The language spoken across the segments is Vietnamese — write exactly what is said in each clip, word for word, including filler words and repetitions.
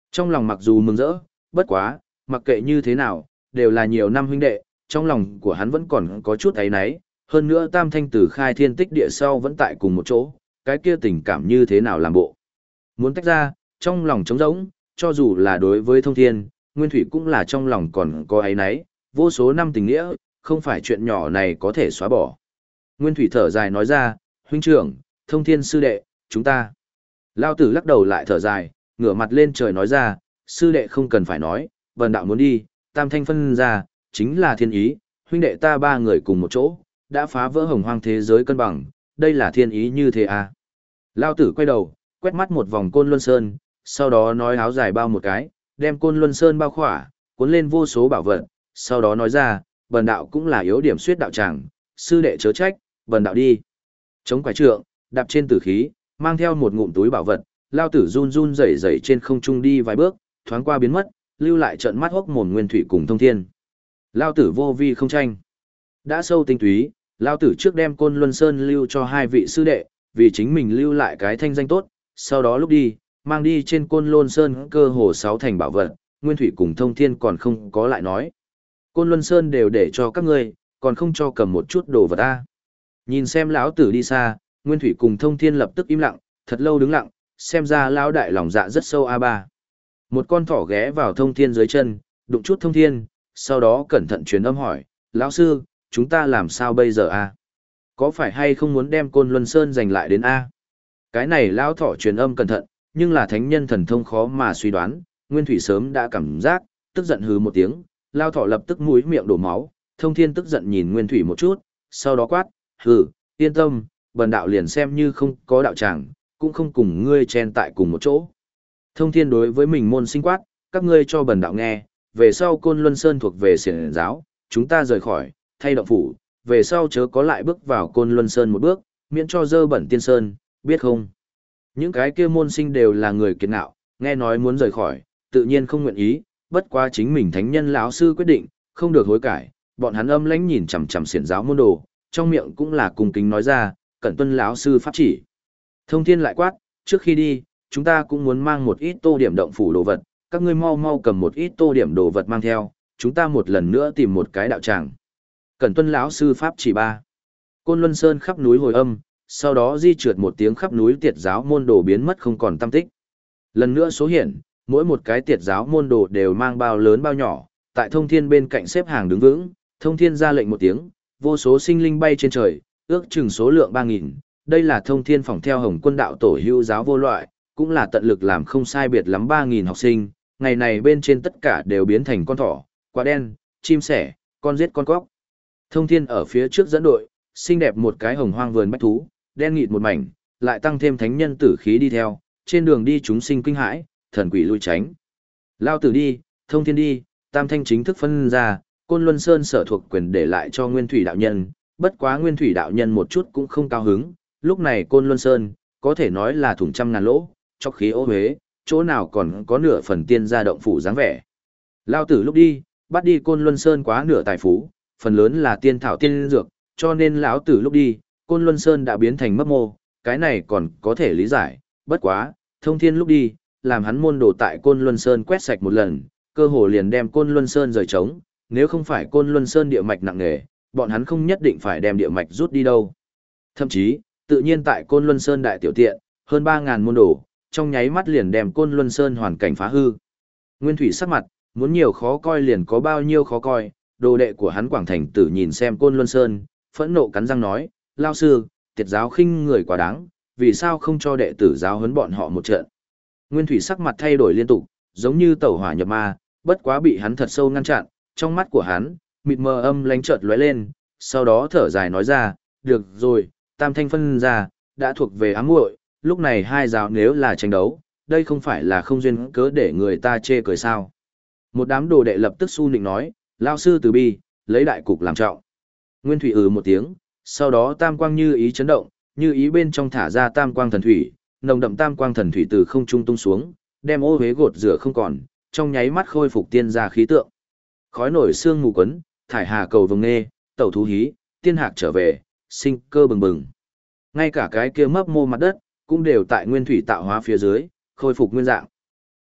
Trong lòng mặc dù mừng rỡ, bất quá, mặc kệ như thế nào, đều là nhiều năm huynh đệ, trong lòng của hắn vẫn còn có chút áy náy, hơn nữa Tam Thanh từ khai thiên tích địa sau vẫn tại cùng một chỗ, cái kia tình cảm như thế nào làm bộ. Muốn tách ra, trong lòng trống rỗng, cho dù là đối với Thông Thiên, Nguyên Thủy cũng là trong lòng còn có áy náy, vô số năm tình nghĩa, không phải chuyện nhỏ này có thể xóa bỏ. Nguyên Thủy thở dài nói ra, huynh trưởng, Thông Thiên sư đệ, chúng ta. Lao tử lắc đầu lại thở dài, ngửa mặt lên trời nói ra, sư đệ không cần phải nói, vần đạo muốn đi, Tam Thanh phân ra, chính là thiên ý, huynh đệ ta ba người cùng một chỗ, đã phá vỡ hồng hoang thế giới cân bằng, đây là thiên ý như thế à. Lao tử quay đầu, quét mắt một vòng Côn Luân Sơn, sau đó nói áo dài bao một cái, đem Côn Luân Sơn bao khỏa, cuốn lên vô số bảo vật, sau đó nói ra, bần đạo cũng là yếu điểm suyết đạo tràng, sư đệ chớ trách, bần đạo đi. Chống quải trượng, đạp trên tử khí, mang theo một ngụm túi bảo vật, Lao tử run run rẩy rẩy trên không trung đi vài bước, thoáng qua biến mất, lưu lại trận mắt hốc mồm Nguyên Thủy cùng Thông Thiên. Lao tử vô vi không tranh. Đã sâu tinh túy, Lao tử trước đem Côn Luân Sơn lưu cho hai vị sư đệ, vì chính mình lưu lại cái thanh danh tốt, sau đó lúc đi, mang đi trên Côn Luân Sơn cơ hồ sáu thành bảo vật, Nguyên Thủy cùng Thông Thiên còn không có lại nói. Côn Luân Sơn đều để cho các ngươi, còn không cho cầm một chút đồ vật ta. Nhìn xem lão tử đi xa, Nguyên Thủy cùng Thông Thiên lập tức im lặng, thật lâu đứng lặng, xem ra lão đại lòng dạ rất sâu a ba. Một con thỏ ghé vào Thông Thiên dưới chân, đụng chút Thông Thiên, sau đó cẩn thận truyền âm hỏi, lão sư, chúng ta làm sao bây giờ a? Có phải hay không muốn đem Côn Luân Sơn giành lại đến a? Cái này lão thỏ truyền âm cẩn thận, nhưng là thánh nhân thần thông khó mà suy đoán, Nguyên Thủy sớm đã cảm giác, tức giận hừ một tiếng, lão thỏ lập tức mũi miệng đổ máu, Thông Thiên tức giận nhìn Nguyên Thủy một chút, sau đó quát, hừ, yên tâm, bần đạo liền xem như không có đạo tràng, cũng không cùng ngươi chen tại cùng một chỗ. Thông Thiên đối với mình môn sinh quát, các ngươi cho bần đạo nghe, về sau Côn Luân Sơn thuộc về xiển giáo, chúng ta rời khỏi, thay động phủ, về sau chớ có lại bước vào Côn Luân Sơn một bước, miễn cho dơ bẩn tiên sơn, biết không? Những cái kia môn sinh đều là người kiệt ngạo, nghe nói muốn rời khỏi, tự nhiên không nguyện ý, bất quá chính mình thánh nhân lão sư quyết định, không được hối cải, bọn hắn âm lãnh nhìn chằm chằm xiển giáo môn đồ, trong miệng cũng là cung kính nói ra, cẩn tuân lão sư pháp chỉ. Thông Thiên lại quát, trước khi đi, chúng ta cũng muốn mang một ít tô điểm động phủ đồ vật, các ngươi mau mau cầm một ít tô điểm đồ vật mang theo, chúng ta một lần nữa tìm một cái đạo tràng. Cẩn tuân lão sư pháp chỉ ba. Côn Luân Sơn khắp núi hồi âm, sau đó di trượt một tiếng khắp núi tiệt giáo môn đồ biến mất không còn tăm tích. Lần nữa số hiện, mỗi một cái tiệt giáo môn đồ đều mang bao lớn bao nhỏ, tại Thông Thiên bên cạnh xếp hàng đứng vững, Thông Thiên ra lệnh một tiếng, vô số sinh linh bay trên trời, ước chừng số lượng ba nghìn. Đây là Thông Thiên phỏng theo Hồng Quân đạo tổ hữu giáo vô loại, cũng là tận lực làm không sai biệt lắm ba nghìn học sinh, ngày này bên trên tất cả đều biến thành con thỏ, quả đen, chim sẻ, con giết con cóc. Thông Thiên ở phía trước dẫn đội, xinh đẹp một cái hồng hoang vườn bách thú, đen nghịt một mảnh, lại tăng thêm thánh nhân tử khí đi theo, trên đường đi chúng sinh kinh hãi, thần quỷ lui tránh. Lao tử đi, Thông Thiên đi, Tam Thanh chính thức phân ra, Côn Luân Sơn sở thuộc quyền để lại cho Nguyên Thủy đạo nhân, bất quá Nguyên Thủy đạo nhân một chút cũng không cao hứng, lúc này Côn Luân Sơn, có thể nói là thủng trăm ngàn lỗ, chọc khí ô huế, chỗ nào còn có nửa phần tiên gia động phủ dáng vẻ. Lao tử lúc đi, bắt đi Côn Luân Sơn quá nửa tài phú, phần lớn là tiên thảo tiên dược, cho nên lão tử lúc đi, Côn Luân Sơn đã biến thành mấp mô, cái này còn có thể lý giải, bất quá, Thông Thiên lúc đi, làm hắn môn đồ tại Côn Luân Sơn quét sạch một lần, cơ hồ liền đem Côn Luân Sơn rời trống, nếu không phải Côn Luân Sơn địa mạch nặng nề, bọn hắn không nhất định phải đem địa mạch rút đi đâu. Thậm chí, tự nhiên tại Côn Luân Sơn đại tiểu tiện, hơn ba ngàn môn đồ, trong nháy mắt liền đem Côn Luân Sơn hoàn cảnh phá hư. Nguyên Thủy sắc mặt, muốn nhiều khó coi liền có bao nhiêu khó coi, đồ đệ của hắn Quảng Thành Tử nhìn xem Côn Luân Sơn, phẫn nộ cắn răng nói, lao sư, tiệt giáo khinh người quá đáng, vì sao không cho đệ tử giáo huấn bọn họ một trận. Nguyên Thủy sắc mặt thay đổi liên tục, giống như tẩu hỏa nhập ma, bất quá bị hắn thật sâu ngăn chặn, trong mắt của hắn, mịt mờ âm lánh chợt lóe lên, sau đó thở dài nói ra, được rồi, Tam Thanh phân ra, đã thuộc về ám muội, lúc này hai giáo nếu là tranh đấu, đây không phải là không duyên cớ để người ta chê cười sao. Một đám đồ đệ lập tức su nịnh nói, lao sư từ bi, lấy đại cục làm trọng. Nguyên Thủy ừ một tiếng, sau đó tam quang như ý chấn động, như ý bên trong thả ra tam quang thần thủy, nồng đậm tam quang thần thủy từ không trung tung xuống, đem ô huế gột rửa không còn, trong nháy mắt khôi phục tiên gia khí tượng. Khói nổi xương mù quấn, thải hà cầu vồng nê, tẩu thú hí, tiên hạc trở về, sinh cơ bừng bừng. Ngay cả cái kia mấp mô mặt đất, cũng đều tại Nguyên Thủy tạo hóa phía dưới, khôi phục nguyên dạng.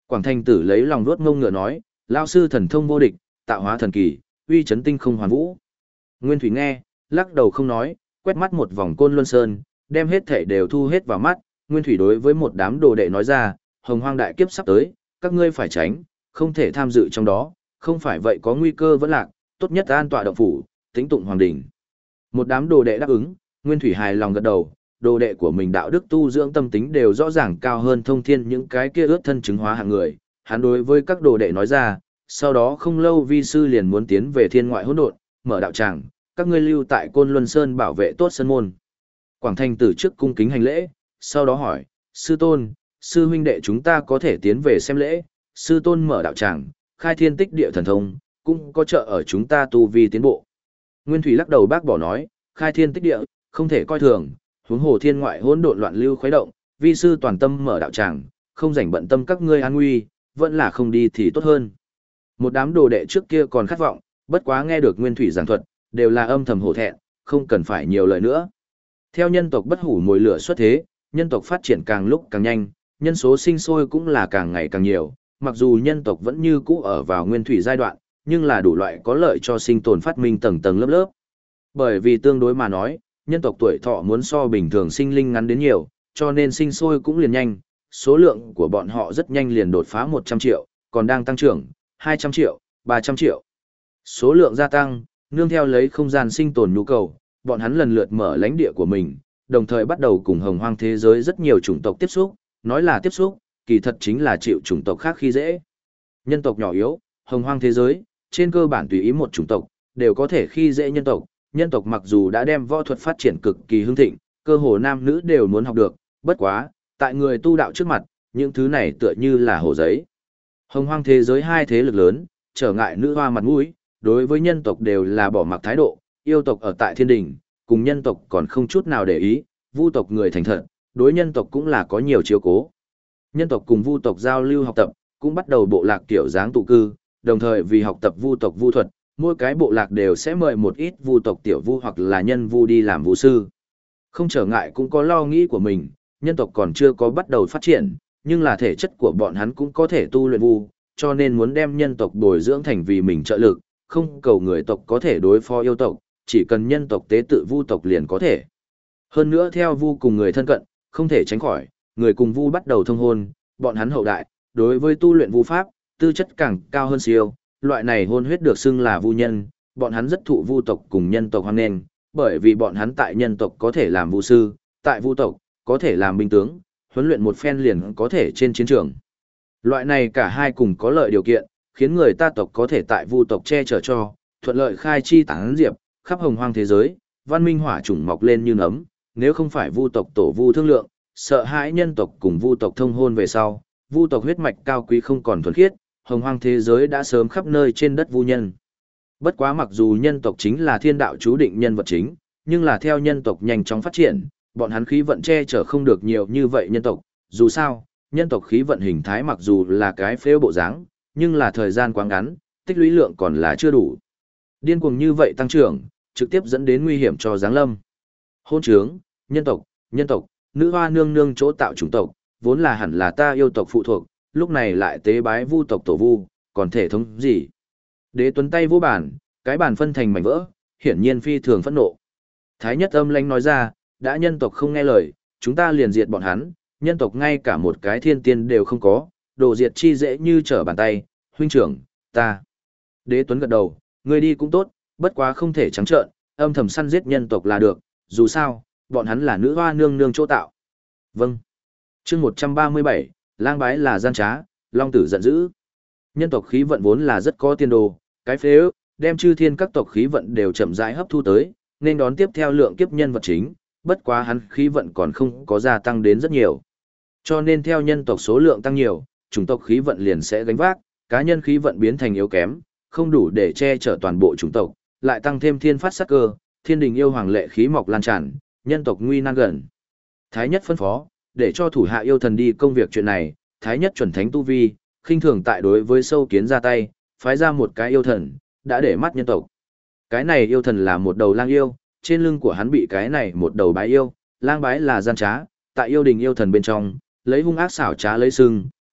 Quảng Thành Tử lấy lòng nuốt ngông ngựa nói, lao sư thần thông vô địch, tạo hóa thần kỳ, uy chấn tinh không hoàn vũ. Nguyên Thủy nghe, lắc đầu không nói, quét mắt một vòng Côn Luân Sơn, đem hết thảy đều thu hết vào mắt. Nguyên Thủy đối với một đám đồ đệ nói ra, hồng hoang đại kiếp sắp tới, các ngươi phải tránh, không thể tham dự trong đó, không phải vậy có nguy cơ vẫn lạc, tốt nhất an tọa động phủ, tĩnh tụng hoàng đỉnh. Một đám đồ đệ đáp ứng, Nguyên Thủy hài lòng gật đầu, đồ đệ của mình đạo đức tu dưỡng tâm tính đều rõ ràng cao hơn thông thiên những cái kia ước thân chứng hóa hạng người. Hắn đối với các đồ đệ nói ra, sau đó không lâu vi sư liền muốn tiến về thiên ngoại hỗn độn, mở đạo tràng, các ngươi lưu tại Côn Luân Sơn bảo vệ tốt sân môn. Quảng Thành Tử trước cung kính hành lễ, sau đó hỏi, sư tôn, sư huynh đệ chúng ta có thể tiến về xem lễ, sư tôn mở đạo tràng, khai thiên tích địa thần thông, cũng có trợ ở chúng ta tu vi tiến bộ. Nguyên Thủy lắc đầu bác bỏ nói, khai thiên tích địa, không thể coi thường, huống hồ thiên ngoại hỗn độn loạn lưu khuấy động, vi sư toàn tâm mở đạo tràng, không rảnh bận tâm các ngươi an nguy, vẫn là không đi thì tốt hơn. Một đám đồ đệ trước kia còn khát vọng, bất quá nghe được Nguyên Thủy giảng thuật, đều là âm thầm hổ thẹn, không cần phải nhiều lời nữa. Theo nhân tộc bất hủ mồi lửa xuất thế, nhân tộc phát triển càng lúc càng nhanh, nhân số sinh sôi cũng là càng ngày càng nhiều, mặc dù nhân tộc vẫn như cũ ở vào Nguyên Thủy giai đoạn, nhưng là đủ loại có lợi cho sinh tồn phát minh tầng tầng lớp lớp. Bởi vì tương đối mà nói, nhân tộc tuổi thọ muốn so bình thường sinh linh ngắn đến nhiều, cho nên sinh sôi cũng liền nhanh, số lượng của bọn họ rất nhanh liền đột phá một trăm triệu, còn đang tăng trưởng, hai trăm triệu, ba trăm triệu. Số lượng gia tăng, nương theo lấy không gian sinh tồn nhu cầu, bọn hắn lần lượt mở lãnh địa của mình, đồng thời bắt đầu cùng hồng hoang thế giới rất nhiều chủng tộc tiếp xúc, nói là tiếp xúc, kỳ thật chính là chịu chủng tộc khác khi dễ. Nhân tộc nhỏ yếu, hồng hoang thế giới, trên cơ bản tùy ý một chủng tộc, đều có thể khi dễ nhân tộc. Nhân tộc mặc dù đã đem võ thuật phát triển cực kỳ hưng thịnh, cơ hồ nam nữ đều muốn học được, bất quá, tại người tu đạo trước mặt, những thứ này tựa như là hồ giấy. Hồng hoang thế giới hai thế lực lớn, trở ngại nữ hoa mặt mũi, đối với nhân tộc đều là bỏ mặc thái độ, yêu tộc ở tại thiên đình, cùng nhân tộc còn không chút nào để ý, vu tộc người thành thật, đối nhân tộc cũng là có nhiều chiếu cố. Nhân tộc cùng vu tộc giao lưu học tập, cũng bắt đầu bộ lạc kiểu dáng tụ cư, đồng thời vì học tập vu tộc vu thuật, mỗi cái bộ lạc đều sẽ mời một ít vu tộc tiểu vu hoặc là nhân vu đi làm vu sư. Không trở ngại cũng có lo nghĩ của mình, nhân tộc còn chưa có bắt đầu phát triển, nhưng là thể chất của bọn hắn cũng có thể tu luyện vu, cho nên muốn đem nhân tộc bồi dưỡng thành vì mình trợ lực, không cầu người tộc có thể đối phó yêu tộc, chỉ cần nhân tộc tế tự vu tộc liền có thể. Hơn nữa theo vu cùng người thân cận, không thể tránh khỏi, người cùng vu bắt đầu thông hôn, bọn hắn hậu đại, đối với tu luyện vu pháp, tư chất càng cao hơn siêu, loại này hôn huyết được xưng là vu nhân, bọn hắn rất thụ vu tộc cùng nhân tộc hoan nghênh, bởi vì bọn hắn tại nhân tộc có thể làm vu sư, tại vu tộc có thể làm binh tướng, huấn luyện một phen liền có thể trên chiến trường. Loại này cả hai cùng có lợi điều kiện, khiến người ta tộc có thể tại vu tộc che chở cho, thuận lợi khai chi tán diệp, khắp hồng hoang thế giới, văn minh hỏa chủng mọc lên như nấm, nếu không phải vu tộc tổ vu thương lượng, sợ hãi nhân tộc cùng vu tộc thông hôn về sau, vu tộc huyết mạch cao quý không còn thuần khiết, hồng hoang thế giới đã sớm khắp nơi trên đất vu nhân. Bất quá mặc dù nhân tộc chính là thiên đạo chú định nhân vật chính, nhưng là theo nhân tộc nhanh chóng phát triển, bọn hắn khí vận che chở không được nhiều như vậy nhân tộc, dù sao, nhân tộc khí vận hình thái mặc dù là cái phễu bộ dáng, nhưng là thời gian quá ngắn, tích lũy lượng còn là chưa đủ. Điên cuồng như vậy tăng trưởng, trực tiếp dẫn đến nguy hiểm cho giáng lâm. Hôn trướng, nhân tộc, nhân tộc, nữ hoa nương nương chỗ tạo chủng tộc, vốn là hẳn là ta yêu tộc phụ thuộc, lúc này lại tế bái vu tộc tổ vu, còn thể thống gì? Đế Tuấn tay vô bản, cái bản phân thành mảnh vỡ, hiển nhiên phi thường phẫn nộ. Thái nhất âm lãnh nói ra, đã nhân tộc không nghe lời, chúng ta liền diệt bọn hắn, nhân tộc ngay cả một cái thiên tiên đều không có, đồ diệt chi dễ như trở bàn tay, huynh trưởng, ta. Đế Tuấn gật đầu, người đi cũng tốt, bất quá không thể trắng trợn, âm thầm săn giết nhân tộc là được, dù sao, bọn hắn là nữ hoa nương nương chỗ tạo. Vâng. Chương một trăm ba mươi bảy, lang bái là gian trá, long tử giận dữ. Nhân tộc khí vận vốn là rất có tiền đồ, cái phế ước, đem chư thiên các tộc khí vận đều chậm rãi hấp thu tới, nên đón tiếp theo lượng kiếp nhân vật chính, bất quá hắn khí vận còn không có gia tăng đến rất nhiều. Cho nên theo nhân tộc số lượng tăng nhiều, chủng tộc khí vận liền sẽ gánh vác, cá nhân khí vận biến thành yếu kém, không đủ để che chở toàn bộ chủng tộc, lại tăng thêm thiên phát sát cơ, thiên đình yêu hoàng lệ khí mọc lan tràn, nhân tộc nguy nan gần. Thái nhất phân phó, để cho thủ hạ yêu thần đi công việc chuyện này, thái nhất chuẩn thánh tu vi, khinh thường tại đối với sâu kiến ra tay, phái ra một cái yêu thần, đã để mắt nhân tộc. Cái này yêu thần là một đầu lang yêu, trên lưng của hắn bị cái này một đầu bái yêu, lang bái là gian trá, tại yêu đình yêu thần bên trong, lấy hung ác xảo trá lấy sưng,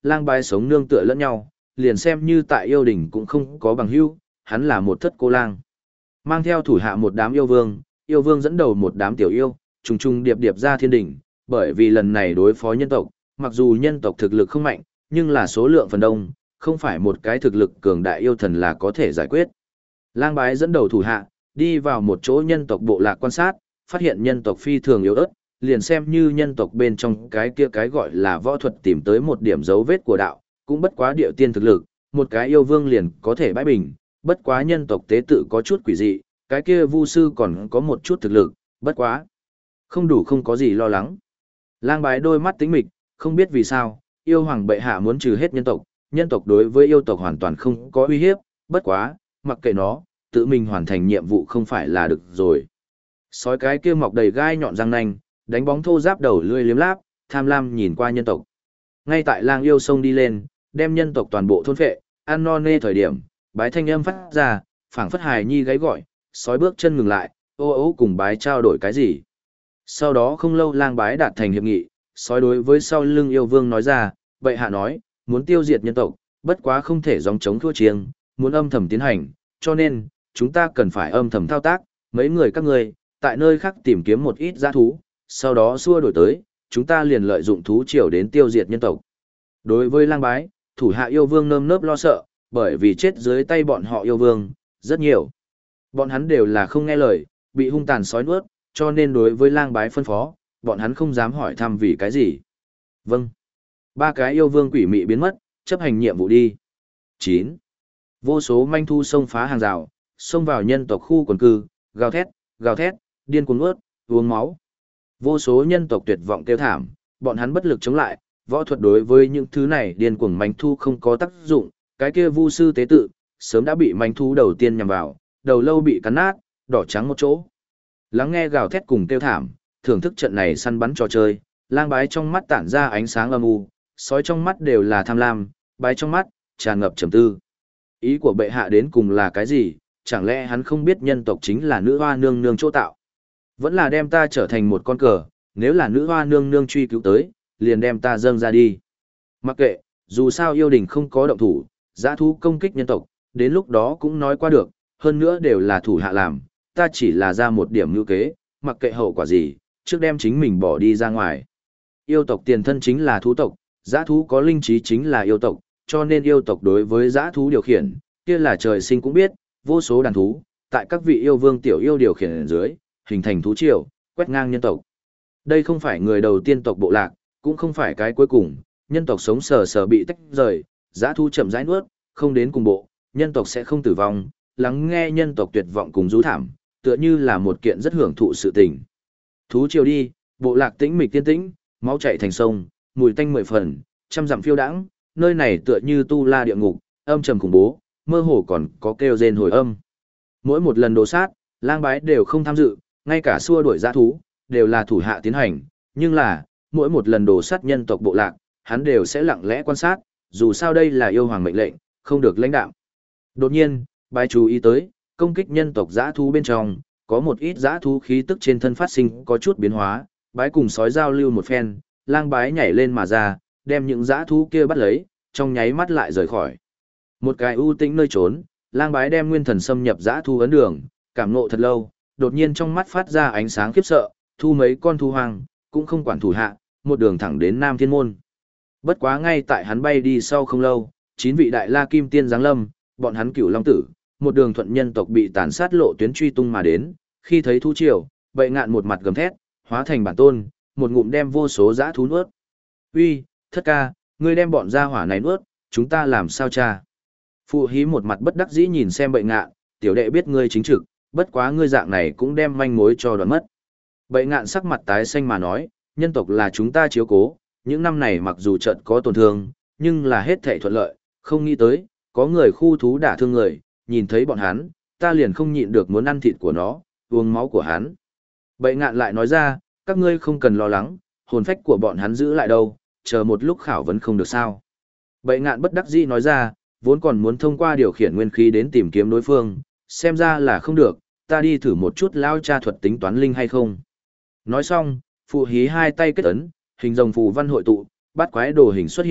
lang bái sống nương tựa lẫn nhau, liền xem như tại yêu đình cũng không có bằng hữu, hắn là một thất cô lang. Mang theo thủ hạ một đám yêu vương, yêu vương dẫn đầu một đám tiểu yêu, trùng trùng điệp điệp ra thiên đỉnh, bởi vì lần này đối phó nhân tộc, mặc dù nhân tộc thực lực không mạnh, nhưng là số lượng phần đông, không phải một cái thực lực cường đại yêu thần là có thể giải quyết. Lang bái dẫn đầu thủ hạ, đi vào một chỗ nhân tộc bộ lạc quan sát, phát hiện nhân tộc phi thường yếu ớt, liền xem như nhân tộc bên trong cái kia cái gọi là võ thuật tìm tới một điểm dấu vết của đạo, cũng bất quá địa tiên thực lực, một cái yêu vương liền có thể bãi bình, bất quá nhân tộc tế tự có chút quỷ dị, cái kia vu sư còn có một chút thực lực, bất quá. Không đủ không có gì lo lắng. Lang bái đôi mắt tính mịch, không biết vì sao, yêu hoàng bệ hạ muốn trừ hết nhân tộc, nhân tộc đối với yêu tộc hoàn toàn không có uy hiếp, bất quá, mặc kệ nó, tự mình hoàn thành nhiệm vụ không phải là được rồi. Sói cái kia mọc đầy gai nhọn răng nanh, đánh bóng thô giáp đầu lươi liếm láp, tham lam nhìn qua nhân tộc. Ngay tại lang yêu sông đi lên, đem nhân tộc toàn bộ thôn phệ, ăn no nê thời điểm, bái thanh âm phát ra, phảng phất hài nhi gáy gọi, sói bước chân ngừng lại, ô ô cùng bái trao đổi cái gì. Sau đó không lâu lang bái đạt thành hiệp nghị, sói đối với sau lưng yêu vương nói ra, bệ hạ nói, muốn tiêu diệt nhân tộc, bất quá không thể gióng chống thua chiêng, muốn âm thầm tiến hành, cho nên, chúng ta cần phải âm thầm thao tác, mấy người các ngươi, tại nơi khác tìm kiếm một ít giã thú, sau đó xua đổi tới, chúng ta liền lợi dụng thú triều đến tiêu diệt nhân tộc. Đối với lang bái, thủ hạ yêu vương nơm nớp lo sợ, bởi vì chết dưới tay bọn họ yêu vương, rất nhiều. Bọn hắn đều là không nghe lời, bị hung tàn sói nuốt, cho nên đối với lang bái phân phó, bọn hắn không dám hỏi thăm vì cái gì. Vâng. Ba cái yêu vương quỷ mị biến mất, chấp hành nhiệm vụ đi. chín. Vô số manh thu xông phá hàng rào, xông vào nhân tộc khu quần cư, gào thét, gào thét, điên cuồng nuốt, uống máu. Vô số nhân tộc tuyệt vọng kêu thảm, bọn hắn bất lực chống lại, võ thuật đối với những thứ này điên cuồng manh thu không có tác dụng, cái kia vu sư tế tự, sớm đã bị manh thu đầu tiên nhằm vào, đầu lâu bị cắn nát, đỏ trắng một chỗ. Lắng nghe gào thét cùng kêu thảm, thưởng thức trận này săn bắn trò chơi, lang bái trong mắt tản ra ánh sáng âm u, sói trong mắt đều là tham lam, bái trong mắt, tràn ngập trầm tư. Ý của bệ hạ đến cùng là cái gì, chẳng lẽ hắn không biết nhân tộc chính là nữ hoa nương nương chỗ tạo? Vẫn là đem ta trở thành một con cờ, nếu là nữ hoa nương nương truy cứu tới, liền đem ta dâng ra đi. Mặc kệ, dù sao yêu đình không có động thủ, giã thú công kích nhân tộc, đến lúc đó cũng nói qua được, hơn nữa đều là thủ hạ làm, ta chỉ là ra một điểm ngữ kế, mặc kệ hậu quả gì, trước đem chính mình bỏ đi ra ngoài. Yêu tộc tiền thân chính là thú tộc, giã thú có linh trí chính là yêu tộc, cho nên yêu tộc đối với giã thú điều khiển, kia là trời sinh cũng biết, vô số đàn thú, tại các vị yêu vương tiểu yêu điều khiển ở dưới, hình thành thú triều, quét ngang nhân tộc. Đây không phải người đầu tiên tộc bộ lạc, cũng không phải cái cuối cùng, nhân tộc sống sờ sờ bị tách rời, giã thú chậm rãi nuốt, không đến cùng bộ, nhân tộc sẽ không tử vong, lắng nghe nhân tộc tuyệt vọng cùng rú thảm, tựa như là một kiện rất hưởng thụ sự tình. Thú triều đi, bộ lạc tĩnh mịch tiên tĩnh, máu chảy thành sông, mùi tanh mười phần, trăm dặm phiêu đãng, nơi này tựa như tu la địa ngục, âm trầm khủng bố, mơ hồ còn có kêu rên hồi âm. Mỗi một lần đồ sát, lang bái đều không tham dự, ngay cả xua đuổi dã thú, đều là thủ hạ tiến hành, nhưng là, mỗi một lần đồ sát nhân tộc bộ lạc, hắn đều sẽ lặng lẽ quan sát, dù sao đây là yêu hoàng mệnh lệnh, không được lãnh đạo. Đột nhiên, bái chú ý tới, công kích nhân tộc dã thú bên trong, có một ít dã thú khí tức trên thân phát sinh có chút biến hóa, bái cùng sói giao lưu một phen, lang bái nhảy lên mà ra, đem những dã thú kia bắt lấy, trong nháy mắt lại rời khỏi. Một cái ưu tĩnh nơi trốn, lang bái đem nguyên thần xâm nhập dã thú ấn đường, cảm ngộ thật lâu, đột nhiên trong mắt phát ra ánh sáng khiếp sợ, thu mấy con thu hoang, cũng không quản thủ hạ, một đường thẳng đến Nam Thiên Môn. Bất quá ngay tại hắn bay đi sau không lâu, chín vị đại la kim tiên giáng lâm, bọn hắn cửu long tử, một đường thuận nhân tộc bị tàn sát lộ tuyến truy tung mà đến, khi thấy thú triều, bệ ngạn một mặt gầm thét, hóa thành bản tôn, một ngụm đem vô số dã thú nuốt. Uy, thất ca, ngươi đem bọn gia hỏa này nuốt, chúng ta làm sao cha? Phụ hí một mặt bất đắc dĩ nhìn xem bệ ngạn, tiểu đệ biết ngươi chính trực, bất quá ngươi dạng này cũng đem manh mối cho đoạn mất. Bệ ngạn sắc mặt tái xanh mà nói, nhân tộc là chúng ta chiếu cố, những năm này mặc dù trận có tổn thương, nhưng là hết thảy thuận lợi, không nghĩ tới, có người khu thú đả thương người, nhìn thấy bọn hắn, ta liền không nhịn được muốn ăn thịt của nó, uống máu của hắn. Bệ ngạn lại nói ra, các ngươi không cần lo lắng, hồn phách của bọn hắn giữ lại đâu, chờ một lúc khảo vấn không được sao. Bệ ngạn bất đắc dĩ nói ra, vốn còn muốn thông qua điều khiển nguyên khí đến tìm kiếm đối phương, xem ra là không được, ta đi thử một chút lao tra thuật tính toán linh hay không. Nói xong, phụ hí hai tay kết ấn, hình rồng phù văn hội tụ, bát quái đồ hình xuất hiện,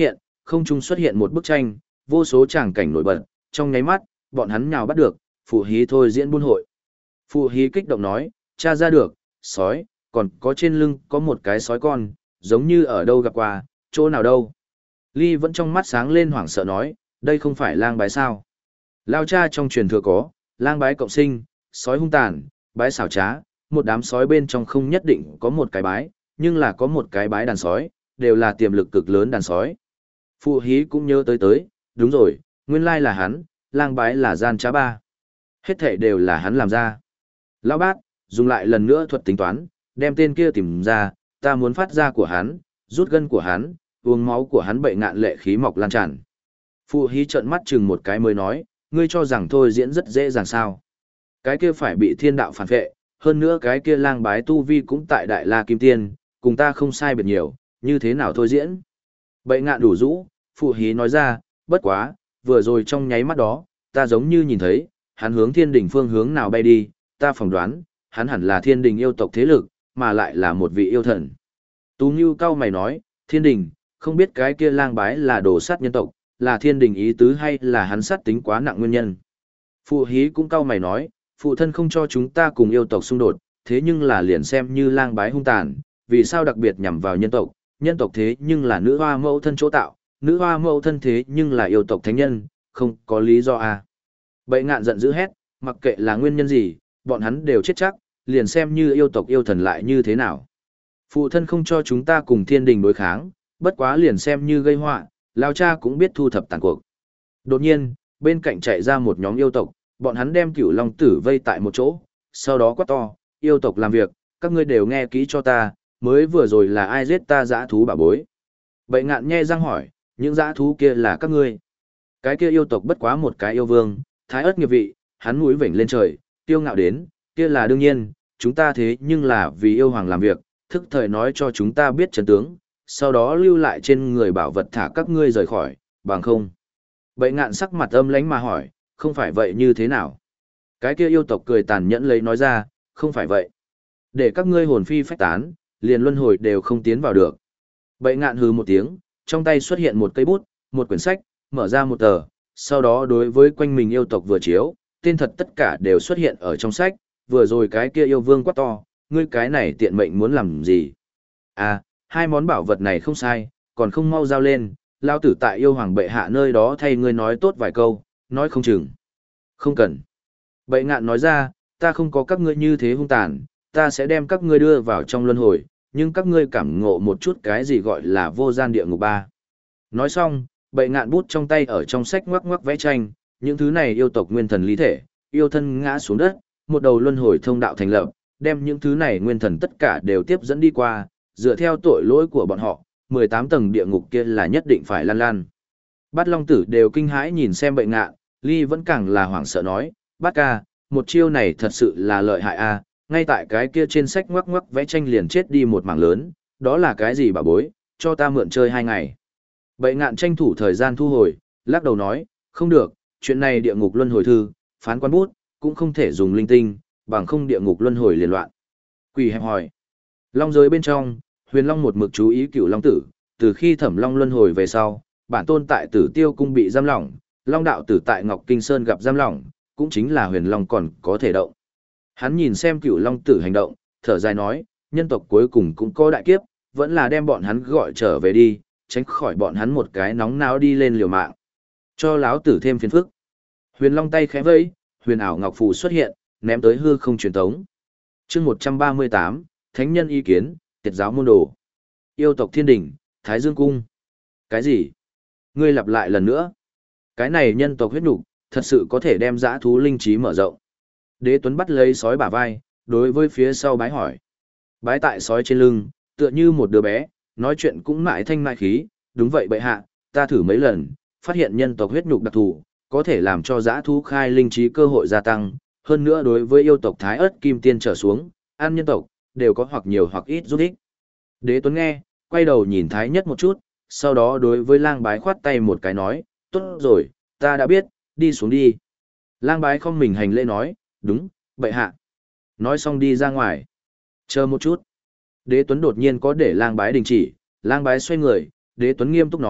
không trung xuất hiện một bức tranh, vô số tràng cảnh nổi bật, trong nháy mắt, bọn hắn nhào bắt được, phụ hí thôi diễn buôn hội. Phụ hí kích động nói, cha ra được, sói, còn có trên lưng có một cái sói con, giống như ở đâu gặp qua, chỗ nào đâu. Ly vẫn trong mắt sáng lên hoảng sợ nói, đây không phải lang bái sao. Lao cha trong truyền thừa có, lang bái cộng sinh, sói hung tàn, bái xảo trá, một đám sói bên trong không nhất định có một cái bái, nhưng là có một cái bái đàn sói, đều là tiềm lực cực lớn đàn sói. Phụ hí cũng nhớ tới tới, đúng rồi, nguyên lai là hắn, lang bái là gian trá ba. Hết thể đều là hắn làm ra. Lão bát, dùng lại lần nữa thuật tính toán, đem tên kia tìm ra, ta muốn phát ra của hắn, rút gân của hắn, uống máu của hắn bệnh ngạn lệ khí mọc lan tràn. Phụ hí trợn mắt chừng một cái mới nói, ngươi cho rằng thôi diễn rất dễ dàng sao. Cái kia phải bị thiên đạo phản vệ, hơn nữa cái kia lang bái tu vi cũng tại Đại La Kim Tiên, cùng ta không sai biệt nhiều, như thế nào thôi diễn. Bệnh ngạn đủ rũ, phụ hí nói ra, bất quá, vừa rồi trong nháy mắt đó, ta giống như nhìn thấy, hắn hướng thiên đình phương hướng nào bay đi, ta phỏng đoán, hắn hẳn là thiên đình yêu tộc thế lực, mà lại là một vị yêu thần. Tú Ngưu cao mày nói, thiên đình, không biết cái kia lang bái là đồ sát nhân tộc, là thiên đình ý tứ hay là hắn sát tính quá nặng nguyên nhân. Phụ hí cũng cao mày nói, phụ thân không cho chúng ta cùng yêu tộc xung đột, thế nhưng là liền xem như lang bái hung tàn, vì sao đặc biệt nhằm vào nhân tộc, nhân tộc thế nhưng là nữ hoa mẫu thân chỗ tạo, nữ hoa mẫu thân thế nhưng là yêu tộc thánh nhân, không có lý do à. Bệ ngạn giận dữ hét, mặc kệ là nguyên nhân gì, bọn hắn đều chết chắc, liền xem như yêu tộc yêu thần lại như thế nào. Phụ thân không cho chúng ta cùng thiên đình đối kháng, bất quá liền xem như gây họa, lao cha cũng biết thu thập tàn cuộc. Đột nhiên, bên cạnh chạy ra một nhóm yêu tộc, bọn hắn đem cửu long tử vây tại một chỗ, sau đó quát to, yêu tộc làm việc, các ngươi đều nghe kỹ cho ta, mới vừa rồi là ai giết ta dã thú bà bối. Bệ ngạn nhe răng hỏi, những dã thú kia là các ngươi. Cái kia yêu tộc bất quá một cái yêu vương, thái ớt nghiệp vị, hắn mũi vểnh lên trời, tiêu ngạo đến, kia là đương nhiên, chúng ta thế nhưng là vì yêu hoàng làm việc, thức thời nói cho chúng ta biết chân tướng, sau đó lưu lại trên người bảo vật thả các ngươi rời khỏi, bằng không. Bệ ngạn sắc mặt âm lánh mà hỏi, không phải vậy như thế nào? Cái kia yêu tộc cười tàn nhẫn lấy nói ra, không phải vậy. Để các ngươi hồn phi phách tán, liền luân hồi đều không tiến vào được. Bệ ngạn hừ một tiếng, trong tay xuất hiện một cây bút, một quyển sách, mở ra một tờ, sau đó đối với quanh mình yêu tộc vừa chiếu, tên thật tất cả đều xuất hiện ở trong sách, vừa rồi cái kia yêu vương quát to, ngươi cái này tiện mệnh muốn làm gì? À, hai món bảo vật này không sai, còn không mau giao lên, lao tử tại yêu hoàng bệ hạ nơi đó thay ngươi nói tốt vài câu, nói không chừng. Không cần. Bệ ngạn nói ra, ta không có các ngươi như thế hung tàn, ta sẽ đem các ngươi đưa vào trong luân hồi, nhưng các ngươi cảm ngộ một chút cái gì gọi là vô gian địa ngục ba. Nói xong, bệ ngạn bút trong tay ở trong sách ngoắc ngoắc vẽ tranh, những thứ này yêu tộc nguyên thần lý thể, yêu thân ngã xuống đất, một đầu luân hồi thông đạo thành lập, đem những thứ này nguyên thần tất cả đều tiếp dẫn đi qua, dựa theo tội lỗi của bọn họ, mười tám tầng địa ngục kia là nhất định phải lan lan. Bát Long Tử đều kinh hãi nhìn xem bệ ngạn, Ly vẫn càng là hoảng sợ nói, bát ca, một chiêu này thật sự là lợi hại a, ngay tại cái kia trên sách ngoắc ngoắc vẽ tranh liền chết đi một mảng lớn, đó là cái gì bà bối, cho ta mượn chơi hai ngày. Bệ ngạn tranh thủ thời gian thu hồi, lắc đầu nói, không được, chuyện này địa ngục luân hồi thư, phán quan bút, cũng không thể dùng linh tinh, bằng không địa ngục luân hồi liền loạn. Quỷ hẹp hỏi. Long giới bên trong, Huyền Long một mực chú ý Cửu Long Tử, từ khi Thẩm Long luân hồi về sau, bản tôn tại Tử Tiêu cung bị giam lỏng, Long đạo tử tại Ngọc Kinh Sơn gặp giam lỏng, cũng chính là Huyền Long còn có thể động. Hắn nhìn xem Cửu Long Tử hành động, thở dài nói, nhân tộc cuối cùng cũng có đại kiếp, vẫn là đem bọn hắn gọi trở về đi, tránh khỏi bọn hắn một cái nóng náo đi lên liều mạng. Cho láo tử thêm phiền phức. Huyền Long tay khẽ vẫy, huyền ảo ngọc phù xuất hiện, ném tới hư không truyền tống. Chương một trăm ba mươi tám, Thánh nhân ý kiến, Tiệt giáo môn đồ. Yêu tộc Thiên Đình, Thái Dương cung. Cái gì? Ngươi lặp lại lần nữa. Cái này nhân tộc huyết nục, thật sự có thể đem dã thú linh trí mở rộng. Đế Tuấn bắt lấy sói bả vai, đối với phía sau bái hỏi. Bái tại sói trên lưng, tựa như một đứa bé, nói chuyện cũng mại thanh mại khí, đúng vậy bệ hạ, ta thử mấy lần, phát hiện nhân tộc huyết nhục đặc thù, có thể làm cho dã thú khai linh trí cơ hội gia tăng, hơn nữa đối với yêu tộc Thái Ức Kim Tiên trở xuống, an nhân tộc, đều có hoặc nhiều hoặc ít giúp ích. Đế Tuấn nghe, quay đầu nhìn Thái Nhất một chút, sau đó đối với lang bái khoát tay một cái nói, tốt rồi, ta đã biết, đi xuống đi. Lang bái không mình hành lễ nói, đúng, bệ hạ. Nói xong đi ra ngoài. Chờ một chút. Đế Tuấn đột nhiên có để lang bái đình chỉ, lang bái xoay người, Đế Tuấn nghiêm túc nói,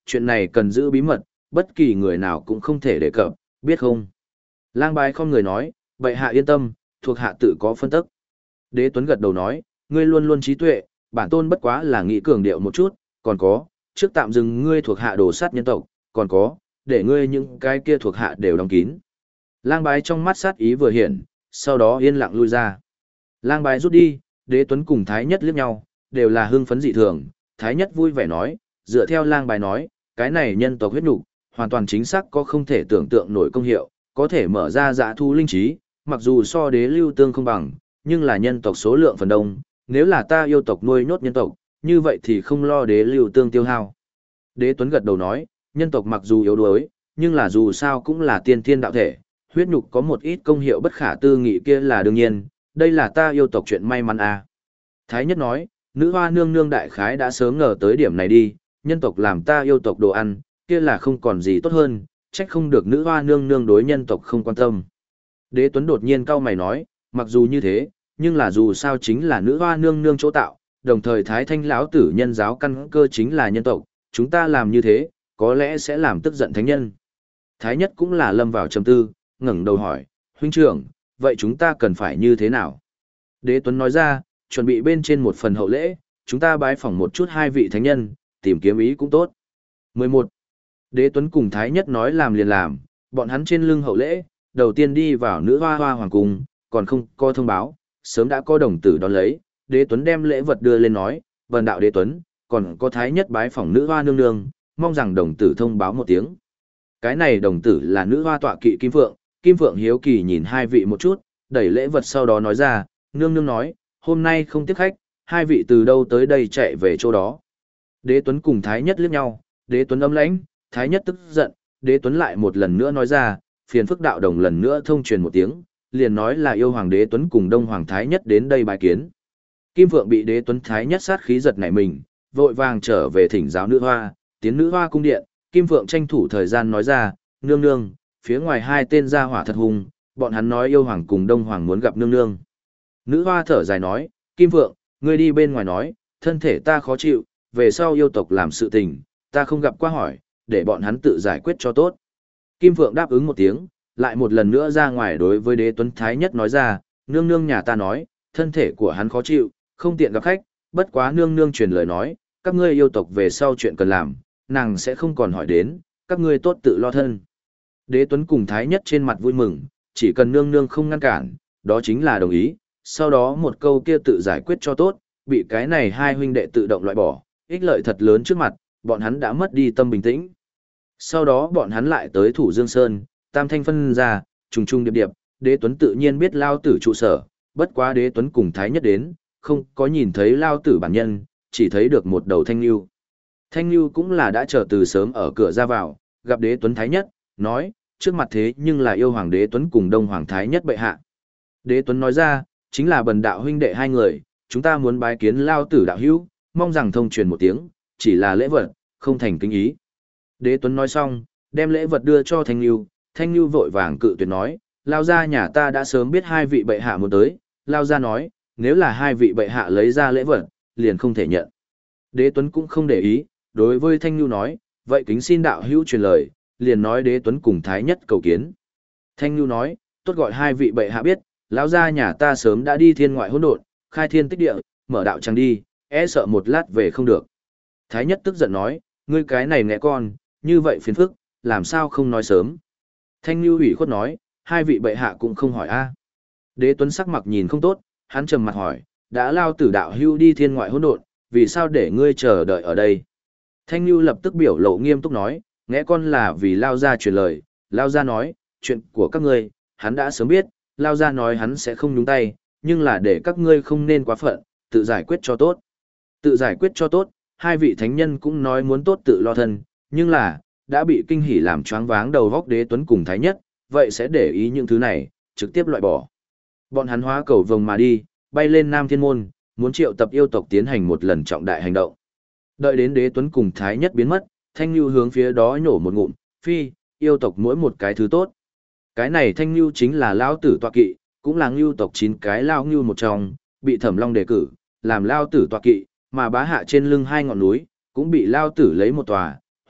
chuyện này cần giữ bí mật, bất kỳ người nào cũng không thể đề cập, biết không? Lang bái không người nói, bệ hạ yên tâm, thuộc hạ tự có phân tức. Đế Tuấn gật đầu nói, ngươi luôn luôn trí tuệ, bản tôn bất quá là nghĩ cường điệu một chút, còn có, trước tạm dừng ngươi thuộc hạ đồ sát nhân tộc, còn có, để ngươi những cái kia thuộc hạ đều đóng kín. Lang bái trong mắt sát ý vừa hiện, sau đó yên lặng lui ra. Lang bái rút đi, Đế Tuấn cùng Thái Nhất liếc nhau, đều là hưng phấn dị thường. Thái Nhất vui vẻ nói, dựa theo lang bái nói, cái này nhân tộc huyết nục, hoàn toàn chính xác có không thể tưởng tượng nổi công hiệu, có thể mở ra dã thu linh trí, mặc dù so đế lưu tương không bằng, nhưng là nhân tộc số lượng phần đông, nếu là ta yêu tộc nuôi nhốt nhân tộc, như vậy thì không lo đế lưu tương tiêu hao. Đế Tuấn gật đầu nói, nhân tộc mặc dù yếu đuối, nhưng là dù sao cũng là tiên thiên đạo thể, huyết nhục có một ít công hiệu bất khả tư nghị kia là đương nhiên, đây là ta yêu tộc chuyện may mắn à. Thái Nhất nói, nữ hoa nương nương đại khái đã sớm ngờ tới điểm này đi, nhân tộc làm ta yêu tộc đồ ăn, kia là không còn gì tốt hơn, trách không được nữ hoa nương nương đối nhân tộc không quan tâm. Đế Tuấn đột nhiên cau mày nói, mặc dù như thế, nhưng là dù sao chính là nữ hoa nương nương chỗ tạo, đồng thời Thái Thanh lão tử nhân giáo căn cơ chính là nhân tộc, chúng ta làm như thế, có lẽ sẽ làm tức giận thánh nhân. Thái Nhất cũng là lâm vào trầm tư, ngẩng đầu hỏi, huynh trưởng, vậy chúng ta cần phải như thế nào? Đế Tuấn nói ra, chuẩn bị bên trên một phần hậu lễ, chúng ta bái phỏng một chút hai vị thánh nhân, tìm kiếm ý cũng tốt. mười một. Đế Tuấn cùng Thái Nhất nói làm liền làm, bọn hắn trên lưng hậu lễ, đầu tiên đi vào nữ hoa hoa hoàng cung, còn không có thông báo, sớm đã có đồng tử đón lấy, Đế Tuấn đem lễ vật đưa lên nói, vần đạo Đế Tuấn, còn có Thái Nhất bái phỏng nữ hoa nương nương, mong rằng đồng tử thông báo một tiếng. Cái này đồng tử là nữ hoa tọa kỵ Kim Phượng, Kim Phượng hiếu kỳ nhìn hai vị một chút, đẩy lễ vật sau đó nói ra, nương nương nói, hôm nay không tiếp khách, hai vị từ đâu tới đây chạy về chỗ đó. Đế Tuấn cùng Thái Nhất liếc nhau, Đế Tuấn âm lãnh, Thái Nhất tức giận, Đế Tuấn lại một lần nữa nói ra, phiền phức đạo đồng lần nữa thông truyền một tiếng, liền nói là yêu hoàng Đế Tuấn cùng Đông Hoàng Thái Nhất đến đây bài kiến. Kim Phượng bị Đế Tuấn Thái Nhất sát khí giật nảy mình, vội vàng trở về thỉnh giáo nữ hoa, tiến nữ hoa cung điện, Kim Phượng tranh thủ thời gian nói ra, nương nương, phía ngoài hai tên gia hỏa thật hung, bọn hắn nói yêu hoàng cùng Đông Hoàng muốn gặp nương nương. Nữ hoa thở dài nói, Kim Phượng, ngươi đi bên ngoài nói, thân thể ta khó chịu, về sau yêu tộc làm sự tình, ta không gặp qua hỏi, để bọn hắn tự giải quyết cho tốt. Kim Phượng đáp ứng một tiếng, lại một lần nữa ra ngoài đối với Đế Tuấn Thái Nhất nói ra, nương nương nhà ta nói, thân thể của hắn khó chịu, không tiện gặp khách, bất quá nương nương truyền lời nói, các ngươi yêu tộc về sau chuyện cần làm, nàng sẽ không còn hỏi đến, các ngươi tốt tự lo thân. Đế Tuấn cùng Thái Nhất trên mặt vui mừng, chỉ cần nương nương không ngăn cản, đó chính là đồng ý, sau đó một câu kia tự giải quyết cho tốt, bị cái này hai huynh đệ tự động loại bỏ, ích lợi thật lớn trước mặt, bọn hắn đã mất đi tâm bình tĩnh. Sau đó bọn hắn lại tới Thủ Dương Sơn, Tam Thanh phân ra, trùng trùng điệp điệp, Đế Tuấn tự nhiên biết Lao Tử trụ sở, bất quá Đế Tuấn cùng Thái Nhất đến, không có nhìn thấy Lao Tử bản nhân, chỉ thấy được một đầu Thanh Nhu. Thanh Nhu cũng là đã chờ từ sớm ở cửa ra vào, gặp Đế Tuấn Thái Nhất, nói, trước mặt thế nhưng là yêu hoàng Đế Tuấn cùng Đông Hoàng Thái Nhất bệ hạ. Đế Tuấn nói ra, chính là bần đạo huynh đệ hai người, chúng ta muốn bái kiến Lao Tử đạo hữu, mong rằng thông truyền một tiếng, chỉ là lễ vật, không thành kính ý. Đế Tuấn nói xong, đem lễ vật đưa cho Thanh Nhu, Thanh Nhu vội vàng cự tuyệt nói, Lao gia nhà ta đã sớm biết hai vị bệ hạ muốn tới, Lao gia nói, nếu là hai vị bệ hạ lấy ra lễ vật, liền không thể nhận. Đế Tuấn cũng không để ý, đối với Thanh Nhu nói, vậy kính xin đạo hữu truyền lời, liền nói Đế Tuấn cùng Thái Nhất cầu kiến. Thanh Nhu nói, tốt gọi hai vị bệ hạ biết, lão gia nhà ta sớm đã đi thiên ngoại hỗn độn, khai thiên tích địa, mở đạo chẳng đi, e sợ một lát về không được. Thái Nhất tức giận nói, ngươi cái này ngẽ con, như vậy phiền phức, làm sao không nói sớm. Thanh Nhu ủy khuất nói, hai vị bệ hạ cũng không hỏi a. Đế Tuấn sắc mặt nhìn không tốt, hắn trầm mặt hỏi, đã Lao Tử đạo hưu đi thiên ngoại hỗn độn, vì sao để ngươi chờ đợi ở đây? Thanh Nhu lập tức biểu lộ nghiêm túc nói, ngẽ con là vì Lao gia truyền lời, Lao gia nói, chuyện của các ngươi, hắn đã sớm biết, Lao gia nói hắn sẽ không nhúng tay, nhưng là để các ngươi không nên quá phận, tự giải quyết cho tốt. Tự giải quyết cho tốt, hai vị thánh nhân cũng nói muốn tốt tự lo thân, nhưng là, đã bị kinh hỉ làm choáng váng đầu góc Đế Tuấn cùng Thái Nhất, vậy sẽ để ý những thứ này, trực tiếp loại bỏ. Bọn hắn hóa cầu vồng mà đi, bay lên Nam Thiên Môn, muốn triệu tập yêu tộc tiến hành một lần trọng đại hành động. Đợi đến Đế Tuấn cùng Thái Nhất biến mất, Thanh Nhu hướng phía đó nhổ một ngụm, phi, yêu tộc mỗi một cái thứ tốt. Cái này Thanh Nhu chính là Lao Tử tọa kỵ, cũng là Ngưu tộc chín cái Lao Ngưu một trong, bị Thẩm Long đề cử, làm Lao Tử tọa kỵ, mà bá hạ trên lưng hai ngọn núi, cũng bị Lao Tử lấy một tòa,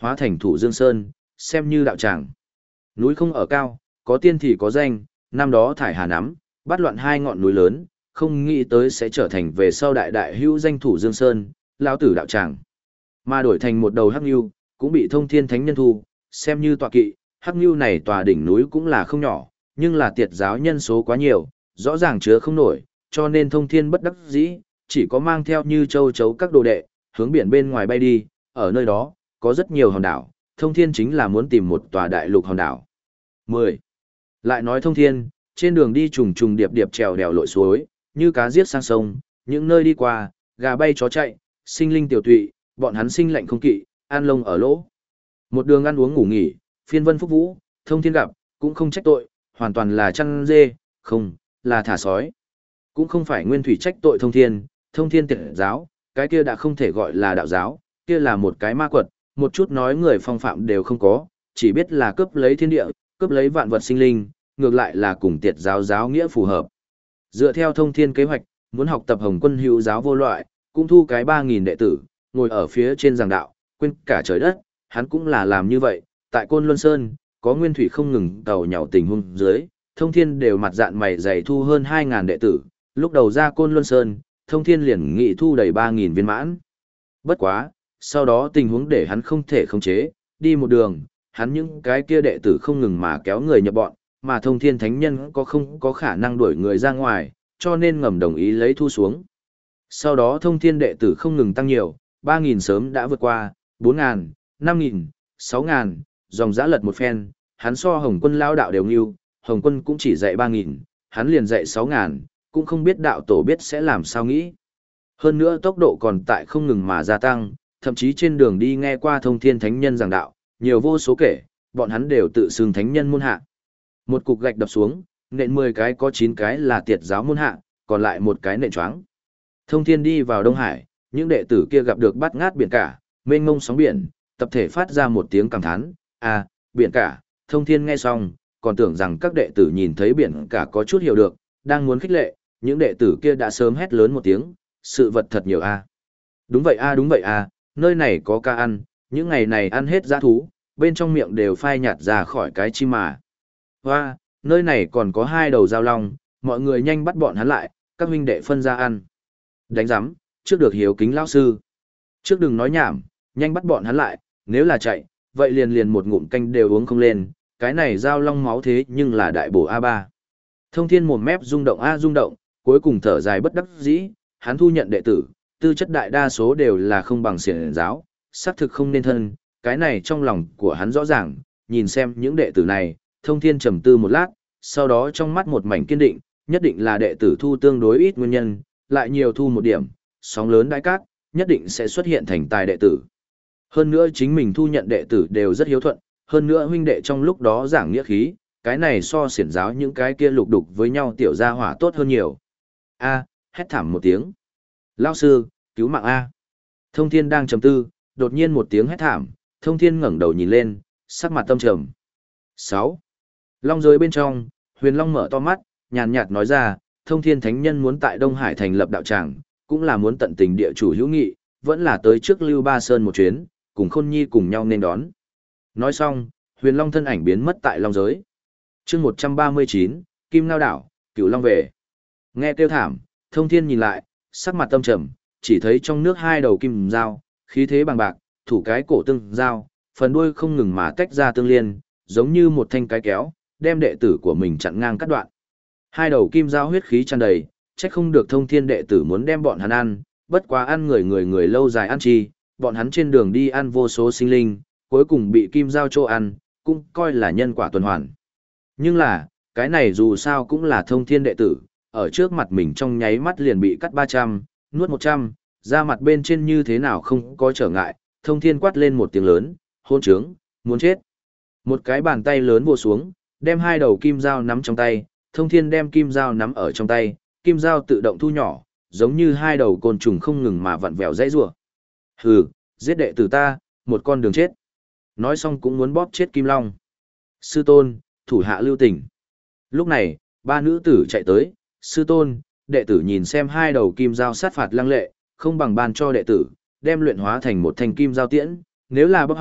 hóa thành Thủ Dương Sơn, xem như đạo tràng. Núi không ở cao, có tiên thì có danh, năm đó thải hà nắm, bắt loạn hai ngọn núi lớn, không nghĩ tới sẽ trở thành về sau đại đại hữu danh Thủ Dương Sơn, lão tử đạo tràng. Mà đổi thành một đầu hắc nhu, cũng bị Thông Thiên Thánh Nhân thu, xem như tọa kỵ, hắc nhu này tòa đỉnh núi cũng là không nhỏ, nhưng là tiệt giáo nhân số quá nhiều, rõ ràng chứa không nổi, cho nên Thông Thiên bất đắc dĩ, chỉ có mang theo như châu chấu các đồ đệ, hướng biển bên ngoài bay đi, ở nơi đó, có rất nhiều hòn đảo, Thông Thiên chính là muốn tìm một tòa đại lục hòn đảo. mười. Lại nói Thông Thiên, trên đường đi trùng trùng điệp điệp trèo đèo lội suối, như cá giết sang sông, những nơi đi qua, gà bay chó chạy, sinh linh tiểu tụy, bọn hắn sinh lạnh không kỵ, an lông ở lỗ. Một đường ăn uống ngủ nghỉ, phiên vân phúc vũ, Thông Thiên gặp, cũng không trách tội, hoàn toàn là chăn dê, không, là thả sói. Cũng không phải nguyên thủy trách tội Thông Thiên, Thông Thiên tiệt giáo, cái kia đã không thể gọi là đạo giáo, kia là một cái ma quật, một chút nói người phong phạm đều không có, chỉ biết là cướp lấy thiên địa, cướp lấy vạn vật sinh linh, ngược lại là cùng tiệt giáo giáo nghĩa phù hợp. Dựa theo Thông Thiên kế hoạch, muốn học tập Hồng Quân hữu giáo vô loại, cũng thu cái ba nghìn đệ tử, ngồi ở phía trên giảng đạo, quên cả trời đất, hắn cũng là làm như vậy, tại Côn Luân Sơn, có nguyên thủy không ngừng tàu nhào tình huống dưới, Thông Thiên đều mặt dạn mày dày thu hơn hai nghìn đệ tử, lúc đầu ra Côn Luân Sơn, Thông Thiên liền nghị thu đầy ba nghìn viên mãn. Bất quá, sau đó tình huống để hắn không thể khống chế, đi một đường, hắn những cái kia đệ tử không ngừng mà kéo người nhập bọn, mà Thông Thiên Thánh Nhân có không có khả năng đuổi người ra ngoài, cho nên ngầm đồng ý lấy thu xuống. Sau đó Thông Thiên đệ tử không ngừng tăng nhiều, ba nghìn sớm đã vượt qua, bốn nghìn, năm nghìn, sáu nghìn, dòng dã lật một phen, hắn so Hồng Quân lao đạo đều nghiêu, Hồng Quân cũng chỉ dạy ba nghìn, hắn liền dạy sáu nghìn, cũng không biết đạo tổ biết sẽ làm sao nghĩ. Hơn nữa tốc độ còn tại không ngừng mà gia tăng, thậm chí trên đường đi nghe qua Thông Thiên Thánh Nhân giảng đạo, nhiều vô số kể, bọn hắn đều tự xưng Thánh Nhân môn hạ. Một cục gạch đập xuống, nện mười cái có chín cái là tiệt giáo môn hạ, còn lại một cái nện choáng. Thông Thiên đi vào Đông Hải, những đệ tử kia gặp được bát ngát biển cả, mênh mông sóng biển, tập thể phát ra một tiếng cảm thán, à, biển cả. Thông Thiên nghe xong, còn tưởng rằng các đệ tử nhìn thấy biển cả có chút hiểu được, đang muốn khích lệ, những đệ tử kia đã sớm hét lớn một tiếng, sự vật thật nhiều a. Đúng vậy a đúng vậy a, nơi này có ca ăn, những ngày này ăn hết dã thú, bên trong miệng đều phai nhạt ra khỏi cái chim mà. Hoa, nơi này còn có hai đầu dao long, mọi người nhanh bắt bọn hắn lại, các huynh đệ phân ra ăn. Đánh giám, trước được hiếu kính lão sư. Trước đừng nói nhảm, nhanh bắt bọn hắn lại, nếu là chạy, vậy liền liền một ngụm canh đều uống không lên, cái này dao long máu thế nhưng là đại bổ a ba. Thông Thiên mồm mép rung động a rung động, cuối cùng thở dài bất đắc dĩ, hắn thu nhận đệ tử, tư chất đại đa số đều là không bằng xiển giáo, xác thực không nên thân, cái này trong lòng của hắn rõ ràng, nhìn xem những đệ tử này, Thông Thiên trầm tư một lát, sau đó trong mắt một mảnh kiên định, nhất định là đệ tử thu tương đối ít nguyên nhân, lại nhiều thu một điểm, sóng lớn đại cát, nhất định sẽ xuất hiện thành tài đệ tử. Hơn nữa chính mình thu nhận đệ tử đều rất hiếu thuận, hơn nữa huynh đệ trong lúc đó giảng nghĩa khí, cái này so xiển giáo những cái kia lục đục với nhau tiểu gia hỏa tốt hơn nhiều. A, hét thảm một tiếng. Lão sư, cứu mạng A. Thông Thiên đang trầm tư, đột nhiên một tiếng hét thảm, Thông Thiên ngẩng đầu nhìn lên, sắc mặt tâm trầm. sáu. Long giới bên trong, Huyền Long mở to mắt, nhàn nhạt nói ra, Thông Thiên Thánh Nhân muốn tại Đông Hải thành lập đạo tràng, cũng là muốn tận tình địa chủ hữu nghị, vẫn là tới trước Lưu Ba Sơn một chuyến, cùng Khôn Nhi cùng nhau nên đón. Nói xong, Huyền Long thân ảnh biến mất tại Long giới. Chương một trăm ba mươi chín, Kim Ngao đảo, Cửu Long về. Nghe kêu thảm, Thông Thiên nhìn lại, sắc mặt tâm trầm, chỉ thấy trong nước hai đầu kim dao, khí thế bằng bạc, thủ cái cổ tương dao, phần đuôi không ngừng mà tách ra tương liên, giống như một thanh cái kéo, đem đệ tử của mình chặn ngang cắt đoạn. Hai đầu kim dao huyết khí tràn đầy, trách không được Thông Thiên đệ tử muốn đem bọn hắn ăn, bất quá ăn người người người lâu dài ăn chi, bọn hắn trên đường đi ăn vô số sinh linh, cuối cùng bị kim dao trô ăn, cũng coi là nhân quả tuần hoàn. Nhưng là, cái này dù sao cũng là Thông Thiên đệ tử, ở trước mặt mình trong nháy mắt liền bị cắt ba trăm, nuốt một trăm, ra mặt bên trên như thế nào không có trở ngại, Thông Thiên quát lên một tiếng lớn, hôn trướng, muốn chết. Một cái bàn tay lớn vồ xuống, đem hai đầu kim dao nắm trong tay, Thông Thiên đem kim dao nắm ở trong tay, kim dao tự động thu nhỏ, giống như hai đầu côn trùng không ngừng mà vặn vẹo dãy rủa. Hừ, giết đệ tử ta, một con đường chết. Nói xong cũng muốn bóp chết Kim Long. Sư tôn, thủ hạ lưu tình. Lúc này, ba nữ tử chạy tới, sư tôn, đệ tử nhìn xem hai đầu kim dao sát phạt lăng lệ, không bằng ban cho đệ tử, đem luyện hóa thành một thanh kim dao tiễn, nếu là bóc hỏng,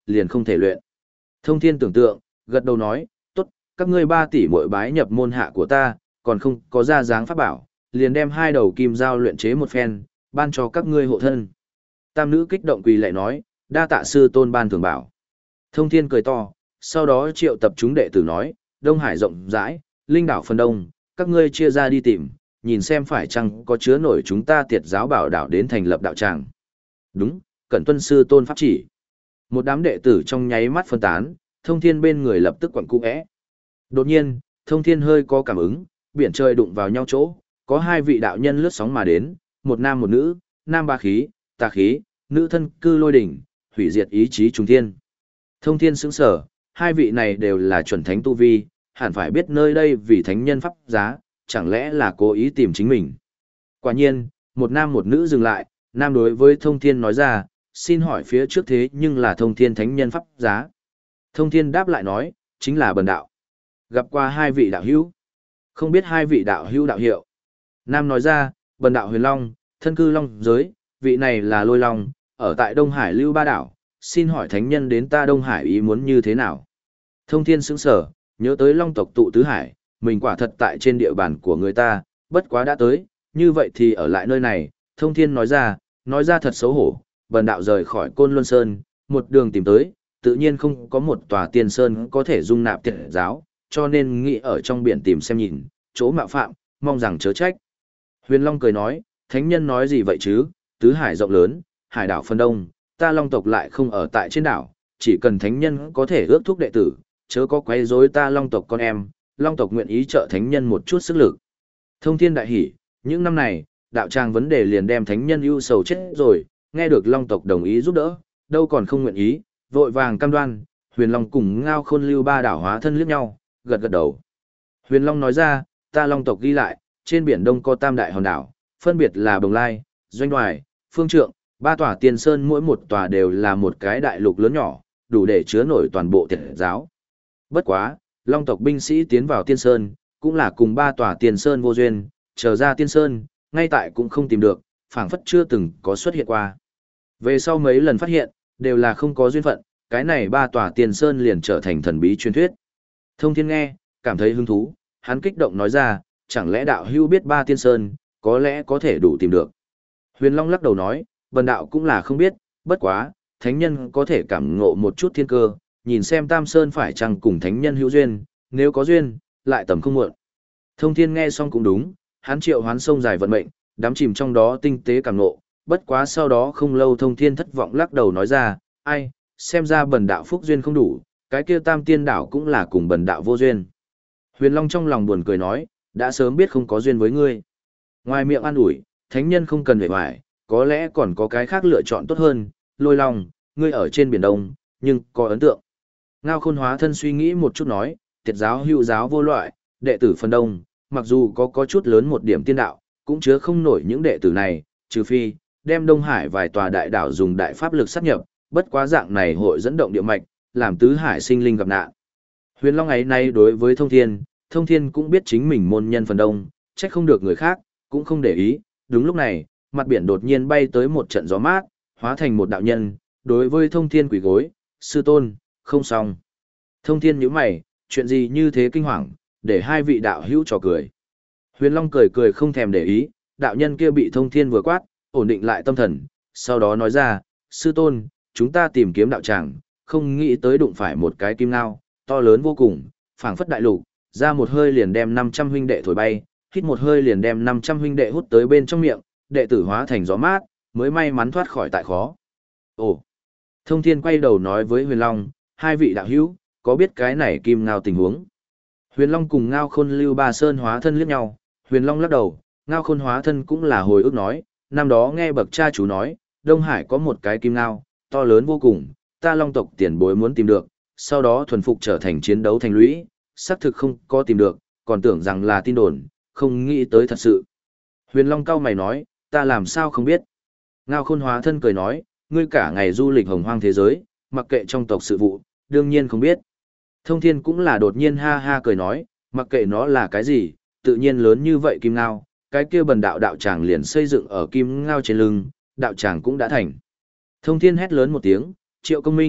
liền không thể luyện. Thông thiên tưởng tượng, gật đầu nói, tốt, các ngươi ba tỷ mỗi bái nhập môn hạ của ta, còn không có ra dáng pháp bảo, liền đem hai đầu kim dao luyện chế một phen, ban cho các ngươi hộ thân. Tam nữ kích động quỳ lạy nói, đa tạ sư tôn ban thường bảo. Thông thiên cười to, sau đó triệu tập chúng đệ tử nói, Đông Hải rộng rãi, linh đảo phần đông, các ngươi chia ra đi tìm, nhìn xem phải chăng có chứa nổi chúng ta tiệt giáo bảo đảo đến thành lập đạo tràng. Đúng, cẩn tuân sư tôn pháp chỉ. Một đám đệ tử trong nháy mắt phân tán, thông thiên bên người lập tức quặn cung ẽ. Đột nhiên, thông thiên hơi có cảm ứng, biển trời đụng vào nhau chỗ, có hai vị đạo nhân lướt sóng mà đến, một nam một nữ, nam ba khí, tà khí, nữ thân cư lôi đỉnh, hủy diệt ý chí trùng thiên. Thông thiên sững sở, hai vị này đều là chuẩn thánh tu vi, hẳn phải biết nơi đây vì thánh nhân pháp giá, chẳng lẽ là cố ý tìm chính mình. Quả nhiên, một nam một nữ dừng lại, nam đối với thông thiên nói ra, xin hỏi phía trước thế nhưng là thông thiên thánh nhân pháp giá. Thông thiên đáp lại nói, chính là bần đạo. Gặp qua hai vị đạo hữu. Không biết hai vị đạo hữu đạo hiệu. Nam nói ra, bần đạo huyền long, thân cư long giới, vị này là lôi long, ở tại Đông Hải lưu ba đảo, xin hỏi thánh nhân đến ta Đông Hải ý muốn như thế nào. Thông thiên sững sở, nhớ tới long tộc tụ tứ hải, mình quả thật tại trên địa bàn của người ta, bất quá đã tới, như vậy thì ở lại nơi này. Thông thiên nói ra, nói ra thật xấu hổ, bần đạo rời khỏi Côn Luân Sơn, một đường tìm tới, tự nhiên không có một tòa tiên sơn có thể dung nạp tiệt giáo, cho nên nghĩ ở trong biển tìm xem nhìn, chỗ mạo phạm, mong rằng chớ trách. Huyền Long cười nói, thánh nhân nói gì vậy chứ, tứ hải rộng lớn, hải đảo phân đông, ta Long tộc lại không ở tại trên đảo, chỉ cần thánh nhân có thể ước thúc đệ tử, chớ có quấy rối ta Long tộc con em, Long tộc nguyện ý trợ thánh nhân một chút sức lực. Thông thiên đại hỉ, những năm này, đạo tràng vấn đề liền đem thánh nhân ưu sầu chết rồi, nghe được Long tộc đồng ý giúp đỡ, đâu còn không nguyện ý, vội vàng cam đoan. Huyền Long cùng Ngao Khôn lưu ba đảo hóa thân liếc nhau, gật gật đầu. Huyền Long nói ra, ta Long tộc ghi lại, trên biển Đông có tam đại hòn đảo, phân biệt là Bồng Lai, Doanh Đoài, Phương Trượng, ba tòa tiên sơn, mỗi một tòa đều là một cái đại lục lớn nhỏ, đủ để chứa nổi toàn bộ tiệt giáo. Bất quá, Long tộc binh sĩ tiến vào tiên sơn, cũng là cùng ba tòa tiên sơn vô duyên, trở ra tiên sơn, ngay tại cũng không tìm được, phảng phất chưa từng có xuất hiện qua. Về sau mấy lần phát hiện, đều là không có duyên phận, cái này ba tòa tiên sơn liền trở thành thần bí truyền thuyết. Thông thiên nghe, cảm thấy hứng thú, hắn kích động nói ra, chẳng lẽ đạo hữu biết ba tiên sơn, có lẽ có thể đủ tìm được. Huyền Long lắc đầu nói, bần đạo cũng là không biết, bất quá, thánh nhân có thể cảm ngộ một chút thiên cơ, nhìn xem tam sơn phải chăng cùng thánh nhân hữu duyên, nếu có duyên, lại tầm không muộn. Thông thiên nghe xong cũng đúng, hắn triệu hoán sông dài vận mệnh, đắm chìm trong đó tinh tế cảm ngộ, bất quá sau đó không lâu thông thiên thất vọng lắc đầu nói ra, ai, xem ra bần đạo phúc duyên không đủ, cái kia tam tiên đảo cũng là cùng bần đạo vô duyên. Huyền Long trong lòng buồn cười nói, đã sớm biết không có duyên với ngươi. Ngoài miệng an ủi, thánh nhân không cần vẻ vải, có lẽ còn có cái khác lựa chọn tốt hơn, Lôi Long, ngươi ở trên biển Đông, nhưng có ấn tượng. Ngao Khôn hóa thân suy nghĩ một chút nói, tiệt giáo hữu giáo vô loại, đệ tử phần đông, mặc dù có có chút lớn một điểm tiên đạo, cũng chứa không nổi những đệ tử này, trừ phi, đem Đông Hải vài tòa đại đảo dùng đại pháp lực sát nhập, bất quá dạng này hội dẫn động địa mạch, làm tứ hải sinh linh gặp nạn. Huyền Long ấy nay đối với Thông Thiên, Thông Thiên cũng biết chính mình môn nhân phần đông, trách không được người khác, cũng không để ý. Đúng lúc này, mặt biển đột nhiên bay tới một trận gió mát, hóa thành một đạo nhân, đối với Thông Thiên quỳ gối, sư tôn, không xong. Thông Thiên nhíu mày, chuyện gì như thế kinh hoàng, để hai vị đạo hữu trò cười. Huyền Long cười cười không thèm để ý, đạo nhân kia bị Thông Thiên vừa quát, ổn định lại tâm thần, sau đó nói ra, sư tôn, chúng ta tìm kiếm đạo tràng, không nghĩ tới đụng phải một cái kim ngao, to lớn vô cùng, phảng phất đại lục, ra một hơi liền đem năm trăm huynh đệ thổi bay, hít một hơi liền đem năm trăm huynh đệ hút tới bên trong miệng, đệ tử hóa thành gió mát, mới may mắn thoát khỏi tại khó. Ồ! Thông Thiên quay đầu nói với Huyền Long, hai vị đạo hữu, có biết cái này kim ngao tình huống? Huyền Long cùng Ngao Khôn lưu ba sơn hóa thân liếc nhau, Huyền Long lắc đầu, Ngao Khôn hóa thân cũng là hồi ức nói, năm đó nghe bậc cha chú nói, Đông Hải có một cái kim ngao, to lớn vô cùng, ta Long tộc tiền bối muốn tìm được, sau đó thuần phục trở thành chiến đấu thành lũy, xác thực không có tìm được, còn tưởng rằng là tin đồn, không nghĩ tới thật sự. Huyền Long cau mày nói, ta làm sao không biết. Ngao Khôn hóa thân cười nói, ngươi cả ngày du lịch hồng hoang thế giới, mặc kệ trong tộc sự vụ, đương nhiên không biết. Thông Thiên cũng là đột nhiên ha ha cười nói, mặc kệ nó là cái gì, tự nhiên lớn như vậy kim ngao, cái kia bần đạo đạo tràng liền xây dựng ở kim ngao trên lưng, đạo tràng cũng đã thành. Thông Thiên hét lớn một tiếng, Triệu Công Minh,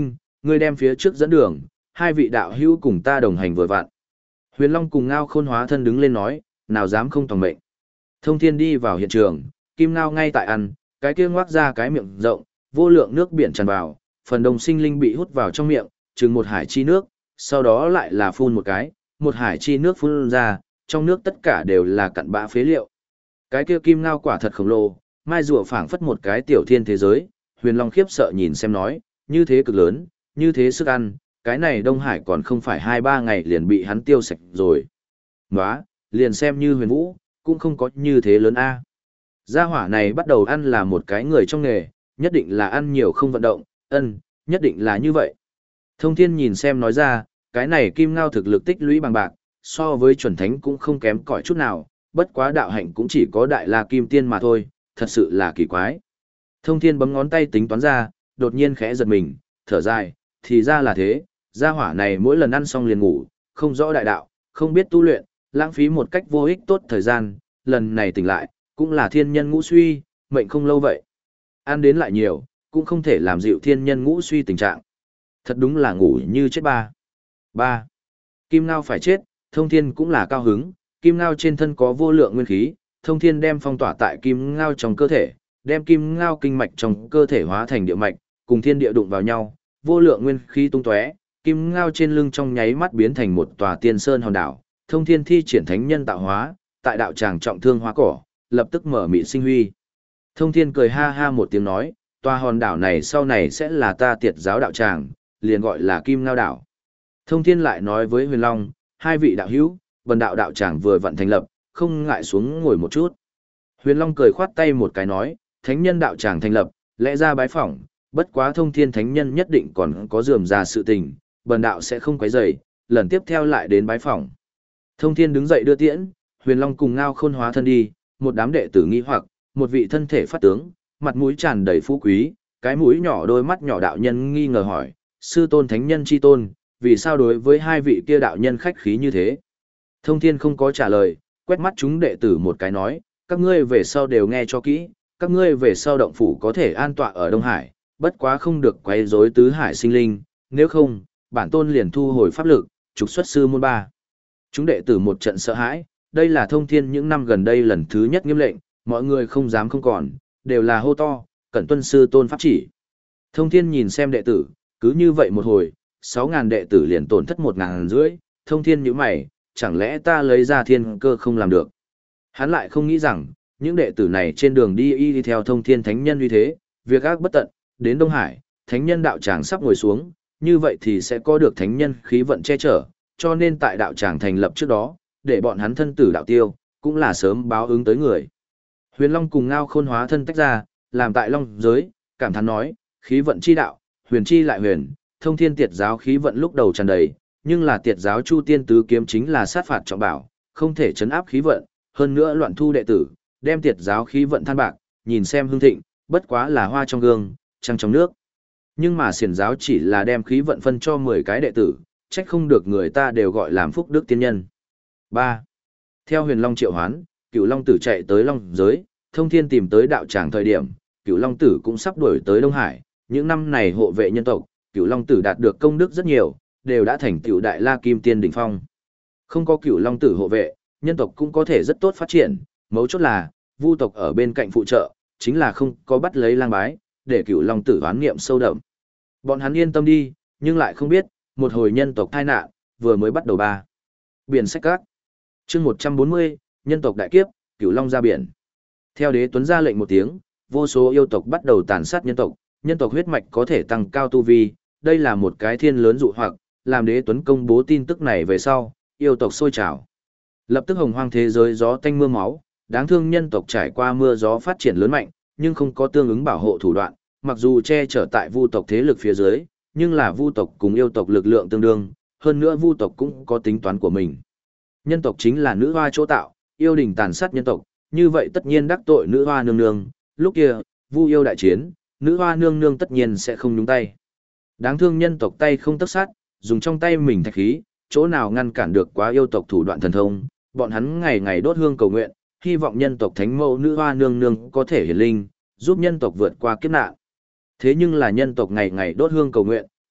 Ngươi đem phía trước dẫn đường, hai vị đạo hữu cùng ta đồng hành vừa vặn. Huyền Long cùng Ngao Khôn hóa thân đứng lên nói, nào dám không tòng mệnh. Thông Thiên đi vào hiện trường, Kim Ngao ngay tại ăn, cái kia ngoác ra cái miệng rộng, vô lượng nước biển tràn vào, phần đồng sinh linh bị hút vào trong miệng, chừng một hải chi nước, sau đó lại là phun một cái, một hải chi nước phun ra, trong nước tất cả đều là cặn bã phế liệu. Cái kia Kim Ngao quả thật khổng lồ, mai rùa phảng phất một cái tiểu thiên thế giới, Huyền Long khiếp sợ nhìn xem nói, như thế cực lớn, như thế sức ăn, cái này Đông Hải còn không phải hai ba ngày liền bị hắn tiêu sạch rồi. Nóa, liền xem như Huyền Vũ, cũng không có như thế lớn a. Gia hỏa này bắt đầu ăn là một cái người trong nghề, nhất định là ăn nhiều không vận động, ân, nhất định là như vậy. Thông Thiên nhìn xem nói ra, cái này Kim Ngao thực lực tích lũy bằng bạc, so với chuẩn thánh cũng không kém cỏi chút nào, bất quá đạo hạnh cũng chỉ có đại la kim tiên mà thôi, thật sự là kỳ quái. Thông Thiên bấm ngón tay tính toán ra, đột nhiên khẽ giật mình, thở dài, thì ra là thế, gia hỏa này mỗi lần ăn xong liền ngủ, không rõ đại đạo, không biết tu luyện, lãng phí một cách vô ích tốt thời gian, lần này tỉnh lại, cũng là thiên nhân ngũ suy, mệnh không lâu vậy. Ăn đến lại nhiều, cũng không thể làm dịu thiên nhân ngũ suy tình trạng. Thật đúng là ngủ như chết ba. Ba. Kim Ngao phải chết, Thông Thiên cũng là cao hứng, Kim Ngao trên thân có vô lượng nguyên khí, Thông Thiên đem phong tỏa tại Kim Ngao trong cơ thể, đem Kim Ngao kinh mạch trong cơ thể hóa thành địa mạch, cùng thiên địa đụng vào nhau, vô lượng nguyên khí tung tóe, Kim Ngao trên lưng trong nháy mắt biến thành một tòa tiên sơn hòn đảo, Thông Thiên thi triển thánh nhân tạo hóa, tại đạo tràng trọng thương hóa cỏ, lập tức mở mị sinh huy. Thông Thiên cười ha ha một tiếng nói, tòa hòn đảo này sau này sẽ là ta tiệt giáo đạo tràng, liền gọi là Kim Ngao đảo. Thông Thiên lại nói với Huyền Long, hai vị đạo hữu, bần đạo đạo tràng vừa vận thành lập, không ngại xuống ngồi một chút. Huyền Long cười khoát tay một cái nói, thánh nhân đạo tràng thành lập, lẽ ra bái phỏng, bất quá Thông Thiên thánh nhân nhất định còn có rườm rà sự tình, bần đạo sẽ không quấy rầy, lần tiếp theo lại đến bái phỏng. Thông Thiên đứng dậy đưa tiễn, Huyền Long cùng Ngao Khôn hóa thân đi, một đám đệ tử nghi hoặc, một vị thân thể phát tướng, mặt mũi tràn đầy phú quý, cái mũi nhỏ đôi mắt nhỏ đạo nhân nghi ngờ hỏi, sư tôn thánh nhân chi tôn, vì sao đối với hai vị kia đạo nhân khách khí như thế? Thông Thiên không có trả lời, quét mắt chúng đệ tử một cái nói, các ngươi về sau đều nghe cho kỹ, các ngươi về sau động phủ có thể an tọa ở Đông Hải, bất quá không được quấy rối tứ hải sinh linh, nếu không, bản tôn liền thu hồi pháp lực, trục xuất sư môn ba. Chúng đệ tử một trận sợ hãi, đây là Thông Thiên những năm gần đây lần thứ nhất nghiêm lệnh, mọi người không dám không còn, đều là hô to, cẩn tuân sư tôn pháp chỉ. Thông Thiên nhìn xem đệ tử, cứ như vậy một hồi, sáu ngàn đệ tử liền tổn thất một ngàn rưỡi, Thông Thiên nhíu mày, chẳng lẽ ta lấy ra thiên cơ không làm được. Hắn lại không nghĩ rằng, những đệ tử này trên đường đi y đi theo Thông Thiên thánh nhân uy thế, việc ác bất tận, đến Đông Hải, thánh nhân đạo tràng sắp ngồi xuống, như vậy thì sẽ có được thánh nhân khí vận che chở, cho nên tại đạo tràng thành lập trước đó, để bọn hắn thân tử đạo tiêu, cũng là sớm báo ứng tới người. Huyền Long cùng Ngao Khôn hóa thân tách ra, làm tại Long giới, cảm thán nói, khí vận chi đạo, huyền chi lại huyền, Thông Thiên tiệt giáo khí vận lúc đầu tràn đầy, nhưng là tiệt giáo Chu Tiên tứ kiếm chính là sát phạt trọng bảo, không thể chấn áp khí vận, hơn nữa loạn thu đệ tử, đem tiệt giáo khí vận than bạc, nhìn xem hương thịnh, bất quá là hoa trong gương, trăng trong nước. Nhưng mà xiển giáo chỉ là đem khí vận phân cho mười cái đệ tử, trách không được người ta đều gọi làm phúc đức tiên nhân. ba. Theo Huyền Long triệu hoán, Cửu Long tử chạy tới Long giới, Thông Thiên tìm tới đạo tràng thời điểm, Cửu Long tử cũng sắp đuổi tới Đông Hải, những năm này hộ vệ nhân tộc, Cửu Long tử đạt được công đức rất nhiều, đều đã thành tựu đại la kim tiên đỉnh phong. Không có Cửu Long tử hộ vệ, nhân tộc cũng có thể rất tốt phát triển, mấu chốt là, Vu tộc ở bên cạnh phụ trợ, chính là không có bắt lấy lang bái, để Cửu Long tử oán niệm sâu đậm. Bọn hắn yên tâm đi, nhưng lại không biết, một hồi nhân tộc tai nạn, vừa mới bắt đầu ba. Biển sách các. Chương một trăm bốn mươi, nhân tộc đại kiếp, Cửu Long ra biển. Theo Đế Tuấn ra lệnh một tiếng, vô số yêu tộc bắt đầu tàn sát nhân tộc, nhân tộc huyết mạch có thể tăng cao tu vi, đây là một cái thiên lớn dụ hoặc, làm Đế Tuấn công bố tin tức này về sau, yêu tộc sôi trào. Lập tức hồng hoang thế giới gió tanh mưa máu, đáng thương nhân tộc trải qua mưa gió phát triển lớn mạnh, nhưng không có tương ứng bảo hộ thủ đoạn, mặc dù che chở tại Vu tộc thế lực phía dưới, nhưng là Vu tộc cùng yêu tộc lực lượng tương đương, hơn nữa Vu tộc cũng có tính toán của mình. Nhân tộc chính là nữ hoa chỗ tạo, yêu đình tàn sát nhân tộc, như vậy tất nhiên đắc tội nữ hoa nương nương, lúc kia, Vu yêu đại chiến, nữ hoa nương nương tất nhiên sẽ không nhúng tay. Đáng thương nhân tộc tay không tấc sát, dùng trong tay mình thạch khí, chỗ nào ngăn cản được quá yêu tộc thủ đoạn thần thông, bọn hắn ngày ngày đốt hương cầu nguyện, hy vọng nhân tộc thánh mẫu nữ hoa nương nương có thể hiển linh, giúp nhân tộc vượt qua kiếp nạn. Thế nhưng là nhân tộc ngày ngày đốt hương cầu nguyện,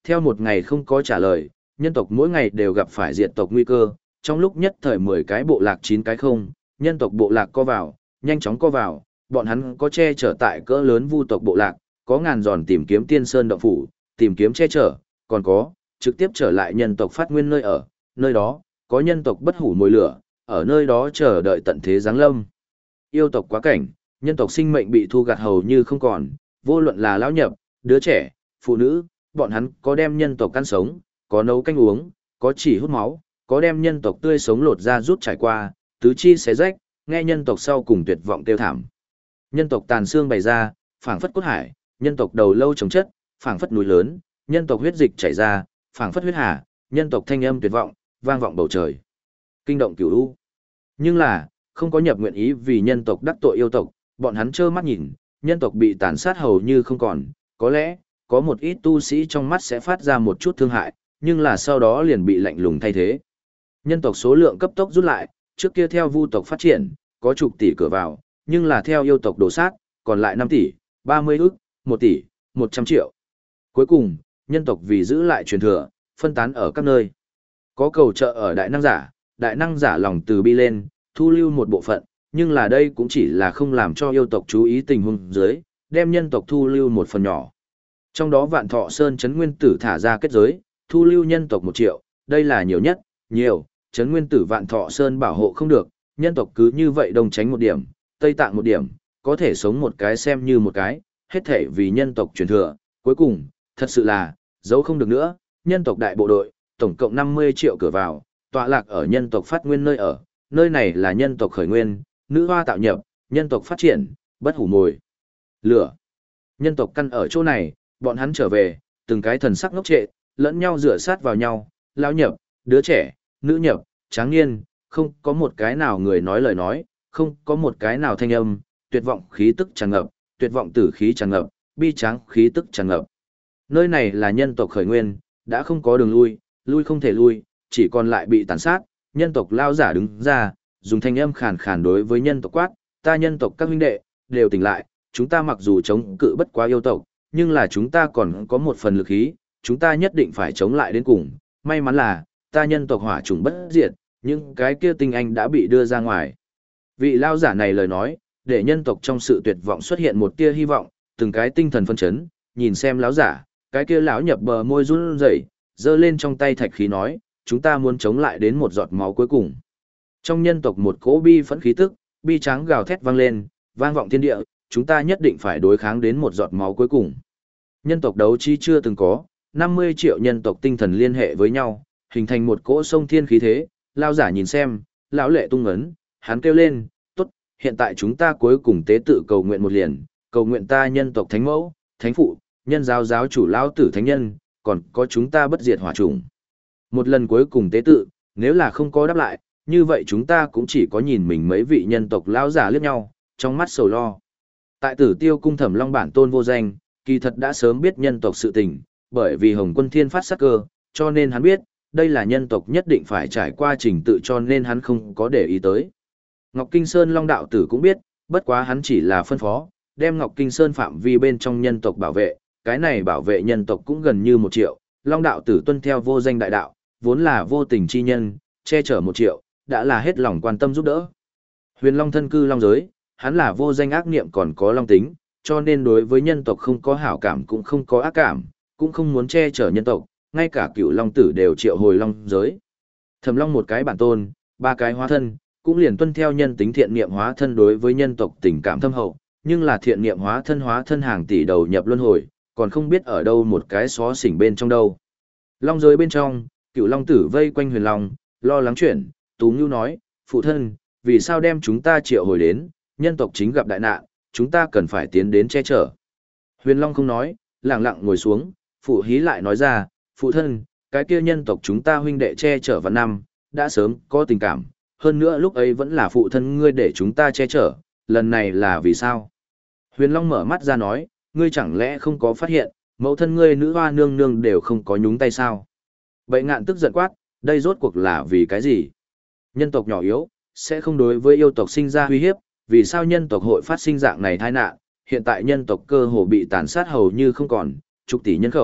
Theo một ngày không có trả lời, nhân tộc mỗi ngày đều gặp phải diệt tộc nguy cơ, trong lúc nhất thời mười cái bộ lạc chín cái không, nhân tộc bộ lạc co vào, nhanh chóng co vào, bọn hắn có che chở tại cỡ lớn vu tộc bộ lạc, có ngàn giòn tìm kiếm tiên sơn động phủ, tìm kiếm che chở, còn có trực tiếp trở lại nhân tộc phát nguyên nơi ở, nơi đó có nhân tộc bất hủ mồi lửa, ở nơi đó chờ đợi tận thế giáng lâm. Yêu tộc quá cảnh, nhân tộc sinh mệnh bị thu gặt hầu như không còn, vô luận là lão nhập, đứa trẻ, phụ nữ, bọn hắn có đem nhân tộc ăn sống, có nấu canh uống, có chỉ hút máu, có đem nhân tộc tươi sống lột ra rút trải qua, tứ chi xé rách, nghe nhân tộc sau cùng tuyệt vọng kêu thảm. Nhân tộc tàn xương bày ra, phảng phất cốt hải, nhân tộc đầu lâu chống chất, phảng phất núi lớn, nhân tộc huyết dịch chảy ra, phảng phất huyết hà, nhân tộc thanh âm tuyệt vọng, vang vọng bầu trời. Kinh động cửu u. Nhưng là, không có nhập nguyện ý vì nhân tộc đắc tội yêu tộc, bọn hắn trơ mắt nhìn, nhân tộc bị tàn sát hầu như không còn, có lẽ, có một ít tu sĩ trong mắt sẽ phát ra một chút thương hại, nhưng là sau đó liền bị lạnh lùng thay thế. Nhân tộc số lượng cấp tốc rút lại, trước kia theo vu tộc phát triển, có chục tỷ cửa vào, nhưng là theo yêu tộc đổ sát, còn lại năm tỷ, ba mươi ức, một tỷ, một trăm triệu. Cuối cùng, nhân tộc vì giữ lại truyền thừa, phân tán ở các nơi. Có cầu trợ ở đại năng giả, đại năng giả lòng từ bi lên, thu lưu một bộ phận, nhưng là đây cũng chỉ là không làm cho yêu tộc chú ý tình huống dưới, đem nhân tộc thu lưu một phần nhỏ. Trong đó Vạn Thọ Sơn Trấn Nguyên Tử thả ra kết giới, thu lưu nhân tộc một triệu, đây là nhiều nhất, nhiều, Trấn Nguyên Tử Vạn Thọ Sơn bảo hộ không được, nhân tộc cứ như vậy đồng tránh một điểm, Tây Tạng một điểm, có thể sống một cái xem như một cái, hết thể vì nhân tộc truyền thừa, cuối cùng, thật sự là, giấu không được nữa, nhân tộc đại bộ đội, tổng cộng năm mươi triệu cửa vào, tọa lạc ở nhân tộc phát nguyên nơi ở, nơi này là nhân tộc khởi nguyên, nữ hoa tạo nhập, nhân tộc phát triển, bất hủ mồi. Lửa. Nhân tộc căn ở chỗ này, bọn hắn trở về, từng cái thần sắc ngốc trệ, lẫn nhau rửa sát vào nhau, lão nhập, đứa trẻ, nữ nhập, tráng niên, không có một cái nào người nói lời nói, không có một cái nào thanh âm, tuyệt vọng khí tức tràn ngập, tuyệt vọng tử khí tràn ngập, bi tráng khí tức tràn ngập. Nơi này là nhân tộc khởi nguyên, đã không có đường lui, lui không thể lui, chỉ còn lại bị tàn sát, nhân tộc lao giả đứng ra, dùng thanh âm khàn khàn đối với nhân tộc quát, ta nhân tộc các huynh đệ, đều tỉnh lại, chúng ta mặc dù chống cự bất quá yêu tộc, nhưng là chúng ta còn có một phần lực khí, chúng ta nhất định phải chống lại đến cùng, may mắn là, ta nhân tộc hỏa chủng bất diệt, nhưng cái kia tinh anh đã bị đưa ra ngoài. Vị lao giả này lời nói, để nhân tộc trong sự tuyệt vọng xuất hiện một tia hy vọng, từng cái tinh thần phân chấn, nhìn xem lão giả, cái kia lão nhập bờ môi run rẩy, giơ lên trong tay thạch khí nói, chúng ta muốn chống lại đến một giọt máu cuối cùng. Trong nhân tộc một cỗ bi phẫn khí tức, bi tráng gào thét vang lên, vang vọng thiên địa, chúng ta nhất định phải đối kháng đến một giọt máu cuối cùng. Nhân tộc đấu chi chưa từng có, năm mươi triệu nhân tộc tinh thần liên hệ với nhau, hình thành một cỗ sông thiên khí thế, lao giả nhìn xem, lão lệ tung ấn, hắn kêu lên, tốt, hiện tại chúng ta cuối cùng tế tự cầu nguyện một liền, cầu nguyện ta nhân tộc thánh mẫu, thánh phụ, nhân giáo giáo chủ lão tử thánh nhân, còn có chúng ta bất diệt hỏa chủng. Một lần cuối cùng tế tự, nếu là không có đáp lại, như vậy chúng ta cũng chỉ có nhìn mình mấy vị nhân tộc lão giả liếc nhau, trong mắt sầu lo. Tại Tử Tiêu cung Thẩm Long bản tôn vô danh, kỳ thật đã sớm biết nhân tộc sự tình, bởi vì Hồng Quân Thiên phát sát cơ, cho nên hắn biết, đây là nhân tộc nhất định phải trải qua trình tự cho nên hắn không có để ý tới. Ngọc Kinh Sơn Long đạo tử cũng biết, bất quá hắn chỉ là phân phó, đem Ngọc Kinh Sơn phạm vi bên trong nhân tộc bảo vệ, cái này bảo vệ nhân tộc cũng gần như một triệu, Long đạo tử tuân theo vô danh đại đạo, vốn là vô tình chi nhân, che chở một triệu, đã là hết lòng quan tâm giúp đỡ. Huyền Long thân cư Long giới, hắn là vô danh ác niệm còn có Long tính, cho nên đối với nhân tộc không có hảo cảm cũng không có ác cảm, cũng không muốn che chở nhân tộc, ngay cả cựu Long tử đều triệu hồi Long giới. Thẩm Long một cái bản tôn, ba cái hóa thân, cũng liền tuân theo nhân tính thiện niệm hóa thân đối với nhân tộc tình cảm thâm hậu, nhưng là thiện niệm hóa thân hóa thân hàng tỷ đầu nhập luân hồi, còn không biết ở đâu một cái xó xỉnh bên trong đâu. Long giới bên trong, cựu Long tử vây quanh Huyền Long, lo lắng chuyển, Tú Ngưu nói, phụ thân, vì sao đem chúng ta triệu hồi đến, nhân tộc chính gặp đại nạn, chúng ta cần phải tiến đến che chở. Huyền Long không nói, lặng lặng ngồi xuống, phụ hí lại nói ra, phụ thân, cái kia nhân tộc chúng ta huynh đệ che chở vạn năm, đã sớm có tình cảm, hơn nữa lúc ấy vẫn là phụ thân ngươi để chúng ta che chở, lần này là vì sao? Huyền Long mở mắt ra nói, ngươi chẳng lẽ không có phát hiện, mẫu thân ngươi nữ hoa nương nương đều không có nhúng tay sao? Bệ Ngạn tức giận quát, đây rốt cuộc là vì cái gì? Nhân tộc nhỏ yếu, sẽ không đối với yêu tộc sinh ra uy hiếp, vì sao nhân tộc hội phát sinh dạng này tai nạn? Hiện tại nhân tộc cơ hồ bị tàn sát hầu như không còn, chục tỷ nhân khẩu,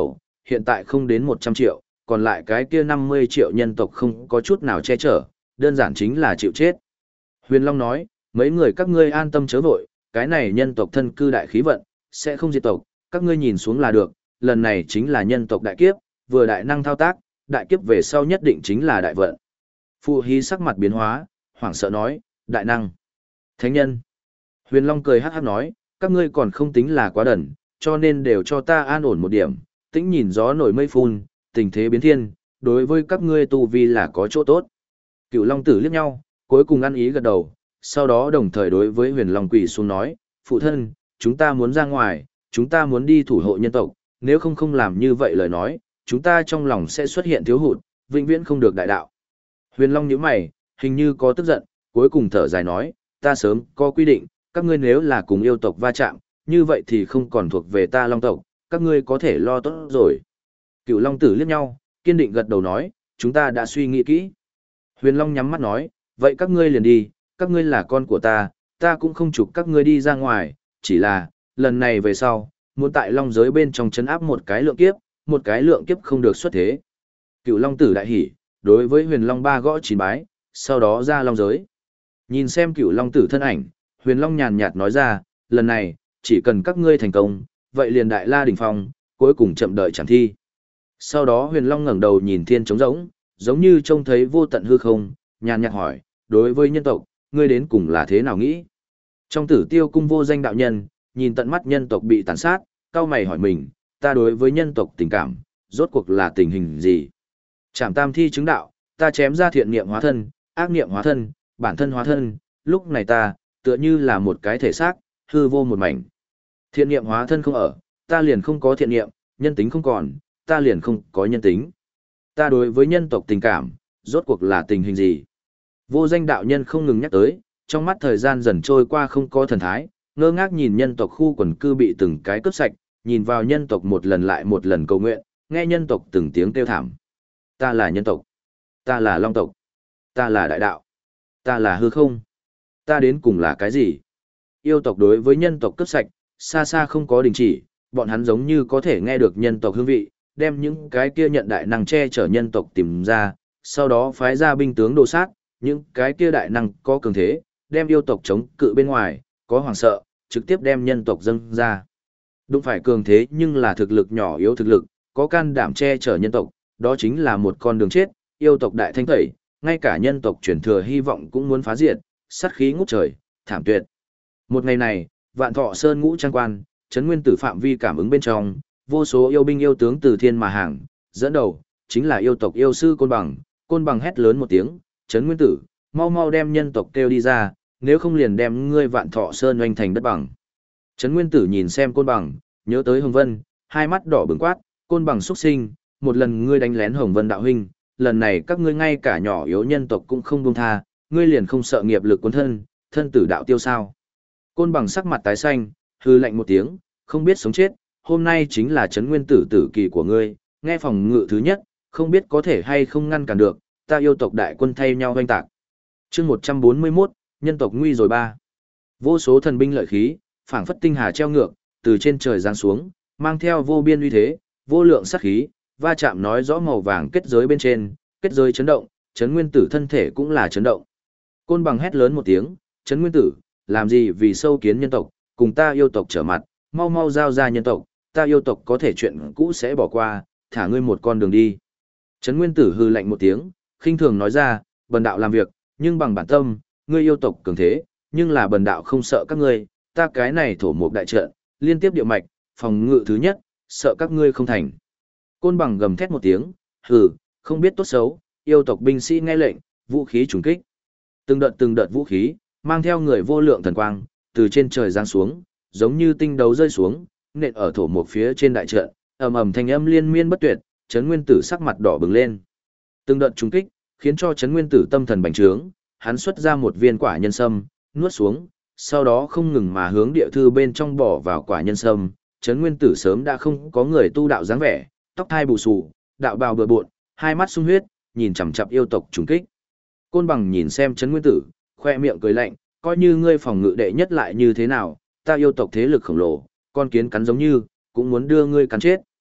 hiện tại không đến một trăm triệu, còn lại cái kia năm mươi triệu nhân tộc không có chút nào che chở, đơn giản chính là chịu chết. Huyền Long nói, mấy người các ngươi an tâm chớ vội, cái này nhân tộc thân cư đại khí vận, sẽ không diệt tộc, các ngươi nhìn xuống là được, lần này chính là nhân tộc đại kiếp, vừa đại năng thao tác, đại kiếp về sau nhất định chính là đại vận. Phụ Hí sắc mặt biến hóa, hoảng sợ nói, đại năng, thánh nhân. Huyền Long cười hát hát nói, các ngươi còn không tính là quá đần, cho nên đều cho ta an ổn một điểm, tĩnh nhìn gió nổi mây phun, tình thế biến thiên, đối với các ngươi tu vi là có chỗ tốt. Cựu Long tử liếc nhau, cuối cùng ăn ý gật đầu, sau đó đồng thời đối với Huyền Long quỳ xuống nói, phụ thân, chúng ta muốn ra ngoài, chúng ta muốn đi thủ hộ nhân tộc, nếu không không làm như vậy lời nói, chúng ta trong lòng sẽ xuất hiện thiếu hụt, vĩnh viễn không được đại đạo. Huyền Long nhíu mày, hình như có tức giận, cuối cùng thở dài nói, ta sớm có quy định, các ngươi nếu là cùng yêu tộc va chạm, như vậy thì không còn thuộc về ta Long tộc, các ngươi có thể lo tốt rồi. Cựu Long tử liếc nhau, kiên định gật đầu nói, chúng ta đã suy nghĩ kỹ. Huyền Long nhắm mắt nói, vậy các ngươi liền đi, các ngươi là con của ta, ta cũng không chụp các ngươi đi ra ngoài, chỉ là, lần này về sau, muốn tại Long giới bên trong chấn áp một cái lượng kiếp, một cái lượng kiếp không được xuất thế. Cựu Long tử đại hỉ, đối với Huyền Long ba gõ chín bái, sau đó ra Long giới. Nhìn xem Cựu Long tử thân ảnh, Huyền Long nhàn nhạt nói ra, lần này, chỉ cần các ngươi thành công, vậy liền đại la đỉnh phong, cuối cùng chậm đợi chẳng thi. Sau đó Huyền Long ngẩng đầu nhìn thiên trống rỗng, giống như trông thấy vô tận hư không, nhàn nhạt hỏi, đối với nhân tộc, ngươi đến cùng là thế nào nghĩ? Trong Tử Tiêu cung vô danh đạo nhân, nhìn tận mắt nhân tộc bị tàn sát, cao mày hỏi mình, ta đối với nhân tộc tình cảm, rốt cuộc là tình hình gì? Trảm tam thi chứng đạo, ta chém ra thiện niệm hóa thân, ác niệm hóa thân, bản thân hóa thân, lúc này ta, tựa như là một cái thể xác, hư vô một mảnh. Thiện niệm hóa thân không ở, ta liền không có thiện niệm, nhân tính không còn, ta liền không có nhân tính. Ta đối với nhân tộc tình cảm, rốt cuộc là tình hình gì? Vô danh đạo nhân không ngừng nhắc tới, trong mắt thời gian dần trôi qua không có thần thái, ngơ ngác nhìn nhân tộc khu quần cư bị từng cái cướp sạch, nhìn vào nhân tộc một lần lại một lần cầu nguyện, nghe nhân tộc từng tiếng kêu thảm. Ta là nhân tộc. Ta là long tộc. Ta là đại đạo. Ta là hư không. Ta đến cùng là cái gì? Yêu tộc đối với nhân tộc cướp sạch, xa xa không có đình chỉ, bọn hắn giống như có thể nghe được nhân tộc hương vị, đem những cái kia nhận đại năng che chở nhân tộc tìm ra, sau đó phái ra binh tướng đồ sát, những cái kia đại năng có cường thế, đem yêu tộc chống cự bên ngoài, có hoàng sợ, trực tiếp đem nhân tộc dâng ra. Đúng phải cường thế nhưng là thực lực nhỏ yếu thực lực, có can đảm che chở nhân tộc, đó chính là một con đường chết, yêu tộc đại thanh tẩy, ngay cả nhân tộc truyền thừa hy vọng cũng muốn phá diệt, sát khí ngút trời, thảm tuyệt. Một ngày này, Vạn Thọ Sơn ngũ trang quan, trấn nguyên tử phạm vi cảm ứng bên trong, vô số yêu binh yêu tướng từ thiên mà hàng, dẫn đầu, chính là yêu tộc yêu sư Côn Bằng, Côn Bằng hét lớn một tiếng, trấn nguyên tử, mau mau đem nhân tộc kêu đi ra, nếu không liền đem ngươi Vạn Thọ Sơn oanh thành đất bằng. Trấn nguyên tử nhìn xem Côn Bằng, nhớ tới Hồng Vân, hai mắt đỏ bừng quát, Côn Bằng xuất sinh, một lần ngươi đánh lén Hồng Vân đạo huynh, lần này các ngươi ngay cả nhỏ yếu nhân tộc cũng không buông tha, ngươi liền không sợ nghiệp lực cuốn thân, thân tử đạo tiêu sao? Côn Bằng sắc mặt tái xanh, hư lạnh một tiếng, không biết sống chết, hôm nay chính là trấn nguyên tử tử kỳ của ngươi, nghe phòng ngự thứ nhất, không biết có thể hay không ngăn cản được, ta yêu tộc đại quân thay nhau hoanh tạc. Chương một trăm bốn mươi mốt, nhân tộc nguy rồi ba. Vô số thần binh lợi khí, phảng phất tinh hà treo ngược, từ trên trời giáng xuống, mang theo vô biên uy thế, vô lượng sát khí, va chạm nói rõ màu vàng kết giới bên trên, kết giới chấn động, trấn nguyên tử thân thể cũng là chấn động. Côn Bằng hét lớn một tiếng, trấn nguyên tử, làm gì vì sâu kiến nhân tộc, cùng ta yêu tộc trở mặt, mau mau giao ra nhân tộc, ta yêu tộc có thể chuyện cũ sẽ bỏ qua, thả ngươi một con đường đi. Trấn nguyên tử hư lạnh một tiếng, khinh thường nói ra, bần đạo làm việc, nhưng bằng bản tâm, ngươi yêu tộc cường thế, nhưng là bần đạo không sợ các ngươi, ta cái này thổ mục đại trận, liên tiếp địa mạch, phòng ngự thứ nhất, sợ các ngươi không thành. Côn Bằng gầm thét một tiếng, hừ, không biết tốt xấu, yêu tộc binh sĩ nghe lệnh, vũ khí trùng kích. Từng đợt từng đợt vũ khí, mang theo người vô lượng thần quang, từ trên trời giáng xuống, giống như tinh đấu rơi xuống, nện ở thổ một phía trên đại trận, ầm ầm thanh âm liên miên bất tuyệt, Trấn Nguyên Tử sắc mặt đỏ bừng lên. Từng đợt trùng kích, khiến cho Trấn Nguyên Tử tâm thần bành trướng, hắn xuất ra một viên quả nhân sâm, nuốt xuống, sau đó không ngừng mà hướng địa thư bên trong bỏ vào quả nhân sâm. Trấn Nguyên Tử sớm đã không có người tu đạo dáng vẻ, tóc thai bù xù, đạo bào bừa bộn, hai mắt sung huyết, nhìn chằm chằm yêu tộc trùng kích. Côn Bằng nhìn xem Trấn Nguyên Tử, khoe miệng cười lạnh, coi như ngươi phòng ngự đệ nhất lại như thế nào, ta yêu tộc thế lực khổng lồ, con kiến cắn giống như, cũng muốn đưa ngươi cắn chết.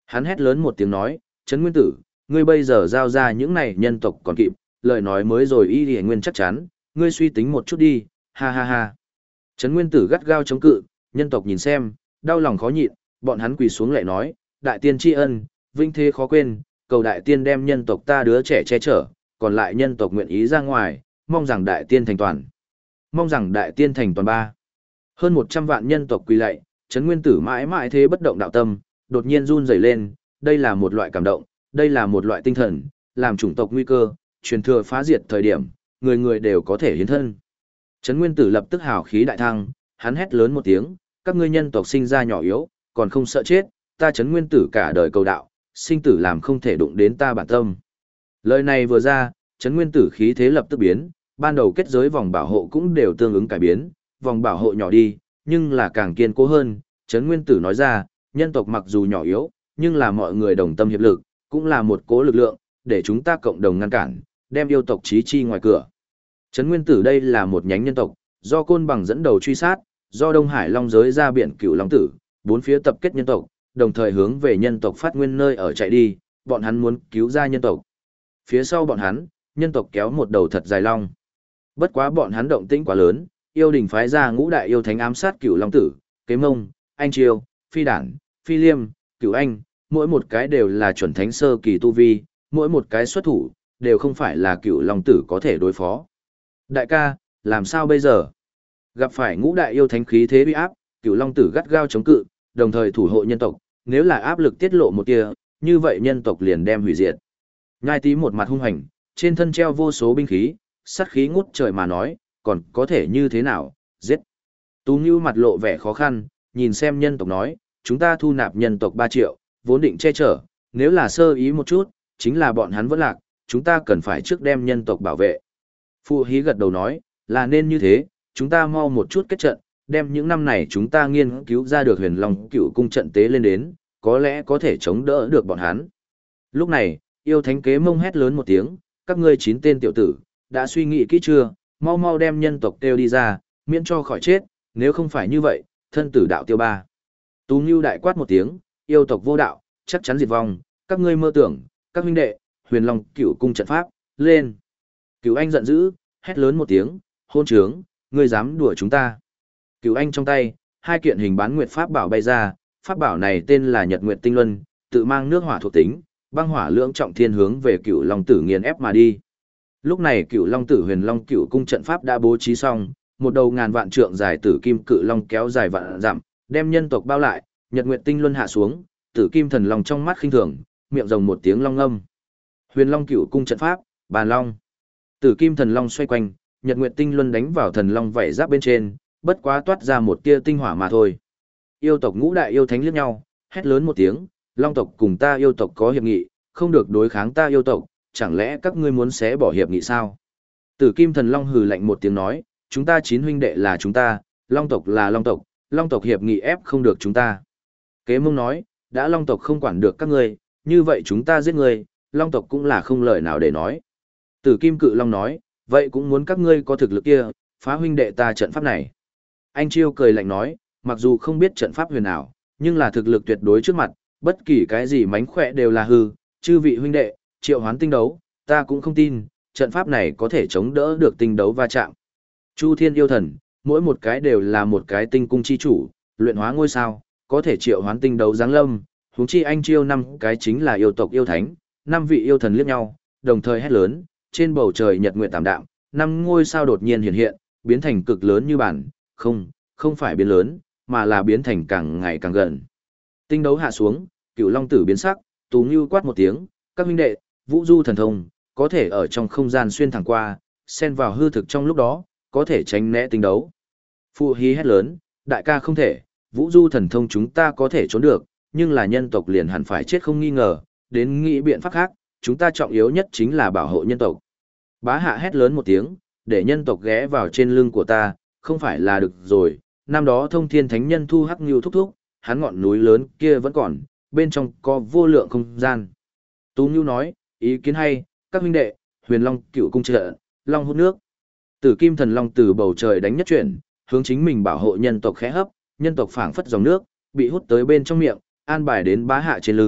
Hắn hét lớn một tiếng nói, Trấn Nguyên Tử, ngươi bây giờ giao ra những này nhân tộc còn kịp, lời nói mới rồi y y nguyên chắc chắn, ngươi suy tính một chút đi, ha ha ha. Trấn Nguyên Tử gắt gao chống cự, nhân tộc nhìn xem, đau lòng khó nhịn, bọn hắn quỳ xuống lại nói, đại tiên tri ân, vinh thế khó quên, cầu đại tiên đem nhân tộc ta đứa trẻ che chở, còn lại nhân tộc nguyện ý ra ngoài, mong rằng đại tiên thành toàn. Mong rằng đại tiên thành toàn ba. Hơn một trăm vạn nhân tộc quỳ lạy, Trấn Nguyên Tử mãi mãi thế bất động đạo tâm, đột nhiên run rẩy lên, đây là một loại cảm động, đây là một loại tinh thần, làm chủng tộc nguy cơ, truyền thừa phá diệt thời điểm, người người đều có thể hiến thân. Trấn Nguyên Tử lập tức hào khí đại thăng, hắn hét lớn một tiếng, các ngươi nhân tộc sinh ra nhỏ yếu, còn không sợ chết, ta Trấn Nguyên Tử cả đời cầu đạo, sinh tử làm không thể đụng đến ta bản tâm. Lời này vừa ra, Trấn Nguyên Tử khí thế lập tức biến, ban đầu kết giới vòng bảo hộ cũng đều tương ứng cải biến, vòng bảo hộ nhỏ đi, nhưng là càng kiên cố hơn, Trấn Nguyên Tử nói ra, nhân tộc mặc dù nhỏ yếu, nhưng là mọi người đồng tâm hiệp lực, cũng là một cố lực lượng, để chúng ta cộng đồng ngăn cản, đem yêu tộc chí chi ngoài cửa. Trấn Nguyên Tử đây là một nhánh nhân tộc, do Côn Bằng dẫn đầu truy sát, do Đông Hải Long giới ra biển Cửu Long Tử, bốn phía tập kết nhân tộc, đồng thời hướng về nhân tộc phát nguyên nơi ở chạy đi, bọn hắn muốn cứu ra nhân tộc. Phía sau bọn hắn, nhân tộc kéo một đầu thật dài long. Bất quá bọn hắn động tĩnh quá lớn, yêu đình phái ra ngũ đại yêu thánh ám sát Cửu Long Tử, Kế Mông, Anh Triều, Phi Đản, Phi Liêm, Cửu Anh, mỗi một cái đều là chuẩn thánh sơ kỳ tu vi, mỗi một cái xuất thủ, đều không phải là Cửu Long Tử có thể đối phó. Đại ca, làm sao bây giờ? Gặp phải ngũ đại yêu thánh khí thế uy áp, Cửu Long Tử gắt gao chống cự, đồng thời thủ hộ nhân tộc, nếu là áp lực tiết lộ một tia, như vậy nhân tộc liền đem hủy diệt. Nhai Tý một mặt hung hành, trên thân treo vô số binh khí, sát khí ngút trời mà nói, còn có thể như thế nào, giết. Tú Nưu mặt lộ vẻ khó khăn, nhìn xem nhân tộc nói, chúng ta thu nạp nhân tộc ba triệu, vốn định che chở, nếu là sơ ý một chút, chính là bọn hắn vẫn lạc, chúng ta cần phải trước đem nhân tộc bảo vệ. Phụ Hí gật đầu nói, là nên như thế, chúng ta mau một chút kết trận, đem những năm này chúng ta nghiên cứu ra được huyền long cựu cung trận tế lên đến, có lẽ có thể chống đỡ được bọn hắn. Lúc này, yêu thánh Kế Mông hét lớn một tiếng, các ngươi chín tên tiểu tử, đã suy nghĩ kỹ chưa, mau mau đem nhân tộc kêu đi ra, miễn cho khỏi chết, nếu không phải như vậy, thân tử đạo tiêu ba. Tú Nưu đại quát một tiếng, yêu tộc vô đạo, chắc chắn diệt vong, các ngươi mơ tưởng, các huynh đệ, huyền long cựu cung trận pháp, lên. Cửu Anh giận dữ, hét lớn một tiếng, hôn trướng, ngươi dám đùa chúng ta. Cửu Anh trong tay, hai kiện hình bán nguyệt pháp bảo bay ra, pháp bảo này tên là Nhật Nguyệt Tinh Luân, tự mang nước hỏa thuộc tính, băng hỏa lưỡng trọng thiên hướng về Cửu Long Tử nghiền ép mà đi. Lúc này Cửu Long Tử huyền long cửu cung trận pháp đã bố trí xong, một đầu ngàn vạn trượng dài tử kim cự long kéo dài vạn dặm, đem nhân tộc bao lại, Nhật Nguyệt Tinh Luân hạ xuống, tử kim thần long trong mắt khinh thường, miệng rồng một tiếng long âm. Huyền long cửu cung trận pháp, bàn long. Tử kim thần long xoay quanh, Nhật Nguyệt Tinh Luân đánh vào thần long vảy giáp bên trên, bất quá toát ra một tia tinh hỏa mà thôi. Yêu tộc ngũ đại yêu thánh liếc nhau, hét lớn một tiếng, long tộc cùng ta yêu tộc có hiệp nghị, không được đối kháng ta yêu tộc, chẳng lẽ các ngươi muốn xé bỏ hiệp nghị sao? Tử kim thần long hừ lạnh một tiếng nói, chúng ta chín huynh đệ là chúng ta, long tộc là long tộc, long tộc hiệp nghị ép không được chúng ta. Kế Mông nói, đã long tộc không quản được các ngươi, như vậy chúng ta giết ngươi, long tộc cũng là không lời nào để nói. Tử kim cự long nói, vậy cũng muốn các ngươi có thực lực kia, phá huynh đệ ta trận pháp này. Anh Chiêu cười lạnh nói, mặc dù không biết trận pháp huyền ảo, nhưng là thực lực tuyệt đối trước mặt, bất kỳ cái gì mánh khỏe đều là hư, chư vị huynh đệ, triệu hoán tinh đấu, ta cũng không tin, trận pháp này có thể chống đỡ được tinh đấu va chạm. Chu Thiên yêu thần, mỗi một cái đều là một cái tinh cung chi chủ, luyện hóa ngôi sao, có thể triệu hoán tinh đấu giáng lâm, huống chi anh Chiêu năm cái chính là yêu tộc yêu thánh, năm vị yêu thần liếc nhau, đồng thời hét lớn, trên bầu trời nhật nguyệt tạm đạm, năm ngôi sao đột nhiên hiện hiện, biến thành cực lớn như bản, không, không phải biến lớn, mà là biến thành càng ngày càng gần. Tinh đấu hạ xuống, Cửu Long Tử biến sắc, Tú Nưu quát một tiếng, các huynh đệ, Vũ Du thần thông, có thể ở trong không gian xuyên thẳng qua, xen vào hư thực trong lúc đó, có thể tránh né tinh đấu. Phụ Hí hét lớn, đại ca không thể, Vũ Du thần thông chúng ta có thể trốn được, nhưng là nhân tộc liền hẳn phải chết không nghi ngờ, đến nghĩ biện pháp khác, chúng ta trọng yếu nhất chính là bảo hộ nhân tộc. Bá Hạ hét lớn một tiếng, để nhân tộc ghé vào trên lưng của ta, không phải là được rồi, năm đó thông thiên thánh nhân thu hắc như thúc thúc, hắn ngọn núi lớn kia vẫn còn, bên trong có vô lượng không gian. Tú Nhu nói, ý kiến hay, các huynh đệ, huyền long cựu cung trợ, long hút nước. Tử kim thần long từ bầu trời đánh nhất chuyển, hướng chính mình bảo hộ nhân tộc khẽ hấp, nhân tộc phảng phất dòng nước, bị hút tới bên trong miệng, an bài đến Bá Hạ trên lưng,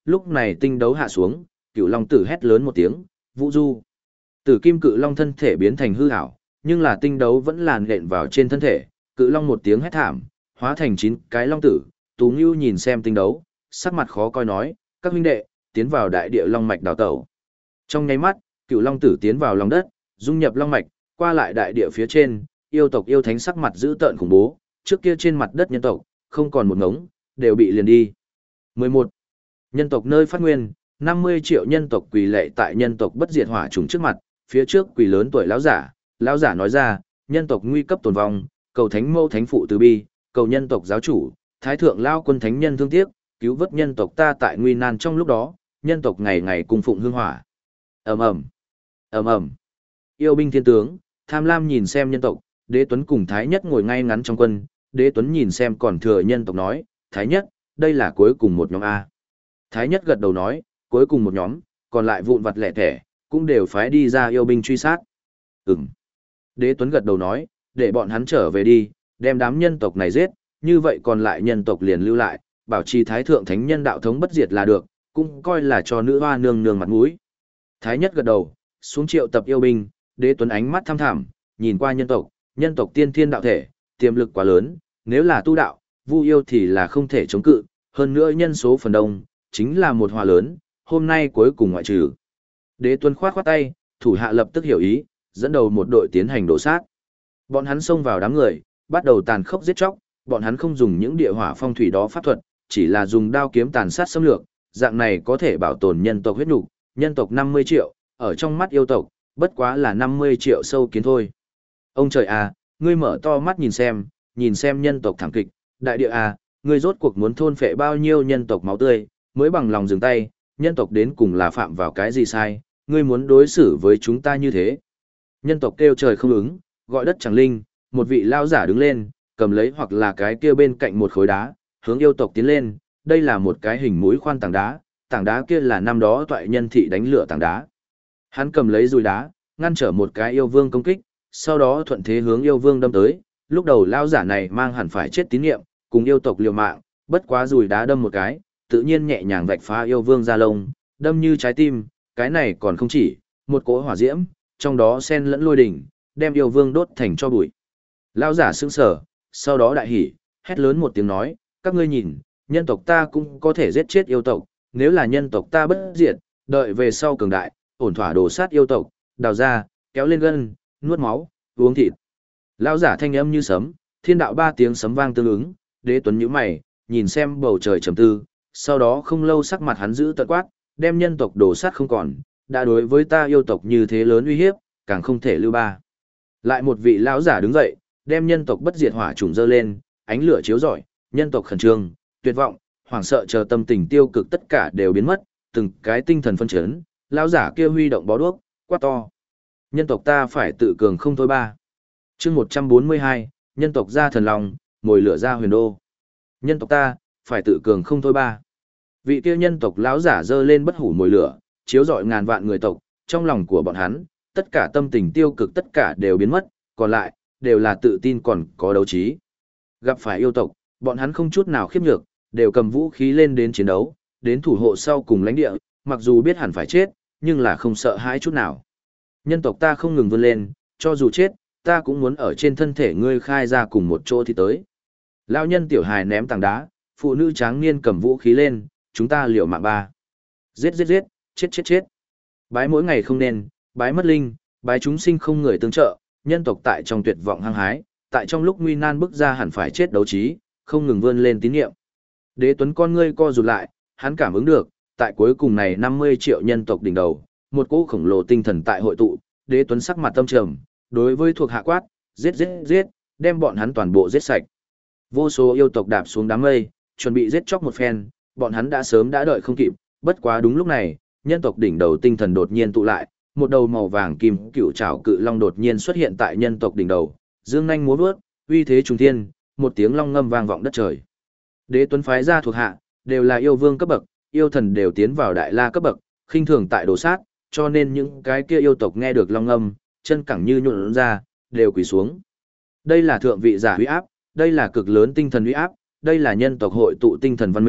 lúc này tinh đấu hạ xuống, cựu long tử hét lớn một tiếng, vũ du. Tử kim cự long thân thể biến thành hư ảo, nhưng là tinh đấu vẫn làn nện vào trên thân thể, cự long một tiếng hét thảm, hóa thành chín cái long tử. Tú Ngưu nhìn xem tinh đấu, sắc mặt khó coi nói, các huynh đệ, tiến vào đại địa long mạch đào tẩu. Trong nháy mắt, cựu long tử tiến vào lòng đất, dung nhập long mạch, qua lại đại địa phía trên, yêu tộc yêu thánh sắc mặt dữ tợn khủng bố, trước kia trên mặt đất nhân tộc, không còn một ngống, đều bị liền đi. mười một. Nhân tộc nơi phát nguyên, năm mươi triệu nhân tộc quỳ lệ tại nhân tộc bất diệt hỏa trùng trước mặt, phía trước quỳ lớn tuổi lão giả, lão giả nói ra, nhân tộc nguy cấp tồn vong, cầu thánh mâu thánh phụ từ bi, cầu nhân tộc giáo chủ, thái thượng lao quân thánh nhân thương tiếc, cứu vớt nhân tộc ta tại nguy nan trong lúc đó, nhân tộc ngày ngày cung phụng hương hỏa. Ầm ầm, ầm ầm. Yêu binh thiên tướng, tham lam nhìn xem nhân tộc, Đế Tuấn cùng Thái Nhất ngồi ngay ngắn trong quân, Đế Tuấn nhìn xem còn thừa nhân tộc nói, Thái Nhất, đây là cuối cùng một nhóm A. Thái Nhất gật đầu nói, cuối cùng một nhóm, còn lại vụn vặt lẻ thẻ, cũng đều phái đi ra yêu binh truy sát. Ừm. Đế Tuấn gật đầu nói, để bọn hắn trở về đi, đem đám nhân tộc này giết, như vậy còn lại nhân tộc liền lưu lại, bảo trì Thái Thượng Thánh Nhân đạo thống bất diệt là được, cũng coi là cho nữ hoa nương nương mặt mũi. Thái Nhất gật đầu, xuống triệu tập yêu binh, Đế Tuấn ánh mắt thăm thẳm, nhìn qua nhân tộc, nhân tộc tiên thiên đạo thể, tiềm lực quá lớn, nếu là tu đạo, vu yêu thì là không thể chống cự, hơn nữa nhân số phần đông, chính là một hòa lớn, hôm nay cuối cùng ngoại trừ. Đế Tuấn khoát khoát tay, thủ hạ lập tức hiểu ý, dẫn đầu một đội tiến hành đổ sát. Bọn hắn xông vào đám người, bắt đầu tàn khốc giết chóc, bọn hắn không dùng những địa hỏa phong thủy đó pháp thuật, chỉ là dùng đao kiếm tàn sát xâm lược, dạng này có thể bảo tồn nhân tộc huyết nục, nhân tộc năm mươi triệu, ở trong mắt yêu tộc, bất quá là năm mươi triệu sâu kiến thôi. Ông trời à, ngươi mở to mắt nhìn xem, nhìn xem nhân tộc thảm kịch, đại địa à, ngươi rốt cuộc muốn thôn phệ bao nhiêu nhân tộc máu tươi, mới bằng lòng dừng tay, nhân tộc đến cùng là phạm vào cái gì sai, ngươi muốn đối xử với chúng ta như thế. Nhân tộc kêu trời không ứng, gọi đất chẳng linh, một vị lao giả đứng lên, cầm lấy hoặc là cái kia bên cạnh một khối đá, hướng yêu tộc tiến lên, đây là một cái hình mũi khoan tảng đá, tảng đá kia là năm đó toại nhân thị đánh lửa tảng đá. Hắn cầm lấy dùi đá, ngăn trở một cái yêu vương công kích, sau đó thuận thế hướng yêu vương đâm tới, lúc đầu lao giả này mang hẳn phải chết tín niệm, cùng yêu tộc liều mạng, bất quá dùi đá đâm một cái, tự nhiên nhẹ nhàng vạch phá yêu vương da lông, đâm như trái tim, cái này còn không chỉ, một cỗ hỏa diễm, trong đó xen lẫn lôi đỉnh, đem yêu vương đốt thành cho bụi. Lao giả sững sờ, sau đó đại hỉ, hét lớn một tiếng nói, các ngươi nhìn, nhân tộc ta cũng có thể giết chết yêu tộc, nếu là nhân tộc ta bất diệt, đợi về sau cường đại, ổn thỏa đổ sát yêu tộc, đào ra, kéo lên gân, nuốt máu, uống thịt. Lao giả thanh âm như sấm, thiên đạo ba tiếng sấm vang tương ứng, Đế Tuấn nhíu mày, nhìn xem bầu trời trầm tư, sau đó không lâu sắc mặt hắn giữ tận quát, đem nhân tộc đổ sát không còn, đã đối với ta yêu tộc như thế lớn uy hiếp, càng không thể lưu ba. Lại một vị lão giả đứng dậy, đem nhân tộc bất diệt hỏa trùng dơ lên, ánh lửa chiếu rọi, nhân tộc khẩn trương, tuyệt vọng, hoảng sợ chờ tâm tình tiêu cực tất cả đều biến mất, từng cái tinh thần phân chấn, lão giả kia huy động bó đuốc, quát to. Nhân tộc ta phải tự cường không thôi ba. Chương một trăm bốn mươi hai, nhân tộc ra thần lòng, mồi lửa ra huyền đô. Nhân tộc ta phải tự cường không thôi ba. Vị kia nhân tộc lão giả dơ lên bất hủ mồi lửa, chiếu rọi ngàn vạn người tộc, trong lòng của bọn hắn, tất cả tâm tình tiêu cực tất cả đều biến mất, còn lại đều là tự tin còn có đấu trí. Gặp phải yêu tộc, bọn hắn không chút nào khiếp nhược, đều cầm vũ khí lên đến chiến đấu, đến thủ hộ sau cùng lãnh địa, mặc dù biết hẳn phải chết, nhưng là không sợ hãi chút nào. Nhân tộc ta không ngừng vươn lên, cho dù chết, ta cũng muốn ở trên thân thể ngươi khai ra cùng một chỗ thì tới. Lão nhân tiểu hài ném tảng đá, phụ nữ tráng niên cầm vũ khí lên, chúng ta liều mạng ba. Giết giết giết, chết chết chết. Bái mỗi ngày không nên, bái mất linh, bái chúng sinh không người tương trợ, nhân tộc tại trong tuyệt vọng hăng hái, tại trong lúc nguy nan bức ra hẳn phải chết đấu trí, không ngừng vươn lên tín niệm. Đế Tuấn con ngươi co rụt lại, hắn cảm ứng được, tại cuối cùng này năm mươi triệu nhân tộc đỉnh đầu, một cỗ khổng lồ tinh thần tại hội tụ, Đế Tuấn sắc mặt tâm trầm, đối với thuộc hạ quát, giết giết giết, đem bọn hắn toàn bộ giết sạch. Vô số yêu tộc đạp xuống đám mây, chuẩn bị giết chóc một phen, bọn hắn đã sớm đã đợi không kịp, bất quá đúng lúc này, nhân tộc đỉnh đầu tinh thần đột nhiên tụ lại, một đầu màu vàng kim cựu trảo cự long đột nhiên xuất hiện tại nhân tộc đỉnh đầu, dương nhanh múa vớt, uy thế trùng thiên, một tiếng long ngâm vang vọng đất trời. Đế Tuấn phái ra thuộc hạ, đều là yêu vương cấp bậc, yêu thần đều tiến vào đại la cấp bậc, khinh thường tại đồ sát, cho nên những cái kia yêu tộc nghe được long ngâm, chân cẳng như nhũn ra, đều quỳ xuống. Đây là thượng vị giả uy áp, đây là cực lớn tinh thần uy áp, đây là nhân tộc hội tụ tinh thần văn minh,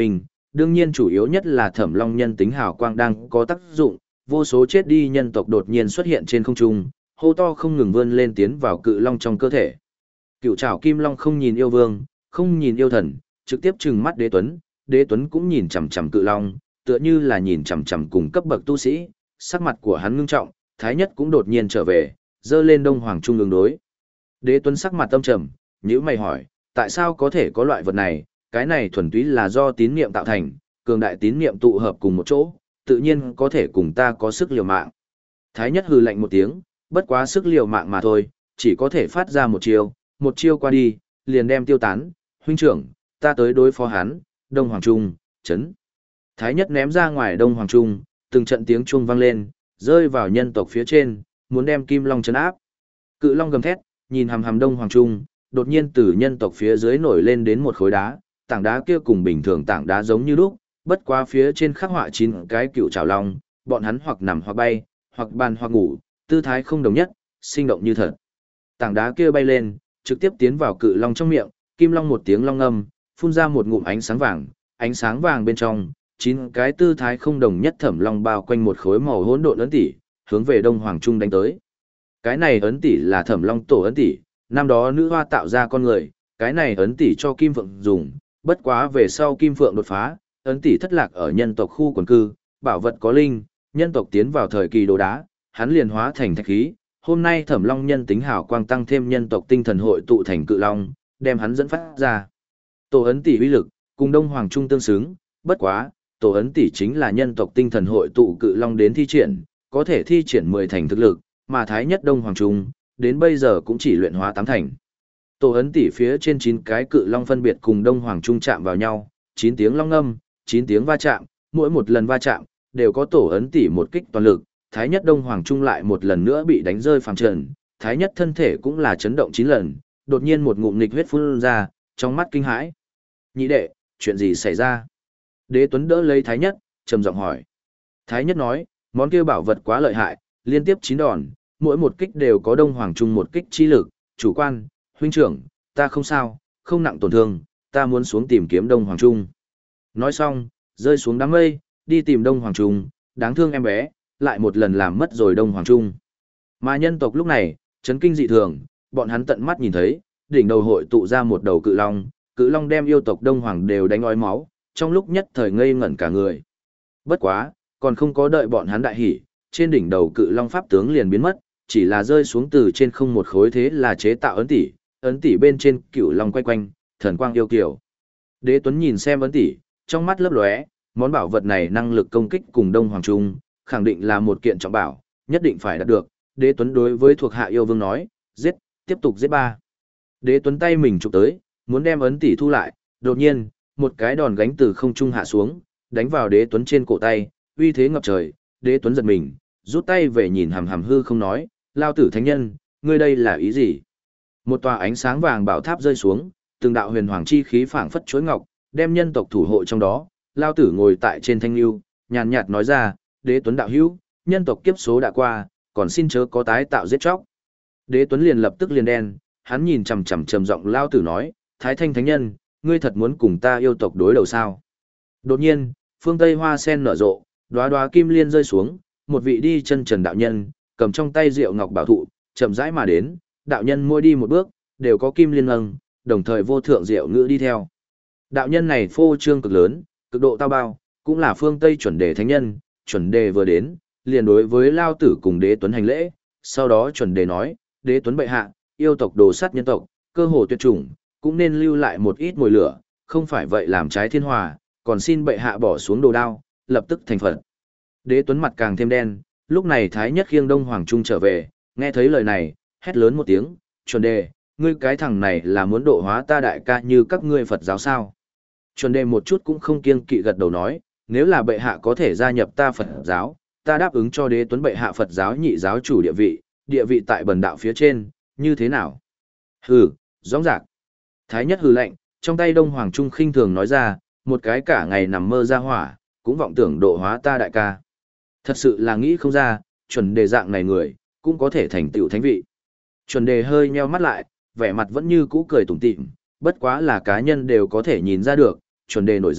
đương nhiên chủ yếu nhất là Thẩm Long nhân tính hào quang đang có tác dụng, vô số chết đi nhân tộc đột nhiên xuất hiện trên không trung, hô to không ngừng vươn lên tiến vào cự long trong cơ thể. Cựu trảo kim long không nhìn yêu vương, không nhìn yêu thần, trực tiếp trừng mắt Đế Tuấn, Đế Tuấn cũng nhìn chằm chằm cự long, tựa như là nhìn chằm chằm cùng cấp bậc tu sĩ, sắc mặt của hắn ngưng trọng, Thái Nhất cũng đột nhiên trở về, dơ lên Đông Hoàng Trung ứng đối. Đế Tuấn sắc mặt âm trầm, nhíu mày hỏi, tại sao có thể có loại vật này, cái này thuần túy là do tín niệm tạo thành, cường đại tín niệm tụ hợp cùng một chỗ, tự nhiên có thể cùng ta có sức liều mạng. Thái Nhất hừ lạnh một tiếng, bất quá sức liều mạng mà thôi, chỉ có thể phát ra một chiêu, một chiêu qua đi, liền đem tiêu tán, huynh trưởng, ta tới đối phó hắn, Đông Hoàng Trung, chấn. Thái Nhất ném ra ngoài Đông Hoàng Trung, từng trận tiếng chuông vang lên, rơi vào nhân tộc phía trên, muốn đem Kim Long chấn áp. Cự Long gầm thét, nhìn hằm hằm Đông Hoàng Trung, đột nhiên từ nhân tộc phía dưới nổi lên đến một khối đá, tảng đá kia cùng bình thường tảng đá giống như lúc, bất quá phía trên khắc họa chín cái cựu trảo long, bọn hắn hoặc nằm hoặc bay, hoặc bàn hoặc ngủ, tư thái không đồng nhất, sinh động như thật. Tảng đá kia bay lên, trực tiếp tiến vào cự long trong miệng, Kim Long một tiếng long ngâm, phun ra một ngụm ánh sáng vàng, ánh sáng vàng bên trong, chín cái tư thái không đồng nhất Thẩm Long bao quanh một khối màu hỗn độn ấn tỷ, hướng về Đông Hoàng Trung đánh tới. Cái này ấn tỷ là Thẩm Long tổ ấn tỷ, năm đó nữ hoa tạo ra con người, cái này ấn tỷ cho Kim Phượng dùng, bất quá về sau Kim Phượng đột phá, ấn tỷ thất lạc ở nhân tộc khu quần cư, bảo vật có linh, nhân tộc tiến vào thời kỳ đồ đá, hắn liền hóa thành thạch khí. Hôm nay Thẩm Long nhân tính hào quang tăng thêm nhân tộc tinh thần hội tụ thành cự long, đem hắn dẫn phát ra. Tổ ấn tỷ uy lực, cùng Đông Hoàng Trung tương xứng, bất quá, tổ ấn tỷ chính là nhân tộc tinh thần hội tụ cự long đến thi triển, có thể thi triển mười thành thực lực, mà Thái Nhất Đông Hoàng Trung, đến bây giờ cũng chỉ luyện hóa tám thành. Tổ ấn tỷ phía trên chín cái cự long phân biệt cùng Đông Hoàng Trung chạm vào nhau, chín tiếng long ngâm, chín tiếng va chạm, mỗi một lần va chạm, đều có tổ ấn tỷ một kích toàn lực, Thái Nhất Đông Hoàng Trung lại một lần nữa bị đánh rơi phàm trần, Thái Nhất thân thể cũng là chấn động chín lần, đột nhiên một ngụm nghịch huyết phun ra, trong mắt kinh hãi. Nhị đệ, chuyện gì xảy ra? Đế Tuấn đỡ lấy Thái Nhất, trầm giọng hỏi. Thái Nhất nói, món kia bảo vật quá lợi hại, liên tiếp chín đòn, mỗi một kích đều có Đông Hoàng Trung một kích chi lực, chủ quan, huynh trưởng, ta không sao, không nặng tổn thương, ta muốn xuống tìm kiếm Đông Hoàng Trung. Nói xong, rơi xuống đám mây, đi tìm Đông Hoàng Trung, đáng thương em bé, lại một lần làm mất rồi Đông Hoàng Trung. Mà nhân tộc lúc này, chấn kinh dị thường, bọn hắn tận mắt nhìn thấy, đỉnh đầu hội tụ ra một đầu cự long, cự long đem yêu tộc Đông Hoàng đều đánh ói máu, trong lúc nhất thời ngây ngẩn cả người. Bất quá, còn không có đợi bọn hắn đại hỉ, trên đỉnh đầu cự long pháp tướng liền biến mất, chỉ là rơi xuống từ trên không một khối thế là chế tạo ấn tỷ, ấn tỷ bên trên cựu long quay quanh, thần quang yêu kiều. Đế Tuấn nhìn xem ấn tỷ, trong mắt lấp lóe, món bảo vật này năng lực công kích cùng Đông Hoàng Trung, khẳng định là một kiện trọng bảo, nhất định phải đạt được. Đế Tuấn đối với thuộc hạ yêu vương nói, giết, tiếp tục giết ba. Đế Tuấn tay mình chụp tới, muốn đem ấn tỷ thu lại, đột nhiên, một cái đòn gánh từ không trung hạ xuống, đánh vào Đế Tuấn trên cổ tay, uy thế ngập trời. Đế Tuấn giật mình, rút tay về nhìn hàm hàm hư không nói, lao tử thánh nhân, ngươi đây là ý gì? Một tòa ánh sáng vàng bảo tháp rơi xuống, từng đạo huyền hoàng chi khí phảng phất chuỗi ngọc, đem nhân tộc thủ hộ trong đó. Lao tử ngồi tại trên thanh lưu, nhàn nhạt nói ra, Đế Tuấn đạo hữu, nhân tộc kiếp số đã qua, còn xin chớ có tái tạo giết chóc. Đế Tuấn liền lập tức liền đen, hắn nhìn chằm chằm trầm giọng Lao tử nói, Thái Thanh thánh nhân, ngươi thật muốn cùng ta yêu tộc đối đầu sao? Đột nhiên, phương Tây hoa sen nở rộ, đóa đóa kim liên rơi xuống, một vị đi chân trần đạo nhân, cầm trong tay rượu ngọc bảo thụ, chậm rãi mà đến, đạo nhân mỗi đi một bước, đều có kim liên nâng, đồng thời vô thượng rượu ngữ đi theo. Đạo nhân này phô trương cực lớn, cực độ tao bao, cũng là phương Tây chuẩn đề thánh nhân, chuẩn đề vừa đến, liền đối với Lao tử cùng Đế Tuấn hành lễ, sau đó chuẩn đề nói, Đế Tuấn bệ hạ, yêu tộc đồ sát nhân tộc, cơ hồ tuyệt chủng, cũng nên lưu lại một ít mồi lửa, không phải vậy làm trái thiên hòa, còn xin bệ hạ bỏ xuống đồ đao, lập tức thành phật. Đế Tuấn mặt càng thêm đen, lúc này Thái Nhất khiêng Đông Hoàng Trung trở về, nghe thấy lời này, hét lớn một tiếng, chuẩn đề, ngươi cái thằng này là muốn độ hóa ta đại ca như các ngươi Phật giáo sao? Chuẩn đề một chút cũng không kiêng kỵ gật đầu nói, nếu là bệ hạ có thể gia nhập ta Phật giáo, ta đáp ứng cho Đế Tuấn bệ hạ Phật giáo nhị giáo chủ địa vị, địa vị tại bần đạo phía trên, như thế nào? Hừ, rõ ràng. Thái Nhất hừ lạnh, trong tay Đông Hoàng Trung khinh thường nói ra, một cái cả ngày nằm mơ ra hỏa, cũng vọng tưởng độ hóa ta đại ca. Thật sự là nghĩ không ra, chuẩn đề dạng này người, cũng có thể thành tựu thánh vị. Chuẩn đề hơi nheo mắt lại, vẻ mặt vẫn như cũ cười tủm tỉm, bất quá là cá nhân đều có thể nhìn ra được, chuẩn đề nổi giận,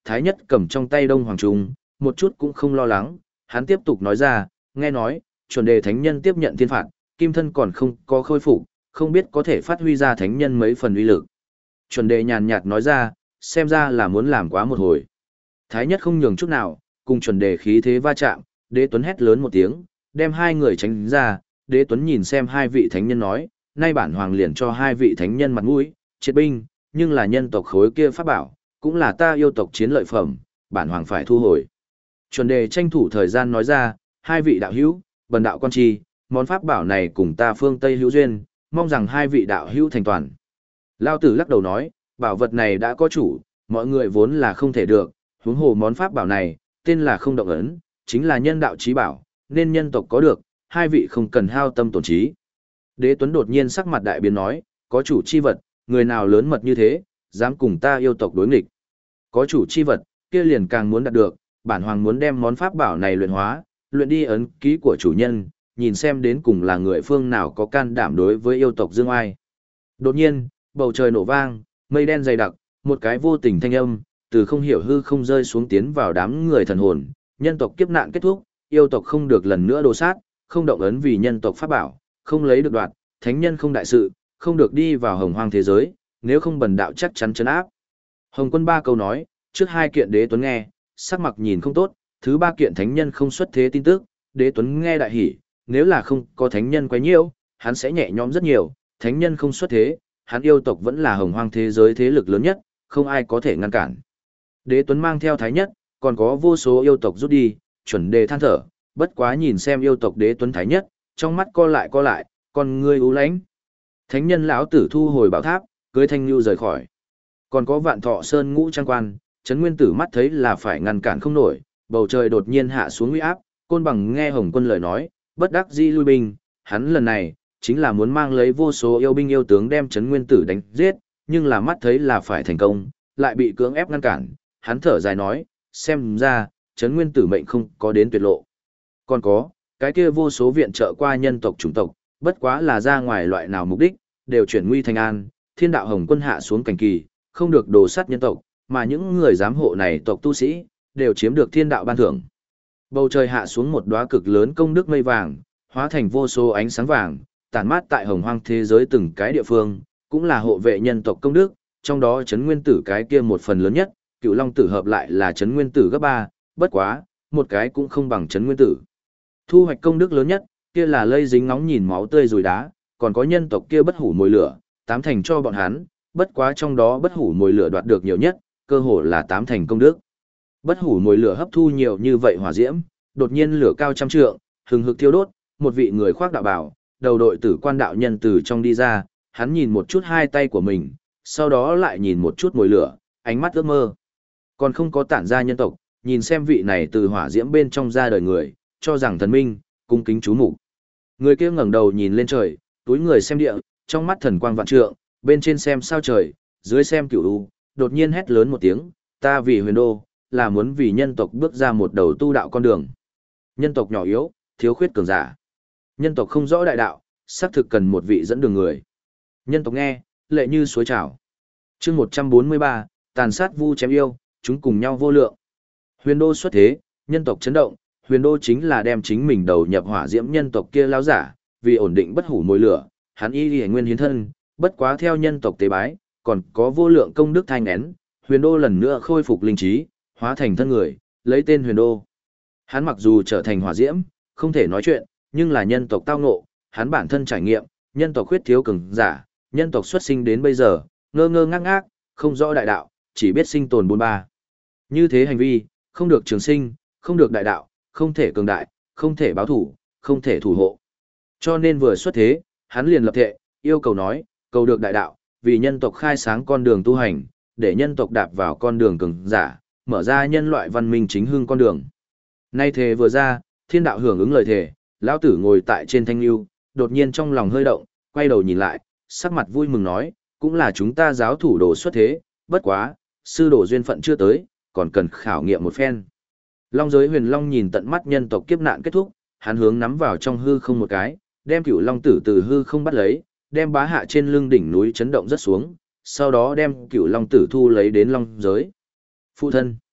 Thái nhất cầm trong tay Đông Hoàng Trung, một chút cũng không lo lắng, hắn tiếp tục nói ra, nghe nói, chuẩn đề thánh nhân tiếp nhận thiên phạt, kim thân còn không có khôi phục, không biết có thể phát huy ra thánh nhân mấy phần uy lực. Chuẩn đề nhàn nhạt nói ra, xem ra là muốn làm quá một hồi. Thái nhất không nhường chút nào, cùng chuẩn đề khí thế va chạm, Đế Tuấn hét lớn một tiếng, đem hai người tránh ra. Đế Tuấn nhìn xem hai vị thánh nhân nói, nay bản hoàng liền cho hai vị thánh nhân mặt mũi, triệt binh, nhưng là nhân tộc khối kia pháp bảo, cũng là ta yêu tộc chiến lợi phẩm, bản hoàng phải thu hồi. Chuẩn đề tranh thủ thời gian nói ra, hai vị đạo hữu, bần đạo quan tri, món pháp bảo này cùng ta phương Tây hữu duyên, mong rằng hai vị đạo hữu thành toàn. Lao tử lắc đầu nói, bảo vật này đã có chủ, mọi người vốn là không thể được, huống hồ món pháp bảo này, tên là không động ấn, chính là nhân đạo trí bảo, nên nhân tộc có được, hai vị không cần hao tâm tổn trí. Đế Tuấn đột nhiên sắc mặt đại biến nói, có chủ chi vật, người nào lớn mật như thế, dám cùng ta yêu tộc đối nghịch. Có chủ chi vật, kia liền càng muốn đạt được, bản hoàng muốn đem món pháp bảo này luyện hóa, luyện đi ấn ký của chủ nhân, nhìn xem đến cùng là người phương nào có can đảm đối với yêu tộc dương ai. Đột nhiên, bầu trời nổ vang, mây đen dày đặc, một cái vô tình thanh âm, từ không hiểu hư không rơi xuống tiến vào đám người thần hồn, nhân tộc kiếp nạn kết thúc, yêu tộc không được lần nữa đồ sát, không động ấn vì nhân tộc pháp bảo, không lấy được đoạt, thánh nhân không đại sự, không được đi vào hồng hoang thế giới, nếu không bần đạo chắc chắn chấn áp. Hồng Quân ba câu nói, trước hai kiện Đế Tuấn nghe, sắc mặt nhìn không tốt, thứ ba kiện thánh nhân không xuất thế tin tức, Đế Tuấn nghe đại hỉ, nếu là không có thánh nhân quấy nhiễu, hắn sẽ nhẹ nhõm rất nhiều, thánh nhân không xuất thế, hắn yêu tộc vẫn là hồng hoang thế giới thế lực lớn nhất, không ai có thể ngăn cản. Đế Tuấn mang theo thái nhất, còn có vô số yêu tộc rút đi, chuẩn đề than thở, bất quá nhìn xem yêu tộc Đế Tuấn thái nhất, trong mắt co lại co lại, con ngươi u lãnh. Thánh nhân lão tử thu hồi bảo tháp, cưới thanh lưu rời khỏi. Còn có Vạn Thọ Sơn ngũ trang quan, Trấn Nguyên Tử mắt thấy là phải ngăn cản không nổi, bầu trời đột nhiên hạ xuống uy áp, Côn Bằng nghe Hồng Quân lời nói, bất đắc dĩ lui binh, hắn lần này chính là muốn mang lấy vô số yêu binh yêu tướng đem Trấn Nguyên Tử đánh giết, nhưng là mắt thấy là phải thành công, lại bị cưỡng ép ngăn cản, hắn thở dài nói, xem ra, Trấn Nguyên Tử mệnh không có đến tuyệt lộ. Còn có, cái kia vô số viện trợ qua nhân tộc chủng tộc, bất quá là ra ngoài loại nào mục đích, đều chuyển nguy thành an, Thiên đạo Hồng Quân hạ xuống cảnh kỳ, không được đồ sát nhân tộc, mà những người giám hộ này tộc tu sĩ, đều chiếm được thiên đạo ban thưởng. Bầu trời hạ xuống một đóa cực lớn công đức mây vàng, hóa thành vô số ánh sáng vàng, tản mát tại hồng hoang thế giới từng cái địa phương, cũng là hộ vệ nhân tộc công đức, trong đó Trấn Nguyên Tử cái kia một phần lớn nhất, Cựu Long Tử hợp lại là Trấn Nguyên Tử gấp ba, bất quá, một cái cũng không bằng Trấn Nguyên Tử. Thu hoạch công đức lớn nhất, kia là lây dính ngóng nhìn máu tươi rồi đá, còn có nhân tộc kia bất hủ mồi lửa, tám thành cho bọn hắn, bất quá trong đó bất hủ mồi lửa đoạt được nhiều nhất, cơ hồ là tám thành công đức. Bất hủ mồi lửa hấp thu nhiều như vậy hỏa diễm, đột nhiên lửa cao trăm trượng, hừng hực thiêu đốt, một vị người khoác đạo bào, đầu đội tử quan đạo nhân từ trong đi ra, hắn nhìn một chút hai tay của mình, sau đó lại nhìn một chút mồi lửa, ánh mắt ước mơ. Còn không có tản ra nhân tộc, nhìn xem vị này từ hỏa diễm bên trong ra đời người, cho rằng thần minh, cung kính chú mục. Người kia ngẩng đầu nhìn lên trời, túi người xem địa, trong mắt thần quang vạn trượng, bên trên xem sao trời, dưới xem cửu u, đột nhiên hét lớn một tiếng, ta vì huyền đô, là muốn vì nhân tộc bước ra một đầu tu đạo con đường. Nhân tộc nhỏ yếu, thiếu khuyết cường giả. Nhân tộc không rõ đại đạo, xác thực cần một vị dẫn đường người. Nhân tộc nghe, lệ như suối trào. Chương một trăm bốn mươi ba, tàn sát vu chém yêu, chúng cùng nhau vô lượng. Huyền đô xuất thế, nhân tộc chấn động, huyền đô chính là đem chính mình đầu nhập hỏa diễm nhân tộc kia lão giả, vì ổn định bất hủ mồi lửa, hắn y liễu nguyên hiến thân, bất quá theo nhân tộc tế bái, còn có vô lượng công đức thanh nén, huyền đô lần nữa khôi phục linh trí, hóa thành thân người, lấy tên huyền đô. Hắn mặc dù trở thành hỏa diễm, không thể nói chuyện, nhưng là nhân tộc tao ngộ, hắn bản thân trải nghiệm, nhân tộc khuyết thiếu cường giả, nhân tộc xuất sinh đến bây giờ, ngơ ngơ ngác ngác, không rõ đại đạo, chỉ biết sinh tồn bôn ba. Như thế hành vi, không được trường sinh, không được đại đạo, không thể cường đại, không thể báo thủ, không thể thủ hộ. Cho nên vừa xuất thế, hắn liền lập thệ, yêu cầu nói, cầu được đại đạo, vì nhân tộc khai sáng con đường tu hành, để nhân tộc đạp vào con đường cường giả, mở ra nhân loại văn minh chính hưng con đường. Nay thề vừa ra, thiên đạo hưởng ứng lời thề, lão tử ngồi tại trên thanh lưu, đột nhiên trong lòng hơi động, quay đầu nhìn lại, sắc mặt vui mừng nói, cũng là chúng ta giáo thủ đồ xuất thế, bất quá, sư đồ duyên phận chưa tới, còn cần khảo nghiệm một phen. Long giới huyền long nhìn tận mắt nhân tộc kiếp nạn kết thúc, hắn hướng nắm vào trong hư không một cái, đem cửu long tử từ hư không bắt lấy, đem bá hạ trên lưng đỉnh núi chấn động rất xuống, sau đó đem cửu long tử thu lấy đến long giới. Phụ thân.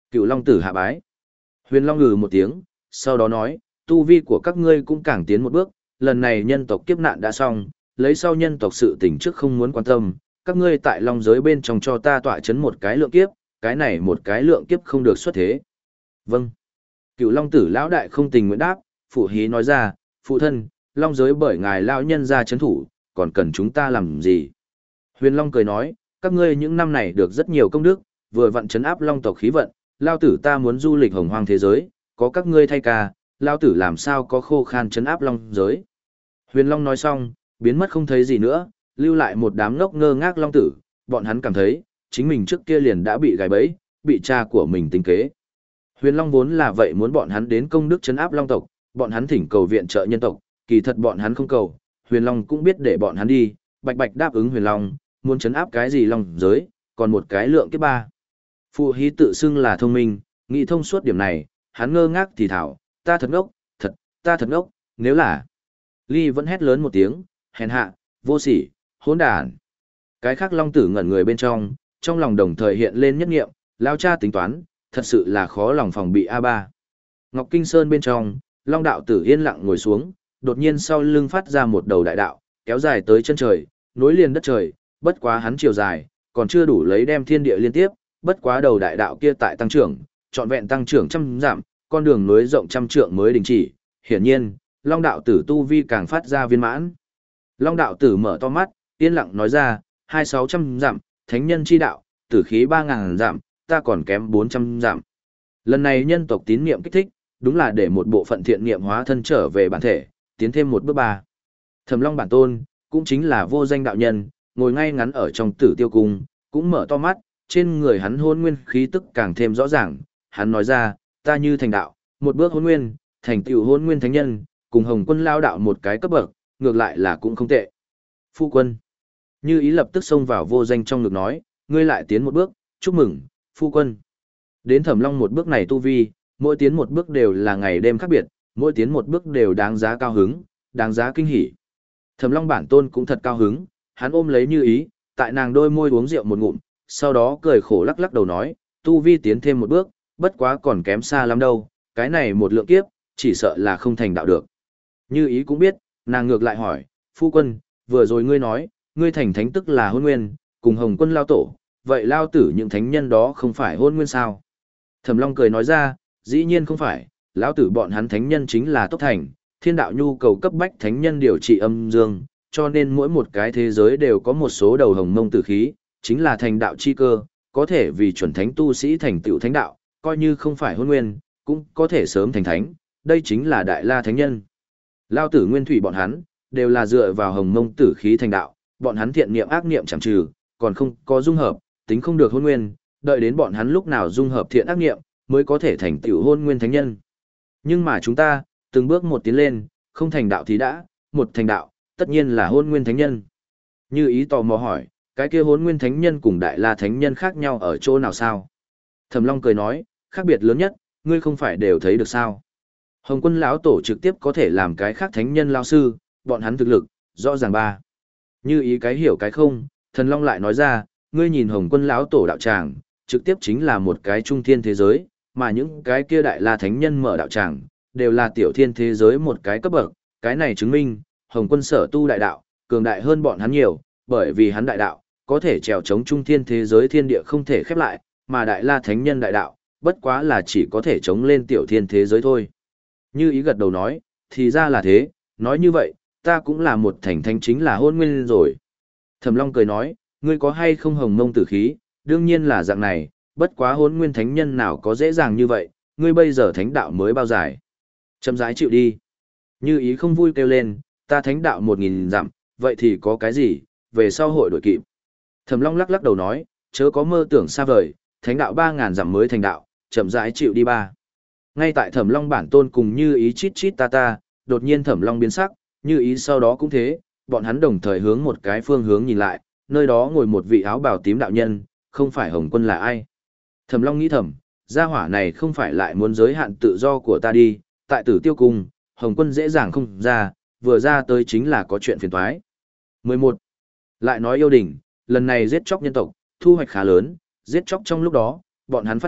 Cựu Long Tử hạ bái. Huyền Long ngừ một tiếng, sau đó nói, tu vi của các ngươi cũng càng tiến một bước, lần này nhân tộc kiếp nạn đã xong, lấy sau nhân tộc sự tình trước không muốn quan tâm, các ngươi tại Long giới bên trong cho ta tọa chấn một cái lượng kiếp, cái này một cái lượng kiếp không được xuất thế. Vâng. Cựu Long Tử lão đại không tình nguyện đáp, phụ hí nói ra, phụ thân, Long giới bởi ngài lão nhân ra chấn thủ, còn cần chúng ta làm gì? Huyền Long cười nói, các ngươi những năm này được rất nhiều công đức, vừa vặn chấn áp Long tộc khí vận, lao tử ta muốn du lịch hồng hoang thế giới, có các ngươi thay ca, lao tử làm sao có khô khan chấn áp Long giới. Huyền Long nói xong, biến mất không thấy gì nữa, lưu lại một đám ngốc ngơ ngác Long tử, bọn hắn cảm thấy, chính mình trước kia liền đã bị gài bẫy, bị cha của mình tính kế. Huyền Long vốn là vậy muốn bọn hắn đến công đức chấn áp Long tộc, bọn hắn thỉnh cầu viện trợ nhân tộc, kỳ thật bọn hắn không cầu, Huyền Long cũng biết để bọn hắn đi, bạch bạch đáp ứng Huyền Long, muốn chấn áp cái gì Long giới, còn một cái lượng kiếp ba. Phụ hí tự xưng là thông minh, nghĩ thông suốt điểm này, hắn ngơ ngác thì thảo, ta thật ngốc, thật, ta thật ngốc, nếu là. Ly vẫn hét lớn một tiếng, hèn hạ, vô sỉ, hỗn đản. Cái khác Long tử ngẩn người bên trong, trong lòng đồng thời hiện lên nhất nghiệm, lao cha tính toán, thật sự là khó lòng phòng bị a ba. Ngọc Kinh Sơn bên trong, Long đạo tử yên lặng ngồi xuống, đột nhiên sau lưng phát ra một đầu đại đạo, kéo dài tới chân trời, nối liền đất trời, bất quá hắn chiều dài, còn chưa đủ lấy đem thiên địa liên tiếp, bất quá đầu đại đạo kia tại tăng trưởng, trọn vẹn tăng trưởng trăm giảm, con đường nối rộng trăm trượng mới đình chỉ. Hiển nhiên, Long đạo tử tu vi càng phát ra viên mãn. Long đạo tử mở to mắt, yên lặng nói ra, hai sáu trăm dặm, thánh nhân chi đạo, tử khí ba ngàn dặm, ta còn kém bốn trăm dặm. Lần này nhân tộc tín niệm kích thích, đúng là để một bộ phận thiện niệm hóa thân trở về bản thể, tiến thêm một bước ba. Thẩm Long bản tôn, cũng chính là vô danh đạo nhân, ngồi ngay ngắn ở trong Tử Tiêu cung, cũng mở to mắt, trên người hắn hôn nguyên khí tức càng thêm rõ ràng, hắn nói ra, ta như thành đạo, một bước hôn nguyên, thành tựu hôn nguyên thánh nhân, cùng Hồng Quân lao đạo một cái cấp bậc, ngược lại là cũng không tệ. Phu quân. Như ý lập tức xông vào vô danh trong ngực nói, ngươi lại tiến một bước, chúc mừng, phu quân. Đến Thẩm Long một bước này tu vi, mỗi tiến một bước đều là ngày đêm khác biệt, mỗi tiến một bước đều đáng giá cao hứng, đáng giá kinh hỉ. Thẩm Long bản tôn cũng thật cao hứng, hắn ôm lấy Như ý, tại nàng đôi môi uống rượu một ngụm, sau đó cười khổ lắc lắc đầu nói, tu vi tiến thêm một bước, bất quá còn kém xa lắm đâu, cái này một lượng kiếp, chỉ sợ là không thành đạo được. Như ý cũng biết, nàng ngược lại hỏi, phu quân, vừa rồi ngươi nói, ngươi thành thánh tức là hôn nguyên, cùng Hồng Quân lao tổ, vậy lao tử những thánh nhân đó không phải hôn nguyên sao? Thẩm Long cười nói ra, dĩ nhiên không phải, lão tử bọn hắn thánh nhân chính là tốc thành, thiên đạo nhu cầu cấp bách thánh nhân điều trị âm dương, cho nên mỗi một cái thế giới đều có một số đầu hồng mông tử khí, chính là thành đạo chi cơ, có thể vì chuẩn thánh tu sĩ thành tựu thánh đạo, coi như không phải hôn nguyên, cũng có thể sớm thành thánh, đây chính là đại la thánh nhân. Lao tử nguyên thủy bọn hắn, đều là dựa vào hồng mông tử khí thành đạo, bọn hắn thiện niệm ác niệm chẳng trừ, còn không có dung hợp, tính không được hôn nguyên, đợi đến bọn hắn lúc nào dung hợp thiện ác niệm, mới có thể thành tựu hôn nguyên thánh nhân. Nhưng mà chúng ta, từng bước một tiến lên, không thành đạo thì đã, một thành đạo, tất nhiên là hôn nguyên thánh nhân. Như ý tò mò hỏi, cái kia hôn nguyên thánh nhân cùng đại la thánh nhân khác nhau ở chỗ nào sao? Thẩm Long cười nói, khác biệt lớn nhất, ngươi không phải đều thấy được sao? Hồng Quân lão tổ trực tiếp có thể làm cái khác thánh nhân lao sư, bọn hắn thực lực, rõ ràng ba. Như ý cái hiểu cái không, Thần Long lại nói ra, ngươi nhìn Hồng Quân lão tổ đạo tràng, trực tiếp chính là một cái trung thiên thế giới, mà những cái kia đại la thánh nhân mở đạo tràng, đều là tiểu thiên thế giới một cái cấp bậc, cái này chứng minh, Hồng Quân sở tu đại đạo, cường đại hơn bọn hắn nhiều, bởi vì hắn đại đạo, có thể trèo chống trung thiên thế giới thiên địa không thể khép lại, mà đại la thánh nhân đại đạo, bất quá là chỉ có thể chống lên tiểu thiên thế giới thôi. Như ý gật đầu nói, thì ra là thế, nói như vậy, ta cũng là một thành thánh chính là hôn nguyên rồi. Thẩm Long cười nói, ngươi có hay không hồng mông tử khí, đương nhiên là dạng này, bất quá hôn nguyên thánh nhân nào có dễ dàng như vậy, ngươi bây giờ thánh đạo mới bao dài. Chậm rãi chịu đi. Như ý không vui kêu lên, ta thánh đạo một nghìn dặm, vậy thì có cái gì, về sau hội đổi kịp. Thẩm Long lắc lắc đầu nói, chớ có mơ tưởng xa vời, thánh đạo ba ngàn dặm mới thành đạo, chậm rãi chịu đi ba. Ngay tại Thẩm Long bản tôn cùng Như ý chít chít ta ta, đột nhiên Thẩm Long biến sắc, Như ý sau đó cũng thế, bọn hắn đồng thời hướng một cái phương hướng nhìn lại, nơi đó ngồi một vị áo bào tím đạo nhân, không phải Hồng Quân là ai. Thẩm Long nghĩ thầm, gia hỏa này không phải lại muốn giới hạn tự do của ta đi, tại Tử Tiêu cung, Hồng Quân dễ dàng không ra, vừa ra tới chính là có chuyện phiền toái. mười một. Lại nói yêu đình, lần này giết chóc nhân tộc, thu hoạch khá lớn, giết chóc trong lúc đó, bọn hắn phát hiện,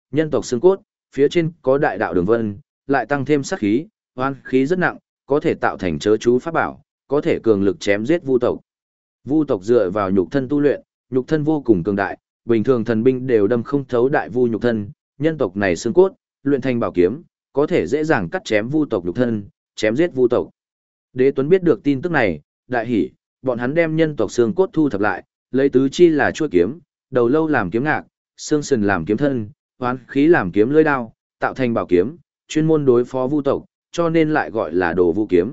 nhân tộc xương cốt, phía trên có đại đạo đường vân, lại tăng thêm sát khí, oan khí rất nặng, có thể tạo thành chớ chú pháp bảo, có thể cường lực chém giết vu tộc. Vu tộc dựa vào nhục thân tu luyện, nhục thân vô cùng cường đại, bình thường thần binh đều đâm không thấu đại vu nhục thân, nhân tộc này xương cốt, luyện thành bảo kiếm, có thể dễ dàng cắt chém vu tộc nhục thân, chém giết vu tộc. Đế Tuấn biết được tin tức này, đại hỉ, bọn hắn đem nhân tộc xương cốt thu thập lại, lấy tứ chi là chuôi kiếm, đầu lâu làm kiếm ngạc, xương sườn làm kiếm thân, hoán khí làm kiếm lưỡi đao, tạo thành bảo kiếm, chuyên môn đối phó vu tộc, cho nên lại gọi là đồ vu kiếm.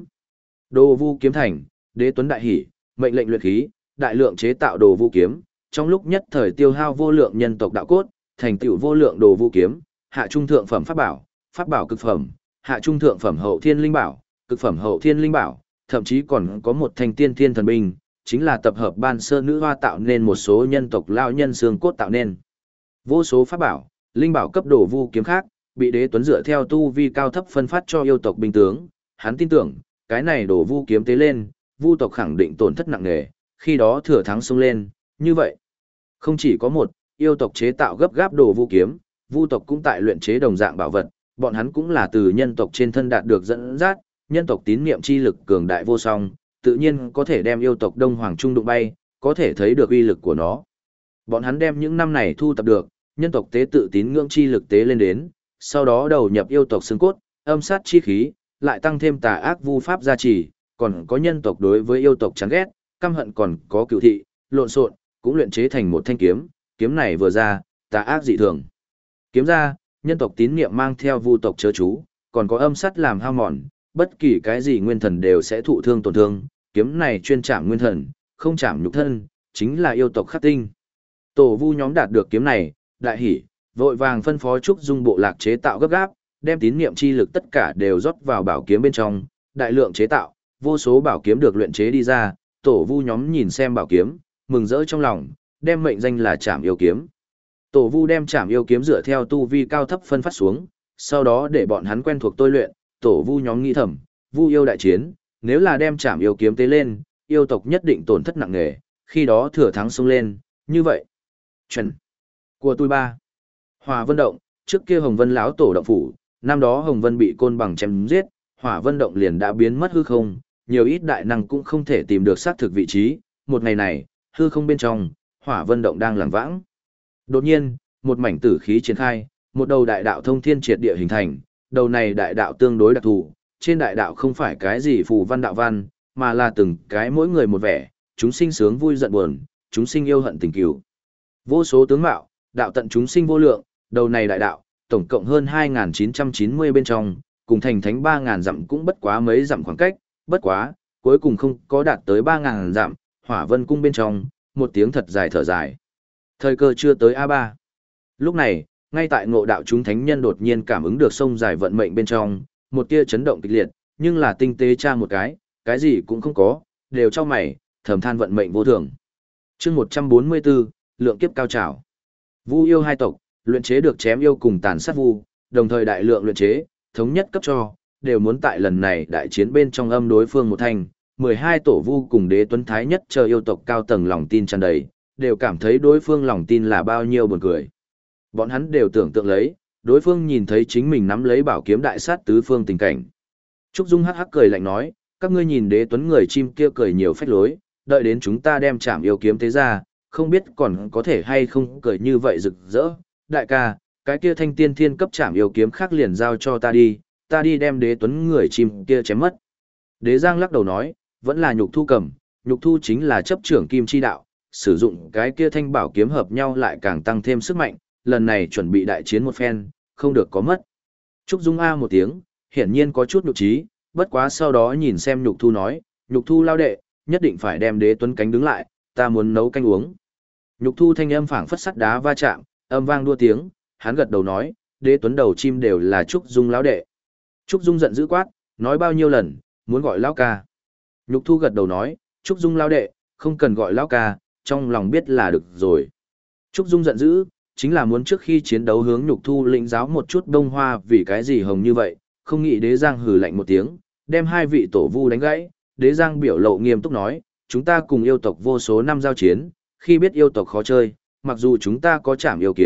Đồ vu kiếm thành, Đế Tuấn đại hỉ, mệnh lệnh luyện khí, đại lượng chế tạo đồ vu kiếm, trong lúc nhất thời tiêu hao vô lượng nhân tộc đạo cốt, thành tựu vô lượng đồ vu kiếm, hạ trung thượng phẩm pháp bảo, pháp bảo cực phẩm, hạ trung thượng phẩm hậu thiên linh bảo, cực phẩm hậu thiên linh bảo, thậm chí còn có một thanh tiên thiên thần binh, chính là tập hợp ban sơ nữ hoa tạo nên một số nhân tộc lao nhân xương cốt tạo nên. Vô số pháp bảo, linh bảo cấp đồ vu kiếm khác, bị Đế Tuấn dựa theo tu vi cao thấp phân phát cho yêu tộc binh tướng, hắn tin tưởng, cái này đồ vu kiếm tế lên, vu tộc khẳng định tổn thất nặng nề, khi đó thừa thắng xông lên, như vậy. Không chỉ có một, yêu tộc chế tạo gấp gáp đồ vu kiếm, vu tộc cũng tại luyện chế đồng dạng bảo vật, bọn hắn cũng là từ nhân tộc trên thân đạt được dẫn dắt, nhân tộc tín niệm chi lực cường đại vô song, tự nhiên có thể đem yêu tộc Đông Hoàng Trung đụng bay, có thể thấy được uy lực của nó. Bọn hắn đem những năm này thu tập được, nhân tộc tế tự tín ngưỡng chi lực tế lên đến, sau đó đầu nhập yêu tộc xương cốt, âm sát chi khí, lại tăng thêm tà ác vu pháp gia trì, còn có nhân tộc đối với yêu tộc chán ghét, căm hận còn có cựu thị, lộn xộn, cũng luyện chế thành một thanh kiếm, kiếm này vừa ra, tà ác dị thường. Kiếm ra, nhân tộc tín niệm mang theo vu tộc chớ chú, còn có âm sát làm hao mòn, bất kỳ cái gì nguyên thần đều sẽ thụ thương tổn thương, kiếm này chuyên chạm nguyên thần, không chạm nhục thân, chính là yêu tộc khắc tinh. Tổ vu nhóm đạt được kiếm này, đại hỉ, vội vàng phân phó Trúc Dung bộ lạc chế tạo gấp gáp, đem tín niệm chi lực tất cả đều rót vào bảo kiếm bên trong, đại lượng chế tạo, vô số bảo kiếm được luyện chế đi ra, tổ vu nhóm nhìn xem bảo kiếm, mừng rỡ trong lòng, đem mệnh danh là Trảm Yêu kiếm. Tổ vu đem Trảm Yêu kiếm dựa theo tu vi cao thấp phân phát xuống, sau đó để bọn hắn quen thuộc tôi luyện, tổ vu nhóm nghĩ thầm, vu yêu đại chiến, nếu là đem Trảm Yêu kiếm tế lên, yêu tộc nhất định tổn thất nặng nề, khi đó thừa thắng xông lên, như vậy. Chuẩn. Của tôi ba. Hỏa Vân Động, trước kia Hồng Vân lão tổ động phủ, năm đó Hồng Vân bị côn bằng chém giết, Hỏa Vân Động liền đã biến mất hư không, nhiều ít đại năng cũng không thể tìm được xác thực vị trí, một ngày này, hư không bên trong, Hỏa Vân Động đang lảng vãng. Đột nhiên, một mảnh tử khí triển khai, một đầu đại đạo thông thiên triệt địa hình thành, đầu này đại đạo tương đối đặc thù, trên đại đạo không phải cái gì phù văn đạo văn, mà là từng cái mỗi người một vẻ, chúng sinh sướng vui giận buồn, chúng sinh yêu hận tình cừu. Vô số tướng mạo, đạo tận chúng sinh vô lượng, đầu này đại đạo, tổng cộng hơn hai nghìn chín trăm chín mươi bên trong, cùng thành thánh ba nghìn dặm cũng bất quá mấy dặm khoảng cách, bất quá, cuối cùng không có đạt tới ba nghìn dặm, Hỏa Vân cung bên trong, một tiếng thật dài thở dài. Thời cơ chưa tới a ba. Lúc này, ngay tại ngộ đạo chúng thánh nhân đột nhiên cảm ứng được sông dài vận mệnh bên trong, một tia chấn động kịch liệt, nhưng là tinh tế tra một cái, cái gì cũng không có, đều cho mày, thầm than vận mệnh vô thường. Chương một trăm bốn mươi bốn, lượng kiếp cao trào. Vu yêu hai tộc, luyện chế được chém yêu cùng tàn sát vu, đồng thời đại lượng luyện chế, thống nhất cấp cho, đều muốn tại lần này đại chiến bên trong âm đối phương một thanh, mười hai tổ vu cùng Đế Tuấn Thái nhất chờ yêu tộc cao tầng lòng tin tràn đầy, đều cảm thấy đối phương lòng tin là bao nhiêu buồn cười. Bọn hắn đều tưởng tượng lấy, đối phương nhìn thấy chính mình nắm lấy bảo kiếm đại sát tứ phương tình cảnh. Trúc Dung hắc hắc cười lạnh nói, các ngươi nhìn Đế Tuấn người chim kia cười nhiều phách lối, đợi đến chúng ta đem Trảm Yêu kiếm tế ra, không biết còn có thể hay không cười như vậy rực rỡ. Đại ca, cái kia thanh tiên thiên cấp Trảm Yêu kiếm khác liền giao cho ta đi, ta đi đem Đế Tuấn người chim kia chém mất. Đế Giang lắc đầu nói, vẫn là nhục thu cầm, nhục thu chính là chấp trưởng kim chi đạo, sử dụng cái kia thanh bảo kiếm hợp nhau lại càng tăng thêm sức mạnh, lần này chuẩn bị đại chiến một phen, không được có mất. Trúc Dung A một tiếng, hiển nhiên có chút nhục trí, bất quá sau đó nhìn xem nhục thu nói, nhục thu lao đệ, nhất định phải đem Đế Tuấn cánh đứng lại, ta muốn nấu canh uống. Nhục thu thanh âm phảng phất sắt đá va chạm, âm vang đua tiếng, hắn gật đầu nói, Đế Tuấn đầu chim đều là Trúc Dung lão đệ. Trúc Dung giận dữ quát, nói bao nhiêu lần, muốn gọi lão ca. Nhục thu gật đầu nói, Trúc Dung lão đệ, không cần gọi lão ca, trong lòng biết là được rồi. Trúc Dung giận dữ, chính là muốn trước khi chiến đấu hướng nhục thu lĩnh giáo một chút đông hoa vì cái gì hồng như vậy, không nghĩ Đế Giang hừ lạnh một tiếng, đem hai vị tổ vu đánh gãy. Đế Giang biểu lộ nghiêm túc nói, chúng ta cùng yêu tộc vô số năm giao chiến, khi biết yêu tộc khó chơi, mặc dù chúng ta có Trảm Yêu kiếm,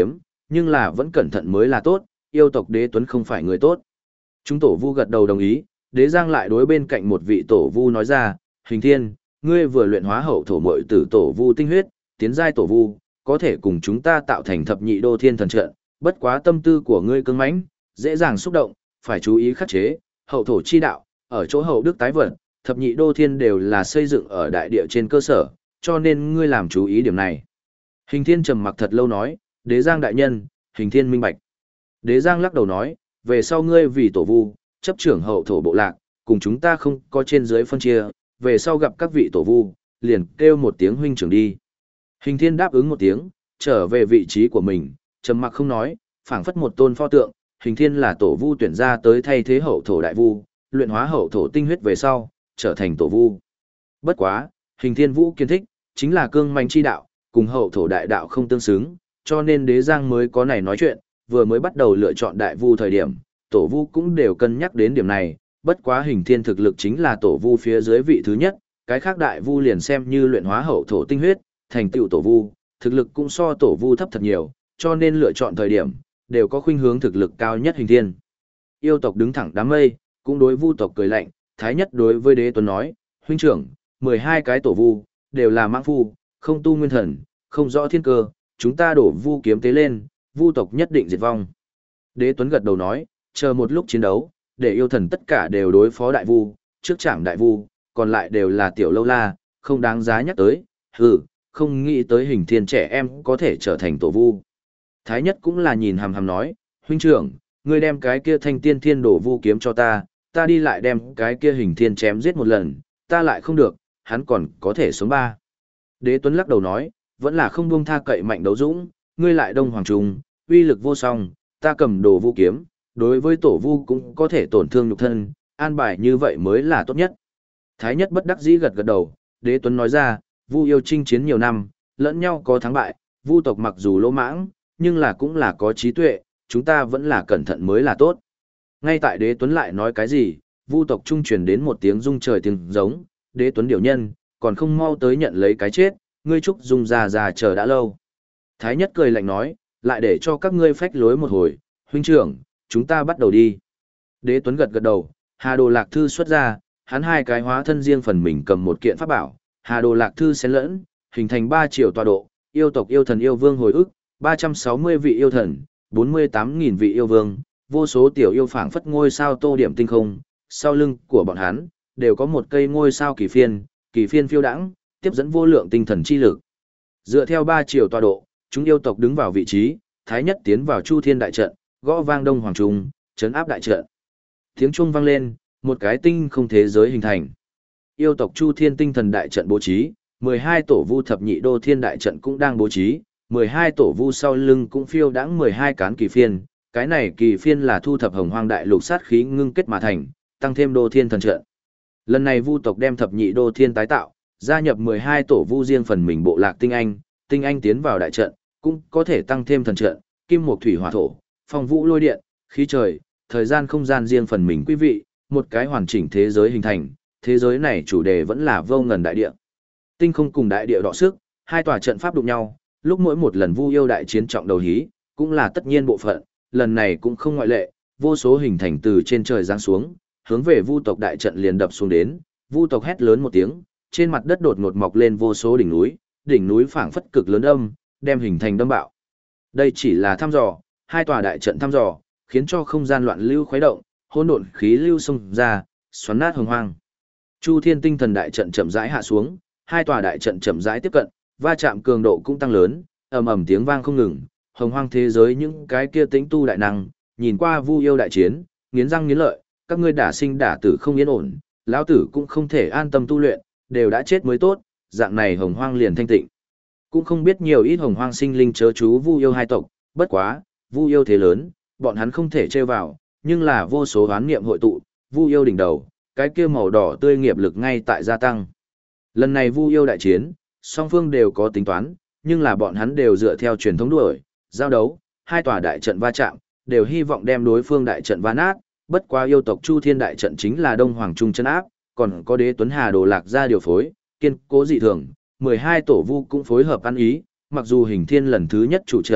Nhưng là vẫn cẩn thận mới là tốt, yêu tộc Đế Tuấn không phải người tốt. Chúng tổ vu gật đầu đồng ý, Đế Giang lại đối bên cạnh một vị tổ vu nói ra, Hình Thiên, ngươi vừa luyện hóa hậu thổ muội tử tổ vu tinh huyết, tiến giai tổ vu, có thể cùng chúng ta tạo thành thập nhị đô thiên thần trận, bất quá tâm tư của ngươi cứng mãnh, dễ dàng xúc động, phải chú ý khắc chế, hậu thổ chi đạo, ở chỗ hậu đức tái vận, thập nhị đô thiên đều là xây dựng ở đại địa trên cơ sở, cho nên ngươi làm chú ý điểm này. Hình Thiên trầm mặc thật lâu nói, Đế Giang đại nhân, Hình Thiên minh bạch. Đế Giang lắc đầu nói, về sau ngươi vì tổ vu, chấp trưởng hậu thổ bộ lạc, cùng chúng ta không có trên dưới phân chia, về sau gặp các vị tổ vu, liền kêu một tiếng huynh trưởng đi. Hình Thiên đáp ứng một tiếng, trở về vị trí của mình, trầm mặc không nói, phảng phất một tôn pho tượng, Hình Thiên là tổ vu tuyển ra tới thay thế hậu thổ đại vu, luyện hóa hậu thổ tinh huyết về sau, trở thành tổ vu. Bất quá, Hình Thiên Vũ kiến thích, chính là cương manh chi đạo, cùng hậu thổ đại đạo không tương xứng, cho nên Đế Giang mới có này nói chuyện, vừa mới bắt đầu lựa chọn đại vu thời điểm, tổ vu cũng đều cân nhắc đến điểm này, bất quá Hình Thiên thực lực chính là tổ vu phía dưới vị thứ nhất, cái khác đại vu liền xem như luyện hóa hậu thổ tinh huyết, thành tựu tổ vu, thực lực cũng so tổ vu thấp thật nhiều, cho nên lựa chọn thời điểm, đều có khuynh hướng thực lực cao nhất Hình Thiên. Yêu tộc đứng thẳng đám mây, cũng đối vu tộc cười lạnh, thái nhất đối với Đế Tuấn nói, huynh trưởng, mười hai cái tổ vu, đều là mãng phu, không tu nguyên thần, không rõ thiên cơ, chúng ta đổ vu kiếm tế lên, vu tộc nhất định diệt vong. Đế Tuấn gật đầu nói, chờ một lúc chiến đấu, để yêu thần tất cả đều đối phó đại vu, trước chạm đại vu, còn lại đều là tiểu lâu la, không đáng giá nhắc tới, hừ, không nghĩ tới Hình Thiên trẻ em có thể trở thành tổ vu. Thái nhất cũng là nhìn hằm hằm nói, huynh trưởng, ngươi đem cái kia thanh tiên thiên đổ vu kiếm cho ta, ta đi lại đem cái kia Hình Thiên chém giết một lần, ta lại không được, hắn còn có thể sống ba. Đế Tuấn lắc đầu nói, vẫn là không buông tha cậy mạnh đấu dũng, ngươi lại đông hoàng trung, uy lực vô song, ta cầm đồ vu kiếm, đối với tổ vu cũng có thể tổn thương nhục thân, an bài như vậy mới là tốt nhất. Thái nhất bất đắc dĩ gật gật đầu, Đế Tuấn nói ra, vu yêu chinh chiến nhiều năm, lẫn nhau có thắng bại, vu tộc mặc dù lỗ mãng, nhưng là cũng là có trí tuệ, chúng ta vẫn là cẩn thận mới là tốt. Ngay tại Đế Tuấn lại nói cái gì, vu tộc trung truyền đến một tiếng rung trời tiếng giống, Đế Tuấn điều nhân, còn không mau tới nhận lấy cái chết, ngươi trúc dung già già chờ đã lâu. Thái nhất cười lạnh nói, lại để cho các ngươi phách lối một hồi, huynh trưởng, chúng ta bắt đầu đi. Đế Tuấn gật gật đầu, Hà Đồ Lạc Thư xuất ra, hắn hai cái hóa thân riêng phần mình cầm một kiện pháp bảo, Hà Đồ Lạc Thư xen lẫn, hình thành ba chiều tọa độ, yêu tộc yêu thần yêu vương hồi ức, ba trăm sáu mươi vị yêu thần, bốn mươi tám nghìn vị yêu vương, vô số tiểu yêu phảng phất ngôi sao tô điểm tinh không, sau lưng của bọn hắn đều có một cây ngôi sao kỳ phiên, kỳ phiên phiêu đãng, tiếp dẫn vô lượng tinh thần chi lực. Dựa theo ba chiều tọa độ, chúng yêu tộc đứng vào vị trí, thái nhất tiến vào Chu Thiên đại trận, gõ vang đông hoàng trung, trấn áp đại trận. Tiếng chuông vang lên, một cái tinh không thế giới hình thành. Yêu tộc Chu Thiên tinh thần đại trận bố trí, mười hai tổ vu thập nhị đô thiên đại trận cũng đang bố trí, mười hai tổ vu sau lưng cũng phiêu đãng mười hai cán kỳ phiên, cái này kỳ phiên là thu thập hồng hoang đại lục sát khí ngưng kết mà thành, tăng thêm đô thiên thần trận. Lần này vu tộc đem thập nhị đô thiên tái tạo, gia nhập mười hai tổ vu riêng phần mình bộ lạc tinh anh, tinh anh tiến vào đại trận, cũng có thể tăng thêm thần trận, kim mộc thủy hỏa thổ, phong vũ lôi điện, khí trời, thời gian không gian riêng phần mình quý vị, một cái hoàn chỉnh thế giới hình thành, thế giới này chủ đề vẫn là vô ngần đại địa. Tinh không cùng đại địa đọ sức, hai tòa trận pháp đụng nhau, lúc mỗi một lần vu yêu đại chiến trọng đầu hí, cũng là tất nhiên bộ phận, lần này cũng không ngoại lệ, vô số hình thành từ trên trời giáng xuống, hướng về vu tộc đại trận liền đập xuống đến, vu tộc hét lớn một tiếng, trên mặt đất đột ngột mọc lên vô số đỉnh núi, đỉnh núi phảng phất cực lớn âm, đem hình thành đâm bạo. Đây chỉ là thăm dò, hai tòa đại trận thăm dò, khiến cho không gian loạn lưu khuấy động, hỗn độn khí lưu xông ra, xoắn nát hồng hoang. Chu Thiên tinh thần đại trận chậm rãi hạ xuống, hai tòa đại trận chậm rãi tiếp cận, va chạm cường độ cũng tăng lớn, ầm ầm tiếng vang không ngừng, hồng hoang thế giới những cái kia tĩnh tu đại năng, nhìn qua vu yêu đại chiến, nghiến răng nghiến lợi, các ngươi đả sinh đả tử không yên ổn, lão tử cũng không thể an tâm tu luyện, đều đã chết mới tốt, dạng này hồng hoang liền thanh tịnh. Cũng không biết nhiều ít hồng hoang sinh linh chớ chú vu yêu hai tộc, bất quá, vu yêu thế lớn, bọn hắn không thể trêu vào, nhưng là vô số oán niệm hội tụ, vu yêu đỉnh đầu, cái kia màu đỏ tươi nghiệp lực ngay tại gia tăng. Lần này vu yêu đại chiến, song phương đều có tính toán, nhưng là bọn hắn đều dựa theo truyền thống đuổi, giao đấu, hai tòa đại trận va chạm, đều hy vọng đem đối phương đại trận va nát, bất quá yêu tộc Chu Thiên đại trận chính là Đông Hoàng Trung chân áp, còn có Đế Tuấn Hà Đồ Lạc ra điều phối, kiên cố dị thường, mười hai tổ vu cũng phối hợp ăn ý, mặc dù Hình Thiên lần thứ nhất chủ trận,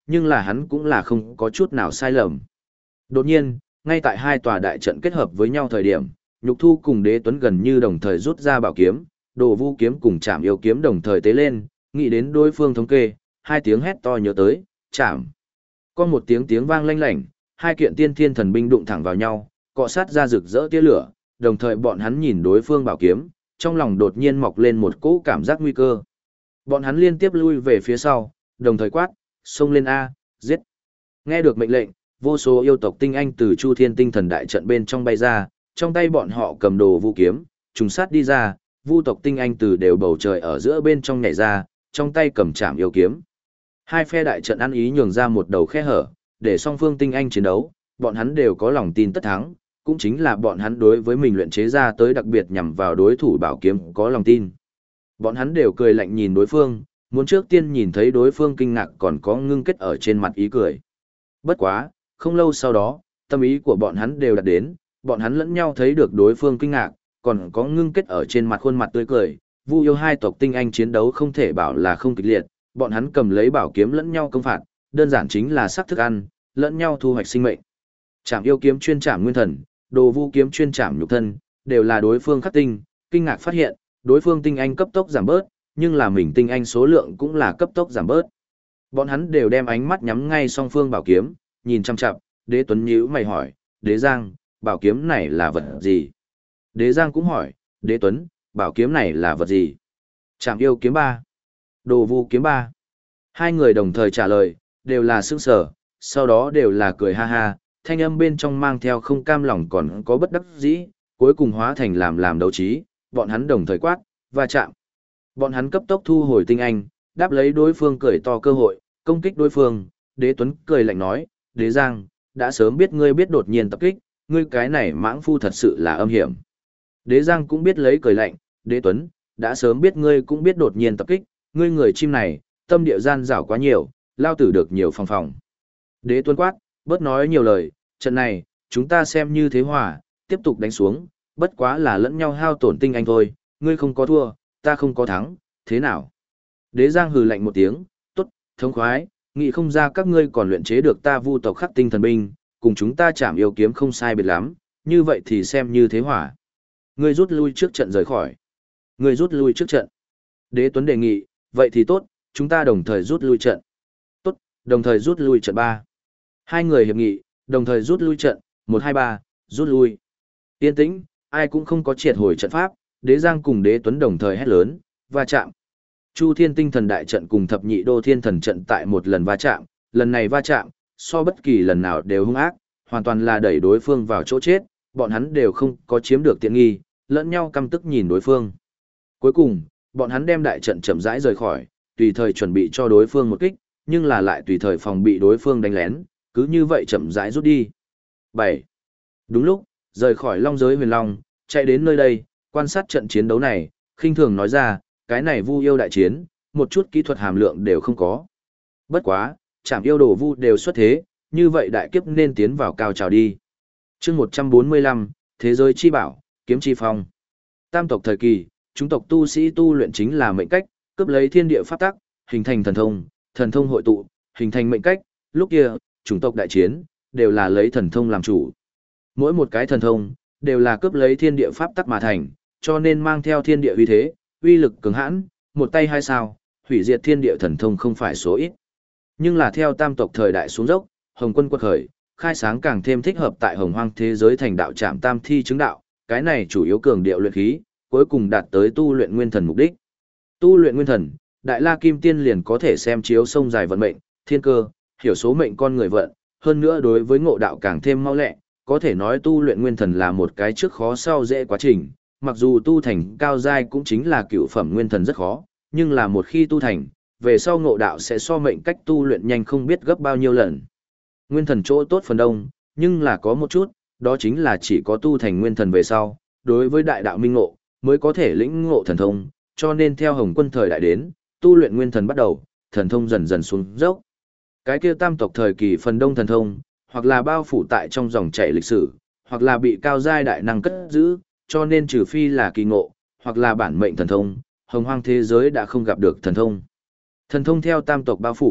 nhưng là hắn cũng là không có chút nào sai lầm. Đột nhiên, ngay tại hai tòa đại trận kết hợp với nhau thời điểm, Nhục Thu cùng Đế Tuấn gần như đồng thời rút ra bảo kiếm, Đồ Vu kiếm cùng Trảm Yêu kiếm đồng thời tế lên, nghĩ đến đối phương thống kê, hai tiếng hét to nhớ tới, chạm. Có một tiếng tiếng vang lanh lảnh, hai kiện tiên thiên thần binh đụng thẳng vào nhau, cọ sát ra rực rỡ tia lửa, đồng thời bọn hắn nhìn đối phương bảo kiếm, trong lòng đột nhiên mọc lên một cỗ cảm giác nguy cơ. Bọn hắn liên tiếp lui về phía sau, đồng thời quát, xông lên A, giết. Nghe được mệnh lệnh, vô số yêu tộc tinh anh từ Chu Thiên Tinh Thần đại trận bên trong bay ra, trong tay bọn họ cầm đồ vu kiếm, trùng sát đi ra, vu tộc tinh anh từ đều bầu trời ở giữa bên trong nhảy ra, trong tay cầm chạm yêu kiếm. Hai phe đại trận ăn ý nhường ra một đầu khe hở, để song phương tinh anh chiến đấu, bọn hắn đều có lòng tin tất thắng, cũng chính là bọn hắn đối với mình luyện chế ra tới đặc biệt nhằm vào đối thủ bảo kiếm có lòng tin. Bọn hắn đều cười lạnh nhìn đối phương, muốn trước tiên nhìn thấy đối phương kinh ngạc còn có ngưng kết ở trên mặt ý cười. Bất quá, không lâu sau đó, tâm ý của bọn hắn đều đạt đến, bọn hắn lẫn nhau thấy được đối phương kinh ngạc, còn có ngưng kết ở trên mặt khuôn mặt tươi cười. Vu yêu hai tộc tinh anh chiến đấu không thể bảo là không kịch liệt, bọn hắn cầm lấy bảo kiếm lẫn nhau công phạt, đơn giản chính là sắc thức ăn, lẫn nhau thu hoạch sinh mệnh. Trảm yêu kiếm chuyên trảm nguyên thần, đồ vu kiếm chuyên trảm nhục thân, đều là đối phương khắc tinh, kinh ngạc phát hiện, đối phương tinh anh cấp tốc giảm bớt, nhưng là mình tinh anh số lượng cũng là cấp tốc giảm bớt. Bọn hắn đều đem ánh mắt nhắm ngay song phương bảo kiếm, nhìn chăm chăm, Đế Tuấn nhíu mày hỏi, Đế Giang, bảo kiếm này là vật gì? Đế Giang cũng hỏi, Đế Tuấn, bảo kiếm này là vật gì? Trảm yêu kiếm ba, đồ vu kiếm ba. Hai người đồng thời trả lời, đều là sững sờ, sau đó đều là cười ha ha, thanh âm bên trong mang theo không cam lòng còn có bất đắc dĩ, cuối cùng hóa thành làm làm đấu trí, bọn hắn đồng thời quát, và chạm. Bọn hắn cấp tốc thu hồi tinh anh, đáp lấy đối phương cười to cơ hội, công kích đối phương. Đế Tuấn cười lạnh nói, Đế Giang, đã sớm biết ngươi biết đột nhiên tập kích, ngươi cái này mãng phu thật sự là âm hiểm. Đế Giang cũng biết lấy cười lạnh, Đế Tuấn, đã sớm biết ngươi cũng biết đột nhiên tập kích, ngươi người chim này, tâm địa gian rảo quá nhiều, lao tử được nhiều phòng phòng. Đế Tuấn quát, bớt nói nhiều lời, trận này, chúng ta xem như thế hòa, tiếp tục đánh xuống, bất quá là lẫn nhau hao tổn tinh anh thôi, ngươi không có thua, ta không có thắng, thế nào? Đế Giang hừ lạnh một tiếng, tốt, thống khoái, nghĩ không ra các ngươi còn luyện chế được ta vu tộc khắc tinh thần binh, cùng chúng ta chạm yêu kiếm không sai biệt lắm, như vậy thì xem như thế hỏa. Ngươi rút lui trước trận rời khỏi. Ngươi rút lui trước trận. Đế Tuấn đề nghị, vậy thì tốt, chúng ta đồng thời rút lui trận. Tốt, đồng thời rút lui trận ba. Hai người hiệp nghị, đồng thời rút lui trận, một hai ba, rút lui. Yên tĩnh, ai cũng không có triệt hồi trận pháp, Đế Giang cùng Đế Tuấn đồng thời hét lớn, va chạm. Chu Thiên Tinh Thần đại trận cùng Thập Nhị Đô Thiên Thần trận tại một lần va chạm, lần này va chạm, so bất kỳ lần nào đều hung ác, hoàn toàn là đẩy đối phương vào chỗ chết, bọn hắn đều không có chiếm được tiện nghi, lẫn nhau căm tức nhìn đối phương. Cuối cùng, bọn hắn đem đại trận chậm rãi rời khỏi, tùy thời chuẩn bị cho đối phương một kích, nhưng là lại tùy thời phòng bị đối phương đánh lén, cứ như vậy chậm rãi rút đi. bảy. Đúng lúc, rời khỏi Long giới Huyền Long, chạy đến nơi đây, quan sát trận chiến đấu này, khinh thường nói ra, cái này Vu yêu đại chiến, một chút kỹ thuật hàm lượng đều không có. Bất quá, Trảm yêu đồ vu đều xuất thế, như vậy đại kiếp nên tiến vào cao trào đi. Chương một trăm bốn mươi lăm, Thế giới chi bảo, kiếm chi phong. Tam tộc thời kỳ, chúng tộc tu sĩ tu luyện chính là mệnh cách, cướp lấy thiên địa pháp tắc, hình thành thần thông, thần thông hội tụ, hình thành mệnh cách, lúc kia, chủng tộc đại chiến đều là lấy thần thông làm chủ. Mỗi một cái thần thông đều là cướp lấy thiên địa pháp tắc mà thành, cho nên mang theo thiên địa uy thế, uy lực cường hãn, một tay hai sao, hủy diệt thiên địa thần thông không phải số ít. Nhưng là theo tam tộc thời đại xuống dốc, Hồng Quân quật khởi, khai sáng càng thêm thích hợp tại Hồng Hoang thế giới thành đạo trạm tam thi chứng đạo, cái này chủ yếu cường điệu luyện khí, cuối cùng đạt tới tu luyện nguyên thần mục đích. Tu luyện nguyên thần, Đại La Kim Tiên liền có thể xem chiếu sông dài vận mệnh, thiên cơ, hiểu số mệnh con người vận, hơn nữa đối với ngộ đạo càng thêm mau lẹ, có thể nói tu luyện nguyên thần là một cái trước khó sau dễ quá trình, mặc dù tu thành cao giai cũng chính là cựu phẩm nguyên thần rất khó, nhưng là một khi tu thành, về sau ngộ đạo sẽ so mệnh cách tu luyện nhanh không biết gấp bao nhiêu lần. Nguyên thần chỗ tốt phần đông, nhưng là có một chút, đó chính là chỉ có tu thành nguyên thần về sau, đối với đại đạo minh ngộ, mới có thể lĩnh ngộ thần thông, cho nên theo Hồng Quân thời đại đến, tu luyện nguyên thần bắt đầu, thần thông dần dần xuống dốc. Cái kia tam tộc thời kỳ phần đông thần thông, hoặc là bao phủ tại trong dòng chảy lịch sử, hoặc là bị cao giai đại năng cất giữ, cho nên trừ phi là kỳ ngộ, hoặc là bản mệnh thần thông, Hồng Hoang thế giới đã không gặp được thần thông. Thần thông theo tam tộc bao phủ,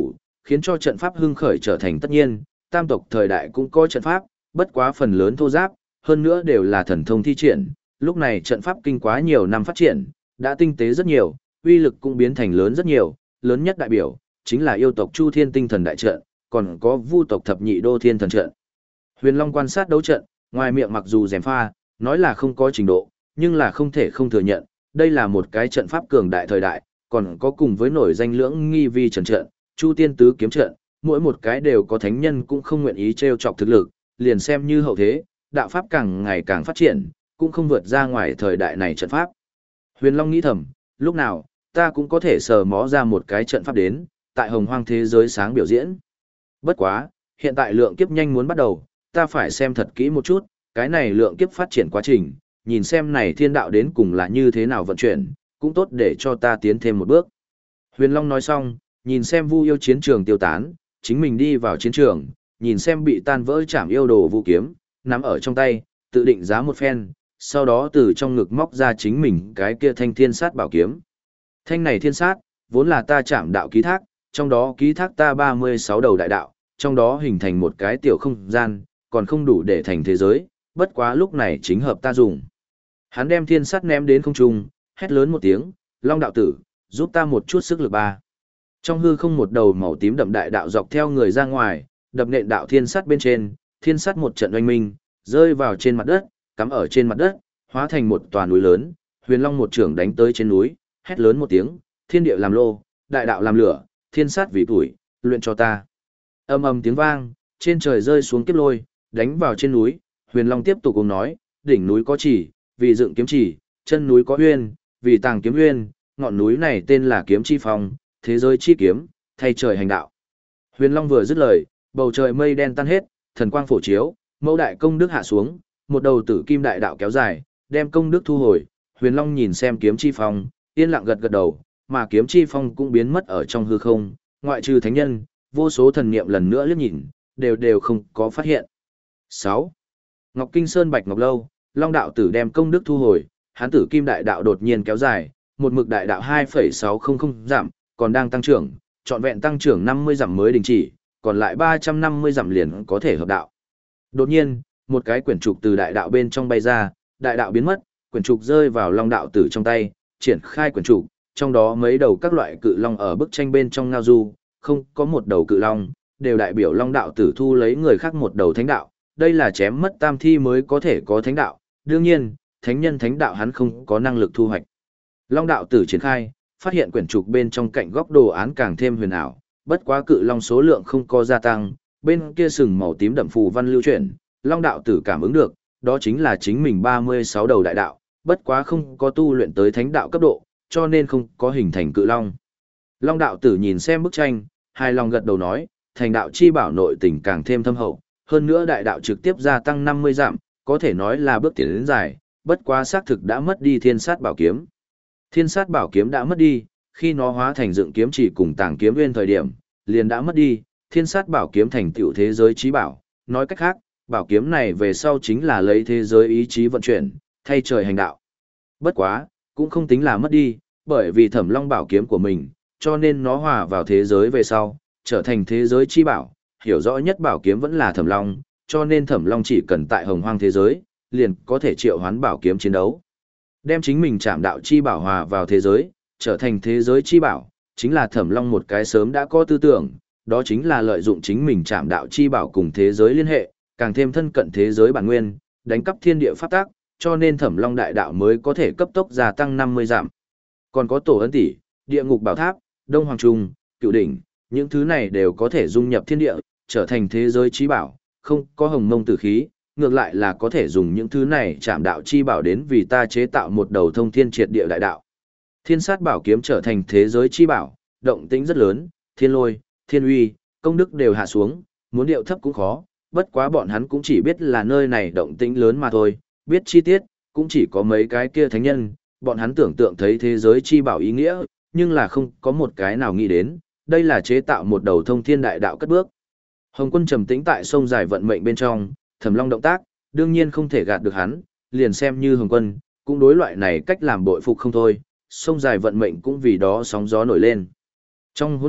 khiến cho trận pháp hưng khởi trở thành tất nhiên, tam tộc thời đại cũng có trận pháp, bất quá phần lớn thô giáp, hơn nữa đều là thần thông thi triển, lúc này trận pháp kinh quá nhiều năm phát triển, đã tinh tế rất nhiều, uy lực cũng biến thành lớn rất nhiều, lớn nhất đại biểu, chính là yêu tộc Chu Thiên Tinh Thần đại trận, còn có Vu tộc Thập Nhị Đô Thiên Thần trận. Huyền Long quan sát đấu trận, ngoài miệng mặc dù gièm pha, nói là không có trình độ, nhưng là không thể không thừa nhận, đây là một cái trận pháp cường đại thời đại, còn có cùng với nổi danh lưỡng nghi vi trận trận, Chu Tiên Tứ kiếm trận, mỗi một cái đều có thánh nhân cũng không nguyện ý trêu chọc thực lực, liền xem như hậu thế, đạo pháp càng ngày càng phát triển, cũng không vượt ra ngoài thời đại này trận pháp. Huyền Long nghĩ thầm, lúc nào, ta cũng có thể sờ mó ra một cái trận pháp đến, tại hồng hoang thế giới sáng biểu diễn. Bất quá, hiện tại lượng kiếp nhanh muốn bắt đầu, ta phải xem thật kỹ một chút, cái này lượng kiếp phát triển quá trình, nhìn xem này thiên đạo đến cùng là như thế nào vận chuyển, cũng tốt để cho ta tiến thêm một bước. Huyền Long nói xong, nhìn xem Vu yêu chiến trường tiêu tán, chính mình đi vào chiến trường, nhìn xem bị tan vỡ chạm yêu đồ vũ kiếm, nắm ở trong tay, tự định giá một phen, sau đó từ trong ngực móc ra chính mình cái kia thanh thiên sát bảo kiếm. Thanh này thiên sát, vốn là ta chạm đạo ký thác, trong đó ký thác ta ba mươi sáu đầu đại đạo, trong đó hình thành một cái tiểu không gian, còn không đủ để thành thế giới, bất quá lúc này chính hợp ta dùng. Hắn đem thiên sát ném đến không trung, hét lớn một tiếng, Long đạo tử, giúp ta một chút sức lực ba. Trong hư không một đầu màu tím đậm đại đạo dọc theo người ra ngoài, đập nện đạo thiên sát bên trên, thiên sát một trận oanh minh, rơi vào trên mặt đất, cắm ở trên mặt đất, hóa thành một tòa núi lớn, Huyền Long một trưởng đánh tới trên núi, hét lớn một tiếng, thiên địa làm lô, đại đạo làm lửa, thiên sát vì tuổi, luyện cho ta. Âm ầm tiếng vang, trên trời rơi xuống kiếp lôi, đánh vào trên núi, Huyền Long tiếp tục cùng nói, đỉnh núi có chỉ, vì dựng kiếm chỉ, chân núi có huyên, vì tàng kiếm huyên, ngọn núi này tên là Kiếm Chi Phong, thế giới chi kiếm, thay trời hành đạo. Huyền Long vừa dứt lời, bầu trời mây đen tan hết, thần quang phổ chiếu, mẫu đại công đức hạ xuống, một đầu tử kim đại đạo kéo dài, đem công đức thu hồi. Huyền Long nhìn xem Kiếm Chi Phong, yên lặng gật gật đầu, mà Kiếm Chi Phong cũng biến mất ở trong hư không, ngoại trừ thánh nhân, vô số thần niệm lần nữa liếc nhìn, đều đều không có phát hiện. sáu. Ngọc Kinh Sơn Bạch Ngọc Lâu, Long đạo tử đem công đức thu hồi, hán tử kim đại đạo đột nhiên kéo dài, một mực đại đạo hai phẩy sáu không không giảm, còn đang tăng trưởng, trọn vẹn tăng trưởng năm mươi giảm mới đình chỉ, còn lại ba trăm năm mươi giảm liền có thể hợp đạo. Đột nhiên, một cái quyển trục từ đại đạo bên trong bay ra, đại đạo biến mất, quyển trục rơi vào Long đạo tử trong tay, triển khai quyển trục, trong đó mấy đầu các loại cự long ở bức tranh bên trong ngao du, không có một đầu cự long, đều đại biểu Long đạo tử thu lấy người khác một đầu thánh đạo, đây là chém mất tam thi mới có thể có thánh đạo, đương nhiên, thánh nhân thánh đạo hắn không có năng lực thu hoạch. Long đạo tử triển khai, phát hiện quyển trục bên trong cạnh góc đồ án càng thêm huyền ảo, bất quá cự long số lượng không có gia tăng, bên kia sừng màu tím đậm phù văn lưu chuyển, Long đạo tử cảm ứng được, đó chính là chính mình ba mươi sáu đầu đại đạo, bất quá không có tu luyện tới thánh đạo cấp độ, cho nên không có hình thành cự long. Long đạo tử nhìn xem bức tranh, hài lòng gật đầu nói, thành đạo chi bảo nội tình càng thêm thâm hậu, hơn nữa đại đạo trực tiếp gia tăng năm mươi giảm, có thể nói là bước tiến đến dài, bất quá xác thực đã mất đi thiên sát bảo kiếm. Thiên sát bảo kiếm đã mất đi, khi nó hóa thành dựng kiếm chỉ cùng tàng kiếm nguyên thời điểm, liền đã mất đi, thiên sát bảo kiếm thành tựu thế giới trí bảo, nói cách khác, bảo kiếm này về sau chính là lấy thế giới ý chí vận chuyển, thay trời hành đạo. Bất quá, cũng không tính là mất đi, bởi vì Thẩm Long bảo kiếm của mình, cho nên nó hòa vào thế giới về sau, trở thành thế giới chi bảo, hiểu rõ nhất bảo kiếm vẫn là Thẩm Long, cho nên Thẩm Long chỉ cần tại hồng hoang thế giới, liền có thể triệu hoán bảo kiếm chiến đấu. Đem chính mình chạm đạo chi bảo hòa vào thế giới, trở thành thế giới chi bảo, chính là Thẩm Long một cái sớm đã có tư tưởng, đó chính là lợi dụng chính mình chạm đạo chi bảo cùng thế giới liên hệ, càng thêm thân cận thế giới bản nguyên, đánh cắp thiên địa pháp tác, cho nên Thẩm Long đại đạo mới có thể cấp tốc gia tăng năm mươi giảm. Còn có tổ ấn tỷ, địa ngục bảo tháp, đông hoàng trung, cựu đỉnh, những thứ này đều có thể dung nhập thiên địa, trở thành thế giới chi bảo, không có hồng mông tử khí, ngược lại là có thể dùng những thứ này chạm đạo chi bảo đến vì ta chế tạo một đầu thông thiên triệt địa đại đạo. Thiên sát bảo kiếm trở thành thế giới chi bảo, động tĩnh rất lớn, thiên lôi, thiên uy, công đức đều hạ xuống, muốn điệu thấp cũng khó, bất quá bọn hắn cũng chỉ biết là nơi này động tĩnh lớn mà thôi, biết chi tiết, cũng chỉ có mấy cái kia thánh nhân, bọn hắn tưởng tượng thấy thế giới chi bảo ý nghĩa, nhưng là không có một cái nào nghĩ đến, đây là chế tạo một đầu thông thiên đại đạo cất bước. Hồng Quân trầm tĩnh tại sông dài vận mệnh bên trong, Thẩm Long động tác, đương nhiên không thể gạt được hắn, liền xem như Hồng Quân, cũng đối loại này cách làm bội phục không thôi, sông dài vận mệnh cũng vì đó sóng gió nổi lên. Trong hỗn độn,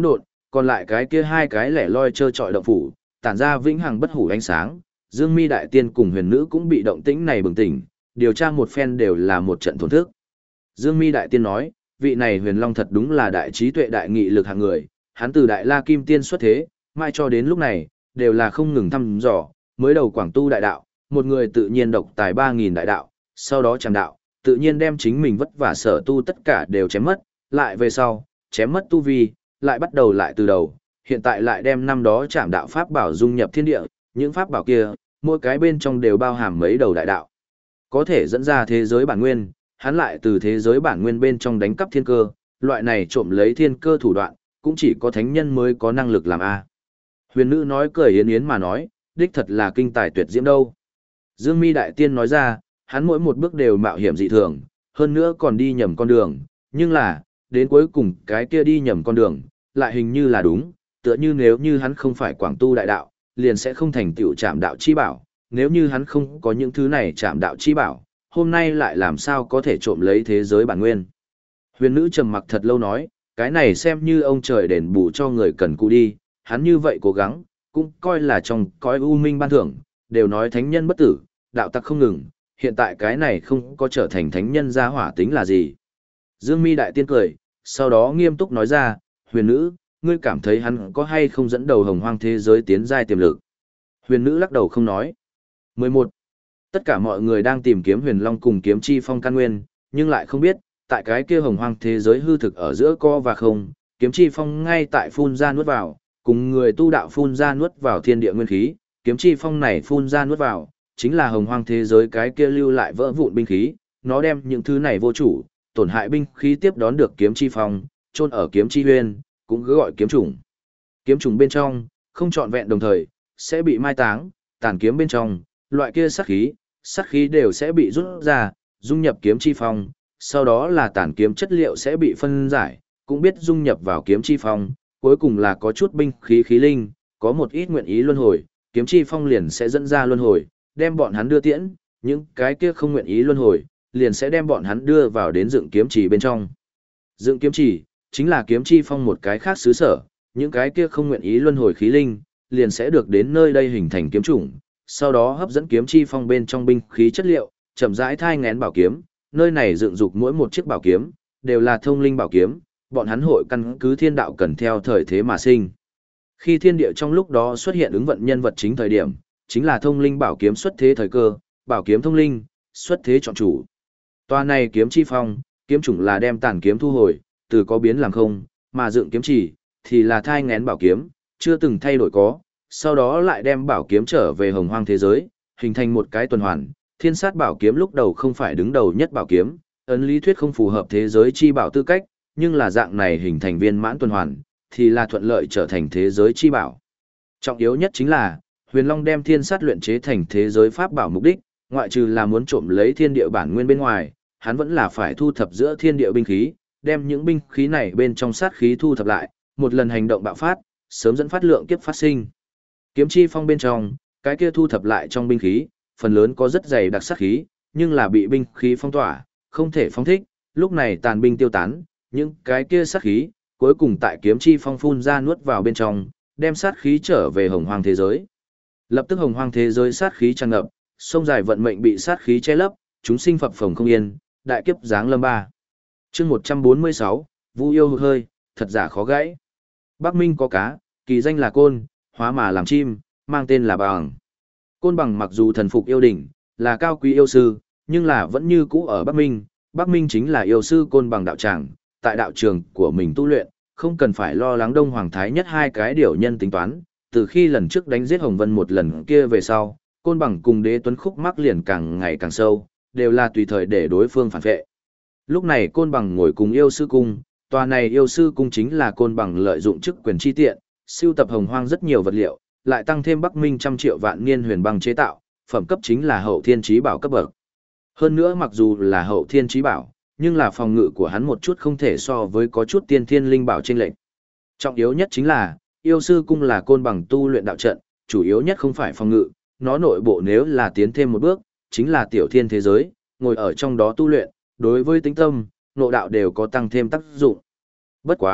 còn lại cái kia hai cái lẻ loi trơ trọi động phủ, tản ra vĩnh hằng bất hủ ánh sáng, Dương Mi đại tiên cùng huyền nữ cũng bị động tĩnh này bừng tỉnh, điều tra một phen đều là một trận thổn thức. Dương Mi đại tiên nói, vị này huyền long thật đúng là đại trí tuệ đại nghị lực hạng người, hắn từ đại la kim tiên xuất thế, mai cho đến lúc này, đều là không ngừng thăm dò, mới đầu quảng tu đại đạo, một người tự nhiên độc tài ba nghìn đại đạo, sau đó tràng đạo, tự nhiên đem chính mình vất vả sở tu tất cả đều chém mất, lại về sau, chém mất tu vi, lại bắt đầu lại từ đầu, hiện tại lại đem năm đó trảm đạo pháp bảo dung nhập thiên địa, những pháp bảo kia, mỗi cái bên trong đều bao hàm mấy đầu đại đạo. Có thể dẫn ra thế giới bản nguyên, hắn lại từ thế giới bản nguyên bên trong đánh cắp thiên cơ, loại này trộm lấy thiên cơ thủ đoạn, cũng chỉ có thánh nhân mới có năng lực làm a. Huyền nữ nói cười yến yến mà nói, đích thật là kinh tài tuyệt diễm đâu. Dương Mi đại tiên nói ra, hắn mỗi một bước đều mạo hiểm dị thường, hơn nữa còn đi nhầm con đường, nhưng là, đến cuối cùng cái kia đi nhầm con đường, lại hình như là đúng, tựa như nếu như hắn không phải quảng tu đại đạo, liền sẽ không thành tựu trảm đạo chi bảo, nếu như hắn không có những thứ này trảm đạo chi bảo, hôm nay lại làm sao có thể trộm lấy thế giới bản nguyên. Huyền nữ trầm mặc thật lâu nói, cái này xem như ông trời đền bù cho người cần cù đi, hắn như vậy cố gắng, cũng coi là trong cõi u minh ban thưởng, đều nói thánh nhân bất tử, đạo tặc không ngừng, hiện tại cái này không có trở thành thánh nhân ra hỏa tính là gì. Dương Mi đại tiên cười, sau đó nghiêm túc nói ra, huyền nữ, ngươi cảm thấy hắn có hay không dẫn đầu hồng hoang thế giới tiến giai tiềm lực. Huyền nữ lắc đầu không nói. mười một. Tất cả mọi người đang tìm kiếm huyền long cùng kiếm chi phong căn nguyên, nhưng lại không biết, tại cái kia hồng hoang thế giới hư thực ở giữa co và không, kiếm chi phong ngay tại phun ra nuốt vào, cùng người tu đạo phun ra nuốt vào thiên địa nguyên khí, kiếm chi phong này phun ra nuốt vào, chính là hồng hoang thế giới cái kia lưu lại vỡ vụn binh khí, nó đem những thứ này vô chủ, tổn hại binh khí tiếp đón được kiếm chi phong, chôn ở kiếm chi huyên, cũng cứ gọi kiếm trùng. Kiếm trùng bên trong, không trọn vẹn đồng thời, sẽ bị mai táng, tàn kiếm bên trong, loại kia sát khí, sát khí đều sẽ bị rút ra, dung nhập kiếm chi phong, sau đó là tàn kiếm chất liệu sẽ bị phân giải, cũng biết dung nhập vào kiếm chi phong, cuối cùng là có chút binh khí khí linh, có một ít nguyện ý luân hồi, kiếm chi phong liền sẽ dẫn ra luân hồi, đem bọn hắn đưa tiễn, những cái kia không nguyện ý luân hồi, liền sẽ đem bọn hắn đưa vào đến dựng kiếm chỉ bên trong. Dựng kiếm chỉ, chính là kiếm chi phong một cái khác xứ sở, những cái kia không nguyện ý luân hồi khí linh, liền sẽ được đến nơi đây hình thành kiếm chủng, sau đó hấp dẫn kiếm chi phong bên trong binh khí chất liệu, chậm rãi thai nghén bảo kiếm, nơi này dựng dục mỗi một chiếc bảo kiếm, đều là thông linh bảo kiếm, bọn hắn hội căn cứ thiên đạo cần theo thời thế mà sinh. Khi thiên địa trong lúc đó xuất hiện ứng vận nhân vật chính thời điểm, chính là thông linh bảo kiếm xuất thế thời cơ, bảo kiếm thông linh, xuất thế chọn chủ. Toa này kiếm chi phong, kiếm chủng là đem tàn kiếm thu hồi, từ có biến làm không, mà dựng kiếm chỉ, thì là thai ngén bảo kiếm, chưa từng thay đổi có, sau đó lại đem bảo kiếm trở về hồng hoang thế giới, hình thành một cái tuần hoàn. Thiên sát bảo kiếm lúc đầu không phải đứng đầu nhất bảo kiếm, ấn lý thuyết không phù hợp thế giới chi bảo tư cách, nhưng là dạng này hình thành viên mãn tuần hoàn, thì là thuận lợi trở thành thế giới chi bảo. Trọng yếu nhất chính là, Huyền Long đem thiên sát luyện chế thành thế giới pháp bảo mục đích, ngoại trừ là muốn trộm lấy thiên địa bản nguyên bên ngoài, hắn vẫn là phải thu thập giữa thiên địa binh khí, đem những binh khí này bên trong sát khí thu thập lại, một lần hành động bạo phát, sớm dẫn phát lượng kiếp phát sinh. Kiếm chi phong bên trong, cái kia thu thập lại trong binh khí, phần lớn có rất dày đặc sát khí, nhưng là bị binh khí phong tỏa, không thể phóng thích, lúc này tàn binh tiêu tán, những cái kia sát khí, cuối cùng tại kiếm chi phong phun ra nuốt vào bên trong, đem sát khí trở về hồng hoang thế giới. Lập tức hồng hoang thế giới sát khí tràn ngập, sông dài vận mệnh bị sát khí che lấp, chúng sinh phập phồng không yên, đại kiếp giáng lâm ba. Chương một trăm bốn mươi sáu, Vu yêu hụt hơi, thật giả khó gãy. Bắc Minh có cá, kỳ danh là côn, hóa mà làm chim, mang tên là bằng. Côn bằng mặc dù thần phục yêu đỉnh, là cao quý yêu sư, nhưng là vẫn như cũ ở Bắc Minh. Bắc Minh chính là yêu sư côn bằng đạo tràng, tại đạo trường của mình tu luyện, không cần phải lo lắng Đông Hoàng Thái Nhất hai cái điều nhân tính toán. Từ khi lần trước đánh giết Hồng Vân một lần kia về sau, côn bằng cùng đế tuấn khúc mắc liền càng ngày càng sâu, đều là tùy thời để đối phương phản vệ. Lúc này côn bằng ngồi cùng yêu sư cung, tòa này yêu sư cung chính là côn bằng lợi dụng chức quyền chi tiện, siêu tập hồng hoang rất nhiều vật liệu, lại tăng thêm Bắc Minh trăm triệu vạn niên huyền băng chế tạo, phẩm cấp chính là hậu thiên chí bảo cấp bậc. Hơn nữa mặc dù là hậu thiên chí bảo, nhưng là phòng ngự của hắn một chút không thể so với có chút tiên thiên linh bảo trên lệnh. Trọng yếu nhất chính là, yêu sư cung là côn bằng tu luyện đạo trận, chủ yếu nhất không phải phòng ngự, nó nội bộ nếu là tiến thêm một bước, chính là tiểu thiên thế giới, ngồi ở trong đó tu luyện, đối với tính tâm, nội đạo đều có tăng thêm tác dụng. Bất quá,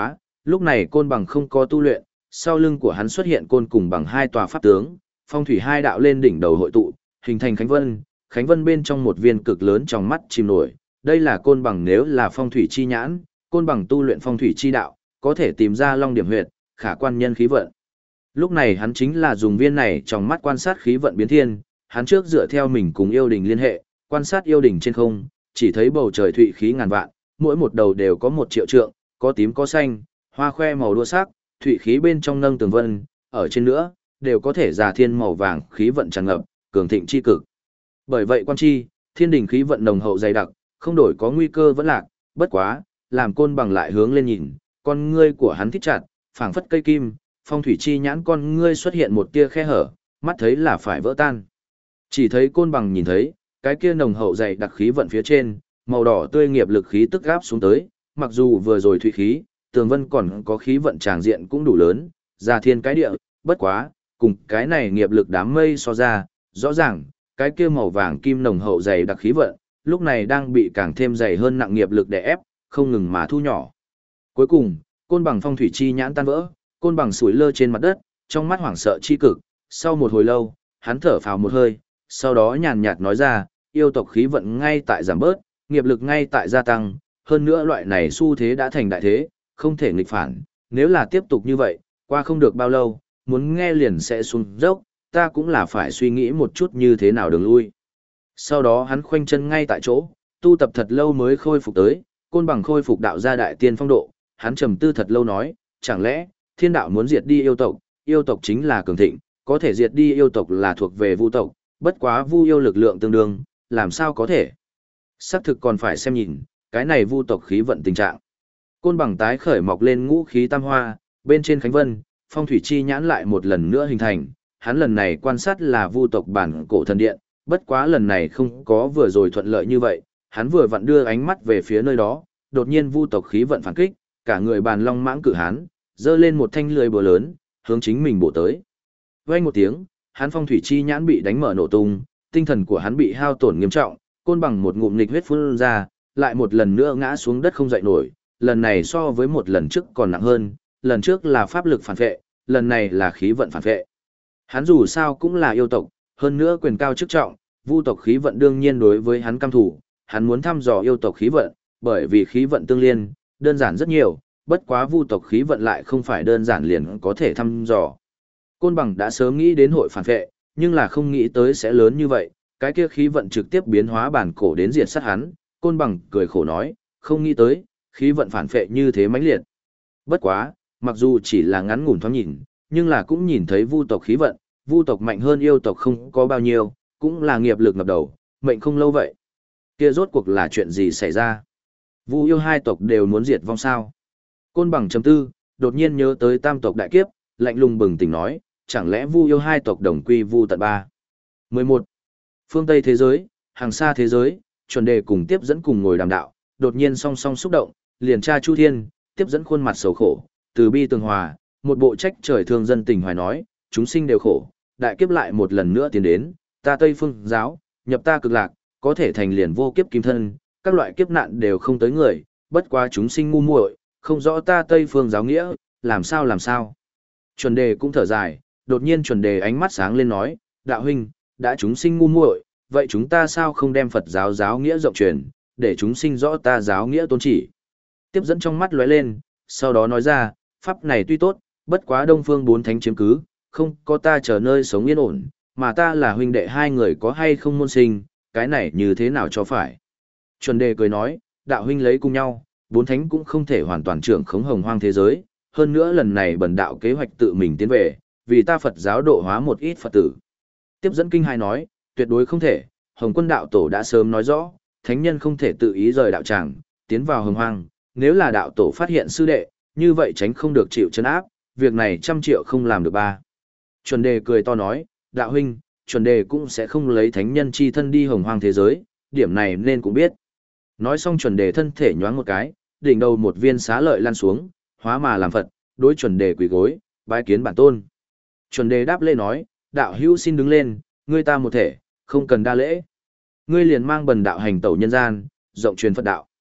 Lúc này côn bằng không có tu luyện, sau lưng của hắn xuất hiện côn cùng bằng hai tòa pháp tướng, phong thủy hai đạo lên đỉnh đầu hội tụ, hình thành Khánh Vân, Khánh Vân bên trong một viên cực lớn trong mắt chìm nổi. Đây là côn bằng nếu là phong thủy chi nhãn, côn bằng tu luyện phong thủy chi đạo, có thể tìm ra long điểm huyệt, khả quan nhân khí vận. Lúc này hắn chính là dùng viên này trong mắt quan sát khí vận biến thiên, hắn trước dựa theo mình cùng yêu đình liên hệ, quan sát yêu đình trên không, chỉ thấy bầu trời thụy khí ngàn vạn, mỗi một đầu đều có một triệu trượng, có tím có xanh, hoa khoe màu đua sắc, thụy khí bên trong nâng tường vân, ở trên nữa, đều có thể giả thiên màu vàng khí vận tràn ngập, cường thịnh chi cực. Bởi vậy quan chi, thiên đình khí vận nồng hậu dày đặc, không đổi có nguy cơ vẫn lạc, bất quá, làm côn bằng lại hướng lên nhìn, con ngươi của hắn thích chặt, phảng phất cây kim, phong thủy chi nhãn con ngươi xuất hiện một tia khe hở, mắt thấy là phải vỡ tan. Chỉ thấy côn bằng nhìn thấy, cái kia nồng hậu dày đặc khí vận phía trên, màu đỏ tươi nghiệp lực khí tức gáp xuống tới, mặc dù vừa rồi thủy khí, tường vân còn có khí vận tràng diện cũng đủ lớn, ra thiên cái địa, bất quá, cùng cái này nghiệp lực đám mây so ra, rõ ràng, cái kia màu vàng kim nồng hậu dày đặc khí vận, lúc này đang bị càng thêm dày hơn nặng nghiệp lực đè ép, không ngừng mà thu nhỏ. Cuối cùng, côn bằng phong thủy chi nhãn tan vỡ, côn bằng sủi lơ trên mặt đất, trong mắt hoảng sợ chi cực, sau một hồi lâu, hắn thở phào một hơi, sau đó nhàn nhạt nói ra, yêu tộc khí vận ngay tại giảm bớt, nghiệp lực ngay tại gia tăng, hơn nữa loại này xu thế đã thành đại thế, không thể nghịch phản, nếu là tiếp tục như vậy, qua không được bao lâu, muốn nghe liền sẽ xuống dốc, ta cũng là phải suy nghĩ một chút như thế nào đường lui. Sau đó hắn khoanh chân ngay tại chỗ, tu tập thật lâu mới khôi phục tới, côn bằng khôi phục đạo gia đại tiên phong độ, hắn trầm tư thật lâu nói, chẳng lẽ, thiên đạo muốn diệt đi yêu tộc, yêu tộc chính là cường thịnh, có thể diệt đi yêu tộc là thuộc về vu tộc, bất quá vu yêu lực lượng tương đương, làm sao có thể? Xác thực còn phải xem nhìn, cái này vu tộc khí vận tình trạng. Côn bằng tái khởi mọc lên ngũ khí tam hoa, bên trên Khánh Vân, phong thủy chi nhãn lại một lần nữa hình thành, hắn lần này quan sát là vu tộc bản cổ thần điện, bất quá lần này không có vừa rồi thuận lợi như vậy, hắn vừa vặn đưa ánh mắt về phía nơi đó, đột nhiên vu tộc khí vận phản kích, cả người bàn long mãng cử hắn, giơ lên một thanh lưới búa lớn, hướng chính mình bổ tới. Vang một tiếng, hắn phong thủy chi nhãn bị đánh mở nổ tung, tinh thần của hắn bị hao tổn nghiêm trọng, côn bằng một ngụm nghịch huyết phun ra, lại một lần nữa ngã xuống đất không dậy nổi, lần này so với một lần trước còn nặng hơn, lần trước là pháp lực phản vệ, lần này là khí vận phản vệ. Hắn dù sao cũng là yêu tộc, hơn nữa quyền cao chức trọng, vu tộc khí vận đương nhiên đối với hắn căm thủ, hắn muốn thăm dò yêu tộc khí vận, bởi vì khí vận tương liên, đơn giản rất nhiều, bất quá vu tộc khí vận lại không phải đơn giản liền có thể thăm dò. Côn bằng đã sớm nghĩ đến hội phản vệ, nhưng là không nghĩ tới sẽ lớn như vậy, cái kia khí vận trực tiếp biến hóa bản cổ đến diệt sát hắn, côn bằng cười khổ nói, không nghĩ tới, khí vận phản vệ như thế mãnh liệt. Bất quá, mặc dù chỉ là ngắn ngủn thoáng nhìn, nhưng là cũng nhìn thấy vu tộc khí vận, vu tộc mạnh hơn yêu tộc không có bao nhiêu, cũng là nghiệp lực ngập đầu, mệnh không lâu vậy. Kia rốt cuộc là chuyện gì xảy ra? Vu yêu hai tộc đều muốn diệt vong sao? Côn bằng chấm tư, đột nhiên nhớ tới tam tộc đại kiếp, lạnh lùng bừng tỉnh nói, chẳng lẽ vu yêu hai tộc đồng quy vu tận ba? mười một. Phương Tây thế giới, hàng xa thế giới, chuẩn đề cùng tiếp dẫn cùng ngồi đàm đạo, đột nhiên song song xúc động, liền tra Chu Thiên, tiếp dẫn khuôn mặt sầu khổ, từ bi tường hòa, một bộ trách trời thương dân tình hoài nói, chúng sinh đều khổ, đại kiếp lại một lần nữa tiến đến, ta Tây Phương giáo, nhập ta cực lạc, có thể thành liền vô kiếp kim thân, các loại kiếp nạn đều không tới người, bất quá chúng sinh ngu muội, không rõ ta Tây Phương giáo nghĩa, làm sao làm sao. Chuẩn đề cũng thở dài, đột nhiên chuẩn đề ánh mắt sáng lên nói, đạo huynh, đã chúng sinh ngu muội, vậy chúng ta sao không đem Phật giáo giáo nghĩa rộng truyền, để chúng sinh rõ ta giáo nghĩa tôn chỉ. Tiếp dẫn trong mắt lóe lên, sau đó nói ra, pháp này tuy tốt, bất quá Đông Phương bốn thánh chiếm cứ, không có ta chờ nơi sống yên ổn, mà ta là huynh đệ hai người có hay không môn sinh, cái này như thế nào cho phải. Chuẩn đề cười nói, đạo huynh lấy cùng nhau, bốn thánh cũng không thể hoàn toàn trưởng khống hồng hoang thế giới, hơn nữa lần này bần đạo kế hoạch tự mình tiến về, vì ta Phật giáo độ hóa một ít Phật tử. Tiếp dẫn kinh hai nói, tuyệt đối không thể, Hồng Quân đạo tổ đã sớm nói rõ, thánh nhân không thể tự ý rời đạo tràng, tiến vào hồng hoang, nếu là đạo tổ phát hiện sư đệ, như vậy tránh không được chịu trấn áp, việc này trăm triệu không làm được ba. Chuẩn đề cười to nói, đạo huynh, chuẩn đề cũng sẽ không lấy thánh nhân chi thân đi hồng hoang thế giới, điểm này nên cũng biết. Nói xong chuẩn đề thân thể nhoáng một cái, đỉnh đầu một viên xá lợi lan xuống, hóa mà làm Phật, đối chuẩn đề quỳ gối, bái kiến bản tôn. Chuẩn đề đáp lễ nói, đạo hữu xin đứng lên, ngươi ta một thể, không cần đa lễ. Ngươi liền mang bần đạo hành tẩu nhân gian, rộng truyền Phật đạo.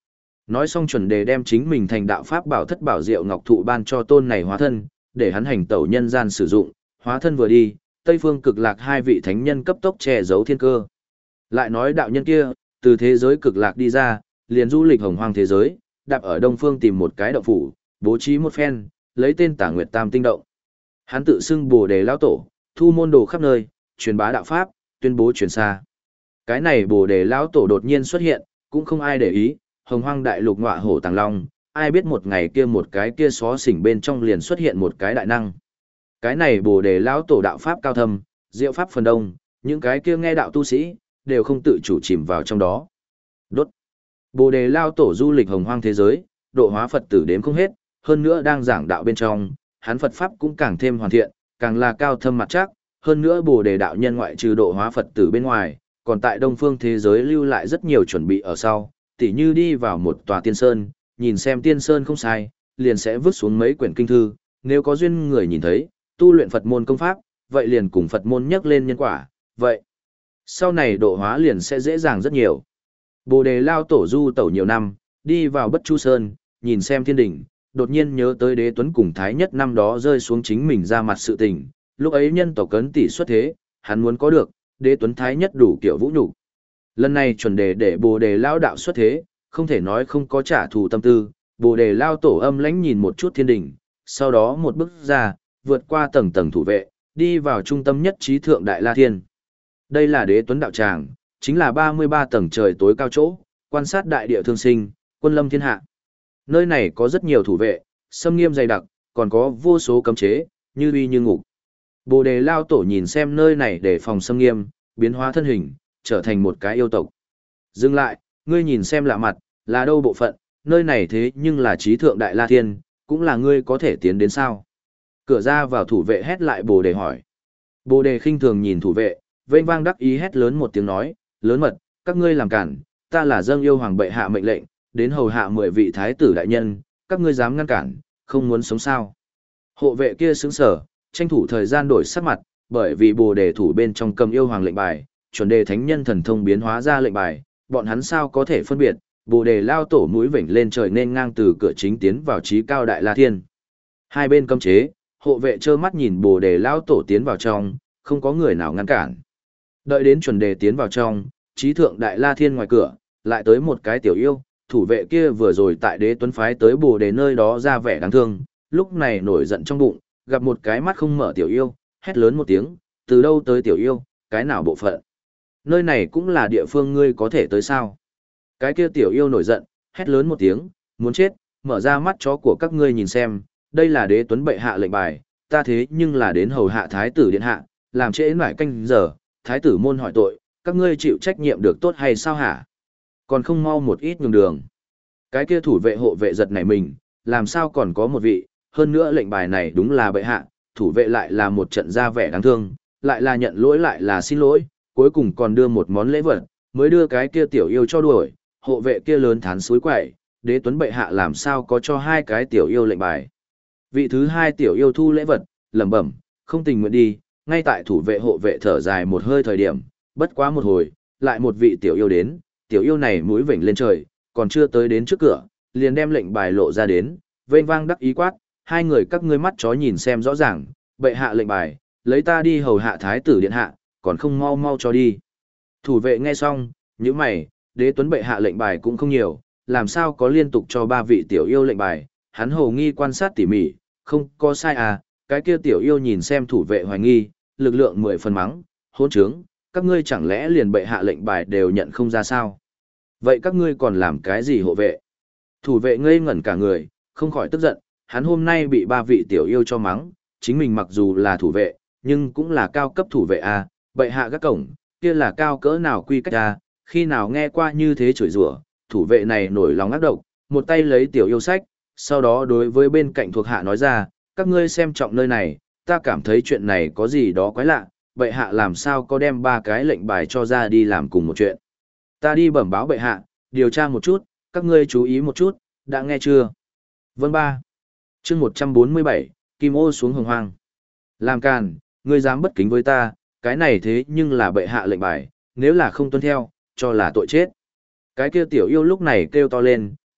Nói xong chuẩn đề đem chính mình thành đạo pháp bảo thất bảo diệu ngọc thụ ban cho tôn này hóa thân, để hắn hành tẩu nhân gian sử dụng, hóa thân vừa đi, Tây Phương Cực Lạc hai vị thánh nhân cấp tốc che giấu thiên cơ. Lại nói đạo nhân kia, từ thế giới cực lạc đi ra, liền du lịch hồng hoang thế giới, đạp ở đông phương tìm một cái động phủ, bố trí một phen, lấy tên Tả Nguyệt Tam Tinh Động. Hắn tự xưng Bồ Đề lão tổ, thu môn đồ khắp nơi, truyền bá đạo pháp, tuyên bố truyền xa. Cái này Bồ Đề lão tổ đột nhiên xuất hiện, cũng không ai để ý, hồng hoang đại lục ngọa hổ tàng long, ai biết một ngày kia một cái kia xó xỉnh bên trong liền xuất hiện một cái đại năng. Cái này Bồ Đề lão tổ đạo pháp cao thâm, diệu pháp phần đông, những cái kia nghe đạo tu sĩ đều không tự chủ chìm vào trong đó. Đốt. Bồ Đề lão tổ du lịch hồng hoang thế giới, độ hóa Phật tử đếm không hết, hơn nữa đang giảng đạo bên trong, hắn Phật pháp cũng càng thêm hoàn thiện, càng là cao thâm mặt chắc, hơn nữa Bồ Đề đạo nhân ngoại trừ độ hóa Phật tử bên ngoài, còn tại đông phương thế giới lưu lại rất nhiều chuẩn bị ở sau, tỉ như đi vào một tòa tiên sơn, nhìn xem tiên sơn không sai, liền sẽ vứt xuống mấy quyển kinh thư, nếu có duyên người nhìn thấy, tu luyện Phật môn công pháp, vậy liền cùng Phật môn nhắc lên nhân quả, vậy sau này độ hóa liền sẽ dễ dàng rất nhiều. Bồ Đề lao tổ du tẩu nhiều năm, đi vào Bất Chu Sơn, nhìn xem thiên đỉnh, đột nhiên nhớ tới Đế Tuấn cùng Thái Nhất năm đó rơi xuống chính mình ra mặt sự tình, lúc ấy nhân tộc cấn tỷ xuất thế, hắn muốn có được, Đế Tuấn Thái Nhất đủ kiểu vũ nhục. Lần này chuẩn đề để Bồ Đề lao đạo xuất thế, không thể nói không có trả thù tâm tư, Bồ Đề lao tổ âm lãnh nhìn một chút thiên đỉnh, sau đó một bước ra, vượt qua tầng tầng thủ vệ, đi vào trung tâm nhất trí thượng Đại La Thiên. Đây là Đế Tuấn đạo tràng, chính là ba mươi ba tầng trời tối cao chỗ, quan sát đại địa thương sinh, quân lâm thiên hạ. Nơi này có rất nhiều thủ vệ, xâm nghiêm dày đặc, còn có vô số cấm chế, như uy như ngục. Bồ Đề lao tổ nhìn xem nơi này để phòng xâm nghiêm, biến hóa thân hình, trở thành một cái yêu tộc. Dừng lại, ngươi nhìn xem lạ mặt, là đâu bộ phận, nơi này thế nhưng là trí thượng Đại La Thiên, cũng là ngươi có thể tiến đến sao? Cửa ra vào thủ vệ hét lại Bồ Đề hỏi. Bồ Đề khinh thường nhìn thủ vệ, vênh vang đắc ý hét lớn một tiếng nói, lớn mật, các ngươi làm cản, ta là dâng yêu hoàng bệ hạ mệnh lệnh, đến hầu hạ mười vị thái tử đại nhân, các ngươi dám ngăn cản, không muốn sống sao? Hộ vệ kia sững sờ, tranh thủ thời gian đổi sắc mặt, bởi vì Bồ Đề thủ bên trong cầm yêu hoàng lệnh bài, chuẩn đề thánh nhân thần thông biến hóa ra lệnh bài, bọn hắn sao có thể phân biệt? Bồ Đề lao tổ mũi vểnh lên trời nên ngang từ cửa chính tiến vào trí cao Đại La Thiên. Hai bên cấm chế, hộ vệ trơ mắt nhìn Bồ Đề lao tổ tiến vào trong, không có người nào ngăn cản. Đợi đến chuẩn đề tiến vào trong, trí thượng Đại La Thiên ngoài cửa, lại tới một cái tiểu yêu, thủ vệ kia vừa rồi tại Đế Tuấn phái tới Bồ Đề nơi đó ra vẻ đáng thương, lúc này nổi giận trong bụng, gặp một cái mắt không mở tiểu yêu, hét lớn một tiếng, từ đâu tới tiểu yêu, cái nào bộ phận? Nơi này cũng là địa phương ngươi có thể tới sao? Cái kia tiểu yêu nổi giận, hét lớn một tiếng, muốn chết, mở ra mắt chó của các ngươi nhìn xem, đây là Đế Tuấn bệ hạ lệnh bài, ta thế nhưng là đến hầu hạ thái tử điện hạ, làm trễ nải canh giờ, thái tử môn hỏi tội, các ngươi chịu trách nhiệm được tốt hay sao hả? Còn không mau một ít nhường đường. Cái kia thủ vệ hộ vệ giật nảy mình, làm sao còn có một vị, hơn nữa lệnh bài này đúng là bệ hạ, thủ vệ lại là một trận ra vẻ đáng thương, lại là nhận lỗi lại là xin lỗi, cuối cùng còn đưa một món lễ vật, mới đưa cái kia tiểu yêu cho đuổi, hộ vệ kia lớn thán suối quậy, Đế Tuấn bệ hạ làm sao có cho hai cái tiểu yêu lệnh bài. Vị thứ hai tiểu yêu thu lễ vật, lẩm bẩm, không tình nguyện đi, ngay tại thủ vệ hộ vệ thở dài một hơi thời điểm, bất quá một hồi, lại một vị tiểu yêu đến, tiểu yêu này mũi vểnh lên trời, còn chưa tới đến trước cửa, liền đem lệnh bài lộ ra đến, vênh vang đắc ý quát, hai người các ngươi mắt chó nhìn xem rõ ràng, bệ hạ lệnh bài, lấy ta đi hầu hạ thái tử điện hạ, còn không mau mau cho đi. Thủ vệ nghe xong, nhíu mày, Đế Tuấn bệ hạ lệnh bài cũng không nhiều, làm sao có liên tục cho ba vị tiểu yêu lệnh bài, hắn hồ nghi quan sát tỉ mỉ, không có sai à, cái kia tiểu yêu nhìn xem thủ vệ hoài nghi, lực lượng mười phần mắng, hỗn trướng, các ngươi chẳng lẽ liền bệ hạ lệnh bài đều nhận không ra sao? Vậy các ngươi còn làm cái gì hộ vệ? Thủ vệ ngây ngẩn cả người, không khỏi tức giận, hắn hôm nay bị ba vị tiểu yêu cho mắng, chính mình mặc dù là thủ vệ, nhưng cũng là cao cấp thủ vệ à, bệ hạ các cổng, kia là cao cỡ nào quy cách à, khi nào nghe qua như thế chửi rủa, thủ vệ này nổi lòng ác độc, một tay lấy tiểu yêu sách, sau đó đối với bên cạnh thuộc hạ nói ra, các ngươi xem trọng nơi này, ta cảm thấy chuyện này có gì đó quái lạ, bệ hạ làm sao có đem ba cái lệnh bài cho ra đi làm cùng một chuyện. Ta đi bẩm báo bệ hạ, điều tra một chút, các ngươi chú ý một chút, đã nghe chưa? Vâng ba. Chương một trăm bốn mươi bảy, Kim Ô xuống hồng hoang. Làm càn, ngươi dám bất kính với ta, cái này thế nhưng là bệ hạ lệnh bài, nếu là không tuân theo, cho là tội chết. Cái kia tiểu yêu lúc này kêu to lên,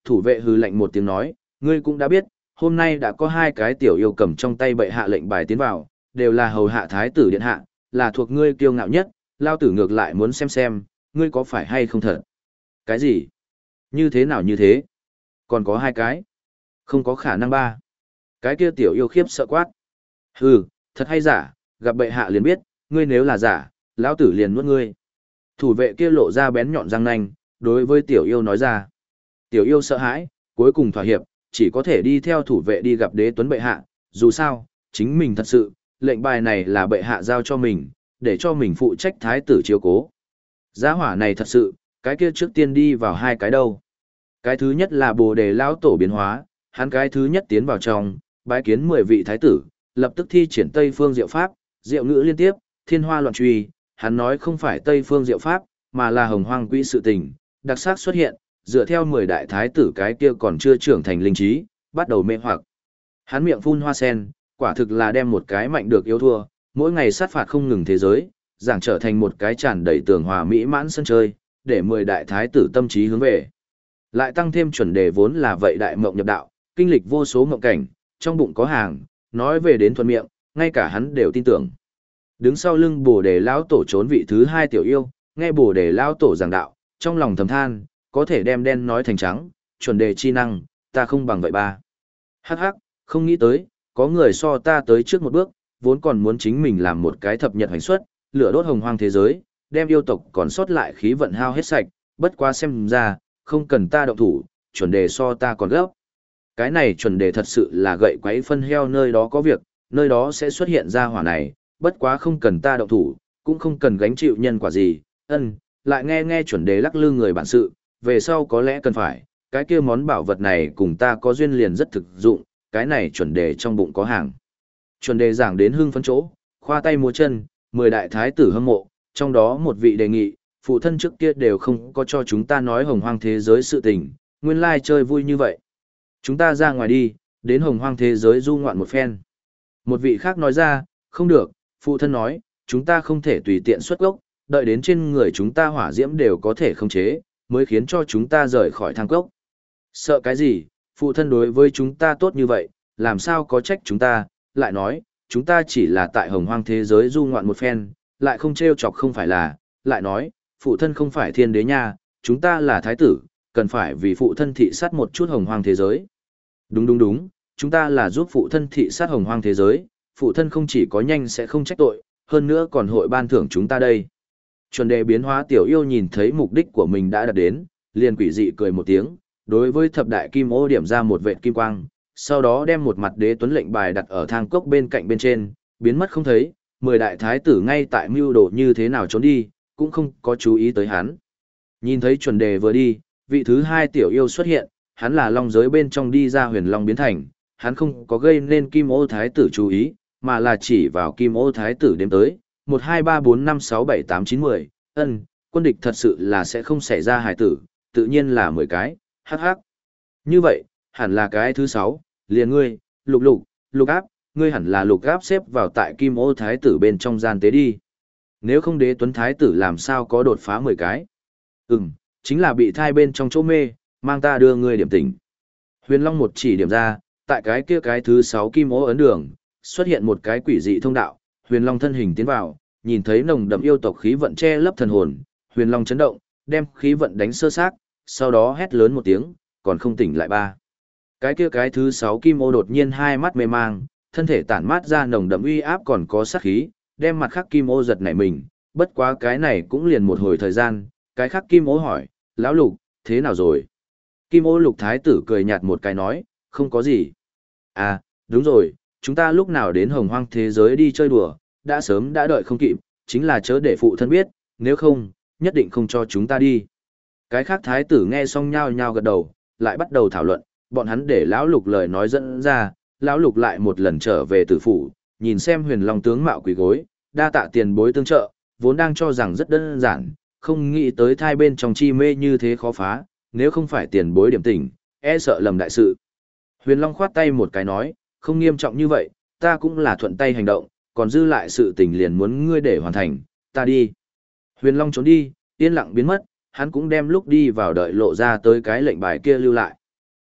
Thủ vệ hừ lạnh một tiếng nói, ngươi cũng đã biết, hôm nay đã có hai cái tiểu yêu cầm trong tay bệ hạ lệnh bài tiến vào, đều là hầu hạ thái tử điện hạ, là thuộc ngươi kiêu ngạo nhất, lao tử ngược lại muốn xem xem, ngươi có phải hay không thật. Cái gì? Như thế nào như thế? Còn có hai cái? Không có khả năng ba. Cái kia tiểu yêu khiếp sợ quát. Hừ, thật hay giả, gặp bệ hạ liền biết, ngươi nếu là giả, lão tử liền nuốt ngươi. Thủ vệ kia lộ ra bén nhọn răng nanh, đối với tiểu yêu nói ra. Tiểu yêu sợ hãi, cuối cùng thỏa hiệp, chỉ có thể đi theo thủ vệ đi gặp đế tuấn bệ hạ, dù sao, chính mình thật sự, lệnh bài này là bệ hạ giao cho mình, để cho mình phụ trách thái tử chiếu cố. Giá hỏa này thật sự, cái kia trước tiên đi vào hai cái đâu. Cái thứ nhất là bồ đề lão tổ biến hóa, hắn cái thứ nhất tiến vào trong, bái kiến mười vị thái tử, lập tức thi triển Tây Phương Diệu Pháp, diệu ngữ liên tiếp, thiên hoa loạn truy, hắn nói không phải Tây Phương Diệu Pháp, mà là hồng hoang quỹ sự tình, đặc sắc xuất hiện, dựa theo mười đại thái tử cái kia còn chưa trưởng thành linh trí, bắt đầu mê hoặc. Hắn miệng phun hoa sen, quả thực là đem một cái mạnh được yếu thua, mỗi ngày sát phạt không ngừng thế giới, giảng trở thành một cái tràn đầy tường hòa mỹ mãn sân chơi, để mười đại thái tử tâm trí hướng về. Lại tăng thêm chuẩn đề vốn là vậy đại mộng nhập đạo, kinh lịch vô số mộng cảnh, trong bụng có hàng, nói về đến thuận miệng, ngay cả hắn đều tin tưởng. Đứng sau lưng Bồ Đề lão tổ trốn vị thứ hai tiểu yêu, nghe Bồ Đề lão tổ giảng đạo, trong lòng thầm than, có thể đem đen nói thành trắng, chuẩn đề chi năng, ta không bằng vậy ba. Hắc hắc, không nghĩ tới, có người so ta tới trước một bước, vốn còn muốn chính mình làm một cái thập nhật hành xuất, lửa đốt hồng hoang thế giới, đem yêu tộc còn sót lại khí vận hao hết sạch, bất quá xem ra, không cần ta động thủ, chuẩn đề so ta còn gấp. Cái này chuẩn đề thật sự là gậy quấy phân heo nơi đó có việc, nơi đó sẽ xuất hiện ra hỏa này, bất quá không cần ta động thủ, cũng không cần gánh chịu nhân quả gì, ân, lại nghe nghe chuẩn đề lắc lư người bản sự, về sau có lẽ cần phải, cái kia món bảo vật này cùng ta có duyên liền rất thực dụng, cái này chuẩn đề trong bụng có hàng. Chuẩn đề giảng đến hưng phấn chỗ, khoa tay múa chân, mười đại thái tử hâm mộ, trong đó một vị đề nghị, phụ thân trước kia đều không có cho chúng ta nói hồng hoang thế giới sự tình, nguyên lai chơi vui như vậy. Chúng ta ra ngoài đi, đến hồng hoang thế giới du ngoạn một phen. Một vị khác nói ra, không được, phụ thân nói, chúng ta không thể tùy tiện xuất gốc, đợi đến trên người chúng ta hỏa diễm đều có thể khống chế, mới khiến cho chúng ta rời khỏi thang cốc. Sợ cái gì, phụ thân đối với chúng ta tốt như vậy, làm sao có trách chúng ta, lại nói, chúng ta chỉ là tại hồng hoang thế giới du ngoạn một phen, lại không trêu chọc không phải là, lại nói, phụ thân không phải thiên đế nha, chúng ta là thái tử, cần phải vì phụ thân thị sát một chút hồng hoang thế giới. Đúng đúng đúng, chúng ta là giúp phụ thân thị sát hồng hoang thế giới, phụ thân không chỉ có nhanh sẽ không trách tội, hơn nữa còn hội ban thưởng chúng ta đây. Chuẩn đề biến hóa tiểu yêu nhìn thấy mục đích của mình đã đạt đến, liền quỷ dị cười một tiếng, đối với thập đại kim ô điểm ra một vệt kim quang, sau đó đem một mặt đế tuấn lệnh bài đặt ở thang cốc bên cạnh bên trên, biến mất không thấy, mười đại thái tử ngay tại mưu đồ như thế nào trốn đi, cũng không có chú ý tới hắn. Nhìn thấy chuẩn đề vừa đi, vị thứ hai tiểu yêu xuất hiện, hắn là long giới bên trong đi ra huyền long biến thành, hắn không có gây nên kim ô thái tử chú ý, mà là chỉ vào kim ô thái tử đếm tới, một hai ba bốn năm sáu bảy tám chín mười, ân, quân địch thật sự là sẽ không xảy ra hài tử, tự nhiên là mười cái, hắc hắc. Như vậy, hẳn là cái thứ sáu, liền ngươi, lục lục, lục áp, ngươi hẳn là lục áp xếp vào tại kim ô thái tử bên trong gian tế đi. Nếu không đế tuấn thái tử làm sao có đột phá mười cái. Ừm, chính là bị thai bên trong chỗ mê, mang ta đưa ngươi điểm tỉnh. Huyền Long một chỉ điểm ra, tại cái kia cái thứ sáu kim ô ấn đường, xuất hiện một cái quỷ dị thông đạo, Huyền Long thân hình tiến vào, nhìn thấy nồng đậm yêu tộc khí vận che lấp thần hồn, Huyền Long chấn động, đem khí vận đánh sơ xác, sau đó hét lớn một tiếng, còn không tỉnh lại ba. Cái kia cái thứ sáu kim ô đột nhiên hai mắt mê mang, thân thể tản mát ra nồng đậm uy áp còn có sát khí, đem mặt khác kim ô giật nảy mình, bất quá cái này cũng liền một hồi thời gian, cái khác kim ô hỏi, lão lục, thế nào rồi? Kim ô lục thái tử cười nhạt một cái nói, không có gì. À, đúng rồi, chúng ta lúc nào đến hồng hoang thế giới đi chơi đùa, đã sớm đã đợi không kịp, chính là chớ để phụ thân biết, nếu không, nhất định không cho chúng ta đi. Cái khác thái tử nghe xong nhao nhao gật đầu, lại bắt đầu thảo luận, bọn hắn để lão lục lời nói dẫn ra, lão lục lại một lần trở về tử phủ, nhìn xem huyền long tướng mạo quỳ gối, đa tạ tiền bối tương trợ, vốn đang cho rằng rất đơn giản, không nghĩ tới thai bên trong chi mê như thế khó phá, nếu không phải tiền bối điểm tỉnh, e sợ lầm đại sự. Huyền long khoát tay một cái nói, không nghiêm trọng như vậy, ta cũng là thuận tay hành động, còn dư lại sự tình liền muốn ngươi để hoàn thành, ta đi. Huyền long trốn đi, yên lặng biến mất, hắn cũng đem lúc đi vào đợi lộ ra tới cái lệnh bài kia lưu lại.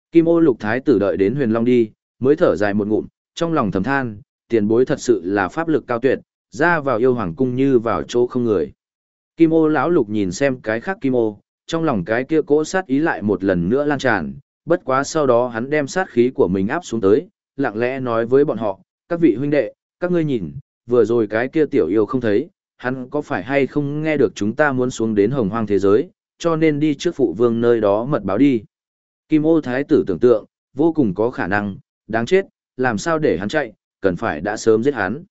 Kim Ô Lục Thái tử đợi đến Huyền Long đi, mới thở dài một ngụm, trong lòng thầm than, tiền bối thật sự là pháp lực cao tuyệt, ra vào yêu hoàng cung như vào chỗ không người. Kim Ô lão lục nhìn xem cái khác Kim Ô, trong lòng cái kia cỗ sát ý lại một lần nữa lan tràn, bất quá sau đó hắn đem sát khí của mình áp xuống tới, lặng lẽ nói với bọn họ, các vị huynh đệ, các ngươi nhìn, vừa rồi cái kia tiểu yêu không thấy, hắn có phải hay không nghe được chúng ta muốn xuống đến hồng hoang thế giới, cho nên đi trước phụ vương nơi đó mật báo đi. Kim Ô Thái tử tưởng tượng, vô cùng có khả năng, đáng chết, làm sao để hắn chạy, cần phải đã sớm giết hắn.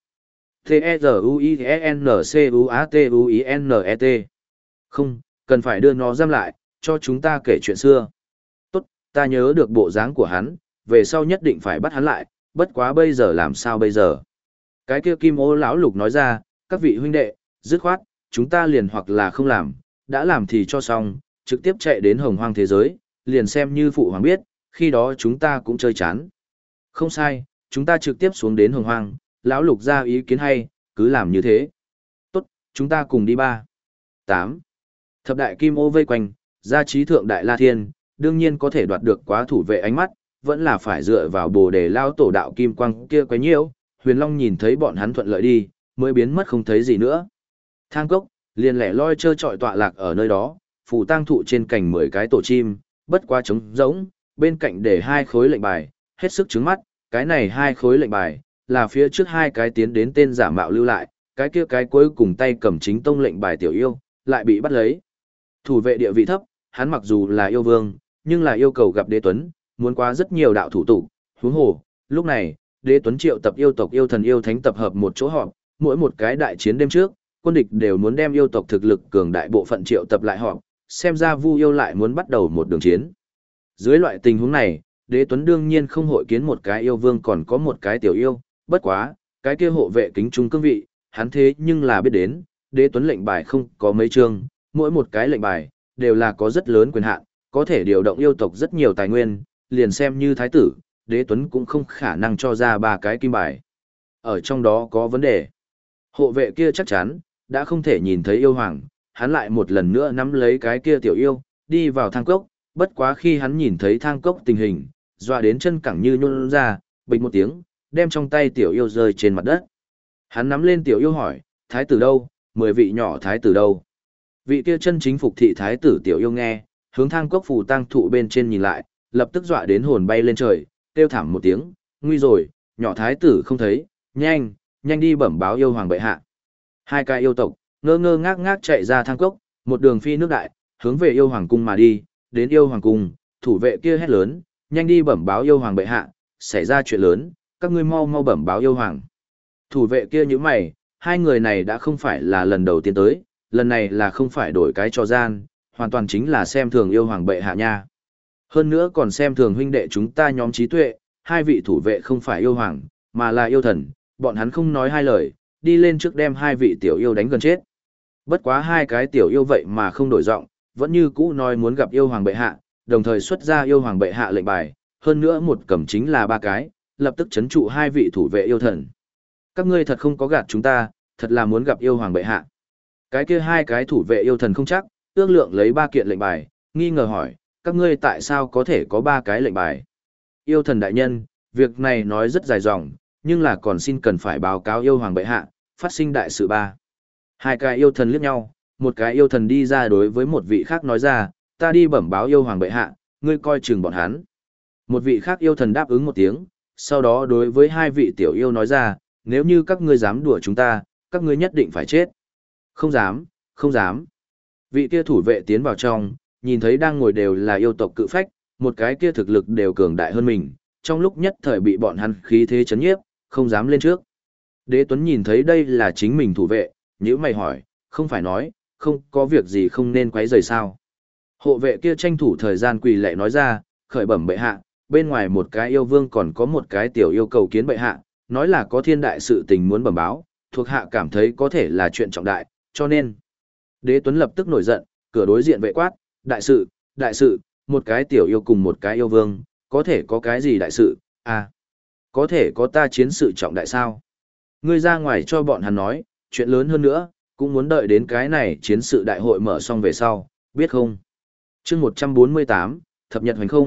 T-E-Z-U-I-N-C-U-A-T-U-I-N-E-T Không, cần phải đưa nó giam lại, cho chúng ta kể chuyện xưa. Tốt, ta nhớ được bộ dáng của hắn, về sau nhất định phải bắt hắn lại, bất quá bây giờ làm sao bây giờ. Cái kia Kim Ô lão lục nói ra, các vị huynh đệ, dứt khoát, chúng ta liền hoặc là không làm, đã làm thì cho xong, trực tiếp chạy đến hồng hoang thế giới, liền xem như phụ hoàng biết, khi đó chúng ta cũng chơi chán. Không sai, chúng ta trực tiếp xuống đến hồng hoang, lão lục ra ý kiến hay, cứ làm như thế. Tốt, chúng ta cùng đi ba. tám. Thập đại Kim Ô vây quanh, gia trí thượng đại La Thiên, đương nhiên có thể đoạt được quá thủ vệ ánh mắt, vẫn là phải dựa vào bồ đề lao tổ đạo Kim Quang kia quấy nhiễu. Huyền Long nhìn thấy bọn hắn thuận lợi đi, mới biến mất không thấy gì nữa. Thang cốc, liền lẻ loi trơ trọi tọa lạc ở nơi đó, phủ tang thụ trên cành mười cái tổ chim, bất quá trống rỗng, bên cạnh để hai khối lệnh bài, hết sức trứng mắt, cái này hai khối lệnh bài, là phía trước hai cái tiến đến tên giả mạo lưu lại, cái kia cái cuối cùng tay cầm chính tông lệnh bài tiểu yêu, lại bị bắt lấy. Thủ vệ địa vị thấp, hắn mặc dù là yêu vương, nhưng là yêu cầu gặp đế tuấn, muốn qua rất nhiều đạo thủ tục, huống hồ, lúc này, đế tuấn triệu tập yêu tộc yêu thần yêu thánh tập hợp một chỗ họp, mỗi một cái đại chiến đêm trước, quân địch đều muốn đem yêu tộc thực lực cường đại bộ phận triệu tập lại họp, xem ra Vu yêu lại muốn bắt đầu một đường chiến. Dưới loại tình huống này, đế tuấn đương nhiên không hội kiến một cái yêu vương còn có một cái tiểu yêu, bất quá, cái kia hộ vệ kính trung cương vị, hắn thế nhưng là biết đến, đế tuấn lệnh bài không có mấy chương, mỗi một cái lệnh bài, đều là có rất lớn quyền hạn, có thể điều động yêu tộc rất nhiều tài nguyên, liền xem như thái tử, đế tuấn cũng không khả năng cho ra ba cái kim bài. Ở trong đó có vấn đề. Hộ vệ kia chắc chắn, đã không thể nhìn thấy yêu hoàng, hắn lại một lần nữa nắm lấy cái kia tiểu yêu, đi vào thang cốc, bất quá khi hắn nhìn thấy thang cốc tình hình, dọa đến chân cẳng như nhún ra, bịch một tiếng, đem trong tay tiểu yêu rơi trên mặt đất. Hắn nắm lên tiểu yêu hỏi, thái tử đâu, mười vị nhỏ thái tử đâu? Vị kia chân chính phục thị thái tử tiểu yêu nghe, hướng thang cốc phù tang thụ bên trên nhìn lại, lập tức dọa đến hồn bay lên trời, kêu thảm một tiếng, nguy rồi, nhỏ thái tử không thấy, nhanh, nhanh đi bẩm báo yêu hoàng bệ hạ. Hai cái yêu tộc, ngơ ngơ ngác ngác chạy ra thang cốc, một đường phi nước đại, hướng về yêu hoàng cung mà đi, đến yêu hoàng cung, thủ vệ kia hét lớn, nhanh đi bẩm báo yêu hoàng bệ hạ, xảy ra chuyện lớn, các ngươi mau mau bẩm báo yêu hoàng. Thủ vệ kia như mày, hai người này đã không phải là lần đầu tiên tới, lần này là không phải đổi cái cho gian, hoàn toàn chính là xem thường yêu hoàng bệ hạ nha. Hơn nữa còn xem thường huynh đệ chúng ta nhóm trí tuệ, hai vị thủ vệ không phải yêu hoàng, mà là yêu thần, bọn hắn không nói hai lời, đi lên trước đem hai vị tiểu yêu đánh gần chết. Bất quá hai cái tiểu yêu vậy mà không đổi giọng, vẫn như cũ nói muốn gặp yêu hoàng bệ hạ, đồng thời xuất ra yêu hoàng bệ hạ lệnh bài, hơn nữa một cầm chính là ba cái, lập tức chấn trụ hai vị thủ vệ yêu thần. Các ngươi thật không có gạt chúng ta, thật là muốn gặp yêu hoàng bệ hạ. Cái kia hai cái thủ vệ yêu thần không chắc, ước lượng lấy ba kiện lệnh bài, nghi ngờ hỏi, các ngươi tại sao có thể có ba cái lệnh bài? Yêu thần đại nhân, việc này nói rất dài dòng, nhưng là còn xin cần phải báo cáo yêu hoàng bệ hạ, phát sinh đại sự ba. Hai cái yêu thần liếc nhau, một cái yêu thần đi ra đối với một vị khác nói ra, ta đi bẩm báo yêu hoàng bệ hạ, ngươi coi chừng bọn hắn. Một vị khác yêu thần đáp ứng một tiếng, sau đó đối với hai vị tiểu yêu nói ra, nếu như các ngươi dám đùa chúng ta, các ngươi nhất định phải chết. Không dám, không dám. Vị kia thủ vệ tiến vào trong, nhìn thấy đang ngồi đều là yêu tộc cự phách, một cái kia thực lực đều cường đại hơn mình, trong lúc nhất thời bị bọn hắn khí thế chấn nhiếp, không dám lên trước. Đế Tuấn nhìn thấy đây là chính mình thủ vệ, nhíu mày hỏi, không phải nói, không có việc gì không nên quấy rầy sao. Hộ vệ kia tranh thủ thời gian quỳ lạy nói ra, khởi bẩm bệ hạ, bên ngoài một cái yêu vương còn có một cái tiểu yêu cầu kiến bệ hạ, nói là có thiên đại sự tình muốn bẩm báo, thuộc hạ cảm thấy có thể là chuyện trọng đại, cho nên. Đế Tuấn lập tức nổi giận, cửa đối diện vệ quát, đại sự, đại sự, một cái tiểu yêu cùng một cái yêu vương, có thể có cái gì đại sự, à, có thể có ta chiến sự trọng đại sao. Ngươi ra ngoài cho bọn hắn nói, chuyện lớn hơn nữa, cũng muốn đợi đến cái này chiến sự đại hội mở xong về sau, biết không? chương một trăm bốn mươi tám, Thập Nhật Hoành Không, khoa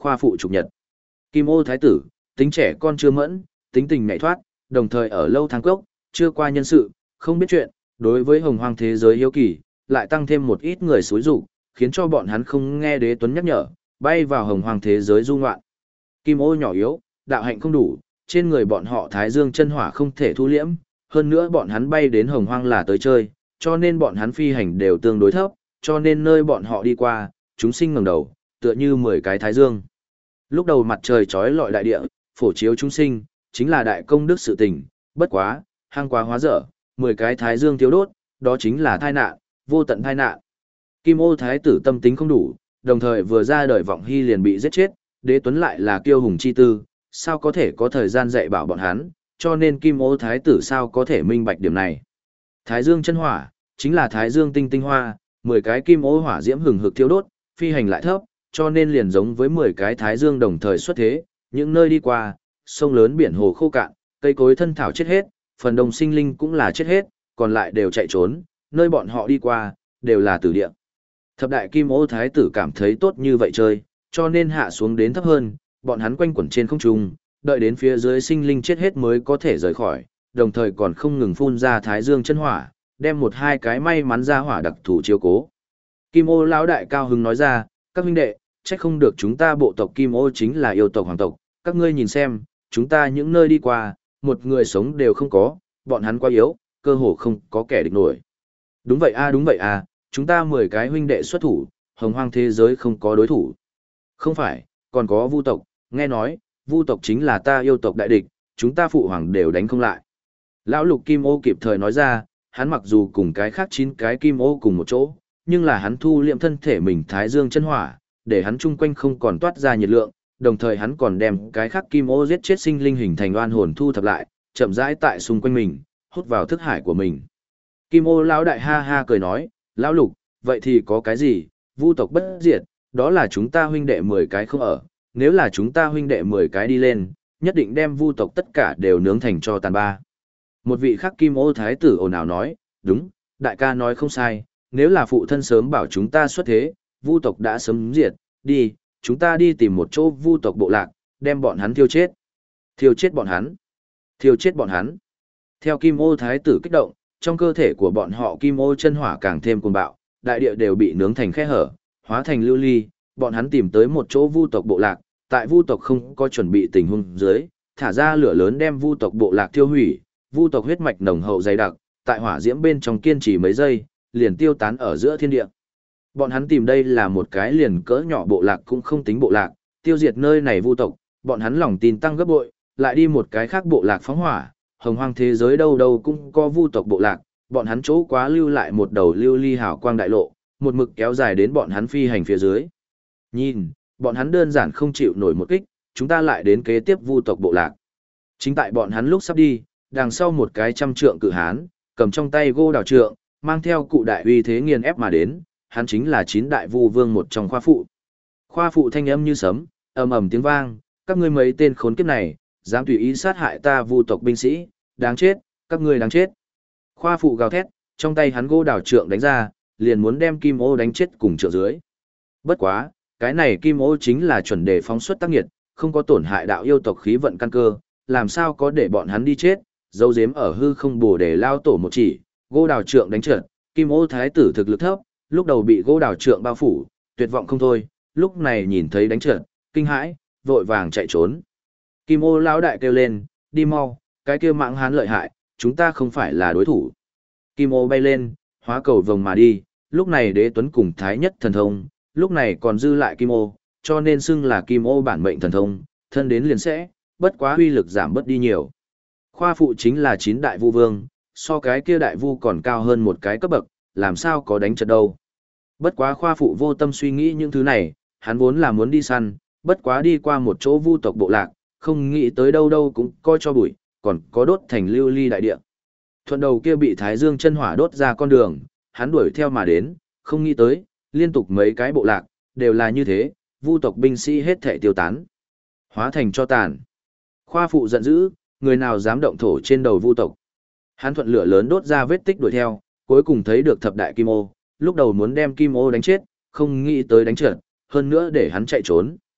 khoa phụ trục nhật. Kim ô thái tử, tính trẻ con chưa mẫn, tính tình nhạy thoát, đồng thời ở lâu tháng cốc, chưa qua nhân sự, không biết chuyện, đối với hồng hoang thế giới hiếu kỳ, lại tăng thêm một ít người xúi rụng, khiến cho bọn hắn không nghe đế tuấn nhắc nhở, bay vào hồng hoang thế giới du ngoạn. Kim ô nhỏ yếu, đạo hạnh không đủ, trên người bọn họ thái dương chân hỏa không thể thu liễm, hơn nữa bọn hắn bay đến hồng hoang là tới chơi, cho nên bọn hắn phi hành đều tương đối thấp, cho nên nơi bọn họ đi qua, chúng sinh ngẩng đầu, tựa như mười cái thái dương. Lúc đầu mặt trời chói lọi đại địa, phổ chiếu chúng sinh, chính là đại công đức sự tình, bất quá, hang quá hóa dở, mười cái thái dương thiếu đốt, đó chính là tai nạn, vô tận tai nạn. Kim ô thái tử tâm tính không đủ, đồng thời vừa ra đời vọng hy liền bị giết chết, đế tuấn lại là kiêu hùng chi tư, sao có thể có thời gian dạy bảo bọn hắn, cho nên kim ô thái tử sao có thể minh bạch điểm này. Thái dương chân hỏa, chính là thái dương tinh tinh hoa, mười cái kim ô hỏa diễm hừng hực thiêu đốt, phi hành lại thấp, cho nên liền giống với mười cái thái dương đồng thời xuất thế, những nơi đi qua, sông lớn biển hồ khô cạn, cây cối thân thảo chết hết, phần đông sinh linh cũng là chết hết, còn lại đều chạy trốn, nơi bọn họ đi qua, đều là tử địa. Thập đại kim ô thái tử cảm thấy tốt như vậy chơi, cho nên hạ xuống đến thấp hơn, bọn hắn quanh quẩn trên không trung, đợi đến phía dưới sinh linh chết hết mới có thể rời khỏi, đồng thời còn không ngừng phun ra thái dương chân hỏa, đem một hai cái may mắn ra hỏa đặc thủ chiếu cố. Kim ô lão đại cao hứng nói ra, các huynh đệ, trách không được chúng ta bộ tộc Kim ô chính là yêu tộc hoàng tộc, các ngươi nhìn xem, chúng ta những nơi đi qua, một người sống đều không có, bọn hắn quá yếu, cơ hồ không có kẻ địch nổi. Đúng vậy a đúng vậy a, chúng ta mười cái huynh đệ xuất thủ, hồng hoang thế giới không có đối thủ. Không phải, còn có vu tộc, nghe nói, vu tộc chính là ta yêu tộc đại địch, chúng ta phụ hoàng đều đánh không lại. Lão lục Kim ô kịp thời nói ra, hắn mặc dù cùng cái khác chín cái Kim ô cùng một chỗ, nhưng là hắn thu liệm thân thể mình thái dương chân hỏa, để hắn chung quanh không còn toát ra nhiệt lượng, đồng thời hắn còn đem cái khác Kim ô giết chết sinh linh hình thành oan hồn thu thập lại, chậm rãi tại xung quanh mình, hút vào thức hải của mình. Kim ô lão đại ha ha cười nói, lão lục, vậy thì có cái gì, vu tộc bất diệt, đó là chúng ta huynh đệ mười cái không ở, nếu là chúng ta huynh đệ mười cái đi lên, nhất định đem vu tộc tất cả đều nướng thành cho tàn ba. Một vị khác Kim ô thái tử ồn ào nói, đúng, đại ca nói không sai, nếu là phụ thân sớm bảo chúng ta xuất thế, vu tộc đã sớm diệt, đi, chúng ta đi tìm một chỗ vu tộc bộ lạc, đem bọn hắn thiêu chết. Thiêu chết bọn hắn. Thiêu chết bọn hắn. Theo Kim ô thái tử kích động, trong cơ thể của bọn họ Kim ô chân hỏa càng thêm cuồng bạo, đại địa đều bị nướng thành khe hở, hóa thành lưu ly, bọn hắn tìm tới một chỗ vu tộc bộ lạc, tại vu tộc không có chuẩn bị tình huống dưới, thả ra lửa lớn đem vu tộc bộ lạc tiêu hủy, vu tộc huyết mạch nồng hậu dày đặc, tại hỏa diễm bên trong kiên trì mấy giây, liền tiêu tán ở giữa thiên địa. Bọn hắn tìm đây là một cái liền cỡ nhỏ bộ lạc cũng không tính bộ lạc, tiêu diệt nơi này vu tộc, bọn hắn lòng tin tăng gấp bội, lại đi một cái khác bộ lạc phóng hỏa, hồng hoang thế giới đâu đâu cũng có vu tộc bộ lạc, bọn hắn chỗ quá lưu lại một đầu lưu ly hào quang đại lộ, một mực kéo dài đến bọn hắn phi hành phía dưới. Nhìn, bọn hắn đơn giản không chịu nổi một kích, chúng ta lại đến kế tiếp vu tộc bộ lạc. Chính tại bọn hắn lúc sắp đi, đằng sau một cái trăm trượng cự hán, cầm trong tay gô đào trượng, mang theo cụ đại uy thế nghiền ép mà đến, hắn chính là chín đại vu vương một trong khoa phụ. Khoa phụ thanh âm như sấm, ầm ầm tiếng vang, các ngươi mấy tên khốn kiếp này, dám tùy ý sát hại ta vu tộc binh sĩ, đáng chết, các ngươi đáng chết. Khoa phụ gào thét, trong tay hắn gô đào trượng đánh ra, liền muốn đem Kim ô đánh chết cùng trượng dưới. Bất quá, cái này Kim ô chính là chuẩn đề phóng xuất tác nghiệt, không có tổn hại đạo yêu tộc khí vận căn cơ, làm sao có để bọn hắn đi chết, dấu dếm ở hư không bổ để lao tổ một chỉ, gô đào trượng đánh trượt, Kim ô thái tử thực lực thấp, lúc đầu bị gô đào trượng bao phủ, tuyệt vọng không thôi, lúc này nhìn thấy đánh trượt, kinh hãi, vội vàng chạy trốn. Kim ô lão đại kêu lên, đi mau, cái kia mạng hán lợi hại, chúng ta không phải là đối thủ. Kim ô bay lên, hóa cầu vồng mà đi, lúc này đế tuấn cùng thái nhất thần thông, lúc này còn dư lại Kim ô, cho nên xưng là Kim ô bản mệnh thần thông, thân đến liền sẽ, bất quá uy lực giảm bớt đi nhiều. Khoa phụ chính là chín đại vu vương, so cái kia đại vu còn cao hơn một cái cấp bậc, làm sao có đánh trận đâu. Bất quá khoa phụ vô tâm suy nghĩ những thứ này, hắn vốn là muốn đi săn, bất quá đi qua một chỗ vu tộc bộ lạc, không nghĩ tới đâu đâu cũng coi cho bụi, còn có đốt thành lưu ly đại địa. Thuận đầu kia bị thái dương chân hỏa đốt ra con đường, hắn đuổi theo mà đến, không nghĩ tới, liên tục mấy cái bộ lạc, đều là như thế, vu tộc binh sĩ hết thể tiêu tán. Hóa thành cho tàn. Khoa phụ giận dữ, người nào dám động thổ trên đầu vu tộc. Hắn thuận lửa lớn đốt ra vết tích đuổi theo, cuối cùng thấy được thập đại Kim ô, lúc đầu muốn đem Kim ô đánh chết, không nghĩ tới đánh trượt, hơn nữa để hắn chạy trốn.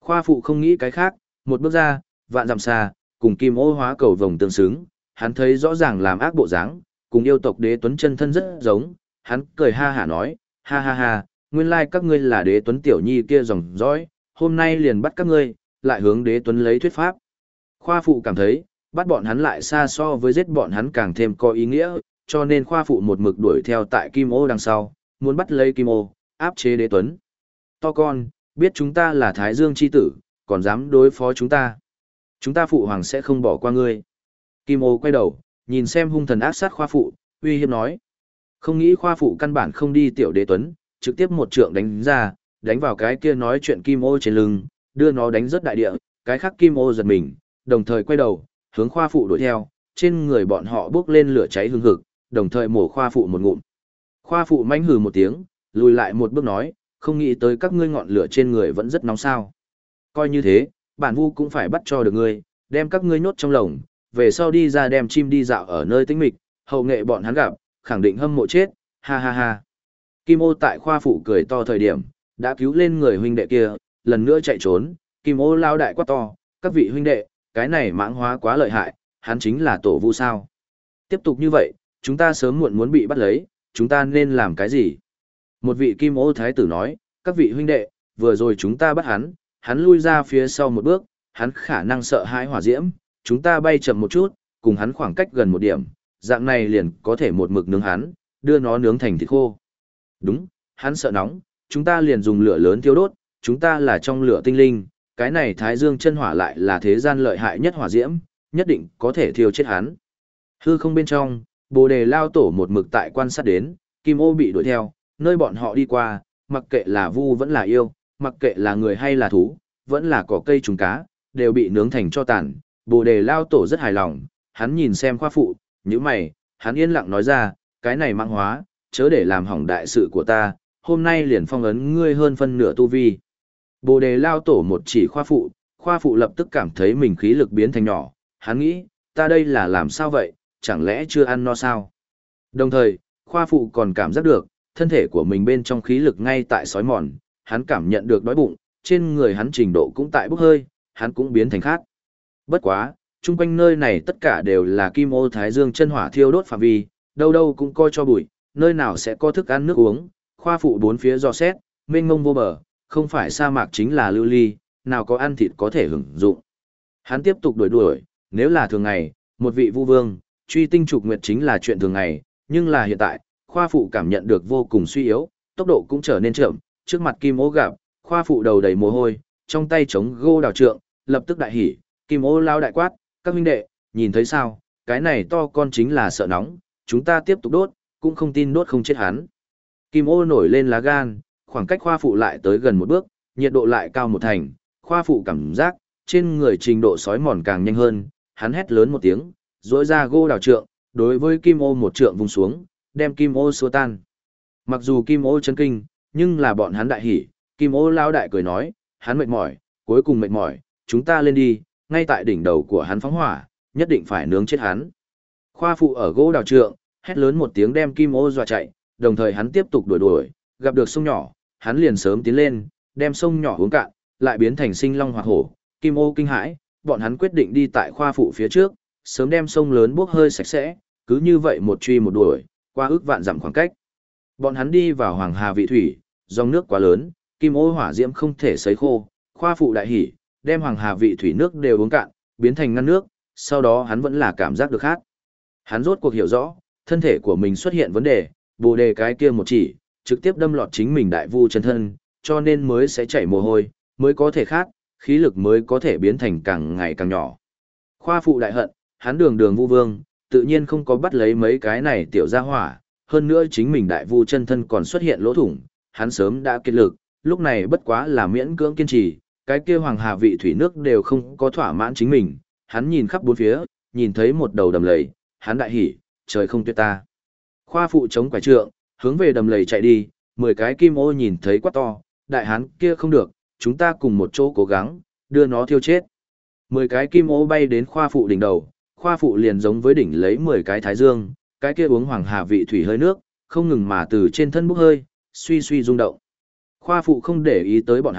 Khoa phụ không nghĩ cái khác, một bước ra, vạn dặm xa, cùng kim ô hóa cầu vồng tương xứng, hắn thấy rõ ràng làm ác bộ dáng, cùng yêu tộc đế tuấn chân thân rất giống, hắn cười ha hả nói, ha ha ha, nguyên lai các ngươi là đế tuấn tiểu nhi kia dòng dõi, hôm nay liền bắt các ngươi, lại hướng đế tuấn lấy thuyết pháp. Khoa phụ cảm thấy, bắt bọn hắn lại xa so với giết bọn hắn càng thêm có ý nghĩa, cho nên khoa phụ một mực đuổi theo tại kim ô đằng sau, muốn bắt lấy kim ô, áp chế đế tuấn. To con, biết chúng ta là Thái Dương chi tử, còn dám đối phó chúng ta. Chúng ta phụ hoàng sẽ không bỏ qua ngươi. Kim ô quay đầu, nhìn xem hung thần ác sát khoa phụ, uy hiếp nói. Không nghĩ khoa phụ căn bản không đi tiểu đế tuấn, trực tiếp một trượng đánh ra, đánh vào cái kia nói chuyện kim ô trên lưng, đưa nó đánh rất đại địa, cái khác kim ô giật mình, đồng thời quay đầu, hướng khoa phụ đuổi theo, trên người bọn họ bước lên lửa cháy hừng hực, đồng thời mổ khoa phụ một ngụm. Khoa phụ manh hừ một tiếng, lùi lại một bước nói, không nghĩ tới các ngươi ngọn lửa trên người vẫn rất nóng sao. Coi như thế, bản vu cũng phải bắt cho được ngươi, đem các ngươi nhốt trong lồng, về sau đi ra đem chim đi dạo ở nơi tĩnh mịch, hậu nghệ bọn hắn gặp, khẳng định hâm mộ chết, ha ha ha. Kim ô tại khoa phụ cười to thời điểm, đã cứu lên người huynh đệ kia, lần nữa chạy trốn, kim ô lao đại quát to, các vị huynh đệ, cái này mãng hóa quá lợi hại, hắn chính là tổ vu sao. Tiếp tục như vậy, chúng ta sớm muộn muốn bị bắt lấy, chúng ta nên làm cái gì? Một vị kim ô thái tử nói, các vị huynh đệ, vừa rồi chúng ta bắt hắn, hắn lui ra phía sau một bước, hắn khả năng sợ hãi hỏa diễm, chúng ta bay chậm một chút, cùng hắn khoảng cách gần một điểm, dạng này liền có thể một mực nướng hắn, đưa nó nướng thành thịt khô. Đúng, hắn sợ nóng, chúng ta liền dùng lửa lớn thiêu đốt, chúng ta là trong lửa tinh linh, cái này thái dương chân hỏa lại là thế gian lợi hại nhất hỏa diễm, nhất định có thể thiêu chết hắn. Hư không bên trong, Bồ Đề lao tổ một mực tại quan sát đến, kim ô bị đuổi theo, nơi bọn họ đi qua, mặc kệ là vu vẫn là yêu, mặc kệ là người hay là thú, vẫn là cỏ cây trùng cá, đều bị nướng thành cho tàn. Bồ Đề lao tổ rất hài lòng, hắn nhìn xem khoa phụ, như mày, hắn yên lặng nói ra, cái này mạng hóa, chớ để làm hỏng đại sự của ta, hôm nay liền phong ấn ngươi hơn phân nửa tu vi. Bồ Đề lao tổ một chỉ khoa phụ, khoa phụ lập tức cảm thấy mình khí lực biến thành nhỏ, hắn nghĩ, ta đây là làm sao vậy, chẳng lẽ chưa ăn no sao? Đồng thời, khoa phụ còn cảm giác được, thân thể của mình bên trong khí lực ngay tại sói mòn, hắn cảm nhận được đói bụng, trên người hắn trình độ cũng tại bốc hơi, hắn cũng biến thành khát. Bất quá, chung quanh nơi này tất cả đều là kim ô thái dương chân hỏa thiêu đốt phạm vi, đâu đâu cũng coi cho bụi, nơi nào sẽ có thức ăn nước uống, khoa phụ bốn phía dò xét, mênh mông vô bờ, không phải sa mạc chính là lưu ly, nào có ăn thịt có thể hưởng dụng. Hắn tiếp tục đuổi đuổi, nếu là thường ngày, một vị vu vương, truy tinh trục nguyệt chính là chuyện thường ngày, nhưng là hiện tại, khoa phụ cảm nhận được vô cùng suy yếu, tốc độ cũng trở nên chậm, trước mặt kim ô gặp, khoa phụ đầu đầy mồ hôi, trong tay chống gô đào trượng, lập tức đại hỉ, kim ô lao đại quát, các huynh đệ, nhìn thấy sao, cái này to con chính là sợ nóng, chúng ta tiếp tục đốt, cũng không tin đốt không chết hắn. Kim ô nổi lên lá gan, khoảng cách khoa phụ lại tới gần một bước, nhiệt độ lại cao một thành, khoa phụ cảm giác, trên người trình độ sói mòn càng nhanh hơn, hắn hét lớn một tiếng, rỗi ra gô đào trượng, đối với kim ô một trượng vùng xuống, đem kim ô xua tan. Mặc dù kim ô chấn kinh, nhưng là bọn hắn đại hỉ, kim ô lao đại cười nói, hắn mệt mỏi, cuối cùng mệt mỏi, chúng ta lên đi, ngay tại đỉnh đầu của hắn phóng hỏa, nhất định phải nướng chết hắn. Khoa phụ ở gỗ đào trượng, hét lớn một tiếng đem kim ô dọa chạy, đồng thời hắn tiếp tục đuổi đuổi, gặp được sông nhỏ, hắn liền sớm tiến lên, đem sông nhỏ uống cạn, lại biến thành sinh long hoặc hổ, kim ô kinh hãi, bọn hắn quyết định đi tại khoa phụ phía trước, sớm đem sông lớn bốc hơi sạch sẽ, cứ như vậy một truy một đuổi, qua ước vạn dặm khoảng cách. Bọn hắn đi vào Hoàng Hà vị thủy, dòng nước quá lớn, kim ô hỏa diễm không thể sấy khô, khoa phụ đại hỉ, đem Hoàng Hà vị thủy nước đều uống cạn, biến thành ngăn nước, sau đó hắn vẫn là cảm giác được khát. Hắn rốt cuộc hiểu rõ, thân thể của mình xuất hiện vấn đề, Bồ Đề cái kia một chỉ, trực tiếp đâm lọt chính mình đại vu chân thân, cho nên mới sẽ chảy mồ hôi, mới có thể khát, khí lực mới có thể biến thành càng ngày càng nhỏ. Khoa phụ đại hận, hắn đường đường vu vương, tự nhiên không có bắt lấy mấy cái này tiểu gia hỏa, hơn nữa chính mình đại vu chân thân còn xuất hiện lỗ thủng, hắn sớm đã kiệt lực, lúc này bất quá là miễn cưỡng kiên trì, cái kia Hoàng Hà vị thủy nước đều không có thỏa mãn chính mình, hắn nhìn khắp bốn phía, nhìn thấy một đầu đầm lầy, hắn đại hỉ, trời không tuyệt ta. Khoa phụ chống quải trượng, hướng về đầm lầy chạy đi, mười cái kim ô nhìn thấy quá to, đại hán kia không được, chúng ta cùng một chỗ cố gắng, đưa nó thiêu chết. Mười cái kim ô bay đến khoa phụ đỉnh đầu, khoa phụ liền giống với đỉnh lấy mười cái thái dương, cái kia uống Hoàng Hà vị thủy hơi nước, không ngừng mà từ trên thân bốc hơi, suy suy rung động. Khoa phụ không để ý tới bọn hắn,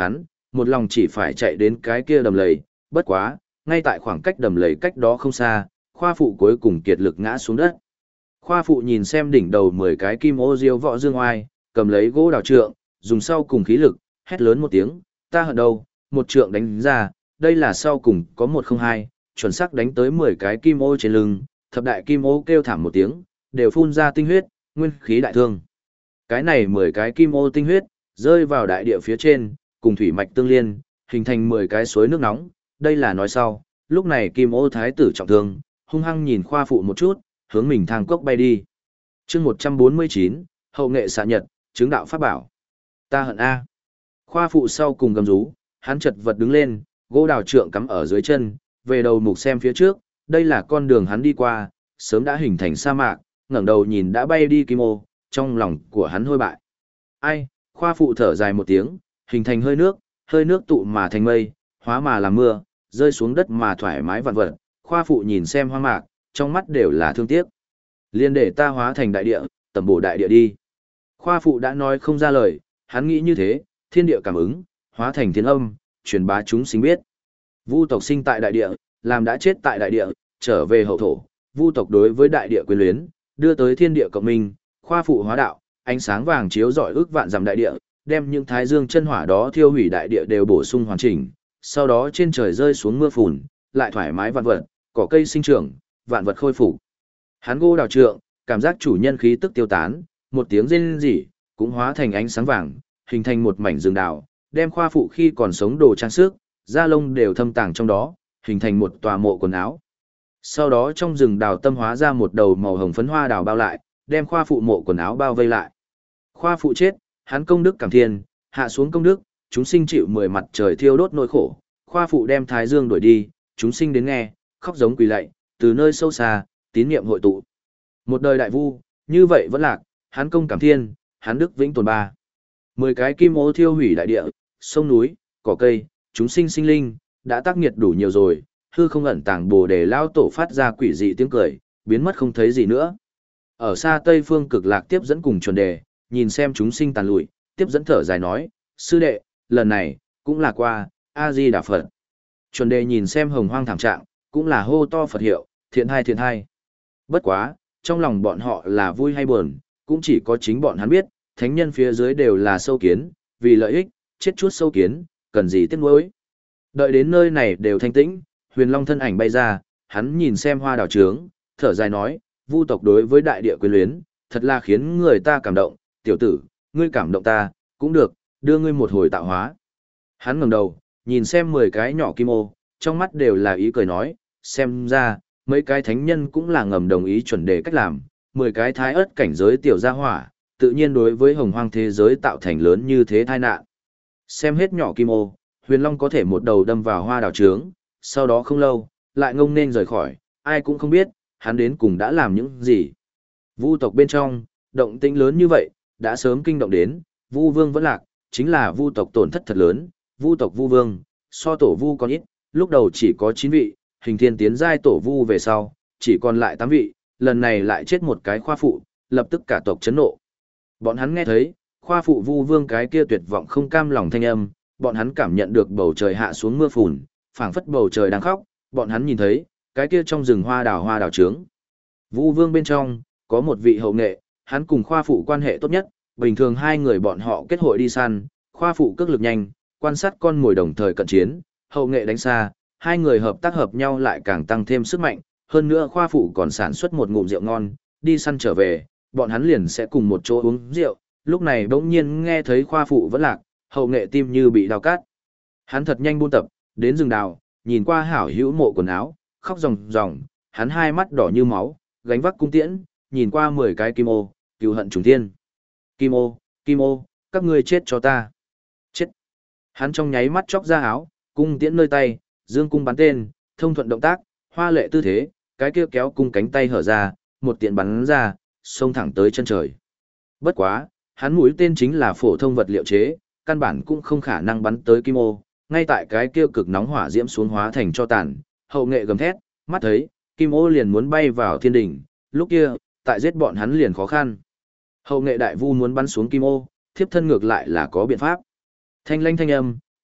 một lòng chỉ phải chạy đến cái kia đầm lầy, bất quá, ngay tại khoảng cách đầm lầy cách đó không xa, khoa phụ cuối cùng kiệt lực ngã xuống đất. Khoa phụ nhìn xem đỉnh đầu mười cái kim ô diêu võ dương oai, cầm lấy gỗ đào trượng, dùng sau cùng khí lực, hét lớn một tiếng, ta hận đâu, một trượng đánh ra, đây là sau cùng có một không hai, chuẩn xác đánh tới mười cái kim ô trên lưng, thập đại kim ô kêu thảm một tiếng, đều phun ra tinh huyết, nguyên khí đại thương. Cái này mười cái kim ô tinh huyết, rơi vào đại địa phía trên, cùng thủy mạch tương liên, hình thành mười cái suối nước nóng, đây là nói sau, lúc này kim ô thái tử trọng thương, hung hăng nhìn khoa phụ một chút, hướng mình thang cốc bay đi. chương một trăm bốn mươi chín, hậu nghệ xạ nhật, chứng đạo pháp bảo. Ta hận A. Khoa phụ sau cùng gầm rú, hắn chật vật đứng lên, gỗ đào trượng cắm ở dưới chân, về đầu mục xem phía trước, đây là con đường hắn đi qua, sớm đã hình thành sa mạc, ngẩng đầu nhìn đã bay đi kim ô, trong lòng của hắn hôi bại. Ai, khoa phụ thở dài một tiếng, hình thành hơi nước, hơi nước tụ mà thành mây, hóa mà làm mưa, rơi xuống đất mà thoải mái vạn vật. Khoa phụ nhìn xem hoang mạc, trong mắt đều là thương tiếc. Liên để ta hóa thành đại địa, tầm bổ đại địa đi. Khoa phụ đã nói không ra lời, hắn nghĩ như thế, thiên địa cảm ứng, hóa thành thiên âm, truyền bá chúng sinh biết. Vu tộc sinh tại đại địa, làm đã chết tại đại địa, trở về hậu thổ, vu tộc đối với đại địa quyền luyến, đưa tới thiên địa cộng minh, khoa phụ hóa đạo, ánh sáng vàng chiếu rọi ước vạn dặm đại địa, đem những thái dương chân hỏa đó thiêu hủy đại địa đều bổ sung hoàn chỉnh, sau đó trên trời rơi xuống mưa phùn, lại thoải mái vạn vật, cỏ cây sinh trưởng, vạn vật khôi phục. Hắn gỗ đào trượng, cảm giác chủ nhân khí tức tiêu tán, một tiếng rên rỉ, cũng hóa thành ánh sáng vàng, hình thành một mảnh rừng đào, đem khoa phụ khi còn sống đồ trang sức, da lông đều thâm tàng trong đó, hình thành một tòa mộ quần áo. Sau đó trong rừng đào tâm hóa ra một đầu màu hồng phấn hoa đào bao lại, đem khoa phụ mộ quần áo bao vây lại. Khoa phụ chết, hắn công đức cảm thiên, hạ xuống công đức, chúng sinh chịu mười mặt trời thiêu đốt nỗi khổ. Khoa phụ đem thái dương đuổi đi, chúng sinh đến nghe, khóc giống quỳ lạy, từ nơi sâu xa, tín niệm hội tụ. Một đời đại vu, như vậy vẫn lạc, hắn công cảm thiên, hắn đức vĩnh tồn ba. Mười cái kim ô thiêu hủy đại địa, sông núi, cỏ cây, chúng sinh sinh linh, đã tác nghiệt đủ nhiều rồi, hư không ẩn tàng bồ đề lao tổ phát ra quỷ dị tiếng cười, biến mất không thấy gì nữa. Ở xa tây phương cực lạc tiếp dẫn cùng chuẩn đề, nhìn xem chúng sinh tàn lụi, tiếp dẫn thở dài nói, sư đệ, lần này, cũng là qua, A-di Đà Phật. Chuẩn đề nhìn xem hồng hoang thảm trạng, cũng là hô to Phật hiệu, thiện hai thiện hai. Bất quá, trong lòng bọn họ là vui hay buồn, cũng chỉ có chính bọn hắn biết, thánh nhân phía dưới đều là sâu kiến, vì lợi ích, chết chút sâu kiến, cần gì tiếc nuối. Đợi đến nơi này đều thanh tĩnh, huyền long thân ảnh bay ra, hắn nhìn xem hoa đào trướng, thở dài nói, vu tộc đối với đại địa quyến luyến, thật là khiến người ta cảm động, tiểu tử, ngươi cảm động ta, cũng được, đưa ngươi một hồi tạo hóa. Hắn ngẩng đầu, nhìn xem mười cái nhỏ kim ô, trong mắt đều là ý cười nói, xem ra, mấy cái thánh nhân cũng là ngầm đồng ý chuẩn đề cách làm, mười cái thái ớt cảnh giới tiểu gia hỏa, tự nhiên đối với hồng hoang thế giới tạo thành lớn như thế tai nạn. Xem hết nhỏ kim ô, huyền long có thể một đầu đâm vào hoa đào trướng, sau đó không lâu, lại ngông nên rời khỏi, ai cũng không biết, hắn đến cùng đã làm những gì. Vu tộc bên trong, động tĩnh lớn như vậy, đã sớm kinh động đến, Vu vương vẫn lạc, chính là Vu tộc tổn thất thật lớn, Vu tộc Vu vương, so tổ Vu còn ít, lúc đầu chỉ có chín vị, hình thiên tiến giai tổ Vu về sau, chỉ còn lại tám vị, lần này lại chết một cái khoa phụ, lập tức cả tộc chấn nộ. Bọn hắn nghe thấy, khoa phụ Vu vương cái kia tuyệt vọng không cam lòng thanh âm, bọn hắn cảm nhận được bầu trời hạ xuống mưa phùn, phảng phất bầu trời đang khóc, bọn hắn nhìn thấy, cái kia trong rừng hoa đào hoa đào trướng. Vu vương bên trong, có một vị hậu nghệ, hắn cùng khoa phụ quan hệ tốt nhất, bình thường hai người bọn họ kết hội đi săn, khoa phụ cước lực nhanh, quan sát con mồi đồng thời cận chiến, hậu nghệ đánh xa, hai người hợp tác hợp nhau lại càng tăng thêm sức mạnh, hơn nữa khoa phụ còn sản xuất một ngụm rượu ngon, đi săn trở về, bọn hắn liền sẽ cùng một chỗ uống rượu, lúc này bỗng nhiên nghe thấy khoa phụ vẫn lạc, hậu nghệ tim như bị đào cát. Hắn thật nhanh buôn tập, đến rừng đào, nhìn qua hảo hữu mộ quần áo, khóc ròng ròng, hắn hai mắt đỏ như máu, gánh vác cung tiễn, nhìn qua mười cái kim ô, cừu hận trùng thiên. Kim ô, kim ô, các ngươi chết cho ta. Chết. Hắn trong nháy mắt chóc ra áo, cung tiễn nơi tay, dương cung bắn tên, thông thuận động tác, hoa lệ tư thế, cái kia kéo cung cánh tay hở ra, một tiện bắn ra, xông thẳng tới chân trời. Bất quá, hắn mũi tên chính là phổ thông vật liệu chế, căn bản cũng không khả năng bắn tới kim ô, ngay tại cái kia cực nóng hỏa diễm xuống hóa thành cho tàn, hậu nghệ gầm thét, mắt thấy, kim ô liền muốn bay vào thiên đỉnh, lúc kia, tại giết bọn hắn liền khó khăn. Hậu nghệ đại vu muốn bắn xuống kim ô, thiếp thân ngược lại là có biện pháp. Thanh lanh thanh âm,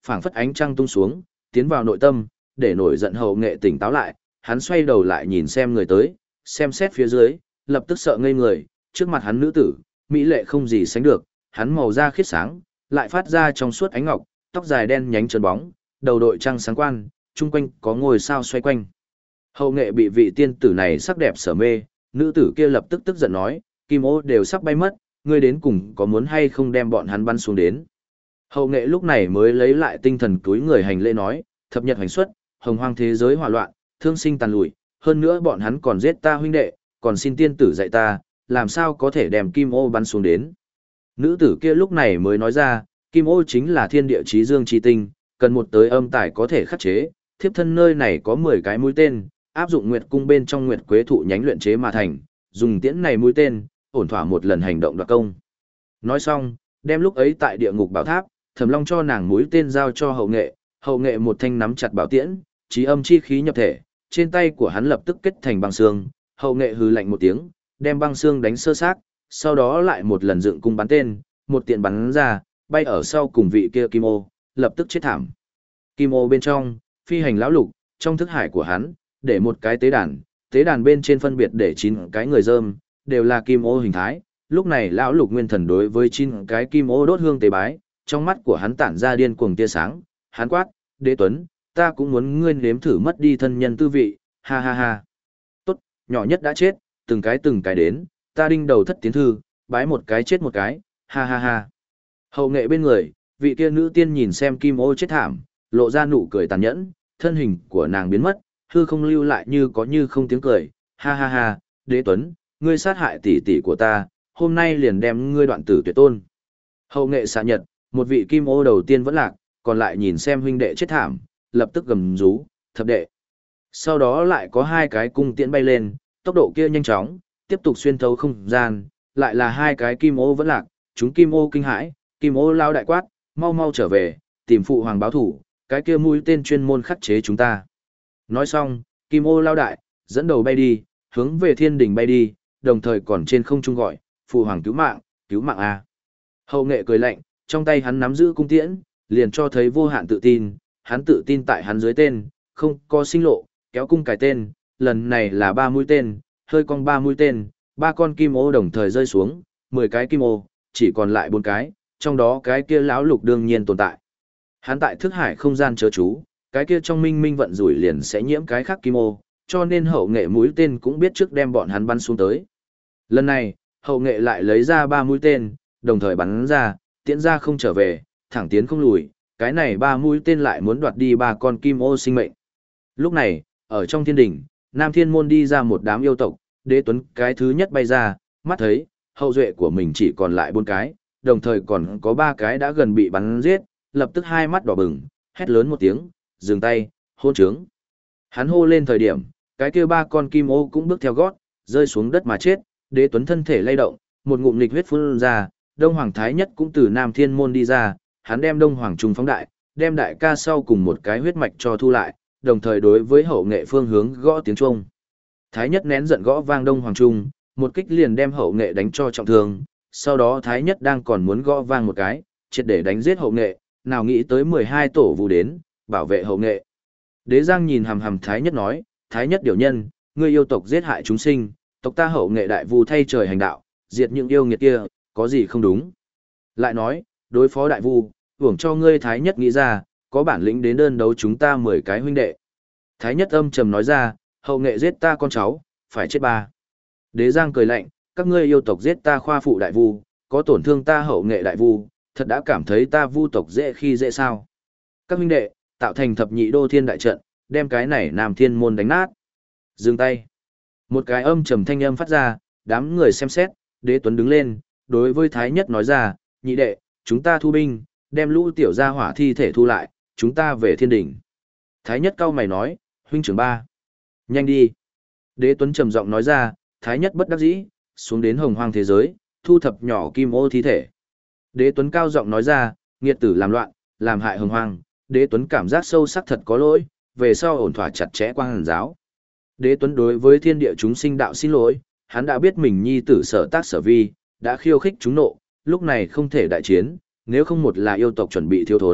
phảng phất ánh trăng tung xuống, tiến vào nội tâm, để nổi giận hậu nghệ tỉnh táo lại, hắn xoay đầu lại nhìn xem người tới, xem xét phía dưới, lập tức sợ ngây người, trước mặt hắn nữ tử, mỹ lệ không gì sánh được, hắn màu da khiết sáng, lại phát ra trong suốt ánh ngọc, tóc dài đen nhánh trơn bóng, đầu đội trăng sáng quan, chung quanh có ngôi sao xoay quanh. Hậu nghệ bị vị tiên tử này sắc đẹp sở mê, nữ tử kia lập tức tức giận nói, kim ô đều sắp bay mất, ngươi đến cùng có muốn hay không đem bọn hắn bắn xuống đến. Hậu nghệ lúc này mới lấy lại tinh thần túi người hành lễ nói, thập nhật hành xuất, hồng hoang thế giới hỏa loạn, thương sinh tàn lụi, hơn nữa bọn hắn còn giết ta huynh đệ, còn xin tiên tử dạy ta, làm sao có thể đem kim ô bắn xuống đến. Nữ tử kia lúc này mới nói ra, kim ô chính là thiên địa chí dương chi tinh, cần một tới âm tài có thể khắc chế, thiếp thân nơi này có mười cái mũi tên, áp dụng nguyệt cung bên trong nguyệt quế thụ nhánh luyện chế mà thành, dùng tiễn này mũi tên, ổn thỏa một lần hành động đoạt công. Nói xong, đem lúc ấy tại địa ngục bảo tháp, Thẩm Long cho nàng mũi tên giao cho hậu nghệ, hậu nghệ một thanh nắm chặt bảo tiễn, trí âm chi khí nhập thể, trên tay của hắn lập tức kết thành băng xương, hậu nghệ hừ lạnh một tiếng, đem băng xương đánh sơ xác, sau đó lại một lần dựng cung bắn tên, một tiện bắn ra, bay ở sau cùng vị kia kim ô, lập tức chết thảm. Kim ô bên trong, phi hành lão lục, trong thức hải của hắn, để một cái tế đàn, tế đàn bên trên phân biệt để chín cái người dơm, đều là kim ô hình thái. Lúc này lão lục nguyên thần đối với chín cái kim ô đốt hương tế bái, trong mắt của hắn tản ra điên cuồng tia sáng, hắn quát, Đế Tuấn, ta cũng muốn ngươi nếm thử mất đi thân nhân tư vị, ha ha ha. Tốt, nhỏ nhất đã chết, từng cái từng cái đến, ta đinh đầu thất tiến thư, bái một cái chết một cái, ha ha ha. Hậu nghệ bên người, vị kia nữ tiên nhìn xem kim ô chết thảm, lộ ra nụ cười tàn nhẫn, thân hình của nàng biến mất, hư không lưu lại như có như không tiếng cười, ha ha ha, Đế Tuấn, ngươi sát hại tỷ tỷ của ta, hôm nay liền đem ngươi đoạn tử tuyệt tôn. Hậu nghệ xạ nhật, một vị kim ô đầu tiên vẫn lạc, còn lại nhìn xem huynh đệ chết thảm, lập tức gầm rú, thập đệ. Sau đó lại có hai cái cung tiễn bay lên, tốc độ kia nhanh chóng, tiếp tục xuyên thấu không gian, lại là hai cái kim ô vẫn lạc, chúng kim ô kinh hãi, kim ô lao đại quát, mau mau trở về, tìm phụ hoàng báo thủ, cái kia mũi tên chuyên môn khắc chế chúng ta. Nói xong, kim ô lao đại, dẫn đầu bay đi, hướng về thiên đình bay đi, đồng thời còn trên không trung gọi, phụ hoàng cứu mạng, cứu mạng a. Hậu nghệ cười lạnh, trong tay hắn nắm giữ cung tiễn, liền cho thấy vô hạn tự tin, hắn tự tin tại hắn dưới tên, không có sinh lộ, kéo cung cài tên, lần này là ba mũi tên, hơi cong ba mũi tên, ba con kim ô đồng thời rơi xuống, mười cái kim ô, chỉ còn lại bốn cái, trong đó cái kia lão lục đương nhiên tồn tại. Hắn tại thức hải không gian chớ chú, cái kia trong minh minh vận rủi liền sẽ nhiễm cái khác kim ô, cho nên hậu nghệ mũi tên cũng biết trước đem bọn hắn bắn xuống tới. Lần này, hậu nghệ lại lấy ra ba mũi tên, đồng thời bắn ra, tiễn ra không trở về, thẳng tiến không lùi, cái này ba mũi tên lại muốn đoạt đi ba con kim ô sinh mệnh. Lúc này, ở trong thiên đỉnh, Nam Thiên Môn đi ra một đám yêu tộc, Đế Tuấn cái thứ nhất bay ra, mắt thấy, hậu duệ của mình chỉ còn lại bốn cái, đồng thời còn có ba cái đã gần bị bắn giết, lập tức hai mắt đỏ bừng, hét lớn một tiếng, dừng tay, hôn trướng. Hắn hô lên thời điểm, cái kia ba con kim ô cũng bước theo gót, rơi xuống đất mà chết, Đế Tuấn thân thể lay động, một ngụm nghịch huyết phun ra, Đông Hoàng Thái Nhất cũng từ Nam Thiên Môn đi ra, hắn đem Đông Hoàng Trung phóng đại, đem đại ca sau cùng một cái huyết mạch cho thu lại, đồng thời đối với hậu nghệ phương hướng gõ tiếng chuông. Thái Nhất nén giận gõ vang Đông Hoàng Trung, một kích liền đem hậu nghệ đánh cho trọng thương, sau đó Thái Nhất đang còn muốn gõ vang một cái, triệt để đánh giết hậu nghệ, nào nghĩ tới mười hai tổ vu đến, bảo vệ hậu nghệ. Đế Giang nhìn hằm hằm Thái Nhất nói, Thái Nhất điều nhân, ngươi yêu tộc giết hại chúng sinh, tộc ta hậu nghệ đại vu thay trời hành đạo, diệt những yêu nghiệt kia, có gì không đúng. Lại nói, đối phó đại vu, hưởng cho ngươi Thái Nhất nghĩ ra, có bản lĩnh đến đơn đấu chúng ta mười cái huynh đệ. Thái Nhất âm trầm nói ra, hậu nghệ giết ta con cháu, phải chết ba. Đế Giang cười lạnh, các ngươi yêu tộc giết ta khoa phụ đại vu, có tổn thương ta hậu nghệ đại vu, thật đã cảm thấy ta vu tộc dễ khi dễ sao. Các huynh đệ, tạo thành thập nhị đô thiên đại trận, đem cái này Nam Thiên Môn đánh nát. Dừng tay. Một cái âm trầm thanh âm phát ra, đám người xem xét, Đế Tuấn đứng lên, đối với Thái Nhất nói ra, nhị đệ, chúng ta thu binh, đem lũ tiểu gia hỏa thi thể thu lại, chúng ta về thiên đỉnh. Thái Nhất cau mày nói, huynh trưởng ba. Nhanh đi. Đế Tuấn trầm giọng nói ra, Thái Nhất bất đắc dĩ, xuống đến hồng hoang thế giới, thu thập nhỏ kim ô thi thể. Đế Tuấn cao giọng nói ra, nghiệt tử làm loạn, làm hại hồng hoang, Đế Tuấn cảm giác sâu sắc thật có lỗi, về sau ổn thỏa chặt chẽ quang hàn giáo. Đế Tuấn đối với thiên địa chúng sinh đạo xin lỗi, hắn đã biết mình nhi tử sở tác sở vi, đã khiêu khích chúng nộ, lúc này không thể đại chiến, nếu không một là yêu tộc chuẩn bị thiếu thốn,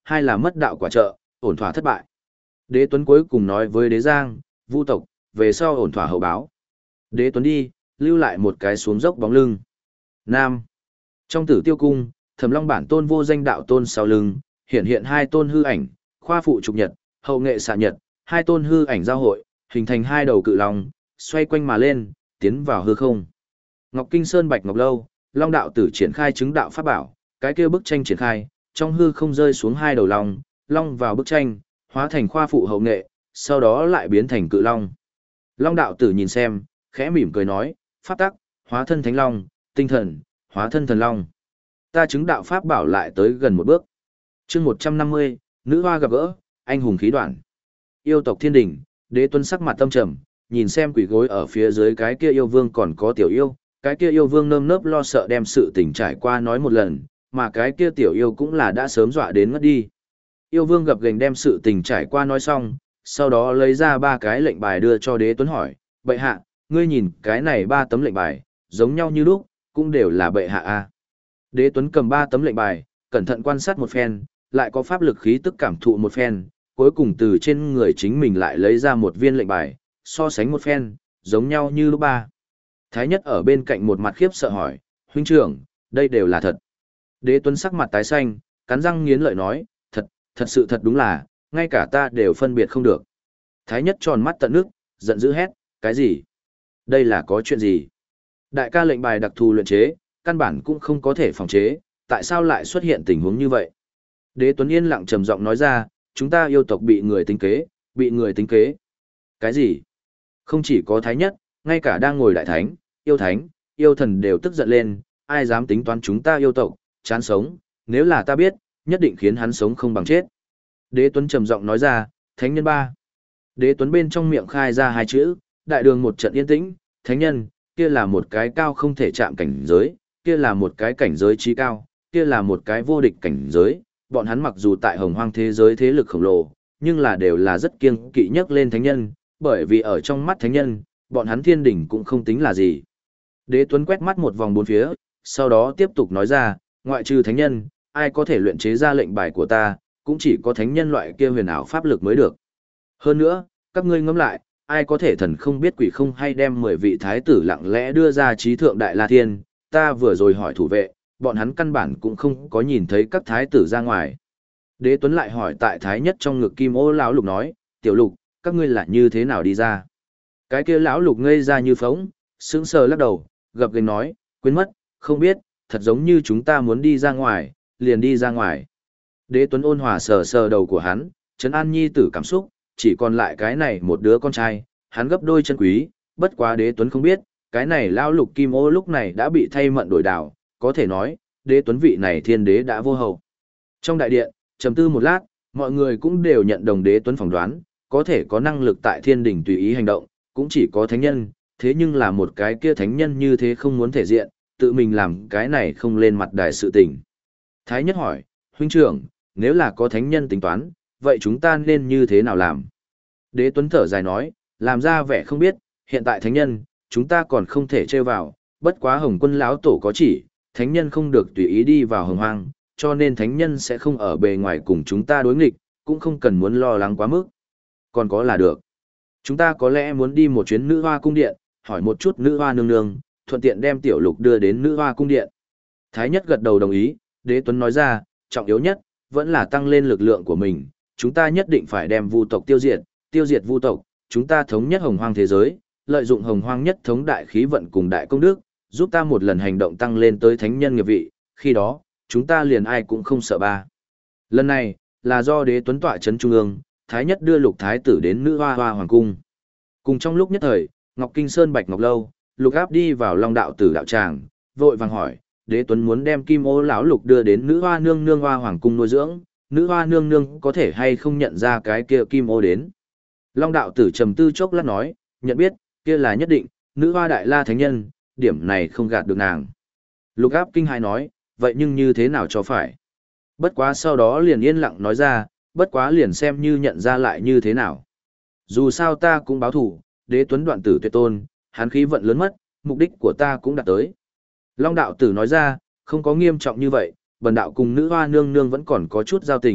hai là mất đạo quả trợ, ổn thỏa thất bại. Đế Tuấn cuối cùng nói với Đế Giang, Vu tộc, về sau ổn thỏa hậu báo. Đế Tuấn đi, lưu lại một cái xuống dốc bóng lưng. Nam. Trong Tử Tiêu cung, Thẩm Long bản tôn vô danh đạo tôn sau lưng, hiện hiện hai tôn hư ảnh, khoa phụ trục nhật, hậu nghệ xạ nhật, hai tôn hư ảnh giao hội, hình thành hai đầu cự long, xoay quanh mà lên, tiến vào hư không. Ngọc Kinh Sơn Bạch Ngọc Lâu, Long đạo tử triển khai chứng đạo pháp bảo, cái kia bức tranh triển khai, trong hư không rơi xuống hai đầu long, long vào bức tranh, hóa thành khoa phụ hậu nghệ, sau đó lại biến thành cự long. Long đạo tử nhìn xem, khẽ mỉm cười nói, pháp tắc, hóa thân thánh long, tinh thần, hóa thân thần long. Ta chứng đạo pháp bảo lại tới gần một bước. Chương một trăm năm mươi, nữ hoa gặp gỡ, anh hùng khí đoạn. Yêu tộc thiên đỉnh, Đế Tuấn sắc mặt tâm trầm, nhìn xem quỷ gối ở phía dưới cái kia yêu vương còn có tiểu yêu, cái kia yêu vương nơm nớp lo sợ đem sự tình trải qua nói một lần, mà cái kia tiểu yêu cũng là đã sớm dọa đến ngất đi. Yêu vương gập gềnh đem sự tình trải qua nói xong, sau đó lấy ra ba cái lệnh bài đưa cho Đế Tuấn hỏi, bệ hạ, ngươi nhìn cái này ba tấm lệnh bài, giống nhau như lúc, cũng đều là bệ hạ a. Đế Tuấn cầm ba tấm lệnh bài, cẩn thận quan sát một phen, lại có pháp lực khí tức cảm thụ một phen, cuối cùng từ trên người chính mình lại lấy ra một viên lệnh bài, so sánh một phen, giống nhau như lúc ba. Thái nhất ở bên cạnh một mặt khiếp sợ hỏi, huynh trưởng, đây đều là thật. Đế Tuấn sắc mặt tái xanh, cắn răng nghiến lợi nói, thật, thật sự thật đúng là, ngay cả ta đều phân biệt không được. Thái nhất tròn mắt tận nước, giận dữ hét, cái gì? Đây là có chuyện gì? Đại ca lệnh bài đặc thù luyện chế, căn bản cũng không có thể phòng chế, tại sao lại xuất hiện tình huống như vậy? Đế Tuấn yên lặng trầm giọng nói ra, chúng ta yêu tộc bị người tính kế, bị người tính kế. Cái gì? Không chỉ có Thái nhất, ngay cả đang ngồi đại thánh, yêu thánh, yêu thần đều tức giận lên, ai dám tính toán chúng ta yêu tộc, chán sống, nếu là ta biết, nhất định khiến hắn sống không bằng chết. Đế Tuấn trầm giọng nói ra, thánh nhân ba. Đế Tuấn bên trong miệng khai ra hai chữ, đại đường một trận yên tĩnh, thánh nhân, kia là một cái cao không thể chạm cảnh giới, kia là một cái cảnh giới trí cao, kia là một cái vô địch cảnh giới, bọn hắn mặc dù tại hồng hoang thế giới thế lực khổng lồ, nhưng là đều là rất kiêng kỵ nhất lên thánh nhân, bởi vì ở trong mắt thánh nhân, bọn hắn thiên đỉnh cũng không tính là gì. Đế Tuấn quét mắt một vòng bốn phía, sau đó tiếp tục nói ra, ngoại trừ thánh nhân, ai có thể luyện chế ra lệnh bài của ta, cũng chỉ có thánh nhân loại kia huyền ảo pháp lực mới được. Hơn nữa, các ngươi ngẫm lại, ai có thể thần không biết quỷ không hay đem mười vị thái tử lặng lẽ đưa ra trí thượng đại la thiên, ta vừa rồi hỏi thủ vệ, bọn hắn căn bản cũng không có nhìn thấy các thái tử ra ngoài. Đế Tuấn lại hỏi tại thái nhất trong ngực kim ô lão lục nói, tiểu lục, các ngươi là như thế nào đi ra? Cái kia lão lục ngây ra như phóng, sững sờ lắc đầu, gập ghềnh nói, quên mất, không biết, thật giống như chúng ta muốn đi ra ngoài, liền đi ra ngoài. Đế Tuấn ôn hòa sờ sờ đầu của hắn, trấn an nhi tử cảm xúc, chỉ còn lại cái này một đứa con trai, hắn gấp đôi chân quý, bất quá Đế Tuấn không biết, cái này lão lục kim ô lúc này đã bị thay mận đổi đảo, có thể nói, Đế Tuấn vị này thiên đế đã vô hậu. Trong đại điện, trầm tư một lát, mọi người cũng đều nhận đồng Đế Tuấn phỏng đoán, có thể có năng lực tại thiên đỉnh tùy ý hành động, cũng chỉ có thánh nhân, thế nhưng là một cái kia thánh nhân như thế không muốn thể diện, tự mình làm cái này không lên mặt đài sự tình. Thái nhất hỏi, huynh trưởng, nếu là có thánh nhân tính toán, vậy chúng ta nên như thế nào làm? Đế Tuấn thở dài nói, làm ra vẻ không biết, hiện tại thánh nhân, chúng ta còn không thể trêu vào, bất quá Hồng Quân lão tổ có chỉ, thánh nhân không được tùy ý đi vào hồng hoang, cho nên thánh nhân sẽ không ở bề ngoài cùng chúng ta đối nghịch, cũng không cần muốn lo lắng quá mức. Còn có là được. Chúng ta có lẽ muốn đi một chuyến nữ hoa cung điện, hỏi một chút nữ hoa nương nương, thuận tiện đem tiểu lục đưa đến nữ hoa cung điện. Thái nhất gật đầu đồng ý, Đế Tuấn nói ra, trọng yếu nhất, vẫn là tăng lên lực lượng của mình, chúng ta nhất định phải đem vu tộc tiêu diệt, tiêu diệt vu tộc, chúng ta thống nhất hồng hoang thế giới, lợi dụng hồng hoang nhất thống đại khí vận cùng đại công đức, giúp ta một lần hành động tăng lên tới thánh nhân nghiệp vị, khi đó, chúng ta liền ai cũng không sợ ba. Lần này, là do Đế Tuấn tọa trấn trung ương, Thái nhất đưa lục thái tử đến nữ hoa hoa hoàng cung. Cùng trong lúc nhất thời, Ngọc Kinh Sơn Bạch Ngọc Lâu, lục áp đi vào Long đạo tử đạo tràng, vội vàng hỏi, Đế Tuấn muốn đem kim ô lão lục đưa đến nữ hoa nương nương hoa hoàng cung nuôi dưỡng, nữ hoa nương nương có thể hay không nhận ra cái kia kim ô đến. Long đạo tử trầm tư chốc lát nói, nhận biết, kia là nhất định, nữ hoa đại la thánh nhân, điểm này không gạt được nàng. Lục áp kinh hãi nói, vậy nhưng như thế nào cho phải? Bất quá sau đó liền yên lặng nói ra, bất quá liền xem như nhận ra lại như thế nào. Dù sao ta cũng báo thủ, Đế Tuấn đoạn tử tuyệt tôn, hắn khí vận lớn mất, mục đích của ta cũng đạt tới. Long đạo tử nói ra, không có nghiêm trọng như vậy, bần đạo cùng nữ hoa nương nương vẫn còn có chút giao tình,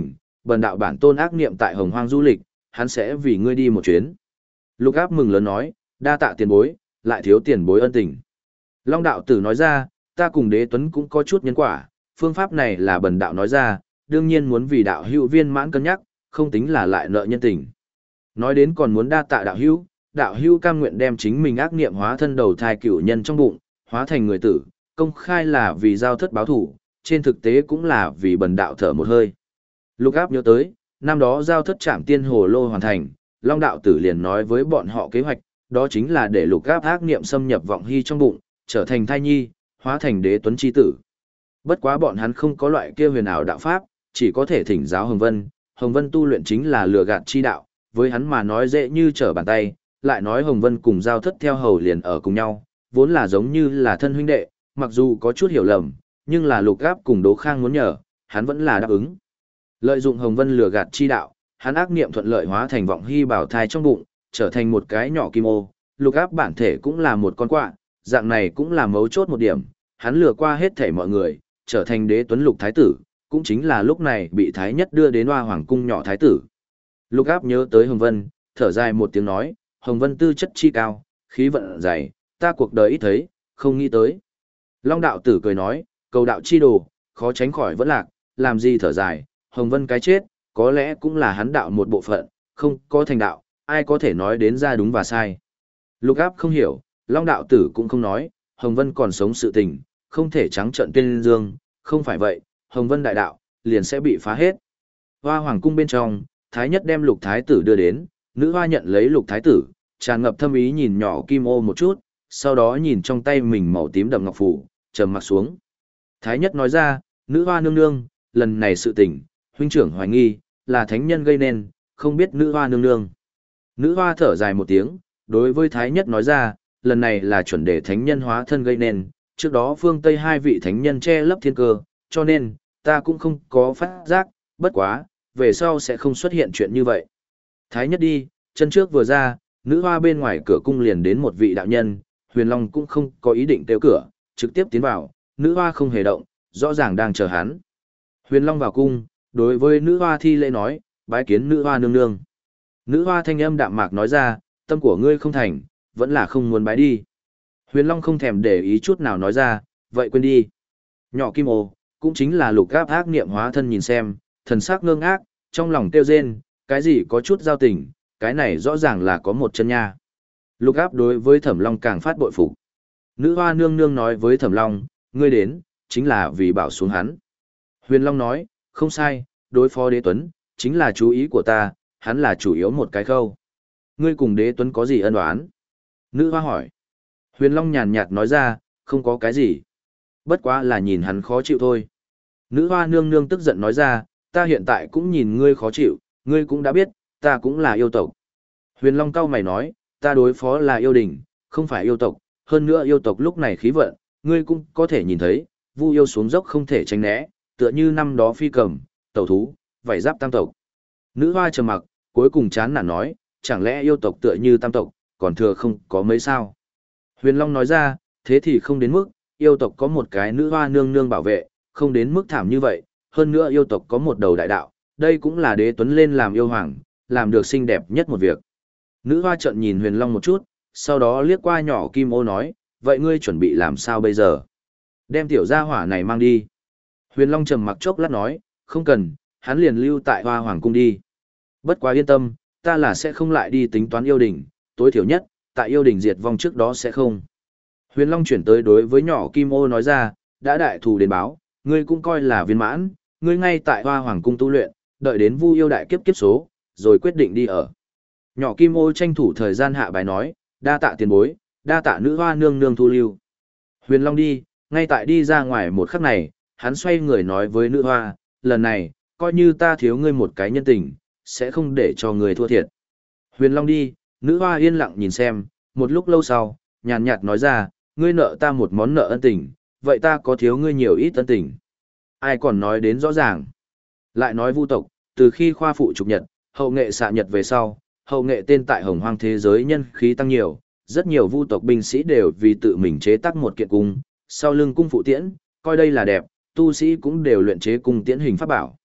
bần đạo bản tôn ác niệm tại Hồng Hoang du lịch, hắn sẽ vì ngươi đi một chuyến. Lục Áp mừng lớn nói, đa tạ tiền bối, lại thiếu tiền bối ân tình. Long đạo tử nói ra, ta cùng Đế Tuấn cũng có chút nhân quả, phương pháp này là bần đạo nói ra, đương nhiên muốn vì đạo hữu viên mãn cân nhắc, không tính là lại nợ nhân tình. Nói đến còn muốn đa tạ đạo hữu, đạo hữu cam nguyện đem chính mình ác niệm hóa thân đầu thai cửu nhân trong bụng, hóa thành người tử, công khai là vì giao thất báo thủ, trên thực tế cũng là vì bần đạo thở một hơi. Lục Áp nhớ tới, năm đó giao thất trảm tiên hồ lô hoàn thành, Long đạo tử liền nói với bọn họ kế hoạch, đó chính là để Lục Áp ác niệm xâm nhập vọng hy trong bụng, trở thành thai nhi, hóa thành Đế Tuấn chi tử. Bất quá bọn hắn không có loại kia huyền ảo đạo pháp, chỉ có thể thỉnh giáo Hồng Vân, Hồng Vân tu luyện chính là lừa gạt chi đạo, với hắn mà nói dễ như trở bàn tay, lại nói Hồng Vân cùng giao thất theo hầu liền ở cùng nhau, vốn là giống như là thân huynh đệ, mặc dù có chút hiểu lầm, nhưng là Lục Áp cùng Đỗ Khang muốn nhờ, hắn vẫn là đáp ứng. Lợi dụng Hồng Vân lừa gạt chi đạo, hắn ác niệm thuận lợi hóa thành vọng hy bảo thai trong bụng, trở thành một cái nhỏ kim ô, Lục Áp bản thể cũng là một con quạ, dạng này cũng là mấu chốt một điểm, hắn lừa qua hết thảy mọi người, trở thành Đế Tuấn Lục thái tử, cũng chính là lúc này bị thái nhất đưa đến Hoa Hoàng cung nhỏ thái tử. Lục Áp nhớ tới Hồng Vân, thở dài một tiếng nói, Hồng Vân tư chất chi cao, khí vận dày, ta cuộc đời ít thấy, không nghĩ tới. Long đạo tử cười nói, cầu đạo chi đồ, khó tránh khỏi vẫn lạc, làm gì thở dài, Hồng Vân cái chết, có lẽ cũng là hắn đạo một bộ phận, không có thành đạo, ai có thể nói đến ra đúng và sai. Lục Áp không hiểu, Long đạo tử cũng không nói, Hồng Vân còn sống sự tình, không thể trắng trợn tuyên dương, không phải vậy, Hồng Vân đại đạo, liền sẽ bị phá hết. Hoa Hoàng cung bên trong, Thái nhất đem Lục Thái tử đưa đến, nữ hoa nhận lấy Lục Thái tử, tràn ngập thâm ý nhìn nhỏ kim ô một chút, sau đó nhìn trong tay mình màu tím đậm ngọc phủ, trầm mặt xuống. Thái nhất nói ra, nữ hoa nương nương, lần này sự tình, huynh trưởng hoài nghi, là thánh nhân gây nên, không biết nữ hoa nương nương. Nữ hoa thở dài một tiếng, đối với Thái nhất nói ra, lần này là chuẩn để thánh nhân hóa thân gây nên, trước đó phương Tây hai vị thánh nhân che lấp thiên cơ, cho nên, ta cũng không có phát giác, bất quá, về sau sẽ không xuất hiện chuyện như vậy. Thái nhất đi, chân trước vừa ra, nữ hoa bên ngoài cửa cung liền đến một vị đạo nhân, Huyền Long cũng không có ý định kêu cửa, trực tiếp tiến vào, nữ hoa không hề động, rõ ràng đang chờ hắn. Huyền Long vào cung, đối với nữ hoa thi lễ nói, bái kiến nữ hoa nương nương. Nữ hoa thanh âm đạm mạc nói ra, tâm của ngươi không thành, vẫn là không muốn bái đi. Huyền Long không thèm để ý chút nào nói ra, vậy quên đi. Nhỏ kim ô, cũng chính là Lục Áp ác niệm hóa thân nhìn xem, thần sắc ngơ ngác, trong lòng kêu rên, cái gì có chút giao tình, cái này rõ ràng là có một chân nha. Lục Áp đối với Thẩm Long càng phát bội phục. Nữ hoa nương nương nói với Thẩm Long, ngươi đến, chính là vì bảo xuống hắn. Huyền Long nói, không sai, đối phó Đế Tuấn, chính là chú ý của ta, hắn là chủ yếu một cái khâu. Ngươi cùng Đế Tuấn có gì ân oán? Nữ hoa hỏi. Huyền Long nhàn nhạt nói ra, không có cái gì. Bất quá là nhìn hắn khó chịu thôi. Nữ hoa nương nương tức giận nói ra, ta hiện tại cũng nhìn ngươi khó chịu, ngươi cũng đã biết, ta cũng là yêu tộc. Huyền Long cau mày nói, ta đối phó là yêu đình, không phải yêu tộc, hơn nữa yêu tộc lúc này khí vận, ngươi cũng có thể nhìn thấy, Vu yêu xuống dốc không thể tránh né, tựa như năm đó phi cầm, tẩu thú, vảy giáp tam tộc. Nữ hoa trầm mặc, cuối cùng chán nản nói, chẳng lẽ yêu tộc tựa như tam tộc, còn thừa không có mấy sao. Huyền Long nói ra, thế thì không đến mức, yêu tộc có một cái nữ hoa nương nương bảo vệ, không đến mức thảm như vậy, hơn nữa yêu tộc có một đầu đại đạo, đây cũng là Đế Tuấn lên làm yêu hoàng, làm được xinh đẹp nhất một việc. Nữ hoa trợn nhìn Huyền Long một chút, sau đó liếc qua nhỏ kim ô nói, vậy ngươi chuẩn bị làm sao bây giờ? Đem tiểu gia hỏa này mang đi. Huyền Long trầm mặc chốc lát nói, không cần, hắn liền lưu tại Hoa Hoàng cung đi. Bất quá yên tâm, ta là sẽ không lại đi tính toán yêu đình, tối thiểu nhất, tại yêu đình diệt vong trước đó sẽ không. Huyền Long chuyển tới đối với nhỏ kim ô nói ra, đã đại thù đến báo, ngươi cũng coi là viên mãn, ngươi ngay tại Hoa Hoàng cung tu luyện, đợi đến Vu yêu đại kiếp kiếp số, rồi quyết định đi ở. Nhỏ kim ô tranh thủ thời gian hạ bài nói, đa tạ tiền bối, đa tạ nữ hoa nương nương thu lưu. Huyền Long đi, ngay tại đi ra ngoài một khắc này, hắn xoay người nói với nữ hoa, lần này, coi như ta thiếu ngươi một cái nhân tình, sẽ không để cho người thua thiệt. Huyền Long đi, nữ hoa yên lặng nhìn xem, một lúc lâu sau, nhàn nhạt nói ra, ngươi nợ ta một món nợ ân tình, vậy ta có thiếu ngươi nhiều ít ân tình. Ai còn nói đến rõ ràng. Lại nói Vu tộc, từ khi khoa phụ trục nhật, hậu nghệ xạ nhật về sau, hậu nghệ tên tại hồng hoang thế giới nhân khí tăng nhiều, rất nhiều Vu tộc binh sĩ đều vì tự mình chế tác một kiện cung, sau lưng cung phụ tiễn, coi đây là đẹp, tu sĩ cũng đều luyện chế cung tiễn hình pháp bảo.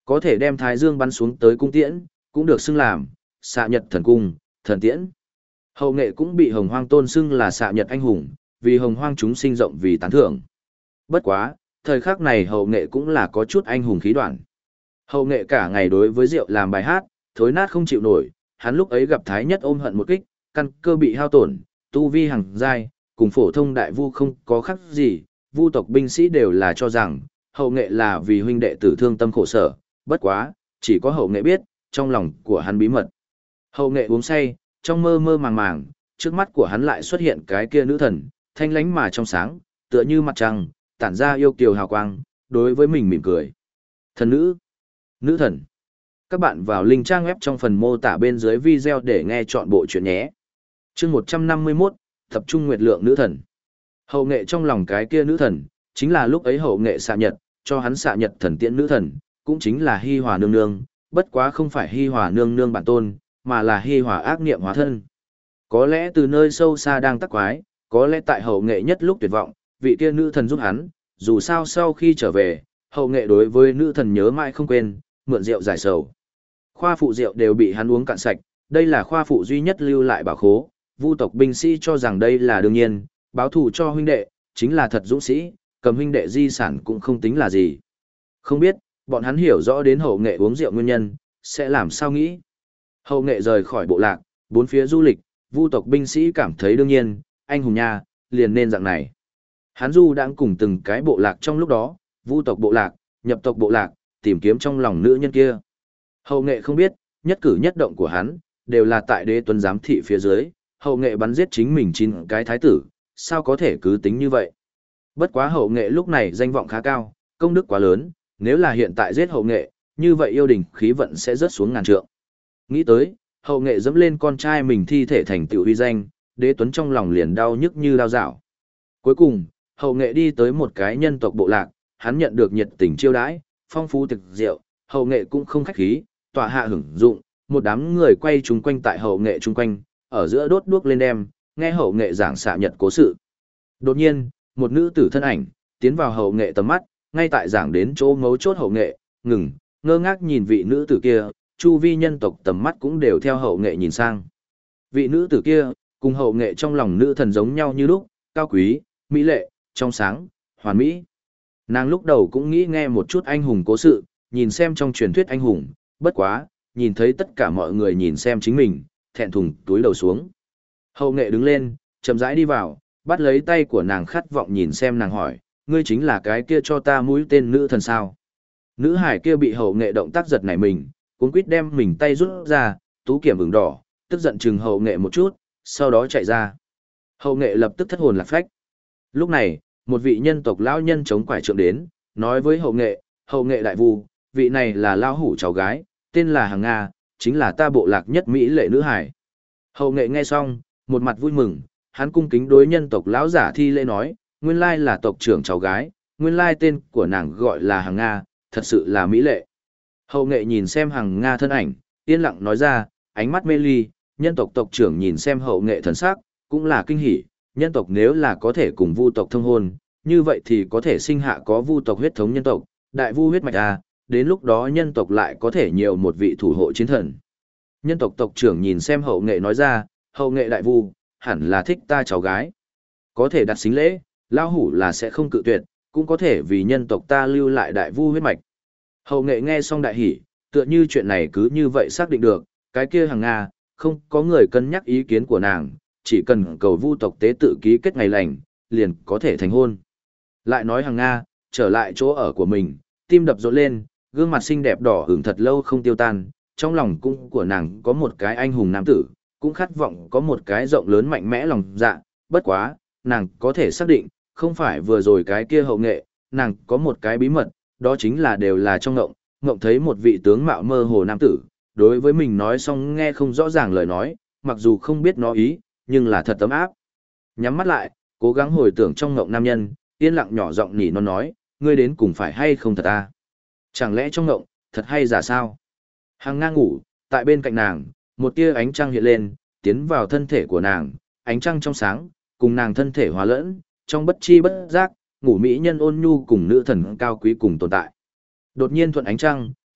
Có thể đem thái dương bắn xuống tới cung tiễn, cũng được xưng làm xạ nhật thần cung, thần tiễn. Hậu nghệ cũng bị hồng hoang tôn xưng là xạ nhật anh hùng, vì hồng hoang chúng sinh rộng vì tán thưởng. Bất quá, thời khắc này hậu nghệ cũng là có chút anh hùng khí đoạn. Hậu nghệ cả ngày đối với rượu làm bài hát, thối nát không chịu nổi, hắn lúc ấy gặp thái nhất ôm hận một kích, căn cơ bị hao tổn, tu vi hằng giai, cùng phổ thông đại vu không có khác gì, vu tộc binh sĩ đều là cho rằng, hậu nghệ là vì huynh đệ tử thương tâm khổ sở, bất quá, chỉ có hậu nghệ biết, trong lòng của hắn bí mật. Hậu nghệ uống say, trong mơ mơ màng màng, trước mắt của hắn lại xuất hiện cái kia nữ thần, thanh lánh mà trong sáng, tựa như mặt trăng, tản ra yêu kiều hào quang, đối với mình mỉm cười. Thần nữ, nữ thần. Các bạn vào link trang web trong phần mô tả bên dưới video để nghe chọn bộ chuyện nhé. Chương một trăm năm mươi mốt, tập trung nguyệt lượng nữ thần. Hậu nghệ trong lòng cái kia nữ thần, chính là lúc ấy hậu nghệ xạ nhật, cho hắn xạ nhật thần tiễn nữ thần, cũng chính là Hi Hòa nương nương, bất quá không phải Hi Hòa nương nương bản tôn, mà là Hi Hòa ác niệm hóa thân. Có lẽ từ nơi sâu xa đang tắc quái, có lẽ tại hậu nghệ nhất lúc tuyệt vọng, vị kia nữ thần giúp hắn, dù sao sau khi trở về, hậu nghệ đối với nữ thần nhớ mãi không quên, mượn rượu giải sầu. Khoa phụ rượu đều bị hắn uống cạn sạch, đây là khoa phụ duy nhất lưu lại bảo khố, vu tộc binh sĩ cho rằng đây là đương nhiên, báo thù cho huynh đệ, chính là thật dũng sĩ, cầm huynh đệ di sản cũng không tính là gì. Không biết, bọn hắn hiểu rõ đến hậu nghệ uống rượu nguyên nhân, sẽ làm sao nghĩ. Hậu nghệ rời khỏi bộ lạc, bốn phía du lịch, vu tộc binh sĩ cảm thấy đương nhiên, anh hùng nha, liền nên dạng này. Hắn du đang cùng từng cái bộ lạc trong lúc đó, vu tộc bộ lạc, nhập tộc bộ lạc, tìm kiếm trong lòng nữ nhân kia. Hậu nghệ không biết, nhất cử nhất động của hắn, đều là tại đế tuấn giám thị phía dưới, hậu nghệ bắn giết chính mình chín cái thái tử, sao có thể cứ tính như vậy. Bất quá hậu nghệ lúc này danh vọng khá cao, công đức quá lớn, nếu là hiện tại giết hậu nghệ, như vậy yêu đình khí vận sẽ rớt xuống ngàn trượng. Nghĩ tới, hậu nghệ dẫm lên con trai mình thi thể thành tựu huy danh, đế tuấn trong lòng liền đau nhức như đau dạo. Cuối cùng, hậu nghệ đi tới một cái nhân tộc bộ lạc, hắn nhận được nhiệt tình chiêu đãi, phong phú thực rượu, hậu nghệ cũng không khách khí, tọa hạ hưởng dụng, một đám người quay chung quanh tại hậu nghệ chung quanh, ở giữa đốt đuốc lên đem, nghe hậu nghệ giảng xạ nhật cố sự. Đột nhiên, một nữ tử thân ảnh, tiến vào hậu nghệ tầm mắt, ngay tại giảng đến chỗ mấu chốt hậu nghệ, ngừng, ngơ ngác nhìn vị nữ tử kia, chu vi nhân tộc tầm mắt cũng đều theo hậu nghệ nhìn sang. Vị nữ tử kia, cùng hậu nghệ trong lòng nữ thần giống nhau như lúc, cao quý, mỹ lệ, trong sáng, hoàn mỹ. Nàng lúc đầu cũng nghĩ nghe một chút anh hùng cố sự, nhìn xem trong truyền thuyết anh hùng, bất quá, nhìn thấy tất cả mọi người nhìn xem chính mình, thẹn thùng túi đầu xuống. Hậu nghệ đứng lên, chậm rãi đi vào, bắt lấy tay của nàng khát vọng nhìn xem nàng hỏi, ngươi chính là cái kia cho ta mũi tên nữ thần sao? Nữ hải kia bị hậu nghệ động tác giật nảy mình, cuống quýt đem mình tay rút ra, tú kiểm ửng đỏ, tức giận chừng hậu nghệ một chút, sau đó chạy ra. Hậu nghệ lập tức thất hồn lạc phách. Lúc này, một vị nhân tộc lão nhân chống quải trượng đến, nói với hậu nghệ, hậu nghệ đại vu, vị này là lão hủ cháu gái, tên là Hằng Nga, chính là ta bộ lạc nhất mỹ lệ nữ hải. Hậu nghệ nghe xong, một mặt vui mừng, hắn cung kính đối nhân tộc lão giả thi lễ nói, nguyên lai là tộc trưởng cháu gái, nguyên lai tên của nàng gọi là Hằng Nga, thật sự là mỹ lệ. Hậu nghệ nhìn xem Hằng Nga thân ảnh, yên lặng nói ra, ánh mắt mê ly, nhân tộc tộc trưởng nhìn xem hậu nghệ thần sắc, cũng là kinh hỉ, nhân tộc nếu là có thể cùng vu tộc thông hôn, như vậy thì có thể sinh hạ có vu tộc huyết thống nhân tộc, đại vu huyết mạch à, đến lúc đó nhân tộc lại có thể nhiều một vị thủ hộ chiến thần. Nhân tộc tộc trưởng nhìn xem hậu nghệ nói ra, hậu nghệ đại vu, hẳn là thích ta cháu gái. Có thể đặt xính lễ, lão hủ là sẽ không cự tuyệt, cũng có thể vì nhân tộc ta lưu lại đại vu huyết mạch. Hậu nghệ nghe xong đại hỉ, tựa như chuyện này cứ như vậy xác định được, cái kia Hằng Nga, không có người cân nhắc ý kiến của nàng, chỉ cần cầu vu tộc tế tự ký kết ngày lành, liền có thể thành hôn. Lại nói Hằng Nga, trở lại chỗ ở của mình, tim đập rộn lên, gương mặt xinh đẹp đỏ hửng thật lâu không tiêu tan, trong lòng cũng của nàng có một cái anh hùng nam tử, cũng khát vọng có một cái rộng lớn mạnh mẽ lòng dạ, bất quá, nàng có thể xác định, không phải vừa rồi cái kia hậu nghệ, nàng có một cái bí mật, đó chính là đều là trong ngộng, ngộng thấy một vị tướng mạo mơ hồ nam tử, đối với mình nói xong nghe không rõ ràng lời nói, mặc dù không biết nó ý, nhưng là thật ấm áp. Nhắm mắt lại, cố gắng hồi tưởng trong ngộng nam nhân, yên lặng nhỏ giọng nhỉ nó nói, ngươi đến cùng phải hay không thật à? Chẳng lẽ trong ngộng, thật hay giả sao? Hằng Nga ngủ, tại bên cạnh nàng, một tia ánh trăng hiện lên, tiến vào thân thể của nàng, ánh trăng trong sáng, cùng nàng thân thể hòa lẫn, trong bất chi bất giác, ngủ mỹ nhân ôn nhu cùng nữ thần cao quý cùng tồn tại. Đột nhiên thuận ánh trăng,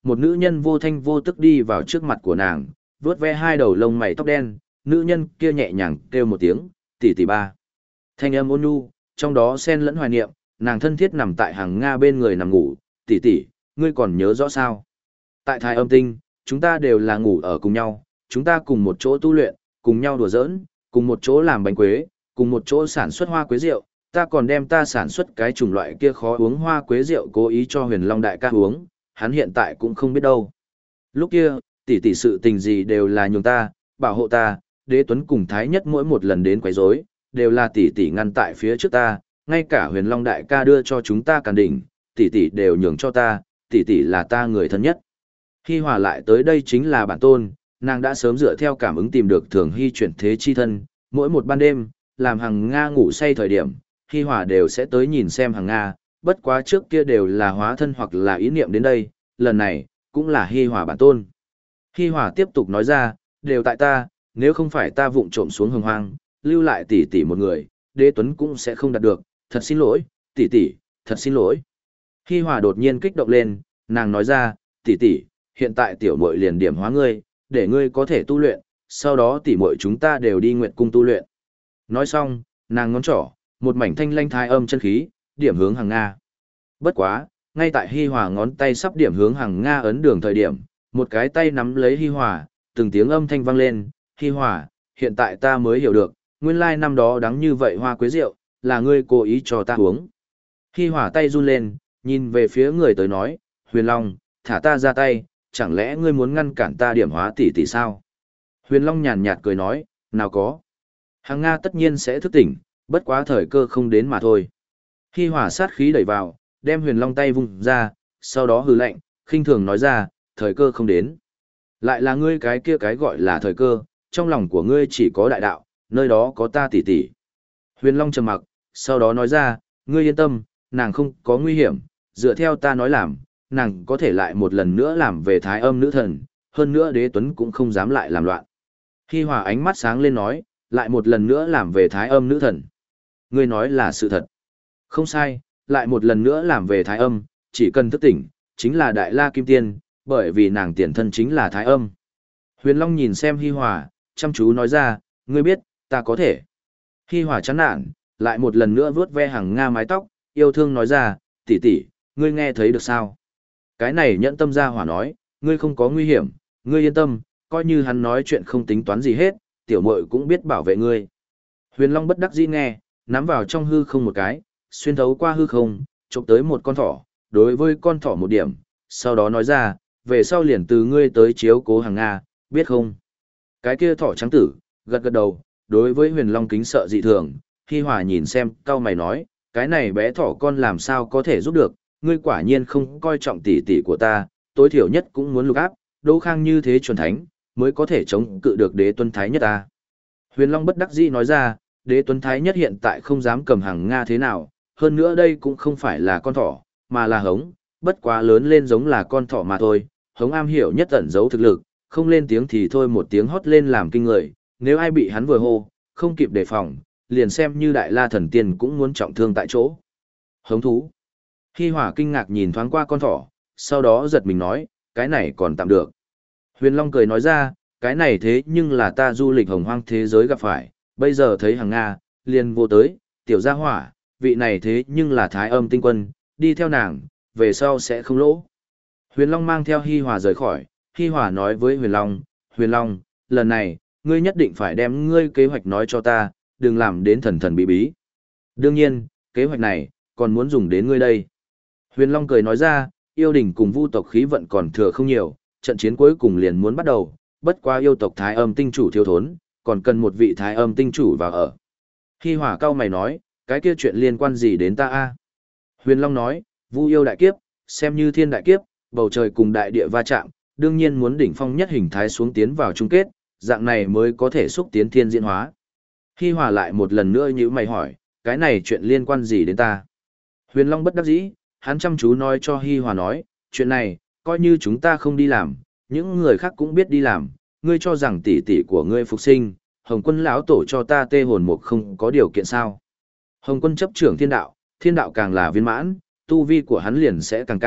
một nữ nhân vô thanh vô tức đi vào trước mặt của nàng, vuốt ve hai đầu lông mày tóc đen, nữ nhân kia nhẹ nhàng kêu một tiếng, tỷ tỷ ba. Thanh âm ôn nhu, trong đó xen lẫn hoài niệm, nàng thân thiết nằm tại hàng Nga bên người nằm ngủ, tỷ tỷ, ngươi còn nhớ rõ sao? Tại Thái Âm Tinh, chúng ta đều là ngủ ở cùng nhau, chúng ta cùng một chỗ tu luyện, cùng nhau đùa giỡn, cùng một chỗ làm bánh quế, cùng một chỗ sản xuất hoa quế rượu, ta còn đem ta sản xuất cái chủng loại kia khó uống hoa quế rượu cố ý cho Huyền Long đại ca uống, hắn hiện tại cũng không biết đâu. Lúc kia, tỷ tỷ sự tình gì đều là nhường ta, bảo hộ ta, Đế Tuấn cùng Thái Nhất mỗi một lần đến quấy rối, đều là tỷ tỷ ngăn tại phía trước ta, ngay cả Huyền Long đại ca đưa cho chúng ta càn đỉnh, tỷ tỷ đều nhường cho ta, tỷ tỷ là ta người thân nhất. Hi Hòa lại tới đây chính là bản tôn, nàng đã sớm dựa theo cảm ứng tìm được Thường Hy chuyển thế chi thân, mỗi một ban đêm, làm Hằng Nga ngủ say thời điểm, Hi Hòa đều sẽ tới nhìn xem Hằng Nga, bất quá trước kia đều là hóa thân hoặc là ý niệm đến đây, lần này, cũng là Hi Hòa bản tôn. Hi Hòa tiếp tục nói ra, đều tại ta, nếu không phải ta vụng trộm xuống hồng hoang, lưu lại tỷ tỷ một người, Đế Tuấn cũng sẽ không đạt được, thật xin lỗi, tỷ tỷ, thật xin lỗi. Hi Hòa đột nhiên kích động lên, nàng nói ra, tỷ tỷ, hiện tại tiểu muội liền điểm hóa ngươi, để ngươi có thể tu luyện, sau đó tỷ muội chúng ta đều đi nguyệt cung tu luyện. Nói xong, nàng ngón trỏ, một mảnh thanh lanh thái âm chân khí, điểm hướng Hằng Nga. Bất quá, ngay tại Hi Hòa ngón tay sắp điểm hướng Hằng Nga ấn đường thời điểm, một cái tay nắm lấy Hi Hòa, từng tiếng âm thanh vang lên, Hi Hòa, hiện tại ta mới hiểu được, nguyên lai năm đó đắng như vậy hoa quế rượu, là ngươi cố ý cho ta uống. Hi Hòa tay run lên, nhìn về phía người tới nói, Huyền Long, thả ta ra tay, chẳng lẽ ngươi muốn ngăn cản ta điểm hóa tỷ tỷ sao? Huyền Long nhàn nhạt cười nói, nào có. Hằng Nga tất nhiên sẽ thức tỉnh, bất quá thời cơ không đến mà thôi. Hi Hòa sát khí đẩy vào, đem Huyền Long tay vung ra, sau đó hừ lạnh, khinh thường nói ra, thời cơ không đến. Lại là ngươi cái kia cái gọi là thời cơ, trong lòng của ngươi chỉ có đại đạo, nơi đó có ta tỷ tỷ. Huyền Long trầm mặc, sau đó nói ra, ngươi yên tâm, nàng không có nguy hiểm, dựa theo ta nói làm, nàng có thể lại một lần nữa làm về Thái Âm nữ thần, hơn nữa Đế Tuấn cũng không dám lại làm loạn. Hi Hòa ánh mắt sáng lên nói, lại một lần nữa làm về Thái Âm nữ thần. Ngươi nói là sự thật. Không sai, lại một lần nữa làm về Thái Âm, chỉ cần thức tỉnh, chính là Đại La Kim Tiên, bởi vì nàng tiền thân chính là Thái Âm. Huyền Long nhìn xem Hi Hòa, chăm chú nói ra, ngươi biết, ta có thể. Hi Hòa chán nản, lại một lần nữa vuốt ve Hằng Nga mái tóc, yêu thương nói ra, tỷ tỷ, ngươi nghe thấy được sao? Cái này nhẫn tâm ra hỏa nói, ngươi không có nguy hiểm, ngươi yên tâm, coi như hắn nói chuyện không tính toán gì hết, tiểu muội cũng biết bảo vệ ngươi. Huyền Long bất đắc dĩ nghe, nắm vào trong hư không một cái, xuyên thấu qua hư không, chụp tới một con thỏ, đối với con thỏ một điểm, sau đó nói ra, về sau liền từ ngươi tới chiếu cố Hằng Nga, biết không? Cái kia thỏ trắng tử, gật gật đầu, đối với Huyền Long kính sợ dị thường, Hi Hòa nhìn xem, cau mày nói, cái này bé thỏ con làm sao có thể giúp được, ngươi quả nhiên không coi trọng tỷ tỷ của ta, tối thiểu nhất cũng muốn lục áp, Đỗ Khang như thế chuẩn thánh, mới có thể chống cự được Đế Tuấn Thái Nhất ta. Huyền Long bất đắc dĩ nói ra, Đế Tuấn Thái Nhất hiện tại không dám cầm Hằng Nga thế nào, hơn nữa đây cũng không phải là con thỏ, mà là hống, bất quá lớn lên giống là con thỏ mà thôi, hống am hiểu nhất ẩn giấu thực lực, không lên tiếng thì thôi một tiếng hót lên làm kinh người, nếu ai bị hắn vừa hô, không kịp đề phòng, liền xem như Đại La Thần Tiên cũng muốn trọng thương tại chỗ. Hống thú. Hi Hòa kinh ngạc nhìn thoáng qua con thỏ, sau đó giật mình nói, cái này còn tạm được. Huyền Long cười nói ra, cái này thế nhưng là ta du lịch hồng hoang thế giới gặp phải, bây giờ thấy Hằng Nga, liền vô tới, tiểu gia hỏa, vị này thế nhưng là Thái Âm tinh quân, đi theo nàng, về sau sẽ không lỗ. Huyền Long mang theo Hi Hòa rời khỏi, Hi Hòa nói với Huyền Long, Huyền Long, lần này, ngươi nhất định phải đem ngươi kế hoạch nói cho ta, đừng làm đến thần thần bí bí. Đương nhiên, kế hoạch này, còn muốn dùng đến ngươi đây. Huyền Long cười nói ra, yêu đình cùng vu tộc khí vận còn thừa không nhiều, trận chiến cuối cùng liền muốn bắt đầu, bất quá yêu tộc Thái Âm tinh chủ thiếu thốn, còn cần một vị Thái Âm tinh chủ vào ở. Hi Hòa cao mày nói, cái kia chuyện liên quan gì đến ta a? Huyền Long nói, vu yêu đại kiếp, xem như thiên đại kiếp, bầu trời cùng đại địa va chạm, đương nhiên muốn đỉnh phong nhất hình thái xuống tiến vào chung kết, dạng này mới có thể xúc tiến thiên diễn hóa. Hi Hòa lại một lần nữa như mày hỏi, cái này chuyện liên quan gì đến ta? Huyền Long bất đắc dĩ, hắn chăm chú nói cho Hi Hòa nói, chuyện này, coi như chúng ta không đi làm, những người khác cũng biết đi làm, ngươi cho rằng tỷ tỷ của ngươi phục sinh, Hồng Quân lão tổ cho ta tê hồn mục không có điều kiện sao? Hồng Quân chấp trưởng thiên đạo, thiên đạo càng là viên mãn, tu vi của hắn liền sẽ càng cao,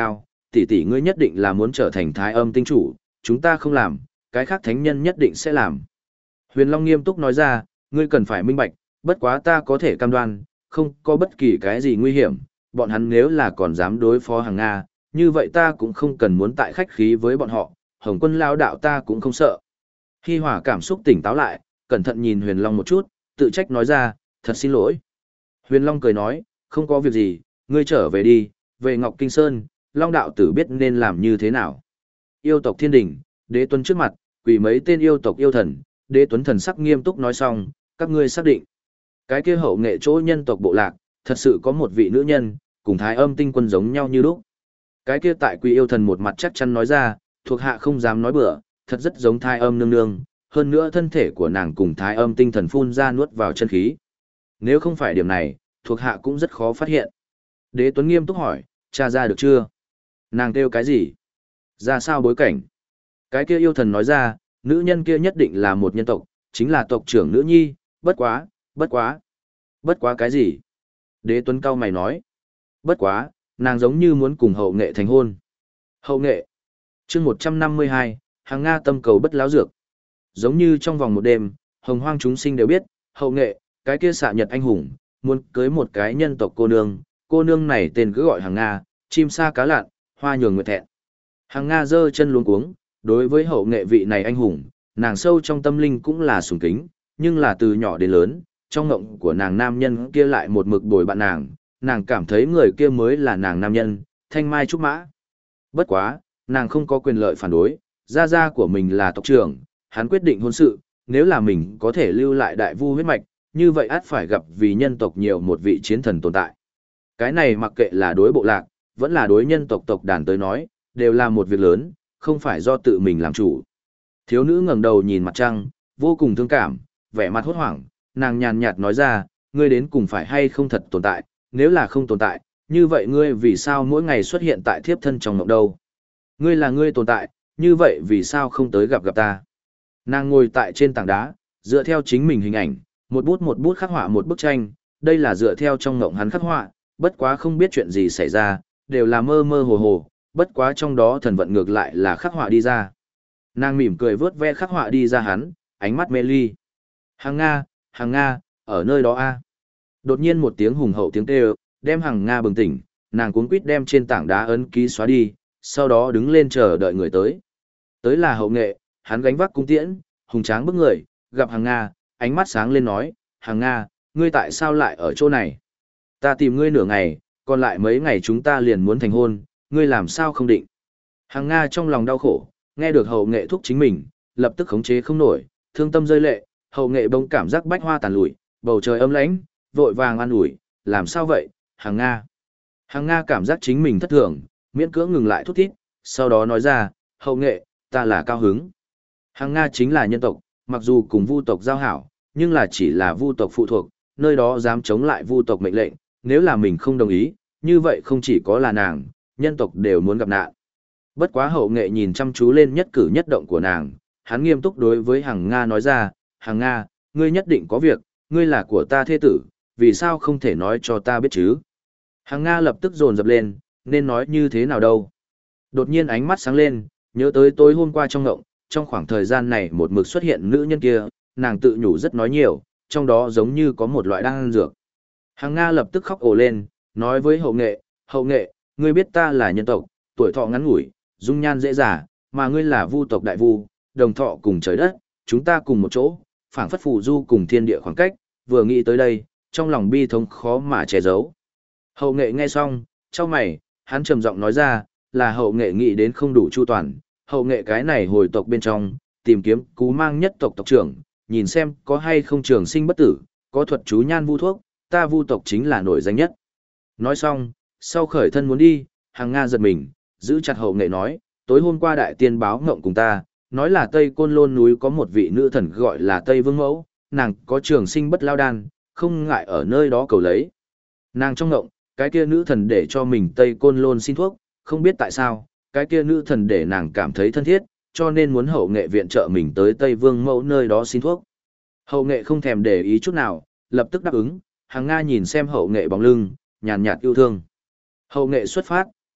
tỷ tỷ ngươi nhất định là muốn trở thành thái âm tinh chủ, chúng ta không làm, cái khác thánh nhân nhất định sẽ làm. Huyền Long nghiêm túc nói ra, ngươi cần phải minh bạch, bất quá ta có thể cam đoan, không có bất kỳ cái gì nguy hiểm, bọn hắn nếu là còn dám đối phó hàng Nga, như vậy ta cũng không cần muốn tại khách khí với bọn họ, Hồng Quân lao đạo ta cũng không sợ. Hi Hỏa cảm xúc tỉnh táo lại, cẩn thận nhìn Huyền Long một chút, tự trách nói ra, thật xin lỗi. Huyền Long cười nói, không có việc gì, ngươi trở về đi, về Ngọc Kinh Sơn, Long đạo tử biết nên làm như thế nào. Yêu tộc Thiên Đình, Đế Tuấn trước mặt, quỳ mấy tên yêu tộc yêu thần, Đế Tuấn thần sắc nghiêm túc nói xong, các ngươi xác định. Cái kia hậu nghệ chỗ nhân tộc bộ lạc, thật sự có một vị nữ nhân, cùng thái âm tinh quân giống nhau như lúc. Cái kia tại quỳ yêu thần một mặt chắc chắn nói ra, thuộc hạ không dám nói bừa, thật rất giống thái âm nương nương, hơn nữa thân thể của nàng cùng thái âm tinh thần phun ra nuốt vào chân khí. Nếu không phải điểm này, thuộc hạ cũng rất khó phát hiện. Đế Tuấn nghiêm túc hỏi, tra ra được chưa? Nàng kêu cái gì? Ra sao bối cảnh? Cái kia yêu thần nói ra, nữ nhân kia nhất định là một nhân tộc, chính là tộc trưởng nữ nhi, bất quá, bất quá. Bất quá cái gì? Đế Tuấn cao mày nói. Bất quá, nàng giống như muốn cùng hậu nghệ thành hôn. Hậu nghệ. chương một trăm năm mươi hai, hàng Nga tâm cầu bất lão dược. Giống như trong vòng một đêm, hồng hoang chúng sinh đều biết, hậu nghệ, cái kia xạ nhật anh hùng, muốn cưới một cái nhân tộc cô nương, cô nương này tên cứ gọi hàng Nga, chim sa cá lạn, hoa nhường nguyệt thẹn. Hàng Nga giơ chân luống cuống, đối với hậu nghệ vị này anh hùng, nàng sâu trong tâm linh cũng là sùng kính, nhưng là từ nhỏ đến lớn, trong ngộng của nàng nam nhân kia lại một mực bồi bạn nàng, nàng cảm thấy người kia mới là nàng nam nhân, thanh mai trúc mã. Bất quá, nàng không có quyền lợi phản đối, gia gia của mình là tộc trưởng, hắn quyết định hôn sự, nếu là mình có thể lưu lại đại vu huyết mạch, như vậy ắt phải gặp vì nhân tộc nhiều một vị chiến thần tồn tại. Cái này mặc kệ là đối bộ lạc, vẫn là đối nhân tộc tộc đàn tới nói, đều là một việc lớn, không phải do tự mình làm chủ. Thiếu nữ ngẩng đầu nhìn mặt trăng, vô cùng thương cảm, vẻ mặt hốt hoảng, nàng nhàn nhạt nói ra, ngươi đến cùng phải hay không thật tồn tại, nếu là không tồn tại, như vậy ngươi vì sao mỗi ngày xuất hiện tại thiếp thân trong mộng đâu? Ngươi là ngươi tồn tại, như vậy vì sao không tới gặp gặp ta? Nàng ngồi tại trên tảng đá, dựa theo chính mình hình ảnh, một bút một bút khắc họa một bức tranh, đây là dựa theo trong mộng hắn khắc họa, bất quá không biết chuyện gì xảy ra, đều là mơ mơ hồ hồ, bất quá trong đó thần vận ngược lại là khắc họa đi ra. Nàng mỉm cười vớt ve khắc họa đi ra hắn, ánh mắt mê ly. Hàng Nga, hàng Nga, ở nơi đó a. Đột nhiên một tiếng hùng hậu tiếng kêu, đem hàng Nga bừng tỉnh, nàng cuống quýt đem trên tảng đá ấn ký xóa đi, sau đó đứng lên chờ đợi người tới. Tới là hậu nghệ, hắn gánh vác cung tiễn, hùng tráng bức người, gặp hàng Nga, ánh mắt sáng lên nói, hàng Nga, ngươi tại sao lại ở chỗ này? Ta tìm ngươi nửa ngày, còn lại mấy ngày chúng ta liền muốn thành hôn, ngươi làm sao không định? Hàng Nga trong lòng đau khổ, nghe được hậu nghệ thúc chính mình, lập tức khống chế không nổi, thương tâm rơi lệ, hậu nghệ bỗng cảm giác bách hoa tàn lụi, bầu trời ấm lãnh, vội vàng an ủi, làm sao vậy, hàng Nga? Hàng Nga cảm giác chính mình thất thường, miễn cưỡng ngừng lại thút thít, sau đó nói ra, hậu nghệ, ta là cao hứng. Hàng Nga chính là nhân tộc, mặc dù cùng vu tộc giao hảo, nhưng là chỉ là vu tộc phụ thuộc, nơi đó dám chống lại vu tộc mệnh lệnh, nếu là mình không đồng ý, như vậy không chỉ có là nàng, nhân tộc đều muốn gặp nạn. Bất quá hậu nghệ nhìn chăm chú lên nhất cử nhất động của nàng, hắn nghiêm túc đối với Hằng Nga nói ra, Hằng Nga, ngươi nhất định có việc, ngươi là của ta thế tử, vì sao không thể nói cho ta biết chứ? Hằng Nga lập tức dồn dập lên, nên nói như thế nào đâu? Đột nhiên ánh mắt sáng lên, nhớ tới tối hôm qua trong ngộng, trong khoảng thời gian này một mực xuất hiện nữ nhân kia, nàng tự nhủ rất nói nhiều, trong đó giống như có một loại đan dược. Hằng Nga lập tức khóc ồ lên, nói với hậu nghệ, hậu nghệ, ngươi biết ta là nhân tộc, tuổi thọ ngắn ngủi, dung nhan dễ dàng, mà ngươi là vu tộc đại vu, đồng thọ cùng trời đất, chúng ta cùng một chỗ, phảng phất phù du cùng thiên địa khoảng cách, vừa nghĩ tới đây, trong lòng bi thống khó mà che giấu. Hậu nghệ nghe xong, chau mày, hắn trầm giọng nói ra, là hậu nghệ nghĩ đến không đủ chu toàn, hậu nghệ cái này hồi tộc bên trong, tìm kiếm cú mang nhất tộc tộc trưởng, nhìn xem có hay không trường sinh bất tử, có thuật chú nhan vu thuốc, ta vu tộc chính là nổi danh nhất. Nói xong, sau khởi thân muốn đi, Hằng Nga giật mình, giữ chặt hậu nghệ nói, tối hôm qua đại tiên báo ngộng cùng ta, nói là Tây Côn Lôn núi có một vị nữ thần gọi là Tây Vương Mẫu, nàng có trường sinh bất lao đan, không ngại ở nơi đó cầu lấy. Nàng trong ngộng, cái kia nữ thần để cho mình Tây Côn Lôn xin thuốc, không biết tại sao, cái kia nữ thần để nàng cảm thấy thân thiết, cho nên muốn hậu nghệ viện trợ mình tới Tây Vương Mẫu nơi đó xin thuốc. Hậu nghệ không thèm để ý chút nào, lập tức đáp ứng, Hằng Nga nhìn xem hậu nghệ bóng lưng, nhàn nhạt yêu thương. Hậu nghệ xuất phát,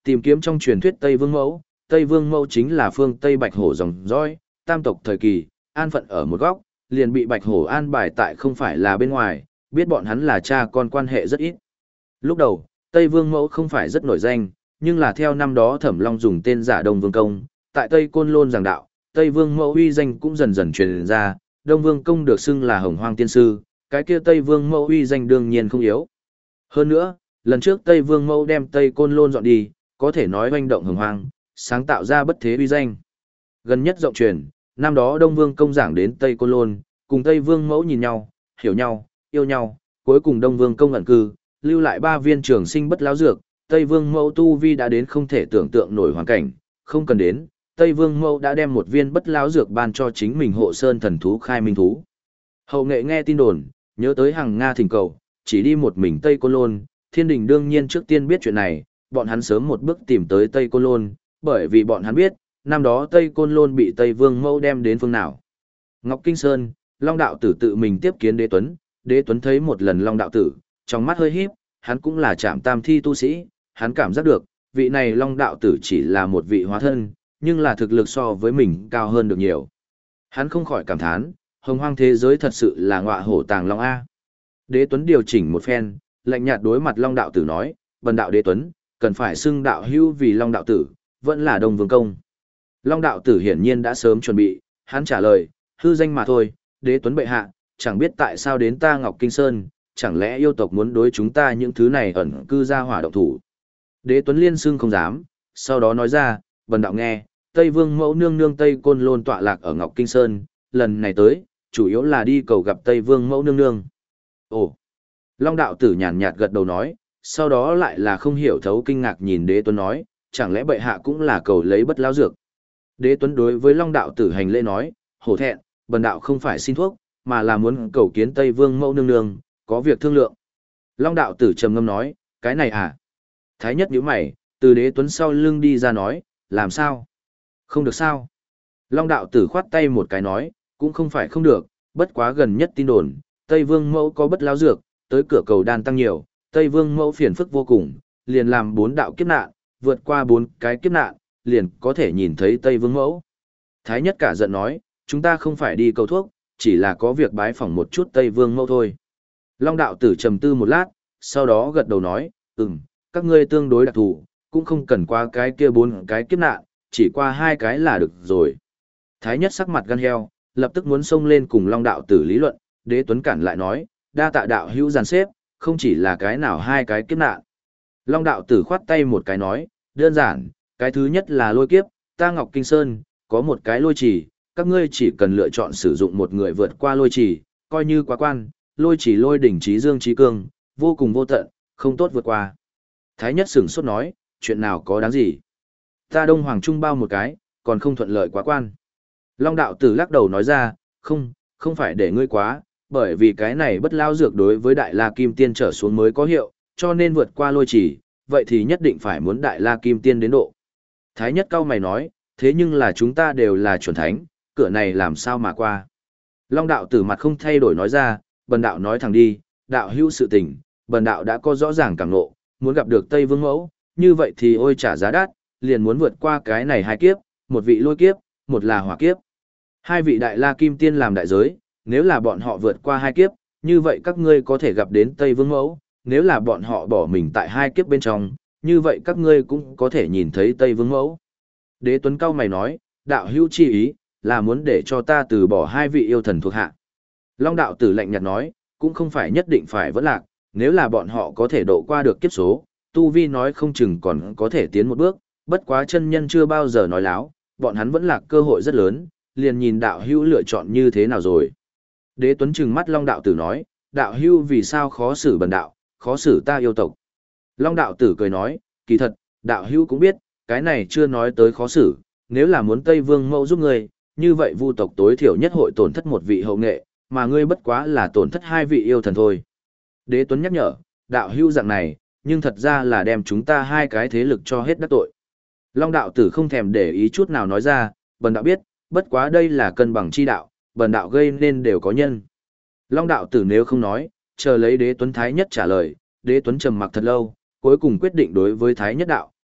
tìm kiếm trong truyền thuyết Tây Vương Mẫu, Tây Vương Mẫu chính là phương Tây Bạch Hổ dòng dõi, tam tộc thời kỳ, an phận ở một góc, liền bị Bạch Hổ an bài tại không phải là bên ngoài, biết bọn hắn là cha con quan hệ rất ít. Lúc đầu, Tây Vương Mẫu không phải rất nổi danh, nhưng là theo năm đó Thẩm Long dùng tên giả Đông Vương Công, tại Tây Côn Lôn giảng đạo, Tây Vương Mẫu uy danh cũng dần dần truyền ra, Đông Vương Công được xưng là Hồng Hoang Tiên Sư, cái kia Tây Vương Mẫu uy danh đương nhiên không yếu. Hơn nữa, lần trước Tây Vương Mẫu đem Tây Côn Lôn dọn đi, có thể nói oanh động hồng hoang, sáng tạo ra bất thế uy danh. Gần nhất rộng truyền, năm đó Đông Vương Công giảng đến Tây Côn Lôn, cùng Tây Vương Mẫu nhìn nhau, hiểu nhau, yêu nhau, cuối cùng Đông Vương Công ẩn cư, lưu lại ba viên trường sinh bất lão dược, Tây Vương Mẫu tu vi đã đến không thể tưởng tượng nổi hoàn cảnh, không cần đến, Tây Vương Mẫu đã đem một viên bất lão dược ban cho chính mình hộ sơn thần thú khai minh thú. Hậu nghệ nghe tin đồn, nhớ tới hàng Nga thỉnh cầu, chỉ đi một mình Tây Côn Lôn, Thiên Đình đương nhiên trước tiên biết chuyện này, bọn hắn sớm một bước tìm tới Tây Côn Lôn, bởi vì bọn hắn biết, năm đó Tây Côn Lôn bị Tây Vương Mẫu đem đến phương nào. Ngọc Kinh Sơn, Long đạo tử tự mình tiếp kiến Đế Tuấn, Đế Tuấn thấy một lần Long đạo tử, trong mắt hơi híp, hắn cũng là trạm tam thi tu sĩ, hắn cảm giác được, vị này Long đạo tử chỉ là một vị hóa thân, nhưng là thực lực so với mình cao hơn được nhiều. Hắn không khỏi cảm thán, hồng hoang thế giới thật sự là ngọa hổ tàng long A. Đế Tuấn điều chỉnh một phen, lạnh nhạt đối mặt Long đạo tử nói, bần đạo Đế Tuấn, cần phải xưng đạo hữu vì Long đạo tử, vẫn là Đông Vương Công. Long đạo tử hiển nhiên đã sớm chuẩn bị, hắn trả lời, hư danh mà thôi, Đế Tuấn bệ hạ, chẳng biết tại sao đến ta Ngọc Kinh Sơn, chẳng lẽ yêu tộc muốn đối chúng ta những thứ này ẩn cư ra hỏa động thủ. Đế Tuấn liên xưng không dám, sau đó nói ra, bần đạo nghe, Tây Vương Mẫu nương nương Tây Côn Lôn tọa lạc ở Ngọc Kinh Sơn, lần này tới, chủ yếu là đi cầu gặp Tây Vương Mẫu nương nương. Ồ! Long đạo tử nhàn nhạt gật đầu nói, sau đó lại là không hiểu thấu kinh ngạc nhìn Đế Tuấn nói, chẳng lẽ bệ hạ cũng là cầu lấy bất lão dược. Đế Tuấn đối với Long đạo tử hành lễ nói, hổ thẹn, bần đạo không phải xin thuốc, mà là muốn cầu kiến Tây Vương Mẫu nương nương, có việc thương lượng. Long đạo tử trầm ngâm nói, cái này à? Thái nhất nhíu mày, từ Đế Tuấn sau lưng đi ra nói, làm sao? Không được sao? Long đạo tử khoát tay một cái nói, cũng không phải không được, bất quá gần nhất tin đồn, Tây Vương Mẫu có bất lão dược, tới cửa cầu đan tăng nhiều, Tây Vương Mẫu phiền phức vô cùng, liền làm bốn đạo kiếp nạn, vượt qua bốn cái kiếp nạn, liền có thể nhìn thấy Tây Vương Mẫu. Thái nhất cả giận nói, chúng ta không phải đi cầu thuốc, chỉ là có việc bái phỏng một chút Tây Vương Mẫu thôi. Long đạo tử trầm tư một lát, sau đó gật đầu nói, ừm, các ngươi tương đối đặc thù, cũng không cần qua cái kia bốn cái kiếp nạn, chỉ qua hai cái là được rồi. Thái nhất sắc mặt gan heo, lập tức muốn xông lên cùng Long đạo tử lý luận, Đế Tuấn cản lại nói, đa tạ đạo hữu giàn xếp, không chỉ là cái nào hai cái kiếp nạn. Long đạo tử khoát tay một cái nói, đơn giản, cái thứ nhất là lôi kiếp, ta Ngọc Kinh Sơn, có một cái lôi trì, các ngươi chỉ cần lựa chọn sử dụng một người vượt qua lôi trì, coi như quá quan, lôi trì lôi đỉnh trí dương trí cương, vô cùng vô tận, không tốt vượt qua. Thái nhất sửng sốt nói, chuyện nào có đáng gì? Ta Đông Hoàng Trung bao một cái, còn không thuận lợi quá quan. Long đạo tử lắc đầu nói ra, không, không phải để ngươi quá, bởi vì cái này bất lao dược đối với Đại La Kim Tiên trở xuống mới có hiệu, cho nên vượt qua lôi trì, vậy thì nhất định phải muốn Đại La Kim Tiên đến độ. Thái nhất cao mày nói, thế nhưng là chúng ta đều là chuẩn thánh, cửa này làm sao mà qua. Long đạo tử mặt không thay đổi nói ra, bần đạo nói thẳng đi, đạo hữu sự tình, bần đạo đã có rõ ràng cảm ngộ, muốn gặp được Tây Vương Mẫu, như vậy thì ôi trả giá đắt, liền muốn vượt qua cái này hai kiếp, một vị lôi kiếp, một là hỏa kiếp. Hai vị Đại La Kim Tiên làm đại giới, nếu là bọn họ vượt qua hai kiếp, như vậy các ngươi có thể gặp đến Tây Vương Mẫu, nếu là bọn họ bỏ mình tại hai kiếp bên trong, như vậy các ngươi cũng có thể nhìn thấy Tây Vương Mẫu. Đế Tuấn cao mày nói, đạo hữu chi ý, là muốn để cho ta từ bỏ hai vị yêu thần thuộc hạ. Long đạo tử lạnh nhạt nói, cũng không phải nhất định phải vẫn lạc, nếu là bọn họ có thể độ qua được kiếp số, tu vi nói không chừng còn có thể tiến một bước, bất quá chân nhân chưa bao giờ nói láo, bọn hắn vẫn lạc cơ hội rất lớn, liền nhìn đạo hữu lựa chọn như thế nào rồi. Đế Tuấn trừng mắt Long đạo tử nói, đạo hữu vì sao khó xử bần đạo, khó xử ta yêu tộc. Long đạo tử cười nói, kỳ thật, đạo hữu cũng biết, cái này chưa nói tới khó xử, nếu là muốn Tây Vương Mẫu giúp ngươi, như vậy vu tộc tối thiểu nhất hội tổn thất một vị hậu nghệ, mà ngươi bất quá là tổn thất hai vị yêu thần thôi. Đế Tuấn nhắc nhở, đạo hữu dạng này, nhưng thật ra là đem chúng ta hai cái thế lực cho hết đắc tội. Long đạo tử không thèm để ý chút nào nói ra, bần đạo biết, bất quá đây là cân bằng chi đạo, bần đạo gây nên đều có nhân. Long đạo tử nếu không nói, chờ lấy Đế Tuấn Thái nhất trả lời, Đế Tuấn trầm mặc thật lâu, cuối cùng quyết định đối với Thái nhất đạo,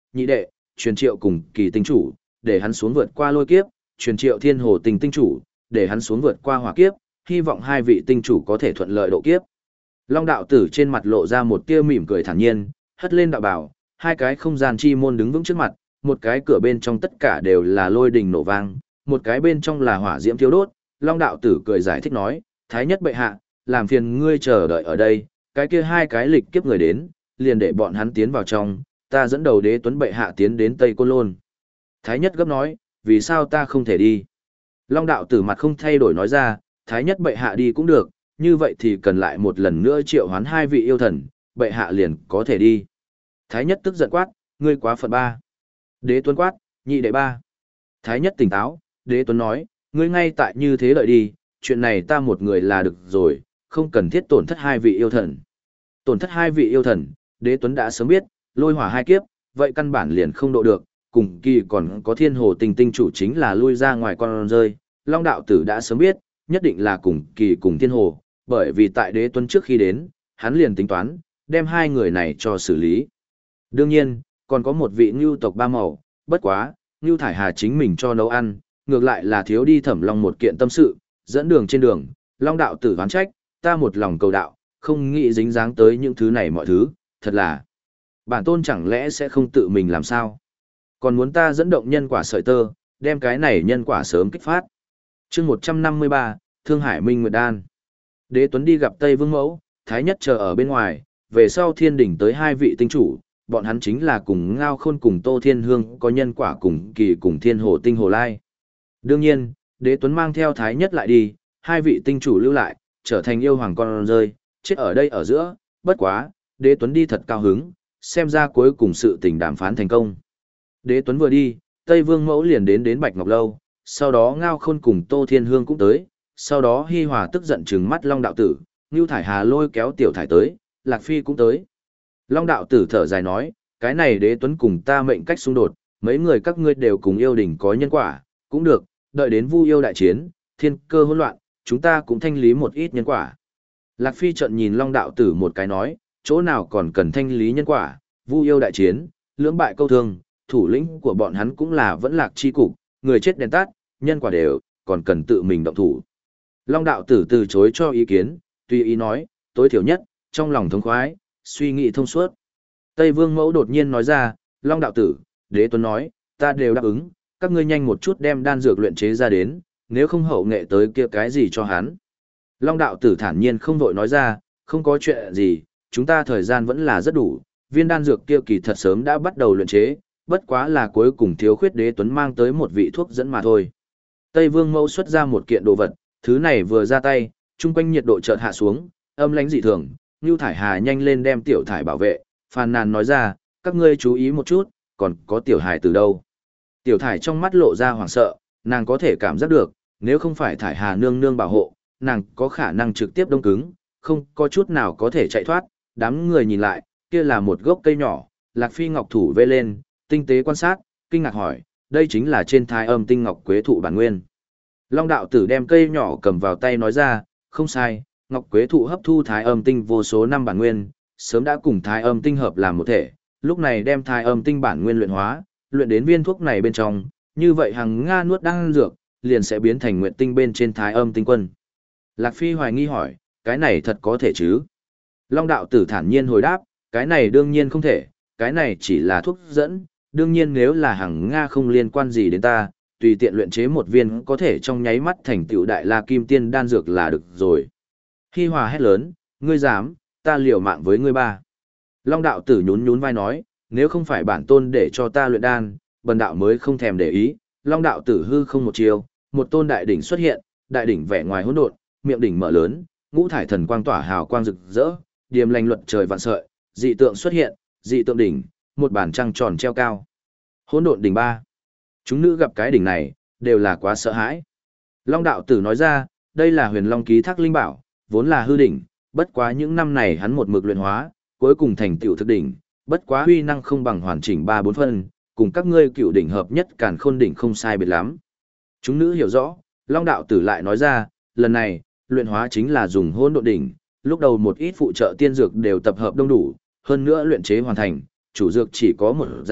nhị đệ, truyền triệu cùng kỳ tinh chủ, để hắn xuống vượt qua lôi kiếp, truyền triệu thiên hồ tinh tinh chủ, để hắn xuống vượt qua hỏa kiếp, hy vọng hai vị tinh chủ có thể thuận lợi độ kiếp. Long đạo tử trên mặt lộ ra một tia mỉm cười thản nhiên, hất lên đạo bảo, hai cái không gian chi môn đứng vững trước mặt, một cái cửa bên trong tất cả đều là lôi đình nổ vang, một cái bên trong là hỏa diễm thiêu đốt. Long đạo tử cười giải thích nói, Thái nhất bệ hạ, làm phiền ngươi chờ đợi ở đây, cái kia hai cái lịch kiếp người đến, liền để bọn hắn tiến vào trong, ta dẫn đầu Đế Tuấn bệ hạ tiến đến Tây Côn Lôn. Thái nhất gấp nói, vì sao ta không thể đi? Long đạo tử mặt không thay đổi nói ra, Thái nhất bệ hạ đi cũng được, như vậy thì cần lại một lần nữa triệu hoán hai vị yêu thần, bệ hạ liền có thể đi. Thái nhất tức giận quát, ngươi quá phận ba. Đế Tuấn quát, nhị đệ ba. Thái nhất tỉnh táo, Đế Tuấn nói, ngươi ngay tại như thế đợi đi, chuyện này ta một người là được rồi, không cần thiết tổn thất hai vị yêu thần. Tổn thất hai vị yêu thần, Đế Tuấn đã sớm biết, lôi hỏa hai kiếp, vậy căn bản liền không độ được, cùng kỳ còn có thiên hồ tinh tinh chủ chính là lui ra ngoài con rơi. Long đạo tử đã sớm biết, nhất định là cùng kỳ cùng thiên hồ, bởi vì tại Đế Tuấn trước khi đến, hắn liền tính toán, đem hai người này cho xử lý. Đương nhiên, còn có một vị ngưu tộc ba màu, bất quá, ngưu thải hà chính mình cho nấu ăn, ngược lại là thiếu đi Thẩm Long một kiện tâm sự, dẫn đường trên đường, Long đạo tử oán trách, ta một lòng cầu đạo, không nghĩ dính dáng tới những thứ này mọi thứ, thật là, bản tôn chẳng lẽ sẽ không tự mình làm sao? Còn muốn ta dẫn động nhân quả sợi tơ, đem cái này nhân quả sớm kích phát. Chương một trăm năm mươi ba, Thương Hải Minh Nguyệt Đan. Đế Tuấn đi gặp Tây Vương Mẫu, Thái nhất chờ ở bên ngoài, về sau thiên đỉnh tới hai vị tinh chủ, bọn hắn chính là cùng Ngao Khôn cùng Tô Thiên Hương có nhân quả cùng kỳ cùng Thiên Hồ Tinh Hồ Lai. Đương nhiên, Đế Tuấn mang theo Thái nhất lại đi, hai vị tinh chủ lưu lại, trở thành yêu hoàng con rơi, chết ở đây ở giữa, bất quá, Đế Tuấn đi thật cao hứng, xem ra cuối cùng sự tình đàm phán thành công. Đế Tuấn vừa đi, Tây Vương Mẫu liền đến đến Bạch Ngọc Lâu, sau đó Ngao Khôn cùng Tô Thiên Hương cũng tới, sau đó Hi Hòa tức giận trừng mắt Long đạo tử, Ngưu Thải Hà lôi kéo Tiểu Thải tới, Lạc Phi cũng tới. Long đạo tử thở dài nói, cái này Đế Tuấn cùng ta mệnh cách xung đột, mấy người các ngươi đều cùng yêu đình có nhân quả, cũng được, đợi đến Vu yêu đại chiến, thiên cơ hỗn loạn, chúng ta cũng thanh lý một ít nhân quả. Lạc Phi trợn nhìn Long đạo tử một cái nói, chỗ nào còn cần thanh lý nhân quả, Vu yêu đại chiến, lưỡng bại câu thương, thủ lĩnh của bọn hắn cũng là vẫn lạc chi cục, người chết đèn tắt, nhân quả đều, còn cần tự mình động thủ. Long đạo tử từ chối cho ý kiến, tùy ý nói, tối thiểu nhất, trong lòng thống khoái, suy nghĩ thông suốt. Tây Vương Mẫu đột nhiên nói ra, Long đạo tử, Đế Tuấn nói, ta đều đáp ứng, các ngươi nhanh một chút đem đan dược luyện chế ra đến, nếu không hậu nghệ tới kia cái gì cho hắn. Long đạo tử thản nhiên không vội nói ra, không có chuyện gì, chúng ta thời gian vẫn là rất đủ, viên đan dược kia kỳ thật sớm đã bắt đầu luyện chế, bất quá là cuối cùng thiếu khuyết Đế Tuấn mang tới một vị thuốc dẫn mà thôi. Tây Vương Mẫu xuất ra một kiện đồ vật, thứ này vừa ra tay, chung quanh nhiệt độ chợt hạ xuống, âm lãnh dị thường, Ngưu Thải Hà nhanh lên đem Tiểu Thải bảo vệ, phàn nàn nói ra, các ngươi chú ý một chút, còn có Tiểu Hải từ đâu. Tiểu Thải trong mắt lộ ra hoảng sợ, nàng có thể cảm giác được, nếu không phải Thải Hà nương nương bảo hộ, nàng có khả năng trực tiếp đông cứng, không có chút nào có thể chạy thoát. Đám người nhìn lại, kia là một gốc cây nhỏ, Lạc Phi ngọc thủ vê lên, tinh tế quan sát, kinh ngạc hỏi, đây chính là trên Thái Âm Tinh Ngọc Quế thụ bản nguyên. Long đạo tử đem cây nhỏ cầm vào tay nói ra, không sai, Ngọc Quế thụ hấp thu Thái Âm Tinh vô số năm bản nguyên, sớm đã cùng Thái Âm Tinh hợp làm một thể, lúc này đem Thái Âm Tinh bản nguyên luyện hóa, luyện đến viên thuốc này bên trong, như vậy hằng Nga nuốt đan dược, liền sẽ biến thành nguyện tinh bên trên Thái Âm Tinh quân. Lạc Phi hoài nghi hỏi, cái này thật có thể chứ? Long đạo tử thản nhiên hồi đáp, cái này đương nhiên không thể, cái này chỉ là thuốc dẫn, đương nhiên nếu là hằng Nga không liên quan gì đến ta, tùy tiện luyện chế một viên có thể trong nháy mắt thành tựu đại la kim tiên đan dược là được rồi. Hi Hòa hét lớn, ngươi dám, ta liều mạng với ngươi ba. Long đạo tử nhún nhún vai nói, nếu không phải bản tôn để cho ta luyện đan, bần đạo mới không thèm để ý. Long đạo tử hư không một chiều, một tôn đại đỉnh xuất hiện, đại đỉnh vẻ ngoài hỗn độn, miệng đỉnh mở lớn, ngũ thải thần quang tỏa hào quang rực rỡ, điềm lành luật trời vạn sợi, dị tượng xuất hiện, dị tượng đỉnh, một bản trăng tròn treo cao. Hỗn độn đỉnh ba. Chúng nữ gặp cái đỉnh này, đều là quá sợ hãi. Long đạo tử nói ra, đây là huyền long ký thác linh bảo, vốn là hư đỉnh, bất quá những năm này hắn một mực luyện hóa, cuối cùng thành tựu thực đỉnh, bất quá huy năng không bằng hoàn chỉnh ba bốn phân, cùng các ngươi cựu đỉnh hợp nhất càn khôn đỉnh không sai biệt lắm. Chúng nữ hiểu rõ, Long đạo tử lại nói ra, lần này, luyện hóa chính là dùng hỗn độn đỉnh, lúc đầu một ít phụ trợ tiên dược đều tập hợp đông đủ, hơn nữa luyện chế hoàn thành, chủ dược chỉ có một dạng,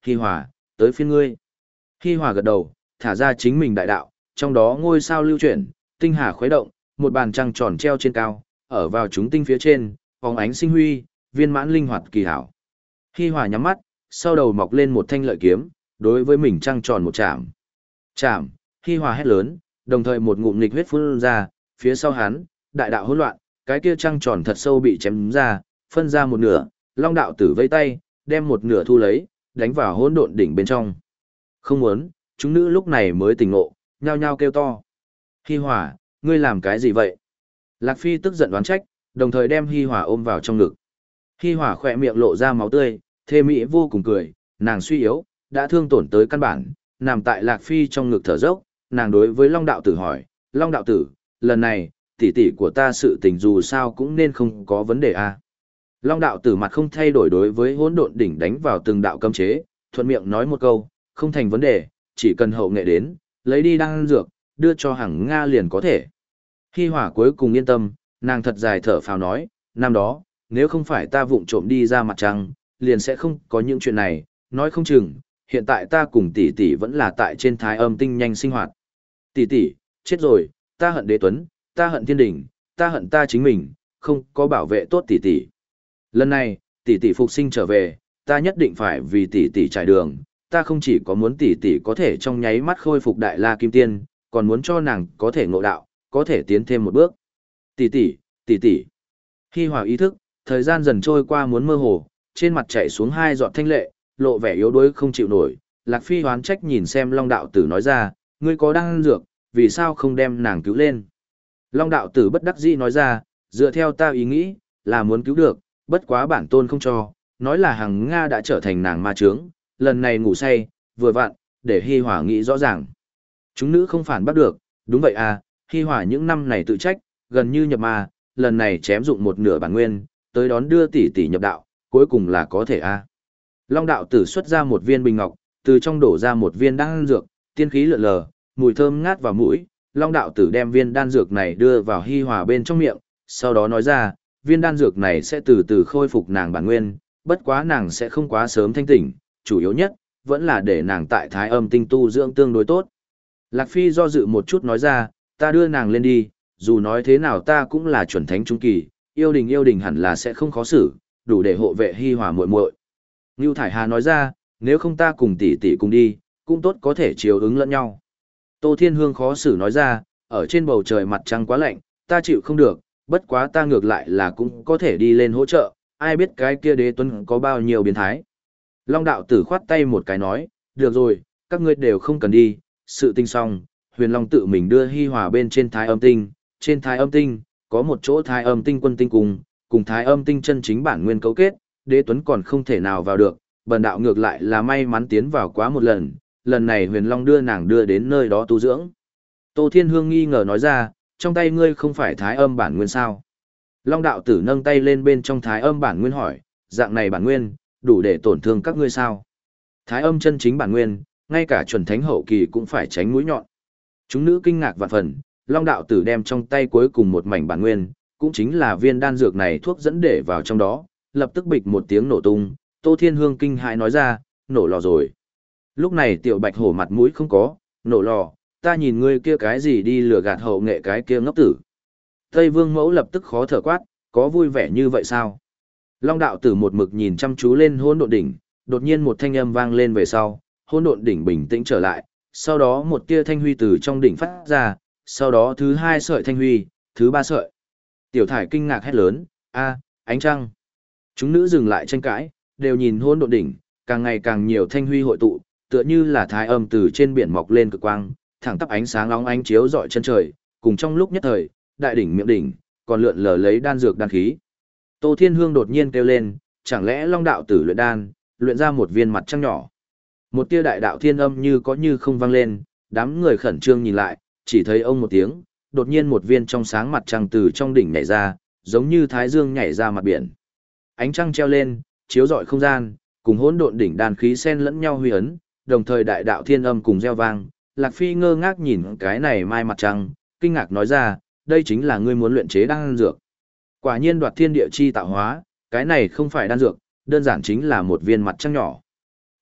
Hi Hòa, tới phiên ngươi. Hi Hòa gật đầu, thả ra chính mình đại đạo, trong đó ngôi sao lưu chuyển, tinh hà khuấy động, một bàn trăng tròn treo trên cao, ở vào chúng tinh phía trên, phóng ánh sinh huy, viên mãn linh hoạt kỳ hảo. Hi Hòa nhắm mắt, sau đầu mọc lên một thanh lợi kiếm, đối với mình trăng tròn một chạm. Chạm, Hi Hòa hét lớn, đồng thời một ngụm nghịch huyết phun ra, phía sau hắn, đại đạo hỗn loạn, cái kia trăng tròn thật sâu bị chém ra, phân ra một nửa, Long đạo tử vây tay, đem một nửa thu lấy, đánh vào hỗn độn đỉnh bên trong. Không muốn, chúng nữ lúc này mới tỉnh ngộ, nhao nhao kêu to. Hi Hòa, ngươi làm cái gì vậy? Lạc Phi tức giận đoán trách, đồng thời đem Hi Hòa ôm vào trong ngực. Hi Hòa khỏe miệng lộ ra máu tươi, thê mỹ vô cùng cười, nàng suy yếu, đã thương tổn tới căn bản, nằm tại Lạc Phi trong ngực thở dốc, nàng đối với Long đạo tử hỏi, Long đạo tử, lần này, tỷ tỷ của ta sự tình dù sao cũng nên không có vấn đề à. Long đạo tử mặt không thay đổi đối với hỗn độn đỉnh đánh vào từng đạo cấm chế, thuận miệng nói một câu, không thành vấn đề, chỉ cần hậu nghệ đến, lấy đi đan dược, đưa cho Hằng Nga liền có thể. Hi Hòa cuối cùng yên tâm, nàng thật dài thở phào nói, năm đó, nếu không phải ta vụng trộm đi ra mặt trăng, liền sẽ không có những chuyện này, nói không chừng, hiện tại ta cùng tỷ tỷ vẫn là tại trên thái âm tinh nhanh sinh hoạt. Tỷ tỷ, chết rồi, ta hận đế tuấn, ta hận thiên đình, ta hận ta chính mình, không có bảo vệ tốt tỷ tỷ. Lần này, tỷ tỷ phục sinh trở về, ta nhất định phải vì tỷ tỷ trải đường, ta không chỉ có muốn tỷ tỷ có thể trong nháy mắt khôi phục đại la kim tiên, còn muốn cho nàng có thể ngộ đạo, có thể tiến thêm một bước. Tỷ tỷ, tỷ tỷ. Hi Hòa ý thức, thời gian dần trôi qua muốn mơ hồ, trên mặt chảy xuống hai giọt thanh lệ, lộ vẻ yếu đuối không chịu nổi. Lạc Phi hoán trách nhìn xem Long đạo tử nói ra, ngươi có đang dược, vì sao không đem nàng cứu lên? Long đạo tử bất đắc dĩ nói ra, dựa theo ta ý nghĩ, là muốn cứu được, bất quá bản tôn không cho, nói là Hằng Nga đã trở thành nàng ma chướng, lần này ngủ say, vừa vặn, để Hi Hòa nghĩ rõ ràng. Chúng nữ không phản bắt được, đúng vậy à, Hi Hòa những năm này tự trách, gần như nhập ma, lần này chém dụng một nửa bản nguyên, tới đón đưa tỷ tỷ nhập đạo, cuối cùng là có thể à. Long đạo tử xuất ra một viên bình ngọc, từ trong đổ ra một viên đan dược, tiên khí lượn lờ, mùi thơm ngát vào mũi. Long đạo tử đem viên đan dược này đưa vào Hi Hòa bên trong miệng, sau đó nói ra, viên đan dược này sẽ từ từ khôi phục nàng bản nguyên, bất quá nàng sẽ không quá sớm thanh tỉnh, chủ yếu nhất, vẫn là để nàng tại thái âm tinh tu dưỡng tương đối tốt. Lạc Phi do dự một chút nói ra, ta đưa nàng lên đi, dù nói thế nào ta cũng là chuẩn thánh trung kỳ, yêu đình yêu đình hẳn là sẽ không khó xử, đủ để hộ vệ Hi Hòa muội muội. Ngưu Thải Hà nói ra, nếu không ta cùng tỷ tỷ cùng đi, cũng tốt có thể chiều ứng lẫn nhau. Tô Thiên Hương khó xử nói ra, ở trên bầu trời mặt trăng quá lạnh, ta chịu không được, bất quá ta ngược lại là cũng có thể đi lên hỗ trợ, ai biết cái kia đế tuấn có bao nhiêu biến thái. Long đạo tử khoát tay một cái nói, được rồi, các ngươi đều không cần đi, sự tinh xong, huyền long tự mình đưa Hi Hòa bên trên thái âm tinh, trên thái âm tinh, có một chỗ thái âm tinh quân tinh cùng, cùng thái âm tinh chân chính bản nguyên cấu kết, đế tuấn còn không thể nào vào được, bần đạo ngược lại là may mắn tiến vào quá một lần, lần này huyền long đưa nàng đưa đến nơi đó tu dưỡng. Tô Thiên Hương nghi ngờ nói ra, trong tay ngươi không phải thái âm bản nguyên sao? Long đạo tử nâng tay lên bên trong thái âm bản nguyên hỏi, dạng này bản nguyên, đủ để tổn thương các ngươi sao? Thái âm chân chính bản nguyên, ngay cả chuẩn thánh hậu kỳ cũng phải tránh mũi nhọn. Chúng nữ kinh ngạc vạn phần, Long đạo tử đem trong tay cuối cùng một mảnh bản nguyên, cũng chính là viên đan dược này thuốc dẫn để vào trong đó, lập tức bịch một tiếng nổ tung, Tô Thiên Hương kinh hãi nói ra, nổ lò rồi. Lúc này tiểu bạch hổ mặt mũi không có, nổ lò, ta nhìn ngươi kia cái gì đi lừa gạt hậu nghệ cái kia ngốc tử. Tây Vương mẫu lập tức khó thở quát, có vui vẻ như vậy sao? Long đạo tử một mực nhìn chăm chú lên hỗn độn đỉnh, đột nhiên một thanh âm vang lên về sau, hỗn độn đỉnh bình tĩnh trở lại, sau đó một tia thanh huy từ trong đỉnh phát ra, sau đó thứ hai sợi thanh huy, thứ ba sợi. Tiểu thải kinh ngạc hét lớn, a, ánh trăng. Chúng nữ dừng lại tranh cãi, đều nhìn hỗn độn đỉnh, càng ngày càng nhiều thanh huy hội tụ, tựa như là thái âm từ trên biển mọc lên cực quang, thẳng tắp ánh sáng óng ánh chiếu rọi chân trời, cùng trong lúc nhất thời, đại đỉnh miệng đỉnh, còn lượn lờ lấy đan dược đan khí. Tô Thiên Hương đột nhiên kêu lên, chẳng lẽ Long đạo tử luyện đan, luyện ra một viên mặt trăng nhỏ. Một tia đại đạo thiên âm như có như không vang lên, đám người khẩn trương nhìn lại, chỉ thấy ông một tiếng, đột nhiên một viên trong sáng mặt trăng từ trong đỉnh nhảy ra, giống như thái dương nhảy ra mặt biển. Ánh trăng treo lên, chiếu rọi không gian, cùng hỗn độn đỉnh đan khí xen lẫn nhau huy ấn, đồng thời đại đạo thiên âm cùng reo vang. Lạc Phi ngơ ngác nhìn cái này mai mặt trăng, kinh ngạc nói ra, đây chính là ngươi muốn luyện chế đan dược. Quả nhiên đoạt thiên địa chi tạo hóa, cái này không phải đan dược, đơn giản chính là một viên mặt trăng nhỏ.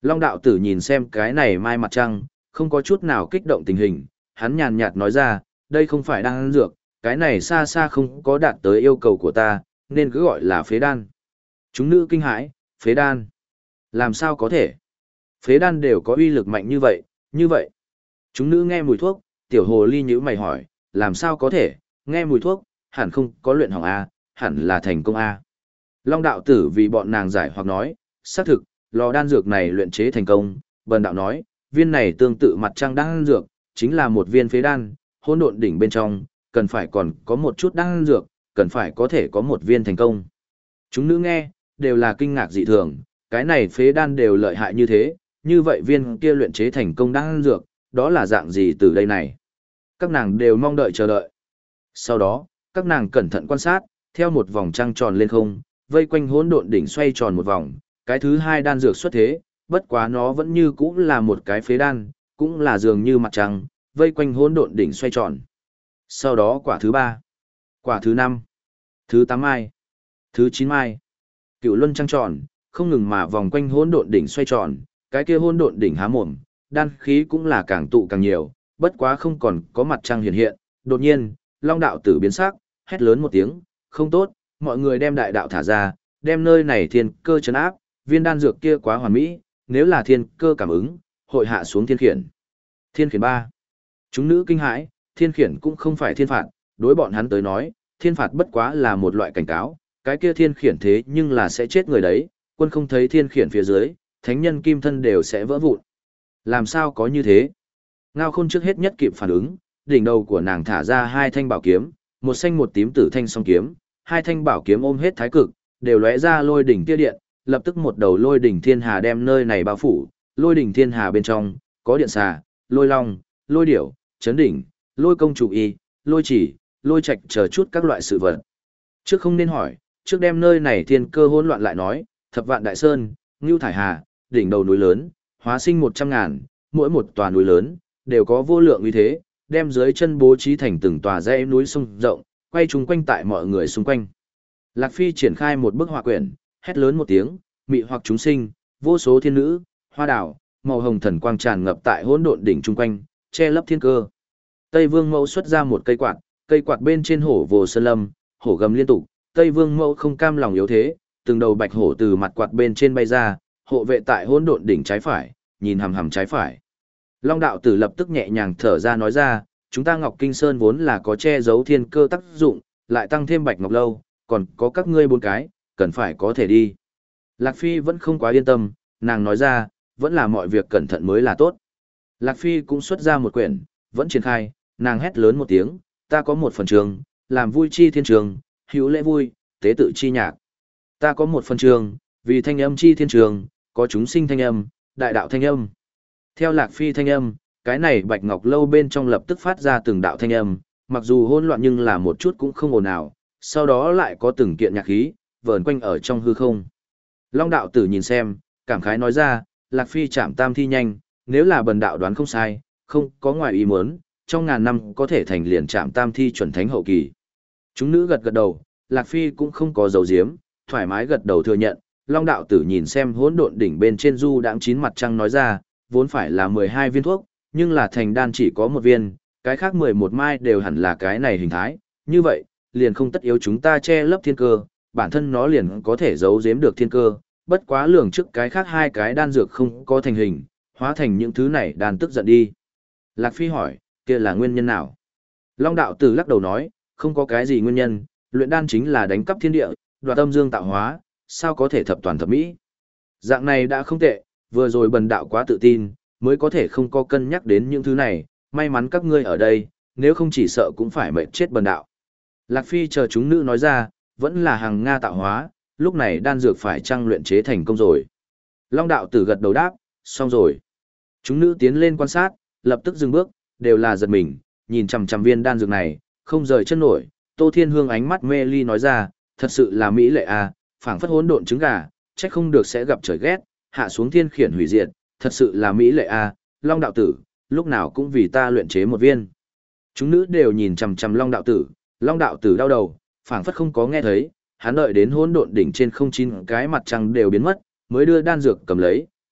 Long đạo tử nhìn xem cái này mai mặt trăng, không có chút nào kích động tình hình, hắn nhàn nhạt nói ra, đây không phải đan dược, cái này xa xa không có đạt tới yêu cầu của ta, nên cứ gọi là phế đan. Chúng nữ kinh hãi, phế đan. Làm sao có thể? Phế đan đều có uy lực mạnh như vậy, như vậy. Chúng nữ nghe mùi thuốc, tiểu hồ ly nhíu mày hỏi, làm sao có thể, nghe mùi thuốc, hẳn không có luyện hỏng A, hẳn là thành công A. Long đạo tử vì bọn nàng giải hoặc nói, xác thực, lò đan dược này luyện chế thành công, bần đạo nói, viên này tương tự mặt trăng đan dược, chính là một viên phế đan, hỗn độn đỉnh bên trong, cần phải còn có một chút đan dược, cần phải có thể có một viên thành công. Chúng nữ nghe, đều là kinh ngạc dị thường, cái này phế đan đều lợi hại như thế, như vậy viên kia luyện chế thành công đan dược, đó là dạng gì từ đây này. Các nàng đều mong đợi chờ đợi. Sau đó, các nàng cẩn thận quan sát, theo một vòng trăng tròn lên không, vây quanh hỗn độn đỉnh xoay tròn một vòng, cái thứ hai đan dược xuất thế, bất quá nó vẫn như cũng là một cái phế đan, cũng là dường như mặt trăng, vây quanh hỗn độn đỉnh xoay tròn. Sau đó quả thứ ba, quả thứ năm, thứ tám mai, thứ chín mai. Cựu luân trăng tròn, không ngừng mà vòng quanh hỗn độn đỉnh xoay tròn, cái kia hỗn độn đỉnh há mồm, đan khí cũng là càng tụ càng nhiều, bất quá không còn có mặt trăng hiện hiện. Đột nhiên, Long đạo tử biến sắc, hét lớn một tiếng, không tốt, mọi người đem đại đạo thả ra, đem nơi này thiên cơ trấn áp, viên đan dược kia quá hoàn mỹ, nếu là thiên cơ cảm ứng, hội hạ xuống thiên khiển. Thiên khiển ba. Chúng nữ kinh hãi, thiên khiển cũng không phải thiên phạt, đối bọn hắn tới nói, thiên phạt bất quá là một loại cảnh cáo, cái kia thiên khiển thế nhưng là sẽ chết người đấy, quân không thấy thiên khiển phía dưới, thánh nhân kim thân đều sẽ vỡ vụn. Làm sao có như thế? Ngao Khôn trước hết nhất kịp phản ứng, đỉnh đầu của nàng thả ra hai thanh bảo kiếm, một xanh một tím tử thanh song kiếm, hai thanh bảo kiếm ôm hết thái cực, đều lóe ra lôi đỉnh tia điện, lập tức một đầu lôi đỉnh thiên hà đem nơi này bao phủ, lôi đỉnh thiên hà bên trong có điện xà, lôi long, lôi điểu, chấn đỉnh, lôi công chủ y, lôi chỉ, lôi trạch chờ chút các loại sự vật. Trước không nên hỏi, trước đem nơi này thiên cơ hỗn loạn lại nói, thập vạn đại sơn, ngưu thải hà, đỉnh đầu núi lớn, hóa sinh một trăm ngàn, mỗi một tòa núi lớn đều có vô lượng uy thế, đem dưới chân bố trí thành từng tòa dãy núi sông rộng, quay chung quanh tại mọi người xung quanh. Lạc Phi triển khai một bức họa quyển, hét lớn một tiếng, mị hoặc chúng sinh, vô số thiên nữ, hoa đảo, màu hồng thần quang tràn ngập tại hỗn độn đỉnh chung quanh, che lấp thiên cơ. Tây Vương Mẫu xuất ra một cây quạt, cây quạt bên trên hổ vồ sơn lâm, hổ gầm liên tục, Tây Vương Mẫu không cam lòng yếu thế, từng đầu bạch hổ từ mặt quạt bên trên bay ra, hộ vệ tại hỗn độn đỉnh trái phải, nhìn hằm hằm trái phải. Long đạo tử lập tức nhẹ nhàng thở ra nói ra, chúng ta Ngọc Kinh Sơn vốn là có che giấu thiên cơ tác dụng, lại tăng thêm bạch ngọc lâu, còn có các ngươi bốn cái, cần phải có thể đi. Lạc Phi vẫn không quá yên tâm, nàng nói ra, vẫn là mọi việc cẩn thận mới là tốt. Lạc Phi cũng xuất ra một quyển, vẫn triển khai, nàng hét lớn một tiếng, ta có một phần trường, làm vui chi thiên trường, hữu lễ vui, tế tự chi nhạc. Ta có một phần trường, vì thanh âm chi thiên trường, có chúng sinh thanh âm, đại đạo thanh âm. Theo Lạc Phi thanh âm, cái này bạch ngọc lâu bên trong lập tức phát ra từng đạo thanh âm, mặc dù hỗn loạn nhưng là một chút cũng không ồn ào, sau đó lại có từng kiện nhạc khí, vờn quanh ở trong hư không. Long đạo tử nhìn xem, cảm khái nói ra, Lạc Phi chạm tam thi nhanh, nếu là bần đạo đoán không sai, không có ngoài ý muốn, trong ngàn năm có thể thành liền chạm tam thi chuẩn thánh hậu kỳ. Chúng nữ gật gật đầu, Lạc Phi cũng không có dấu diếm, thoải mái gật đầu thừa nhận. Long đạo tử nhìn xem hỗn độn đỉnh bên trên du đãng chín mặt trăng nói ra, vốn phải là mười hai viên thuốc, nhưng là thành đan chỉ có một viên, cái khác mười một mai đều hẳn là cái này hình thái, như vậy, liền không tất yếu chúng ta che lấp thiên cơ, bản thân nó liền có thể giấu giếm được thiên cơ, bất quá lường trước cái khác hai cái đan dược không có thành hình, hóa thành những thứ này đan tức giận đi. Lạc Phi hỏi, kia là nguyên nhân nào? Long đạo tử lắc đầu nói, không có cái gì nguyên nhân, luyện đan chính là đánh cắp thiên địa, đoạt âm dương tạo hóa, sao có thể thập toàn thập mỹ. Dạng này đã không tệ, vừa rồi bần đạo quá tự tin, mới có thể không có cân nhắc đến những thứ này, may mắn các ngươi ở đây, nếu không chỉ sợ cũng phải mệt chết bần đạo. Lạc Phi chờ chúng nữ nói ra, vẫn là hàng Nga tạo hóa, lúc này đan dược phải chăng luyện chế thành công rồi. Long đạo tử gật đầu đáp, xong rồi. Chúng nữ tiến lên quan sát, lập tức dừng bước, đều là giật mình, nhìn chằm chằm viên đan dược này, không rời chân nổi. Tô Thiên Hương ánh mắt mê ly nói ra, thật sự là mỹ lệ à, phảng phất hỗn độn trứng gà, trách không được sẽ gặp trời ghét, hạ xuống thiên khiển hủy diệt, thật sự là mỹ lệ à, Long đạo tử, lúc nào cũng vì ta luyện chế một viên. Chúng nữ đều nhìn chằm chằm Long đạo tử, Long đạo tử đau đầu, phảng phất không có nghe thấy, hắn đợi đến hỗn độn đỉnh trên không chín cái mặt trăng đều biến mất, mới đưa đan dược cầm lấy,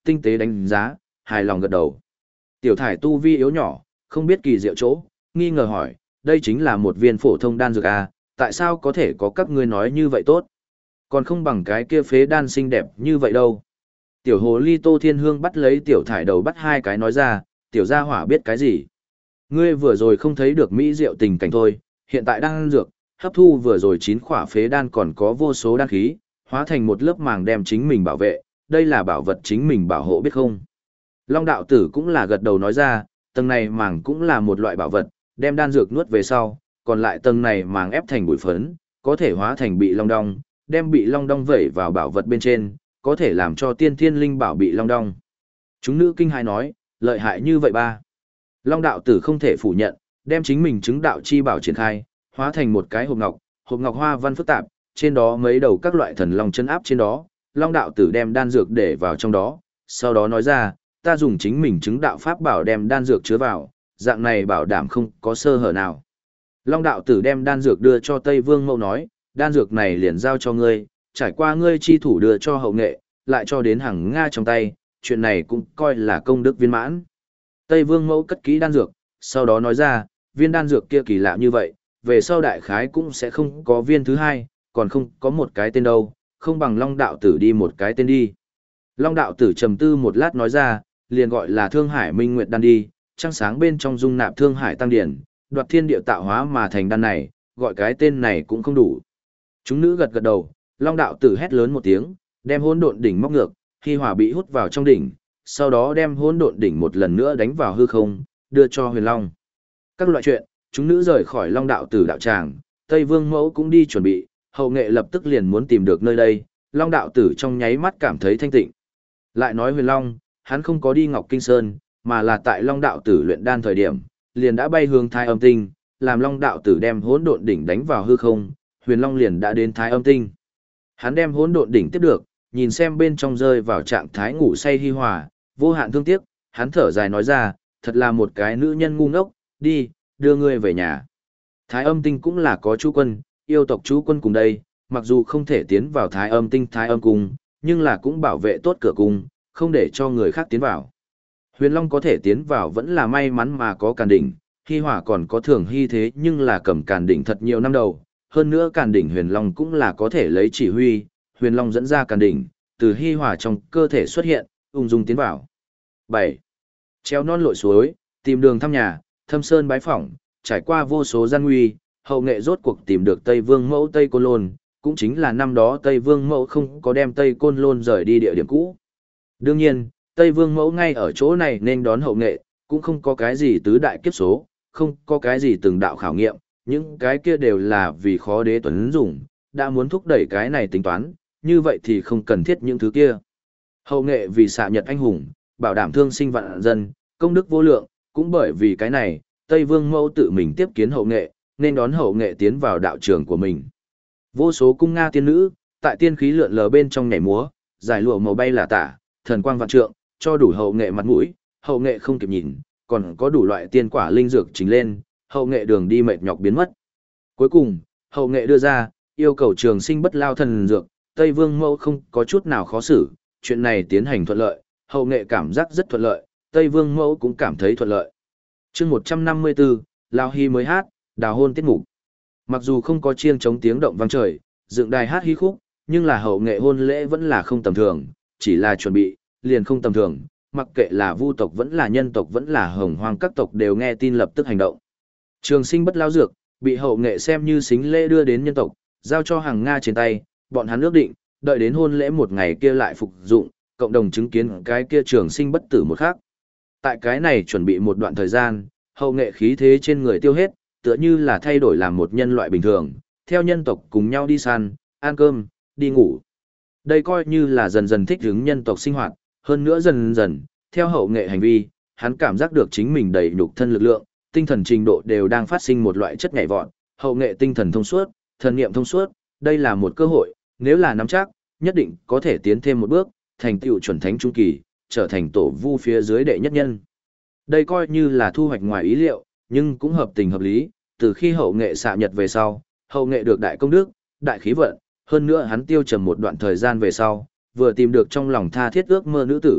tinh tế đánh giá, hài lòng gật đầu. Tiểu thải tu vi yếu nhỏ, không biết kỳ diệu chỗ, nghi ngờ hỏi, đây chính là một viên phổ thông đan dược à, tại sao có thể có các ngươi nói như vậy tốt? Còn không bằng cái kia phế đan xinh đẹp như vậy đâu. Tiểu hồ ly Tô Thiên Hương bắt lấy tiểu thải đầu bắt hai cái nói ra, tiểu gia hỏa biết cái gì? Ngươi vừa rồi không thấy được mỹ diệu tình cảnh thôi, hiện tại đang ăn dược, hấp thu vừa rồi chín khỏa phế đan còn có vô số đan khí, hóa thành một lớp màng đem chính mình bảo vệ, đây là bảo vật chính mình bảo hộ biết không? Long đạo tử cũng là gật đầu nói ra, tầng này màng cũng là một loại bảo vật, đem đan dược nuốt về sau, còn lại tầng này màng ép thành bụi phấn, có thể hóa thành bị long đong, đem bị long đong vẩy vào bảo vật bên trên, có thể làm cho tiên thiên linh bảo bị long đong. Chúng nữ kinh hãi nói, lợi hại như vậy ba. Long đạo tử không thể phủ nhận, đem chính mình chứng đạo chi bảo triển khai, hóa thành một cái hộp ngọc, hộp ngọc hoa văn phức tạp, trên đó mấy đầu các loại thần long chân áp trên đó, Long đạo tử đem đan dược để vào trong đó, sau đó nói ra, ta dùng chính mình chứng đạo pháp bảo đem đan dược chứa vào, dạng này bảo đảm không có sơ hở nào. Long đạo tử đem đan dược đưa cho Tây Vương Mẫu nói, đan dược này liền giao cho ngươi, trải qua ngươi chi thủ đưa cho hậu nghệ, lại cho đến hàng Nga trong tay, chuyện này cũng coi là công đức viên mãn. Tây Vương Mẫu cất kỹ đan dược, sau đó nói ra, viên đan dược kia kỳ lạ như vậy, về sau đại khái cũng sẽ không có viên thứ hai, còn không có một cái tên đâu, không bằng Long đạo tử đi một cái tên đi. Long đạo tử trầm tư một lát nói ra, liền gọi là Thương Hải Minh Nguyệt đan đi, trăng sáng bên trong dung nạp Thương Hải tăng điển, đoạt thiên địa tạo hóa mà thành đan này, gọi cái tên này cũng không đủ. Chúng nữ gật gật đầu, Long đạo tử hét lớn một tiếng, đem hỗn độn đỉnh móc ngược, khi hỏa bị hút vào trong đỉnh, sau đó đem hỗn độn đỉnh một lần nữa đánh vào hư không, đưa cho Huyền Long. Các loại chuyện, chúng nữ rời khỏi Long đạo tử đạo tràng, Tây Vương Mẫu cũng đi chuẩn bị, hậu nghệ lập tức liền muốn tìm được nơi đây, Long đạo tử trong nháy mắt cảm thấy thanh tịnh. Lại nói Huyền Long, hắn không có đi Ngọc Kinh Sơn, mà là tại Long đạo tử luyện đan thời điểm, liền đã bay hướng Thái Âm Tinh, làm Long đạo tử đem hỗn độn đỉnh đánh vào hư không, Huyền Long liền đã đến Thái Âm Tinh. Hắn đem hỗn độn đỉnh tiếp được, nhìn xem bên trong rơi vào trạng thái ngủ say hi hòa, vô hạn thương tiếc, hắn thở dài nói ra, thật là một cái nữ nhân ngu ngốc, đi, đưa ngươi về nhà. Thái Âm Tinh cũng là có chú quân, yêu tộc chú quân cùng đây, mặc dù không thể tiến vào Thái Âm Tinh Thái Âm Cung, nhưng là cũng bảo vệ tốt cửa cung, không để cho người khác tiến vào. Huyền Long có thể tiến vào vẫn là may mắn mà có Càn Đỉnh, Hi Hỏa còn có Thường Hy thế nhưng là cầm Càn Đỉnh thật nhiều năm đầu, hơn nữa Càn Đỉnh Huyền Long cũng là có thể lấy chỉ huy, Huyền Long dẫn ra Càn Đỉnh, từ Hi Hỏa trong cơ thể xuất hiện, ung dung tiến vào. bảy. Treo non lội suối, tìm đường thăm nhà, thâm sơn bái phỏng, trải qua vô số gian nguy, hậu nghệ rốt cuộc tìm được Tây Vương Mẫu Tây Côn Lôn, cũng chính là năm đó Tây Vương Mẫu không có đem Tây Côn Lôn rời đi địa điểm cũ. Đương nhiên, Tây Vương Mẫu ngay ở chỗ này nên đón hậu nghệ, cũng không có cái gì tứ đại kiếp số, không có cái gì từng đạo khảo nghiệm, những cái kia đều là vì khó đế tuấn dùng, đã muốn thúc đẩy cái này tính toán, như vậy thì không cần thiết những thứ kia. Hậu nghệ vì xạ nhật anh hùng, bảo đảm thương sinh vạn dân, công đức vô lượng, cũng bởi vì cái này, Tây Vương Mẫu tự mình tiếp kiến hậu nghệ, nên đón hậu nghệ tiến vào đạo trường của mình. Vô số cung Nga tiên nữ, tại tiên khí lượn lờ bên trong nhảy múa, giải lụa màu bay là tả, thần quang vạn trượng, cho đủ hậu nghệ mặt mũi, hậu nghệ không kịp nhìn, còn có đủ loại tiên quả linh dược trình lên, hậu nghệ đường đi mệt nhọc biến mất. Cuối cùng, hậu nghệ đưa ra, yêu cầu trường sinh bất lao thần dược, Tây Vương Mẫu không có chút nào khó xử, chuyện này tiến hành thuận lợi, hậu nghệ cảm giác rất thuận lợi, Tây Vương Mẫu cũng cảm thấy thuận lợi. chương một trăm năm mươi tư, Lao Hy mới hát, đào hôn tiết mục. Mặc dù không có chiêng chống tiếng động vang trời, dựng đài hát hí khúc, nhưng là hậu nghệ hôn lễ vẫn là không tầm thường, chỉ là chuẩn bị, liền không tầm thường, mặc kệ là vu tộc vẫn là nhân tộc vẫn là hồng hoang các tộc đều nghe tin lập tức hành động. Trường sinh bất lao dược, bị hậu nghệ xem như xính lễ đưa đến nhân tộc, giao cho hàng Nga trên tay, bọn hắn ước định, đợi đến hôn lễ một ngày kia lại phục dụng, cộng đồng chứng kiến cái kia trường sinh bất tử một khác. Tại cái này chuẩn bị một đoạn thời gian, hậu nghệ khí thế trên người tiêu hết, tựa như là thay đổi làm một nhân loại bình thường, theo nhân tộc cùng nhau đi săn, ăn cơm, đi ngủ. Đây coi như là dần dần thích ứng nhân tộc sinh hoạt, hơn nữa dần dần, theo hậu nghệ hành vi, hắn cảm giác được chính mình đầy nhục thân lực lượng, tinh thần trình độ đều đang phát sinh một loại chất nhảy vọt, hậu nghệ tinh thần thông suốt, thần niệm thông suốt, đây là một cơ hội, nếu là nắm chắc, nhất định có thể tiến thêm một bước, thành tựu chuẩn thánh trung kỳ, trở thành tổ vu phía dưới đệ nhất nhân. Đây coi như là thu hoạch ngoài ý liệu, nhưng cũng hợp tình hợp lý, từ khi hậu nghệ xạ nhật về sau, hậu nghệ được đại công đức, đại khí vận, hơn nữa hắn tiêu trầm một đoạn thời gian về sau, vừa tìm được trong lòng tha thiết ước mơ nữ tử,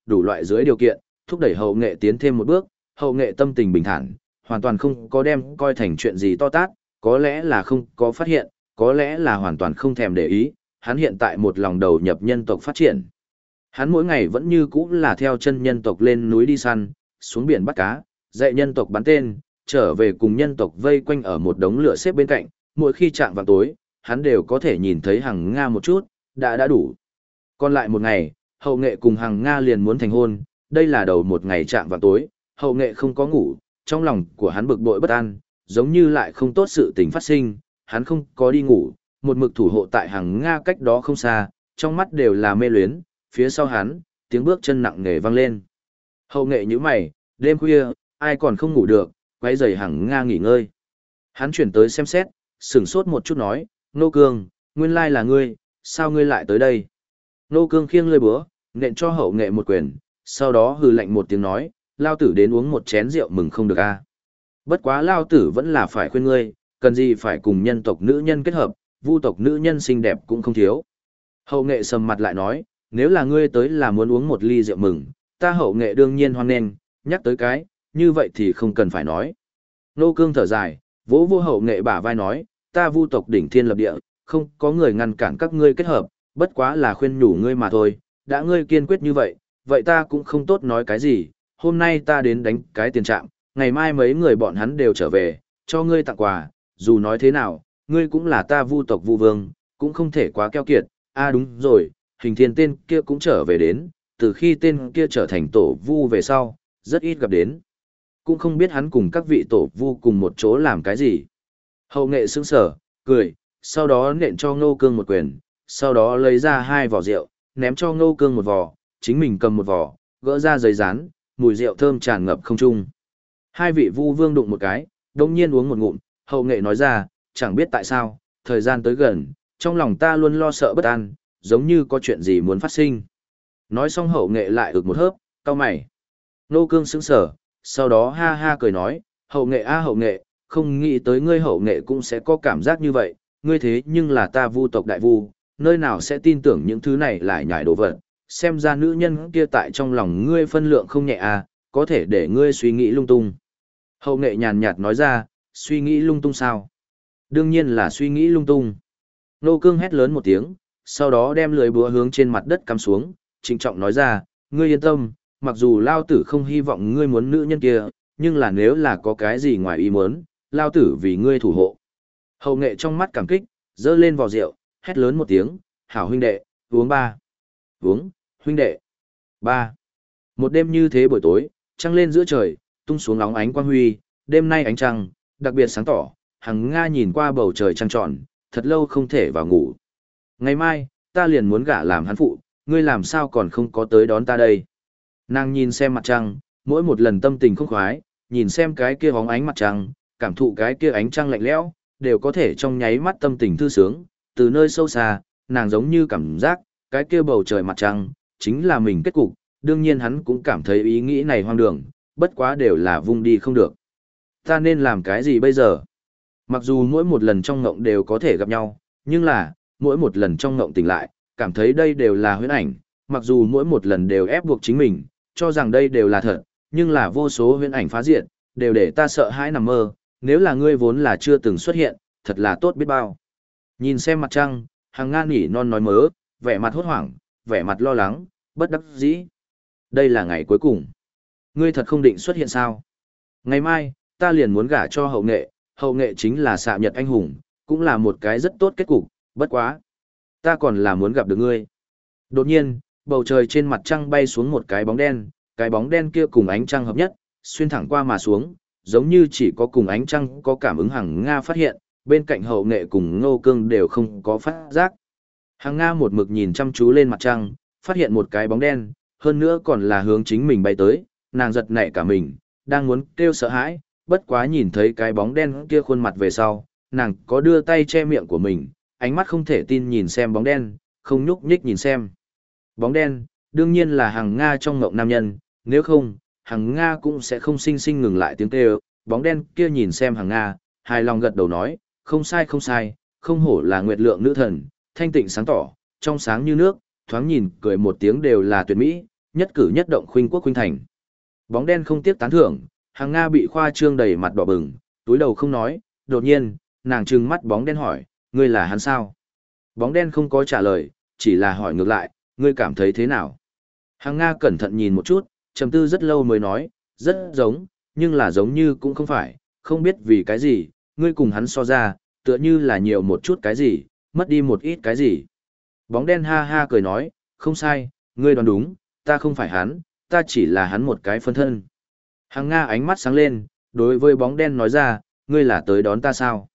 đủ loại dưới điều kiện, thúc đẩy hậu nghệ tiến thêm một bước, hậu nghệ tâm tình bình thản, hoàn toàn không có đem coi thành chuyện gì to tát, có lẽ là không có phát hiện, có lẽ là hoàn toàn không thèm để ý, hắn hiện tại một lòng đầu nhập nhân tộc phát triển. Hắn mỗi ngày vẫn như cũ là theo chân nhân tộc lên núi đi săn, xuống biển bắt cá, dạy nhân tộc bắn tên, trở về cùng nhân tộc vây quanh ở một đống lửa xếp bên cạnh, mỗi khi chạm vào tối, hắn đều có thể nhìn thấy Hằng Nga một chút, đã đã đủ. Còn lại một ngày, hậu nghệ cùng Hằng Nga liền muốn thành hôn, đây là đầu một ngày chạm vào tối, hậu nghệ không có ngủ, trong lòng của hắn bực bội bất an, giống như lại không tốt sự tình phát sinh, hắn không có đi ngủ, một mực thủ hộ tại Hằng Nga cách đó không xa, trong mắt đều là mê luyến, phía sau hắn, tiếng bước chân nặng nề vang lên. Hậu nghệ nhíu mày, đêm khuya, ai còn không ngủ được, quấy rầy Hằng Nga nghỉ ngơi. Hắn chuyển tới xem xét, sửng sốt một chút nói, Nô Cương, nguyên lai là ngươi, sao ngươi lại tới đây? Nô Cương khiêng lơi búa, nện cho hậu nghệ một quyền, sau đó hừ lạnh một tiếng nói, lao tử đến uống một chén rượu mừng không được a. À? Bất quá lao tử vẫn là phải khuyên ngươi, cần gì phải cùng nhân tộc nữ nhân kết hợp, vu tộc nữ nhân xinh đẹp cũng không thiếu. Hậu nghệ sầm mặt lại nói, nếu là ngươi tới là muốn uống một ly rượu mừng, ta hậu nghệ đương nhiên hoan nghênh, nhắc tới cái, như vậy thì không cần phải nói. Nô Cương thở dài, vỗ vô hậu nghệ bả vai nói, ta vu tộc đỉnh thiên lập địa, không có người ngăn cản các ngươi kết hợp, bất quá là khuyên nhủ ngươi mà thôi, đã ngươi kiên quyết như vậy, vậy ta cũng không tốt nói cái gì, hôm nay ta đến đánh cái tiền trạm, ngày mai mấy người bọn hắn đều trở về, cho ngươi tặng quà, dù nói thế nào, ngươi cũng là ta vu tộc vu vương, cũng không thể quá keo kiệt, a à đúng rồi, hình thiên tên kia cũng trở về đến, từ khi tên kia trở thành tổ vu về sau, rất ít gặp đến. Cũng không biết hắn cùng các vị tổ vu cùng một chỗ làm cái gì. Hậu nghệ sững sờ, cười, sau đó nện cho Ngô Cương một quyền, sau đó lấy ra hai vỏ rượu, ném cho Ngô Cương một vỏ, chính mình cầm một vỏ, gỡ ra giấy rán, mùi rượu thơm tràn ngập không trung. Hai vị vu vương đụng một cái, đồng nhiên uống một ngụm, hậu nghệ nói ra, chẳng biết tại sao, thời gian tới gần, trong lòng ta luôn lo sợ bất an, giống như có chuyện gì muốn phát sinh. Nói xong hậu nghệ lại ực một hớp, cau mày. Ngô Cương sững sờ, sau đó ha ha cười nói, hậu nghệ a hậu nghệ, không nghĩ tới ngươi hậu nghệ cũng sẽ có cảm giác như vậy, ngươi thế nhưng là ta vu tộc đại vu, nơi nào sẽ tin tưởng những thứ này lại nhải đồ vật, xem ra nữ nhân kia tại trong lòng ngươi phân lượng không nhẹ à, có thể để ngươi suy nghĩ lung tung. Hậu nghệ nhàn nhạt nói ra, suy nghĩ lung tung sao? Đương nhiên là suy nghĩ lung tung. Nô Cương hét lớn một tiếng, sau đó đem lưỡi búa hướng trên mặt đất cắm xuống, trịnh trọng nói ra, ngươi yên tâm, mặc dù lao tử không hy vọng ngươi muốn nữ nhân kia, nhưng là nếu là có cái gì ngoài ý muốn, lao tử vì ngươi thủ hộ. Hậu nghệ trong mắt cảm kích, dơ lên vò rượu, hét lớn một tiếng, hảo huynh đệ, uống ba. Uống, huynh đệ. Ba. Một đêm như thế buổi tối, trăng lên giữa trời, tung xuống nóng ánh quang huy, đêm nay ánh trăng, đặc biệt sáng tỏ, Hằng Nga nhìn qua bầu trời trăng tròn, thật lâu không thể vào ngủ. Ngày mai, ta liền muốn gả làm hắn phụ, ngươi làm sao còn không có tới đón ta đây. Nàng nhìn xem mặt trăng, mỗi một lần tâm tình không khoái, nhìn xem cái kia bóng ánh mặt trăng, cảm thụ cái kia ánh trăng lạnh lẽo, đều có thể trong nháy mắt tâm tình thư sướng, từ nơi sâu xa, nàng giống như cảm giác, cái kia bầu trời mặt trăng, chính là mình kết cục, đương nhiên hắn cũng cảm thấy ý nghĩ này hoang đường, bất quá đều là vung đi không được. Ta nên làm cái gì bây giờ? Mặc dù mỗi một lần trong ngộng đều có thể gặp nhau, nhưng là, mỗi một lần trong ngộng tỉnh lại, cảm thấy đây đều là huyễn ảnh, mặc dù mỗi một lần đều ép buộc chính mình, cho rằng đây đều là thật, nhưng là vô số huyễn ảnh phá diện, đều để ta sợ hãi nằm mơ, nếu là ngươi vốn là chưa từng xuất hiện, thật là tốt biết bao. Nhìn xem mặt trăng, Hằng Nga nỉ non nói mớ, vẻ mặt hốt hoảng, vẻ mặt lo lắng, bất đắc dĩ. Đây là ngày cuối cùng. Ngươi thật không định xuất hiện sao? Ngày mai, ta liền muốn gả cho hậu nghệ, hậu nghệ chính là xạ nhật anh hùng, cũng là một cái rất tốt kết cục, bất quá. Ta còn là muốn gặp được ngươi. Đột nhiên, bầu trời trên mặt trăng bay xuống một cái bóng đen, cái bóng đen kia cùng ánh trăng hợp nhất, xuyên thẳng qua mà xuống, giống như chỉ có cùng ánh trăng có cảm ứng. Hằng Nga phát hiện, bên cạnh hậu nghệ cùng Ngô Cương đều không có phát giác. Hằng Nga một mực nhìn chăm chú lên mặt trăng, phát hiện một cái bóng đen, hơn nữa còn là hướng chính mình bay tới, nàng giật nảy cả mình, đang muốn kêu sợ hãi, bất quá nhìn thấy cái bóng đen kia khuôn mặt về sau, nàng có đưa tay che miệng của mình, ánh mắt không thể tin nhìn xem bóng đen, không nhúc nhích nhìn xem. Bóng đen, đương nhiên là Hằng Nga trong ngộng nam nhân, nếu không, Hằng Nga cũng sẽ không sinh sinh ngừng lại tiếng kêu. Bóng đen kia nhìn xem Hằng Nga, hài lòng gật đầu nói, không sai không sai, không hổ là nguyệt lượng nữ thần, thanh tịnh sáng tỏ, trong sáng như nước, thoáng nhìn cười một tiếng đều là tuyệt mỹ, nhất cử nhất động khuynh quốc khuynh thành. Bóng đen không tiếc tán thưởng, Hằng Nga bị khoa trương đầy mặt đỏ bừng, túi đầu không nói, đột nhiên, nàng trừng mắt bóng đen hỏi, ngươi là hắn sao? Bóng đen không có trả lời, chỉ là hỏi ngược lại, ngươi cảm thấy thế nào? Hằng Nga cẩn thận nhìn một chút, trầm tư rất lâu mới nói, rất giống, nhưng là giống như cũng không phải, không biết vì cái gì, ngươi cùng hắn so ra, tựa như là nhiều một chút cái gì, mất đi một ít cái gì. Bóng đen ha ha cười nói, không sai, ngươi đoán đúng, ta không phải hắn, ta chỉ là hắn một cái phân thân. Hằng Nga ánh mắt sáng lên, đối với bóng đen nói ra, ngươi là tới đón ta sao?